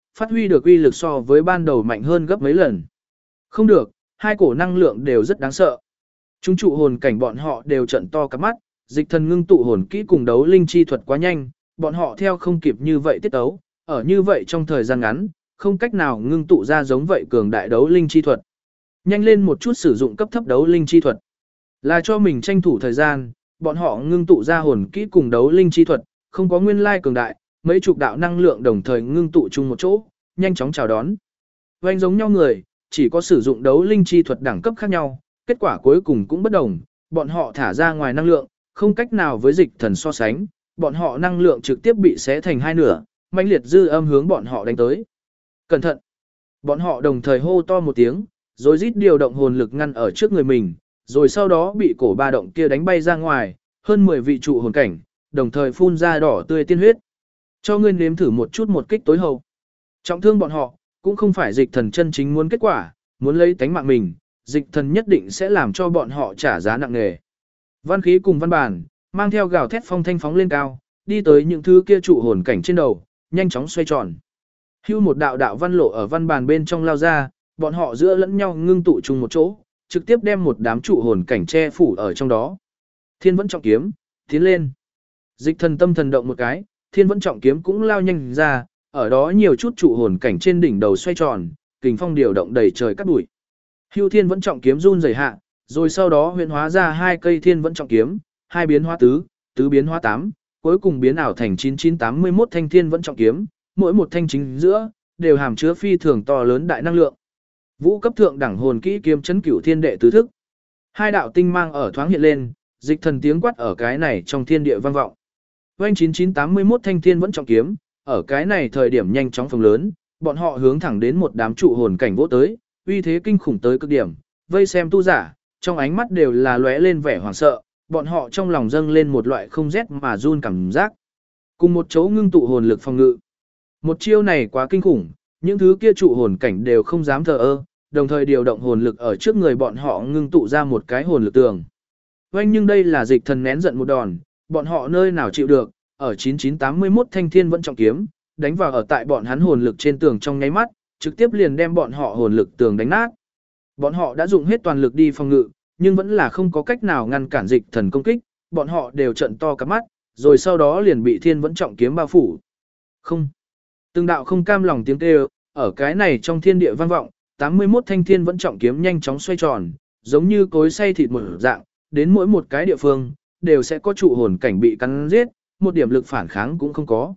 phát huy được uy lực so với ban đầu mạnh hơn gấp mấy lần. Không được, hai cổ năng lượng đều rất đáng sợ. Chúng trụ hồn cảnh bọn họ đều trận to cả mắt, dịch thần ngưng tụ hồn kỹ cùng đấu linh chi thuật quá nhanh, bọn họ theo không kịp như vậy tiết tấu, ở như vậy trong thời gian ngắn, không cách nào ngưng tụ ra giống vậy cường đại đấu linh chi thuật. Nhanh lên một chút sử dụng cấp thấp đấu linh chi thuật. Là cho mình tranh thủ thời gian, bọn họ ngưng tụ ra hồn kỹ cùng đấu linh chi thuật, không có nguyên lai cường đại, mấy chục đạo năng lượng đồng thời ngưng tụ chung một chỗ, nhanh chóng chào đón. Oanh giống nhau người, chỉ có sử dụng đấu linh chi thuật đẳng cấp khác nhau, kết quả cuối cùng cũng bất đồng, bọn họ thả ra ngoài năng lượng, không cách nào với dịch thần so sánh, bọn họ năng lượng trực tiếp bị xé thành hai nửa, mãnh liệt dư âm hướng bọn họ đánh tới. Cẩn thận! Bọn họ đồng thời hô to một tiếng, rồi rít điều động hồn lực ngăn ở trước người mình, rồi sau đó bị cổ ba động kia đánh bay ra ngoài, hơn 10 vị trụ hồn cảnh, đồng thời phun ra đỏ tươi tiên huyết. Cho ngươi nếm thử một chút một kích tối hậu. Trọng thương bọn họ, cũng không phải dịch thần chân chính muốn kết quả, muốn lấy tánh mạng mình, dịch thần nhất định sẽ làm cho bọn họ trả giá nặng nề. Văn khí cùng văn bản, mang theo gào thét phong thanh phóng lên cao, đi tới những thứ kia trụ hồn cảnh trên đầu, nhanh chóng xoay tròn. Hưu một đạo đạo văn lộ ở văn bản bên trong lao ra, bọn họ giữa lẫn nhau ngưng tụ chung một chỗ, trực tiếp đem một đám trụ hồn cảnh che phủ ở trong đó. Thiên vẫn trọng kiếm, tiến lên. Dịch thần tâm thần động một cái, thiên vẫn trọng kiếm cũng lao nhanh ra, ở đó nhiều chút trụ hồn cảnh trên đỉnh đầu xoay tròn, kình phong điều động đầy trời cắt đuổi. Hưu thiên vẫn trọng kiếm run rẩy hạ, rồi sau đó huyễn hóa ra hai cây thiên vẫn trọng kiếm, hai biến hóa tứ, tứ biến hóa 8, cuối cùng biến ảo thành 9981 thanh thiên vẫn trọng kiếm, mỗi một thanh chính giữa đều hàm chứa phi thường to lớn đại năng lượng. Vũ cấp thượng đẳng hồn kỹ kiếm chấn cửu thiên đệ tứ thức. Hai đạo tinh mang ở thoáng hiện lên, dịch thần tiếng quát ở cái này trong thiên địa vang vọng. Oanh 9981 thanh thiên vẫn trọng kiếm, ở cái này thời điểm nhanh chóng phồng lớn, bọn họ hướng thẳng đến một đám trụ hồn cảnh vỗ tới, uy thế kinh khủng tới cực điểm, vây xem tu giả, trong ánh mắt đều là lóe lên vẻ hoảng sợ, bọn họ trong lòng dâng lên một loại không rét mà run cảm giác. Cùng một chỗ ngưng tụ hồn lực phòng ngự. Một chiêu này quá kinh khủng, những thứ kia trụ hồn cảnh đều không dám thờ ơ, đồng thời điều động hồn lực ở trước người bọn họ ngưng tụ ra một cái hồn lực tường. Oanh nhưng đây là dịch thần nén giận một đòn, bọn họ nơi nào chịu được, ở 9981 thanh thiên vẫn trọng kiếm, đánh vào ở tại bọn hắn hồn lực trên tường trong nháy mắt, trực tiếp liền đem bọn họ hồn lực tường đánh nát. Bọn họ đã dùng hết toàn lực đi phòng ngự, nhưng vẫn là không có cách nào ngăn cản dịch thần công kích, bọn họ đều trận to cả mắt, rồi sau đó liền bị thiên vẫn trọng kiếm bao phủ. Không. Từng đạo không cam lòng tiếng kêu, ở cái này trong thiên địa vang vọng, 81 thanh thiên vẫn trọng kiếm nhanh chóng xoay tròn, giống như cối xay thịt một dạng, đến mỗi một cái địa phương, đều sẽ có trụ hồn cảnh bị cắn giết, một điểm lực phản kháng cũng không có.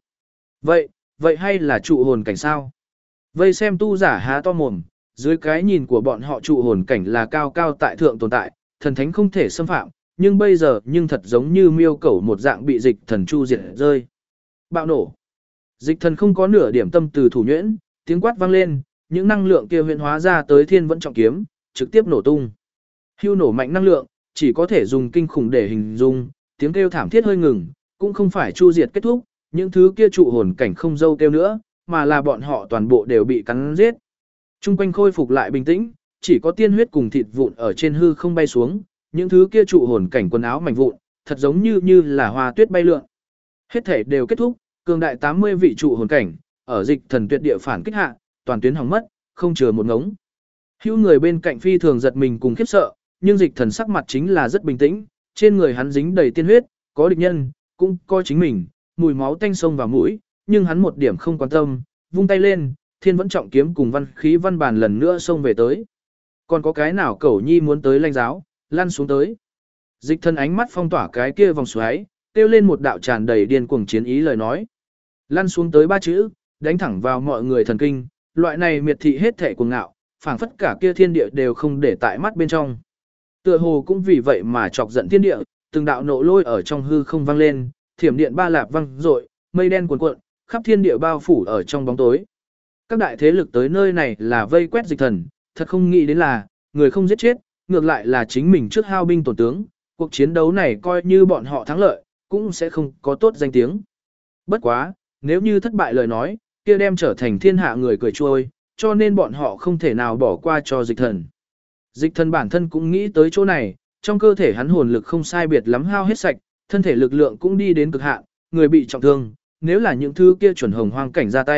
Vậy hay là trụ hồn cảnh sao? Vây xem tu giả há to mồm, dưới cái nhìn của bọn họ trụ hồn cảnh là cao cao tại thượng tồn tại, thần thánh không thể xâm phạm, nhưng bây giờ nhưng thật giống như miêu cẩu một dạng bị dịch thần chu diệt rơi. Bạo nổ. Dịch thần không có nửa điểm tâm từ thủ nhuyễn, tiếng quát vang lên, những năng lượng kia huyễn hóa ra tới thiên vẫn trọng kiếm, trực tiếp nổ tung. Hưu nổ mạnh năng lượng, chỉ có thể dùng kinh khủng để hình dung, tiếng kêu thảm thiết hơi ngừng, cũng không phải chu diệt kết thúc, những thứ kia trụ hồn cảnh không dâu kêu nữa, mà là bọn họ toàn bộ đều bị cắn giết. Trung quanh khôi phục lại bình tĩnh, chỉ có tiên huyết cùng thịt vụn ở trên hư không bay xuống, những thứ kia trụ hồn cảnh quần áo mảnh vụn, thật giống như là hoa tuyết bay lượn. Hết thể đều kết thúc, cường đại 80 vị trụ hồn cảnh, ở dịch thần tuyệt địa phản kích hạ, toàn tuyến hỏng mất, không chừa một ngống. Hữu người bên cạnh phi thường giật mình cùng khiếp sợ, nhưng dịch thần sắc mặt chính là rất bình tĩnh, trên người hắn dính đầy tiên huyết, có địch nhân, cũng có chính mình, mùi máu tanh sông vào mũi, nhưng hắn một điểm không quan tâm, vung tay lên, thiên vẫn trọng kiếm cùng văn khí văn bàn lần nữa xông về tới. Còn có cái nào cẩu nhi muốn tới lanh giáo, lăn xuống tới. Dịch thần ánh mắt phong tỏa cái kia vòng xoáy, kêu lên một đạo tràn đầy điên cuồng chiến ý lời nói. Lăn xuống tới ba chữ, đánh thẳng vào mọi người thần kinh, loại này miệt thị hết thể cuồng ngạo, phảng phất cả kia thiên địa đều không để tại mắt bên trong. Tựa hồ cũng vì vậy mà chọc giận thiên địa, từng đạo nộ lôi ở trong hư không vang lên, thiểm điện ba lạp vang rội, mây đen cuồn cuộn, khắp thiên địa bao phủ ở trong bóng tối. Các đại thế lực tới nơi này là vây quét dịch thần, thật không nghĩ đến là, người không giết chết, ngược lại là chính mình trước hao binh tổn tướng, cuộc chiến đấu này coi như bọn họ thắng lợi, cũng sẽ không có tốt danh tiếng. Bất quá, nếu như thất bại lời nói, kia đem trở thành thiên hạ người cười trôi, cho nên bọn họ không thể nào bỏ qua cho dịch thần. Dịch thần bản thân cũng nghĩ tới chỗ này, trong cơ thể hắn hồn lực không sai biệt lắm hao hết sạch, thân thể lực lượng cũng đi đến cực hạn, người bị trọng thương, nếu là những thứ kia chuẩn hồng hoang cảnh ra tay,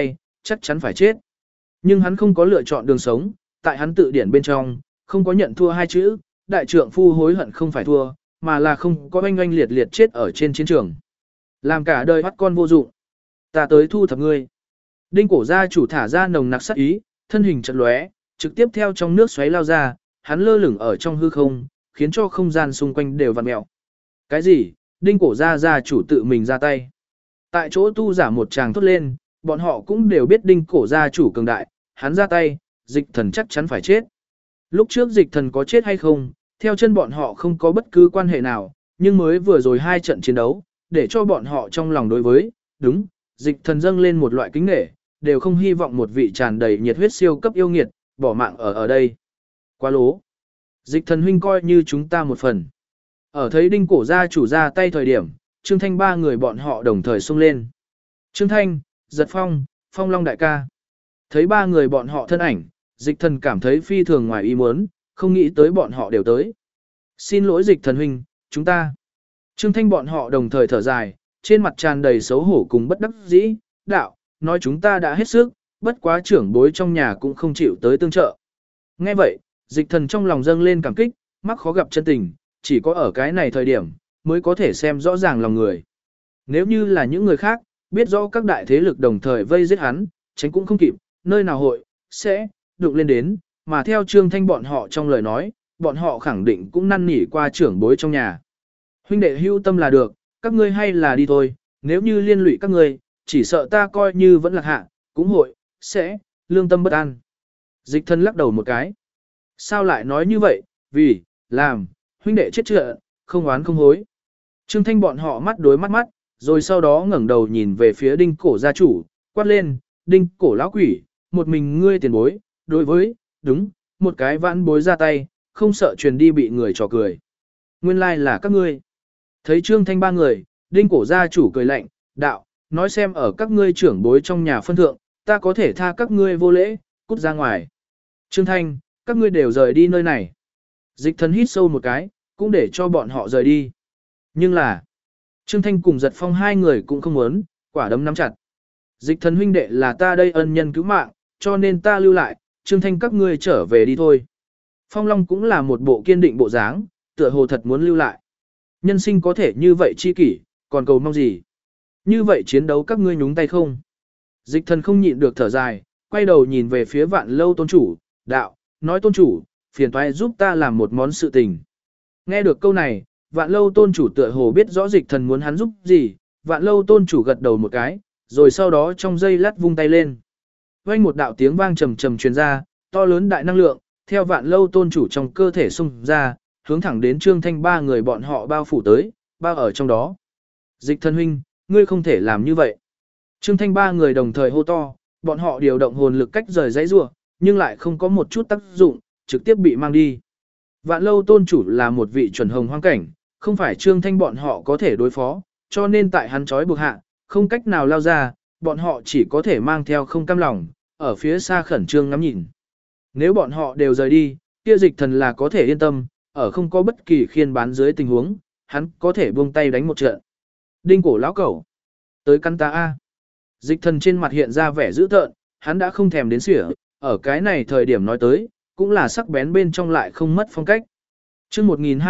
chắc chắn phải chết. Nhưng hắn không có lựa chọn đường sống, tại hắn tự điển bên trong, không có nhận thua hai chữ, đại trượng phu hối hận không phải thua, mà là không có oanh oanh liệt liệt chết ở trên chiến trường. Làm cả đời bắt con vô dụng. Ta tới thu thập ngươi. Đinh cổ gia chủ thả ra nồng nặc sát ý, thân hình chợt lóe, trực tiếp theo trong nước xoáy lao ra, hắn lơ lửng ở trong hư không, khiến cho không gian xung quanh đều vặn mèo. Cái gì? Đinh cổ gia chủ tự mình ra tay. Tại chỗ tu giả một tràng thốt lên, bọn họ cũng đều biết đinh cổ gia chủ cường đại, hắn ra tay, dịch thần chắc chắn phải chết. Lúc trước dịch thần có chết hay không, theo chân bọn họ không có bất cứ quan hệ nào, nhưng mới vừa rồi hai trận chiến đấu, để cho bọn họ trong lòng đối với, đúng, dịch thần dâng lên một loại kính nể, đều không hy vọng một vị tràn đầy nhiệt huyết siêu cấp yêu nghiệt, bỏ mạng ở đây. Quá lố. Dịch thần huynh coi như chúng ta một phần. Ở thấy đinh cổ gia chủ ra tay thời điểm, Trương Thanh ba người bọn họ đồng thời xông lên. Trương Thanh, Giật Phong, Phong Long đại ca. Thấy ba người bọn họ thân ảnh, dịch thần cảm thấy phi thường ngoài ý muốn, không nghĩ tới bọn họ đều tới. Xin lỗi dịch thần huynh, chúng ta. Trương Thanh bọn họ đồng thời thở dài, trên mặt tràn đầy xấu hổ cùng bất đắc dĩ, đạo, nói chúng ta đã hết sức, bất quá trưởng bối trong nhà cũng không chịu tới tương trợ. Nghe vậy, dịch thần trong lòng dâng lên cảm kích, mắc khó gặp chân tình, chỉ có ở cái này thời điểm, mới có thể xem rõ ràng lòng người. Nếu như là những người khác, biết rõ các đại thế lực đồng thời vây giết hắn, tránh cũng không kịp, nơi nào hội, sẽ, đụng lên đến, mà theo Trương Thanh bọn họ trong lời nói, bọn họ khẳng định cũng năn nỉ qua trưởng bối trong nhà. Huynh đệ hưu tâm là được, các ngươi hay là đi thôi, nếu như liên lụy các ngươi, chỉ sợ ta coi như vẫn lạc hạ, cũng hội, sẽ, lương tâm bất an. Dịch thân lắc đầu một cái. Sao lại nói như vậy, vì, làm, huynh đệ chết trựa, không oán không hối. Trương Thanh bọn họ mắt đối mắt, rồi sau đó ngẩng đầu nhìn về phía đinh cổ gia chủ, quát lên, đinh cổ lão quỷ, một mình ngươi tiền bối, đối với, đúng, một cái vãn bối ra tay, không sợ truyền đi bị người trò cười. Nguyên lai là các ngươi. Thấy Trương Thanh ba người, đinh cổ gia chủ cười lạnh, đạo, nói xem ở các ngươi trưởng bối trong nhà phân thượng, ta có thể tha các ngươi vô lễ, cút ra ngoài. Trương Thanh, các ngươi đều rời đi nơi này. Dịch thần hít sâu một cái, cũng để cho bọn họ rời đi. Nhưng là, Trương Thanh cùng Giật Phong hai người cũng không muốn, quả đấm nắm chặt. Dịch thần huynh đệ là ta đây ân nhân cứu mạng, cho nên ta lưu lại, Trương Thanh các ngươi trở về đi thôi. Phong Long cũng là một bộ kiên định bộ dáng, tựa hồ thật muốn lưu lại. Nhân sinh có thể như vậy chi kỷ, còn cầu mong gì? Như vậy chiến đấu các ngươi nhúng tay không? Dịch thần không nhịn được thở dài, quay đầu nhìn về phía Vạn Lâu tôn chủ, đạo, nói tôn chủ, phiền toái giúp ta làm một món sự tình. Nghe được câu này, Vạn Lâu tôn chủ tựa hồ biết rõ dịch thần muốn hắn giúp gì, Vạn Lâu tôn chủ gật đầu một cái, rồi sau đó trong giây lát vung tay lên. Vang một đạo tiếng vang trầm trầm truyền ra, to lớn đại năng lượng, theo Vạn Lâu tôn chủ trong cơ thể xung ra, hướng thẳng đến Trương Thanh ba người bọn họ bao phủ tới, bao ở trong đó. Dịch thần huynh, ngươi không thể làm như vậy. Trương Thanh ba người đồng thời hô to, bọn họ điều động hồn lực cách rời dãy rủa, nhưng lại không có một chút tác dụng, trực tiếp bị mang đi. Vạn Lâu tôn chủ là một vị chuẩn hồng hoang cảnh, không phải Trương Thanh bọn họ có thể đối phó, cho nên tại hắn trói buộc hạ, không cách nào lao ra, bọn họ chỉ có thể mang theo không cam lòng, ở phía xa khẩn trương ngắm nhìn. Nếu bọn họ đều rời đi, kia dịch thần là có thể yên tâm, ở không có bất kỳ khiên bán dưới tình huống, hắn có thể buông tay đánh một trận. Đinh cổ lão cẩu, tới căn ta A. Dịch thần trên mặt hiện ra vẻ dữ tợn, hắn đã không thèm đến xỉa, ở cái này thời điểm nói tới, cũng là sắc bén bên trong lại không mất phong cách. chương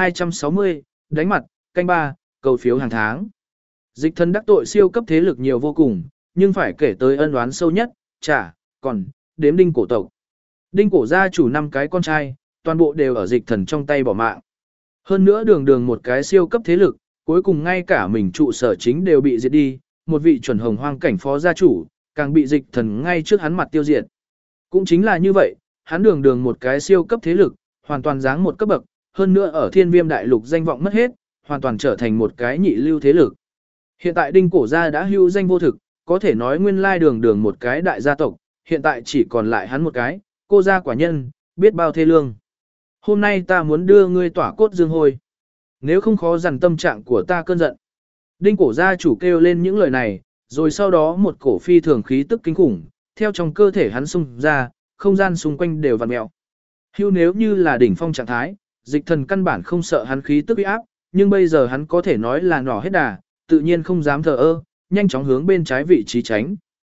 1260, đánh mặt, canh ba, cầu phiếu hàng tháng. Dịch thần đắc tội siêu cấp thế lực nhiều vô cùng, nhưng phải kể tới ân oán sâu nhất, còn, đếm đinh cổ tộc. Đinh cổ gia chủ 5 cái con trai, toàn bộ đều ở dịch thần trong tay bỏ mạng. Hơn nữa đường đường một cái siêu cấp thế lực, cuối cùng ngay cả mình trụ sở chính đều bị diệt đi, một vị chuẩn hồng hoang cảnh phó gia chủ, càng bị dịch thần ngay trước hắn mặt tiêu diệt. Cũng chính là như vậy, hắn đường đường một cái siêu cấp thế lực, hoàn toàn giáng một cấp bậc, hơn nữa ở thiên viêm đại lục danh vọng mất hết, hoàn toàn trở thành một cái nhị lưu thế lực. Hiện tại đinh cổ gia đã hưu danh vô thực, có thể nói nguyên lai đường đường một cái đại gia tộc, hiện tại chỉ còn lại hắn một cái, cô gia quả nhân, biết bao thê lương. Hôm nay ta muốn đưa ngươi tỏa cốt dương hôi. Nếu không khó dằn tâm trạng của ta cơn giận. Đinh cổ gia chủ kêu lên những lời này, rồi sau đó một cổ phi thường khí tức kinh khủng, theo trong cơ thể hắn xung ra, không gian xung quanh đều vặn mèo. Hưu nếu như là đỉnh phong trạng thái, dịch thần căn bản không sợ hắn khí tức uy áp, nhưng bây giờ hắn có thể nói là nỏ hết đà, tự nhiên không dám thờ ơ, nhanh chóng hướng bên trái vị trí tránh.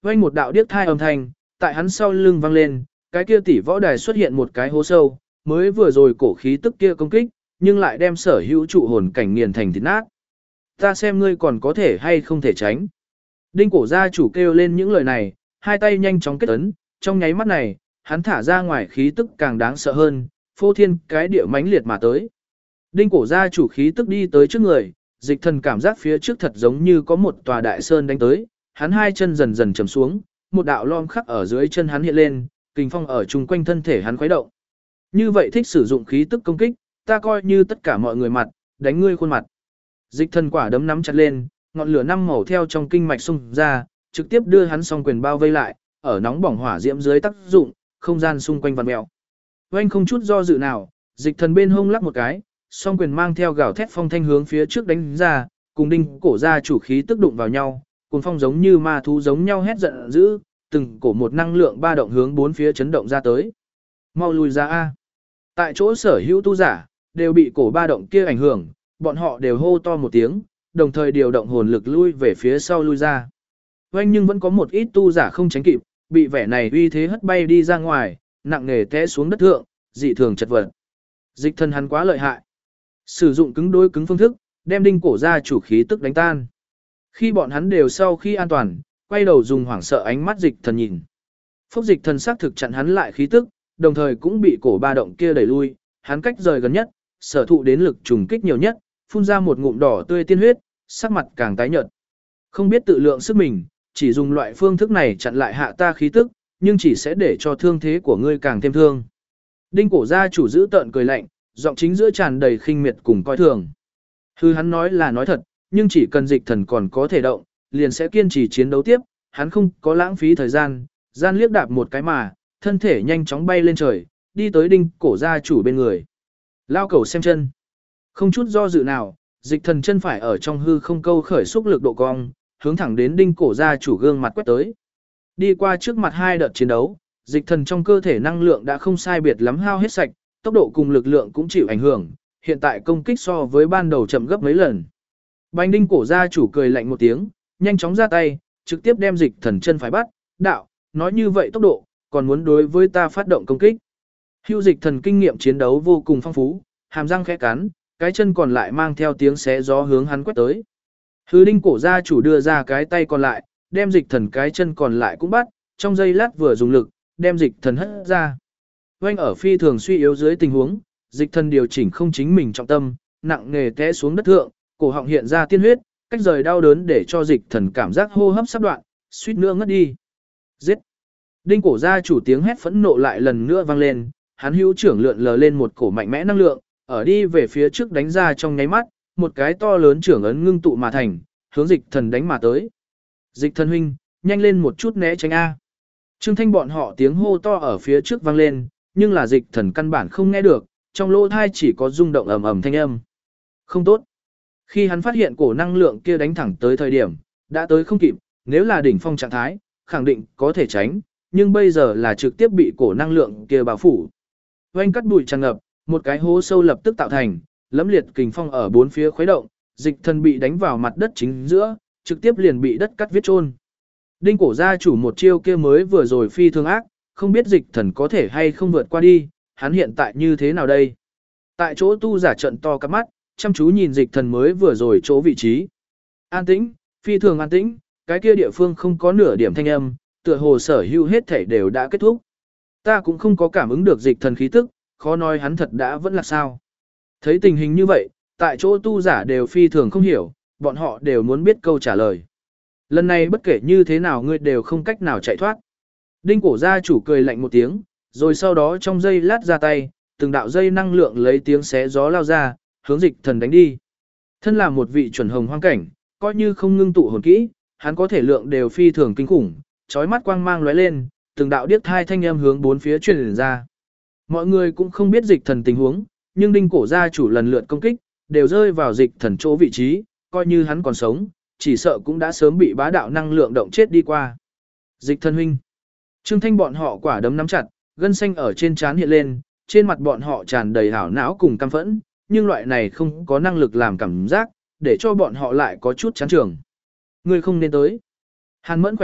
Vang một đạo điếc thai âm thanh, tại hắn sau lưng vang lên, cái kia tỷ võ đài xuất hiện một cái hố sâu, mới vừa rồi cổ khí tức kia công kích, nhưng lại đem sở hữu trụ hồn cảnh nghiền thành thịt nát. Ta xem ngươi còn có thể hay không thể tránh. Đinh cổ gia chủ kêu lên những lời này, hai tay nhanh chóng kết ấn, trong nháy mắt này, hắn thả ra ngoài khí tức càng đáng sợ hơn, phô thiên cái địa mãnh liệt mà tới. Đinh cổ gia chủ khí tức đi tới trước người, dịch thần cảm giác phía trước thật giống như có một tòa đại sơn đánh tới, hắn hai chân dần dần chầm xuống, một đạo lom khắc ở dưới chân hắn hiện lên, kình phong ở chung quanh thân thể hắn khuấy động. Như vậy thích sử dụng khí tức công kích, ta coi như tất cả mọi người mặt, đánh ngươi khuôn mặt. Dịch thần quả đấm nắm chặt lên, ngọn lửa năm màu theo trong kinh mạch xung ra, trực tiếp đưa hắn song quyền bao vây lại, ở nóng bỏng hỏa diễm dưới tác dụng, không gian xung quanh vặn mèo. Oanh không chút do dự nào, dịch thần bên hông lắc một cái, song quyền mang theo gào thét phong thanh hướng phía trước đánh ra, cùng đinh cổ gia chủ khí tức đụng vào nhau, cùng phong giống như ma thú giống nhau hét giận dữ, từng cổ một năng lượng ba động hướng bốn phía chấn động ra tới. Mau lùi ra a! Tại chỗ sở hữu tu giả đều bị cổ ba động kia ảnh hưởng, bọn họ đều hô to một tiếng, đồng thời điều động hồn lực lui về phía sau lui ra. Oanh nhưng vẫn có một ít tu giả không tránh kịp, bị vẻ này uy thế hất bay đi ra ngoài, nặng nề té xuống đất thượng, dị thường chật vật. Dịch thần hắn quá lợi hại. Sử dụng cứng đối cứng phương thức, đem đinh cổ gia chủ khí tức đánh tan. Khi bọn hắn đều sau khi an toàn, quay đầu dùng hoảng sợ ánh mắt dịch thần nhìn. Phúc dịch thần xác thực chặn hắn lại khí tức, đồng thời cũng bị cổ ba động kia đẩy lui, hắn cách rời gần nhất, sở thụ đến lực trùng kích nhiều nhất, phun ra một ngụm đỏ tươi tiên huyết, sắc mặt càng tái nhợt. Không biết tự lượng sức mình, chỉ dùng loại phương thức này chặn lại hạ ta khí tức, nhưng chỉ sẽ để cho thương thế của ngươi càng thêm thương. Đinh cổ gia chủ giữ tợn cười lạnh, giọng chính giữa tràn đầy khinh miệt cùng coi thường. Hư hắn nói là nói thật, nhưng chỉ cần dịch thần còn có thể động, liền sẽ kiên trì chiến đấu tiếp, hắn không có lãng phí thời gian, gian liếc đạp một cái mà, thân thể nhanh chóng bay lên trời, đi tới đinh cổ gia chủ bên người. Lao cầu xem chân. Không chút do dự nào, dịch thần chân phải ở trong hư không câu khởi xúc lực độ cong, hướng thẳng đến đinh cổ gia chủ gương mặt quét tới. Đi qua trước mặt hai đợt chiến đấu, dịch thần trong cơ thể năng lượng đã không sai biệt lắm hao hết sạch, tốc độ cùng lực lượng cũng chịu ảnh hưởng, hiện tại công kích so với ban đầu chậm gấp mấy lần. Bành đinh cổ gia chủ cười lạnh một tiếng, nhanh chóng ra tay, trực tiếp đem dịch thần chân phải bắt, đạo, nói như vậy tốc độ, còn muốn đối với ta phát động công kích. Hưu dịch thần kinh nghiệm chiến đấu vô cùng phong phú, hàm răng khẽ cắn, cái chân còn lại mang theo tiếng xé gió hướng hắn quét tới. Hư đinh cổ gia chủ đưa ra cái tay còn lại, đem dịch thần cái chân còn lại cũng bắt, trong giây lát vừa dùng lực, đem dịch thần hất ra. Oanh ở phi thường suy yếu dưới tình huống, dịch thần điều chỉnh không chính mình trọng tâm, nặng nề té xuống đất thượng, cổ họng hiện ra tiên huyết, cách rời đau đớn để cho dịch thần cảm giác hô hấp sắp đoạn, suýt nữa ngất đi. Giết! Đinh cổ gia chủ tiếng hét phẫn nộ lại lần nữa vang lên, hắn hữu trưởng lượn lờ lên một cổ mạnh mẽ năng lượng, ở đi về phía trước đánh ra trong nháy mắt, một cái to lớn trưởng ấn ngưng tụ mà thành, hướng dịch thần đánh mà tới. Dịch thần huynh, nhanh lên một chút né tránh A. Trương Thanh bọn họ tiếng hô to ở phía trước vang lên, nhưng là dịch thần căn bản không nghe được, trong lỗ thai chỉ có rung động ầm ầm thanh âm. Không tốt. Khi hắn phát hiện cổ năng lượng kia đánh thẳng tới thời điểm, đã tới không kịp, nếu là đỉnh phong trạng thái, khẳng định có thể tránh, nhưng bây giờ là trực tiếp bị cổ năng lượng kia bao phủ. Oanh cắt bụi tràn ngập, một cái hố sâu lập tức tạo thành, lẫm liệt kình phong ở bốn phía khuấy động, dịch thần bị đánh vào mặt đất chính giữa, trực tiếp liền bị đất cắt viết chôn. Đinh cổ gia chủ một chiêu kia mới vừa rồi phi thường ác, không biết dịch thần có thể hay không vượt qua đi, hắn hiện tại như thế nào đây? Tại chỗ tu giả trận to cắp mắt, chăm chú nhìn dịch thần mới vừa rồi chỗ vị trí. An tĩnh, phi thường an tĩnh, cái kia địa phương không có nửa điểm thanh âm, tựa hồ sở hữu hết thảy đều đã kết thúc. Ta cũng không có cảm ứng được dịch thần khí tức, khó nói hắn thật đã vẫn là sao. Thấy tình hình như vậy, tại chỗ tu giả đều phi thường không hiểu, bọn họ đều muốn biết câu trả lời. Lần này bất kể như thế nào ngươi đều không cách nào chạy thoát. Đinh cổ gia chủ cười lạnh một tiếng, rồi sau đó trong giây lát ra tay, từng đạo dây năng lượng lấy tiếng xé gió lao ra, hướng dịch thần đánh đi. Thân là một vị chuẩn hồng hoang cảnh, coi như không ngưng tụ hồn kỹ, hắn có thể lượng đều phi thường kinh khủng, chói mắt quang mang lóe lên, từng đạo điếc thai thanh âm hướng bốn phía truyền ra. Mọi người cũng không biết dịch thần tình huống, nhưng đinh cổ gia chủ lần lượt công kích, đều rơi vào dịch thần chỗ vị trí, coi như hắn còn sống, chỉ sợ cũng đã sớm bị bá đạo năng lượng động chết đi qua. Dịch thần huynh. Trương Thanh bọn họ quả đấm nắm chặt, gân xanh ở trên trán hiện lên, trên mặt bọn họ tràn đầy hảo não cùng căm phẫn, nhưng loại này không có năng lực làm cảm giác, để cho bọn họ lại có chút chán trường. Ngươi không nên tới. Hàn Mẫn khỏe mắt,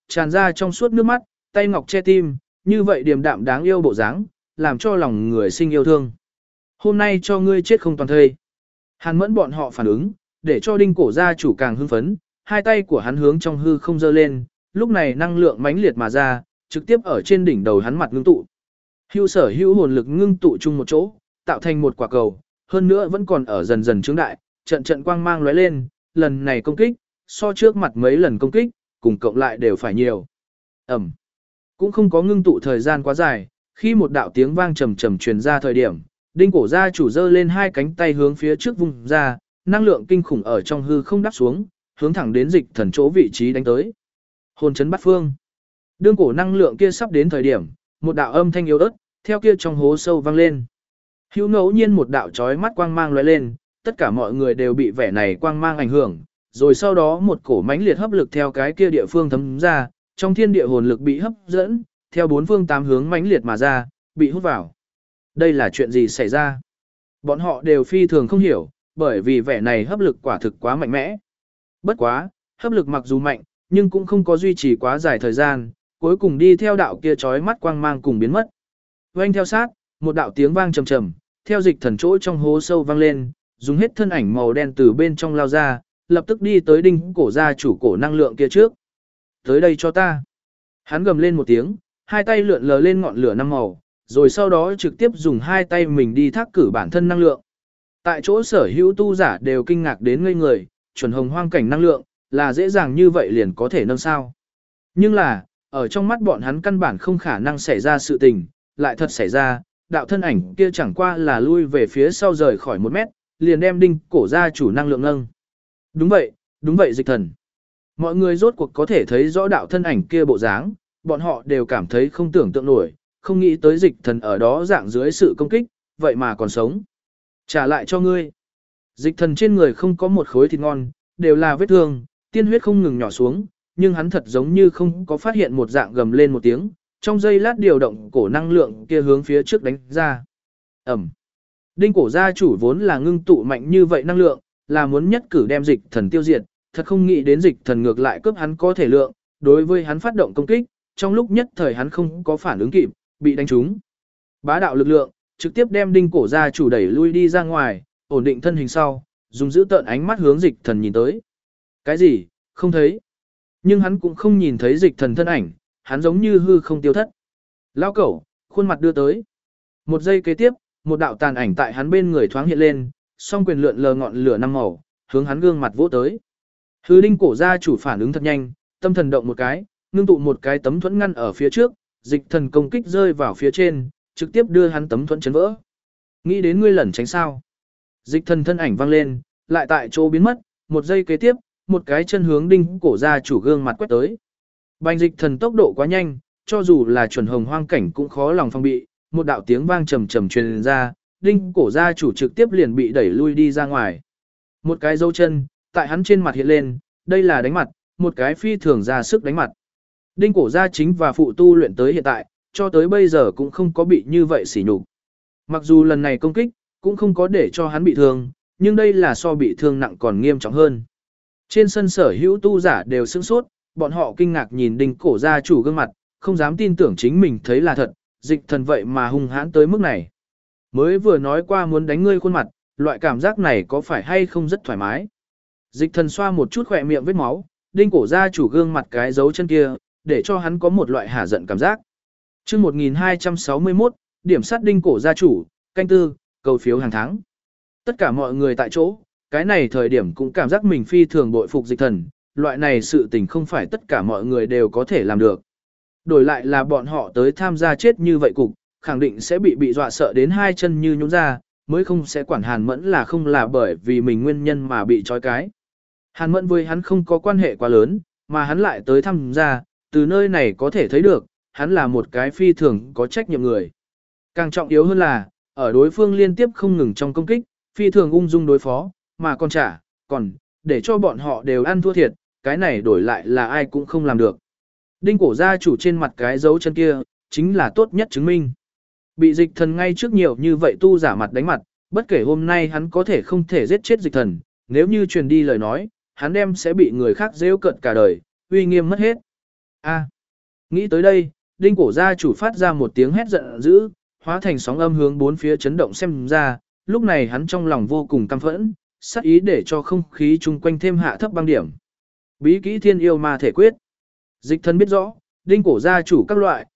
tràn ra trong suốt nước mắt, tay ngọc che tim, như vậy điềm đạm đáng yêu bộ dáng, làm cho lòng người sinh yêu thương. Hôm nay cho ngươi chết không toàn thây. Hàn Mẫn bọn họ phản ứng, để cho Đinh Cổ gia chủ càng hưng phấn, hai tay của hắn hướng trong hư không giơ lên, lúc này năng lượng mãnh liệt mà ra, trực tiếp ở trên đỉnh đầu hắn mặt ngưng tụ. Hưu sở hữu hồn lực ngưng tụ chung một chỗ, tạo thành một quả cầu, hơn nữa vẫn còn ở dần dần trướng đại, trận trận quang mang lóe lên, lần này công kích, so trước mặt mấy lần công kích, cùng cộng lại đều phải nhiều. Ẩm. Cũng không có ngưng tụ thời gian quá dài, khi một đạo tiếng vang trầm trầm truyền ra thời điểm, Đinh Cổ gia chủ giơ lên hai cánh tay hướng phía trước vung ra, năng lượng kinh khủng ở trong hư không đáp xuống, hướng thẳng đến Dịch Thần chỗ vị trí đánh tới. Hồn chấn bát phương. Đương cổ năng lượng kia sắp đến thời điểm, một đạo âm thanh yếu ớt, theo kia trong hố sâu vang lên. Hữu ngẫu nhiên một đạo chói mắt quang mang lóe lên, tất cả mọi người đều bị vẻ này quang mang ảnh hưởng, rồi sau đó một cổ mãnh liệt hấp lực theo cái kia địa phương thấm ra, trong thiên địa hồn lực bị hấp dẫn, theo bốn phương tám hướng mãnh liệt mà ra, bị hút vào. Đây là chuyện gì xảy ra? Bọn họ đều phi thường không hiểu, bởi vì vẻ này hấp lực quả thực quá mạnh mẽ. Bất quá, hấp lực mặc dù mạnh, nhưng cũng không có duy trì quá dài thời gian, cuối cùng đi theo đạo kia chói mắt quang mang cùng biến mất. Oanh theo sát, một đạo tiếng vang trầm trầm, theo Dịch Thần chỗ trong hố sâu vang lên, dùng hết thân ảnh màu đen từ bên trong lao ra, lập tức đi tới Đinh Cổ gia chủ cổ năng lượng kia trước. Tới đây cho ta. Hắn gầm lên một tiếng, hai tay lượn lờ lên ngọn lửa năm màu, rồi sau đó trực tiếp dùng hai tay mình đi thác cử bản thân năng lượng. Tại chỗ sở hữu tu giả đều kinh ngạc đến ngây người, chuẩn hồng hoang cảnh năng lượng, là dễ dàng như vậy liền có thể nâng sao. Nhưng là, ở trong mắt bọn hắn căn bản không khả năng xảy ra sự tình, lại thật xảy ra, đạo thân ảnh kia chẳng qua là lui về phía sau rời khỏi 1 mét, liền đem Đinh Cổ gia chủ năng lượng nâng. Đúng vậy Dịch Thần. Mọi người rốt cuộc có thể thấy rõ đạo thân ảnh kia bộ dáng, bọn họ đều cảm thấy không tưởng tượng nổi, không nghĩ tới Dịch Thần ở đó dạng dưới sự công kích, vậy mà còn sống. Trả lại cho ngươi. Dịch Thần trên người không có một khối thịt ngon, đều là vết thương, tiên huyết không ngừng nhỏ xuống, nhưng hắn thật giống như không có phát hiện một dạng gầm lên một tiếng, trong giây lát điều động cổ năng lượng kia hướng phía trước đánh ra. Ẩm. Đinh Cổ gia chủ vốn là ngưng tụ mạnh như vậy năng lượng, là muốn nhất cử đem Dịch Thần tiêu diệt, thật không nghĩ đến Dịch Thần ngược lại cướp hắn có thể lượng, đối với hắn phát động công kích, trong lúc nhất thời hắn không có phản ứng kịp, bị đánh trúng. Bá đạo lực lượng, trực tiếp đem Đinh Cổ gia chủ đẩy lui đi ra ngoài, ổn định thân hình sau, dùng giữ tợn ánh mắt hướng Dịch Thần nhìn tới. Cái gì? Không thấy. Nhưng hắn cũng không nhìn thấy Dịch Thần thân ảnh, hắn giống như hư không tiêu thất. Lao cẩu, khuôn mặt đưa tới. Một giây kế tiếp, một đạo tàn ảnh tại hắn bên người thoáng hiện lên, song quyền lượn lờ ngọn lửa năm màu, hướng hắn gương mặt vỗ tới. Hư Đinh Cổ gia chủ phản ứng thật nhanh, tâm thần động một cái, ngưng tụ một cái tấm thuẫn ngăn ở phía trước, Dịch Thần công kích rơi vào phía trên, trực tiếp đưa hắn tấm thuẫn chấn vỡ. Nghĩ đến ngươi lẩn tránh sao? Dịch Thần thân ảnh văng lên, lại tại chỗ biến mất, một giây kế tiếp, một cái chân hướng Đinh Cổ gia chủ gương mặt quét tới. Bành Dịch Thần tốc độ quá nhanh, cho dù là chuẩn hồng hoang cảnh cũng khó lòng phòng bị, một đạo tiếng vang trầm trầm truyền ra, Đinh Cổ gia chủ trực tiếp liền bị đẩy lui đi ra ngoài. Một cái dấu chân, tại hắn trên mặt hiện lên, đây là đánh mặt, một cái phi thường ra sức đánh mặt. Đinh Cổ gia chính và phụ tu luyện tới hiện tại, cho tới bây giờ cũng không có bị như vậy sỉ nhục. Mặc dù lần này công kích, cũng không có để cho hắn bị thương, nhưng đây là so bị thương nặng còn nghiêm trọng hơn. Trên sân sở hữu tu giả đều sửng sốt, bọn họ kinh ngạc nhìn Đinh Cổ gia chủ gương mặt, không dám tin tưởng chính mình thấy là thật, Dịch Thần vậy mà hung hãn tới mức này. Mới vừa nói qua muốn đánh ngươi khuôn mặt, loại cảm giác này có phải hay không rất thoải mái. Dịch Thần xoa một chút khỏe miệng vết máu, Đinh Cổ gia chủ gương mặt cái dấu chân kia, để cho hắn có một loại hả giận cảm giác. Chương 1261, điểm sát Đinh Cổ gia chủ, canh tư, cầu phiếu hàng tháng. Tất cả mọi người tại chỗ, cái này thời điểm cũng cảm giác mình phi thường bội phục Dịch Thần, loại này sự tình không phải tất cả mọi người đều có thể làm được. Đổi lại là bọn họ tới tham gia chết như vậy cục, khẳng định sẽ bị dọa sợ đến hai chân như nhũn ra, mới không sẽ quản Hàn Mẫn là không là bởi vì mình nguyên nhân mà bị trói cái. Hàn Mẫn với hắn không có quan hệ quá lớn, mà hắn lại tới tham gia, từ nơi này có thể thấy được, hắn là một cái phi thường có trách nhiệm người. Càng trọng yếu hơn là, ở đối phương liên tiếp không ngừng trong công kích, phi thường ung dung đối phó, mà còn, để cho bọn họ đều ăn thua thiệt, cái này đổi lại là ai cũng không làm được. Đinh Cổ gia chủ trên mặt cái dấu chân kia, chính là tốt nhất chứng minh. Bị Dịch Thần ngay trước nhiều như vậy tu giả mặt đánh mặt, bất kể hôm nay hắn có thể không thể giết chết Dịch Thần, nếu như truyền đi lời nói, hắn đem sẽ bị người khác rêu cận cả đời, uy nghiêm mất hết. A. Nghĩ tới đây, Đinh cổ gia chủ phát ra một tiếng hét giận dữ, hóa thành sóng âm hướng bốn phía chấn động xem ra, lúc này hắn trong lòng vô cùng căm phẫn, sát ý để cho không khí chung quanh thêm hạ thấp băng điểm. Bí kỹ thiên yêu ma thể quyết. Dịch Thần biết rõ, Đinh cổ gia chủ các loại,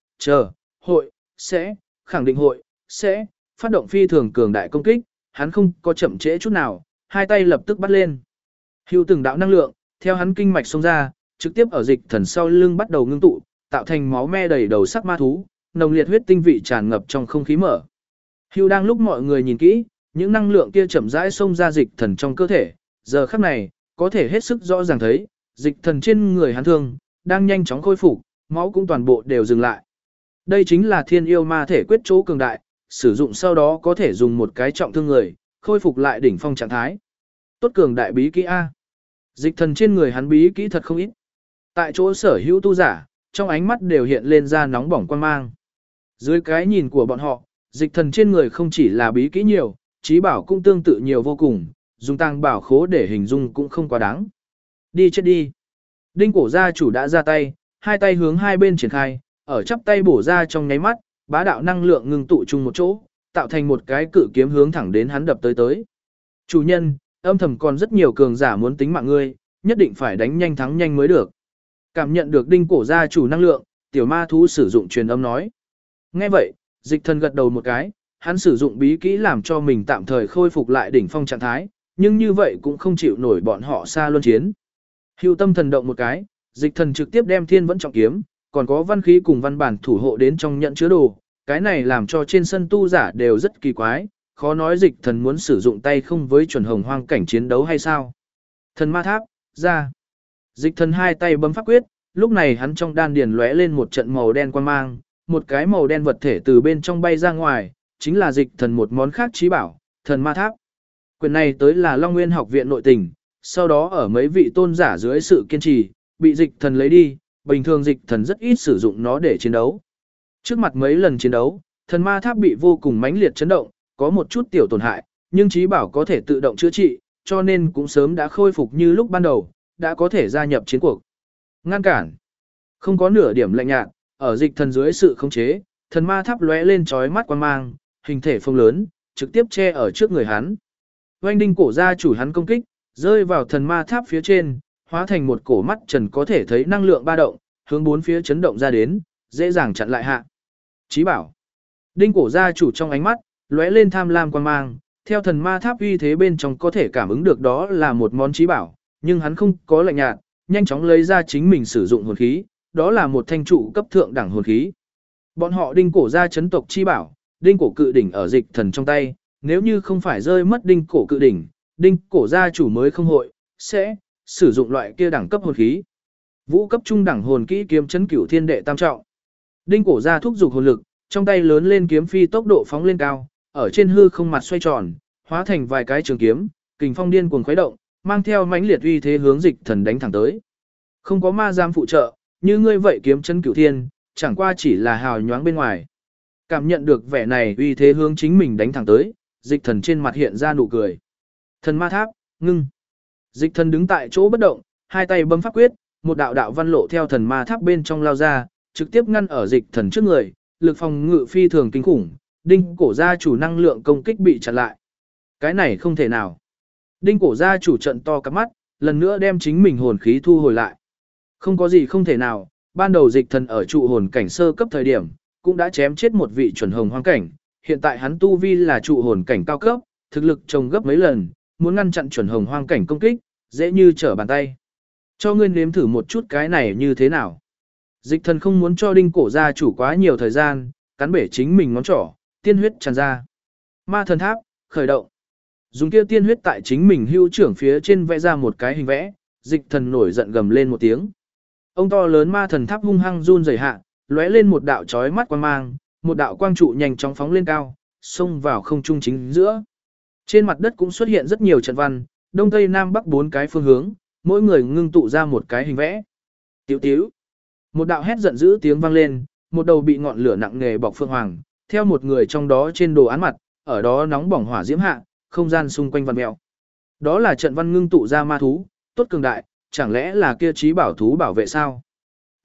hội, sẽ, khẳng định hội, sẽ, phát động phi thường cường đại công kích, hắn không có chậm trễ chút nào, hai tay lập tức bắt lên. Hưu từng đạo năng lượng, theo hắn kinh mạch xông ra, trực tiếp ở Dịch Thần sau lưng bắt đầu ngưng tụ, tạo thành máu me đầy đầu sắc ma thú, nồng liệt huyết tinh vị tràn ngập trong không khí mở. Hưu đang lúc mọi người nhìn kỹ, những năng lượng kia chậm rãi xông ra Dịch Thần trong cơ thể, giờ khắc này, có thể hết sức rõ ràng thấy, Dịch Thần trên người hắn thương đang nhanh chóng khôi phục, máu cũng toàn bộ đều dừng lại. Đây chính là thiên yêu ma thể quyết chỗ cường đại, sử dụng sau đó có thể dùng một cái trọng thương người, khôi phục lại đỉnh phong trạng thái. Tốt cường đại bí kỹ A. Dịch Thần trên người hắn bí kỹ thật không ít. Tại chỗ sở hữu tu giả, trong ánh mắt đều hiện lên ra nóng bỏng quan mang. Dưới cái nhìn của bọn họ, Dịch Thần trên người không chỉ là bí kỹ nhiều, trí bảo cũng tương tự nhiều vô cùng, dùng tàng bảo khố để hình dung cũng không quá đáng. Đi chết đi. Đinh cổ gia chủ đã ra tay, hai tay hướng hai bên triển khai, ở chắp tay bổ ra trong nháy mắt, bá đạo năng lượng ngưng tụ chung một chỗ, tạo thành một cái cự kiếm hướng thẳng đến hắn đập tới. Chủ nhân, âm thầm còn rất nhiều cường giả muốn tính mạng ngươi, nhất định phải đánh nhanh thắng nhanh mới được. Cảm nhận được Đinh cổ gia chủ năng lượng, tiểu ma thú sử dụng truyền âm nói. Nghe vậy, Dịch Thần gật đầu một cái, hắn sử dụng bí kỹ làm cho mình tạm thời khôi phục lại đỉnh phong trạng thái, nhưng như vậy cũng không chịu nổi bọn họ xa luân chiến. Hưu tâm thần động một cái, Dịch Thần trực tiếp đem thiên vẫn trọng kiếm, còn có văn khí cùng văn bản thủ hộ đến trong nhận chứa đồ, cái này làm cho trên sân tu giả đều rất kỳ quái, khó nói Dịch Thần muốn sử dụng tay không với chuẩn hồng hoang cảnh chiến đấu hay sao. Thần ma tháp, ra. Dịch Thần hai tay bấm pháp quyết, lúc này hắn trong đan điền lóe lên một trận màu đen quang mang, một cái màu đen vật thể từ bên trong bay ra ngoài, chính là Dịch Thần một món khác trí bảo, thần ma tháp. Quyền này tới là Long Nguyên học viện nội tình, sau đó ở mấy vị tôn giả dưới sự kiên trì, bị Dịch Thần lấy đi, bình thường Dịch Thần rất ít sử dụng nó để chiến đấu. Trước mặt mấy lần chiến đấu, thần ma tháp bị vô cùng mãnh liệt chấn động, có một chút tiểu tổn hại, nhưng trí bảo có thể tự động chữa trị, cho nên cũng sớm đã khôi phục như lúc ban đầu, đã có thể gia nhập chiến cuộc. Ngăn cản. Không có nửa điểm lạnh nhạt, ở Dịch Thần dưới sự khống chế, thần ma tháp lóe lên chói mắt quang mang, hình thể phông lớn, trực tiếp che ở trước người hắn. Oanh Đinh cổ gia chủ hắn công kích, rơi vào thần ma tháp phía trên, hóa thành một cổ mắt trần có thể thấy năng lượng ba động, hướng bốn phía chấn động ra đến, dễ dàng chặn lại hạ. Chí bảo. Đinh cổ gia chủ trong ánh mắt, lóe lên tham lam quan mang, theo thần ma tháp uy thế bên trong có thể cảm ứng được đó là một món chí bảo, nhưng hắn không có lạnh nhạt, nhanh chóng lấy ra chính mình sử dụng hồn khí, đó là một thanh trụ cấp thượng đẳng hồn khí. Bọn họ Đinh cổ gia chấn tộc chi bảo, Đinh cổ cự đỉnh ở Dịch Thần trong tay, nếu như không phải rơi mất Đinh cổ cự đỉnh, Đinh cổ gia chủ mới không hội sẽ sử dụng loại kia đẳng cấp hồn khí. Vũ cấp trung đẳng hồn kỹ kiếm chấn cửu thiên đệ tam trọng. Đinh cổ gia thúc dục hồn lực, trong tay lớn lên kiếm phi tốc độ phóng lên cao, ở trên hư không mặt xoay tròn, hóa thành vài cái trường kiếm, kình phong điên cuồng khuấy động, mang theo mãnh liệt uy thế hướng Dịch Thần đánh thẳng tới. Không có ma giam phụ trợ, như ngươi vậy kiếm chấn cửu thiên, chẳng qua chỉ là hào nhoáng bên ngoài. Cảm nhận được vẻ này uy thế hướng chính mình đánh thẳng tới, Dịch Thần trên mặt hiện ra nụ cười. Thần ma tháp, ngưng. Dịch Thần đứng tại chỗ bất động, hai tay bấm pháp quyết, một đạo đạo văn lộ theo thần ma tháp bên trong lao ra, trực tiếp ngăn ở Dịch Thần trước người, lực phòng ngự phi thường kinh khủng, Đinh cổ gia chủ năng lượng công kích bị chặn lại. Cái này không thể nào. Đinh cổ gia chủ trận to cặp mắt, lần nữa đem chính mình hồn khí thu hồi lại. Không có gì không thể nào, ban đầu Dịch Thần ở trụ hồn cảnh sơ cấp thời điểm, cũng đã chém chết một vị chuẩn hồng hoang cảnh, hiện tại hắn tu vi là trụ hồn cảnh cao cấp, thực lực trồng gấp mấy lần, muốn ngăn chặn chuẩn hồng hoang cảnh công kích, dễ như trở bàn tay. Cho ngươi nếm thử một chút cái này như thế nào. Dịch Thần không muốn cho Đinh cổ gia chủ quá nhiều thời gian, cắn bể chính mình ngón trỏ, tiên huyết tràn ra. Ma thần tháp, khởi động. Dùng kia tiên huyết tại chính mình hưu trưởng phía trên vẽ ra một cái hình vẽ, Dịch Thần nổi giận gầm lên một tiếng. Ông to lớn ma thần tháp hung hăng run rẩy hạ, lóe lên một đạo chói mắt quang mang, một đạo quang trụ nhanh chóng phóng lên cao, xông vào không trung chính giữa. Trên mặt đất cũng xuất hiện rất nhiều trận văn, đông tây nam bắc bốn cái phương hướng, mỗi người ngưng tụ ra một cái hình vẽ. Tiểu tiểu. Một đạo hét giận dữ tiếng vang lên, một đầu bị ngọn lửa nặng nề bọc phượng hoàng, theo một người trong đó trên đồ án mặt, ở đó nóng bỏng hỏa diễm hạ, không gian xung quanh vằn mèo. Đó là trận văn ngưng tụ ra ma thú, tốt cường đại, chẳng lẽ là kia trí bảo thú bảo vệ sao?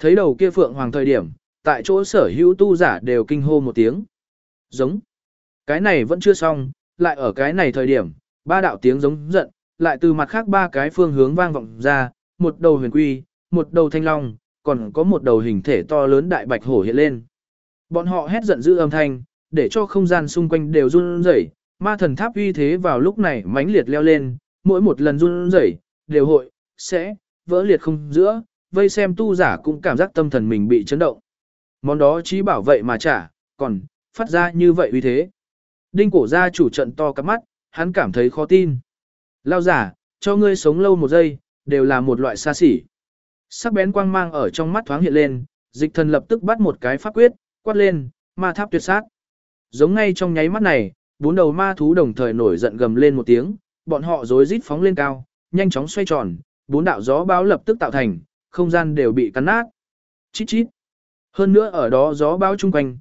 thấy đầu kia phượng hoàng thời điểm, tại chỗ sở hữu tu giả đều kinh hô một tiếng. Giống. Cái này vẫn chưa xong, lại ở cái này thời điểm, ba đạo tiếng giống giận, lại từ mặt khác ba cái phương hướng vang vọng ra, một đầu huyền quy, một đầu thanh long, còn có một đầu hình thể to lớn đại bạch hổ hiện lên. Bọn họ hét giận dữ âm thanh, để cho không gian xung quanh đều run rẩy, ma thần tháp uy thế vào lúc này mãnh liệt leo lên, mỗi một lần run rẩy, đều hội, sẽ, vỡ liệt không giữa, vây xem tu giả cũng cảm giác tâm thần mình bị chấn động. Món đó chí bảo vậy mà trả, còn, phát ra như vậy uy thế. Đinh cổ gia chủ trận to cắp mắt, hắn cảm thấy khó tin. Lao giả, cho ngươi sống lâu một giây, đều là một loại xa xỉ. Sắc bén quang mang ở trong mắt thoáng hiện lên, dịch thần lập tức bắt một cái pháp quyết, quát lên, ma tháp tuyệt sát. Giống ngay trong nháy mắt này, bốn đầu ma thú đồng thời nổi giận gầm lên một tiếng, bọn họ rối rít phóng lên cao, nhanh chóng xoay tròn, bốn đạo gió bão lập tức tạo thành, không gian đều bị cắn nát. Chít chít. Hơn nữa ở đó gió bão chung quanh,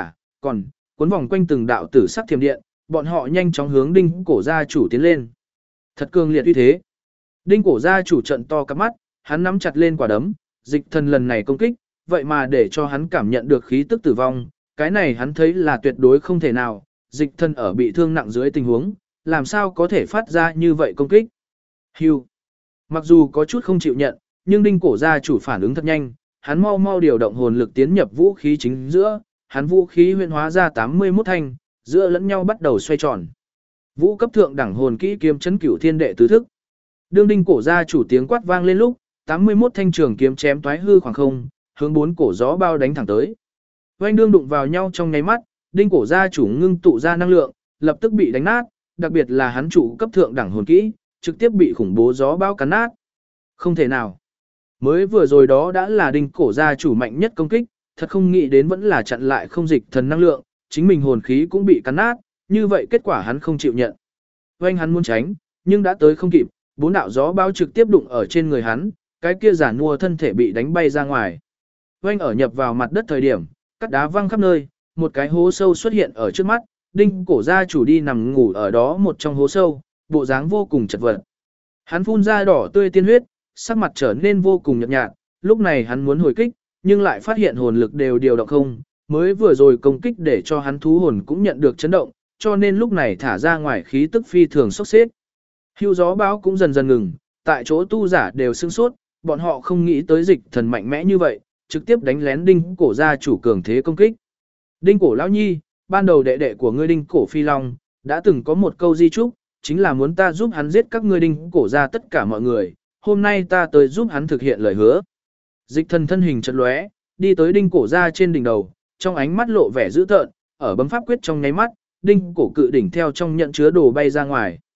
còn cuốn vòng quanh từng đạo tử sắc thiểm điện, bọn họ nhanh chóng hướng đinh cổ gia chủ tiến lên. Thật cường liệt uy thế. Đinh cổ gia chủ trận to cắp mắt, hắn nắm chặt lên quả đấm, dịch thần lần này công kích, vậy mà để cho hắn cảm nhận được khí tức tử vong, cái này hắn thấy là tuyệt đối không thể nào, dịch thần ở bị thương nặng dưới tình huống, làm sao có thể phát ra như vậy công kích. Hưu. Mặc dù có chút không chịu nhận, nhưng đinh cổ gia chủ phản ứng thật nhanh, hắn mau mau điều động hồn lực tiến nhập vũ khí chính giữa, hắn vũ khí huyễn hóa ra 81 thanh, giữa lẫn nhau bắt đầu xoay tròn. Vũ cấp thượng đẳng hồn kỹ kiếm chấn cửu thiên đệ tứ thức. Đương đinh cổ gia chủ tiếng quát vang lên lúc, 81 thanh trường kiếm chém toái hư khoảng không, hướng bốn cổ gió bao đánh thẳng tới. Oanh đương đụng vào nhau trong nháy mắt, đinh cổ gia chủ ngưng tụ ra năng lượng, lập tức bị đánh nát, đặc biệt là hắn chủ cấp thượng đẳng hồn kỹ, trực tiếp bị khủng bố gió bao cắn nát. Không thể nào. Mới vừa rồi đó đã là đinh cổ gia chủ mạnh nhất công kích, thật không nghĩ đến vẫn là chặn lại không dịch thần năng lượng, chính mình hồn khí cũng bị cắn nát, như vậy kết quả hắn không chịu nhận. Oanh hắn muốn tránh, nhưng đã tới không kịp, bốn đạo gió bao trực tiếp đụng ở trên người hắn, cái kia giả nua thân thể bị đánh bay ra ngoài. Oanh ở nhập vào mặt đất thời điểm, cắt đá văng khắp nơi, một cái hố sâu xuất hiện ở trước mắt, đinh cổ gia chủ đi nằm ngủ ở đó một trong hố sâu, bộ dáng vô cùng chật vật. Hắn phun ra đỏ tươi tiên huyết, sắc mặt trở nên vô cùng nhợt nhạt, lúc này hắn muốn hồi kích, nhưng lại phát hiện hồn lực đều điều động không, mới vừa rồi công kích để cho hắn thú hồn cũng nhận được chấn động, cho nên lúc này thả ra ngoài khí tức phi thường sốc xếp. Hưu gió bão cũng dần dần ngừng, tại chỗ tu giả đều sửng sốt, bọn họ không nghĩ tới dịch thần mạnh mẽ như vậy, trực tiếp đánh lén đinh cổ gia chủ cường thế công kích. Đinh cổ lão nhi, ban đầu đệ đệ của ngươi đinh cổ phi long, đã từng có một câu di chúc, chính là muốn ta giúp hắn giết các ngươi đinh cổ gia tất cả mọi người, hôm nay ta tới giúp hắn thực hiện lời hứa. Dịch thần thân hình chật lóe, đi tới đinh cổ gia trên đỉnh đầu, trong ánh mắt lộ vẻ dữ tợn, ở bấm pháp quyết trong nháy mắt, đinh cổ cự đỉnh theo trong nhận chứa đồ bay ra ngoài.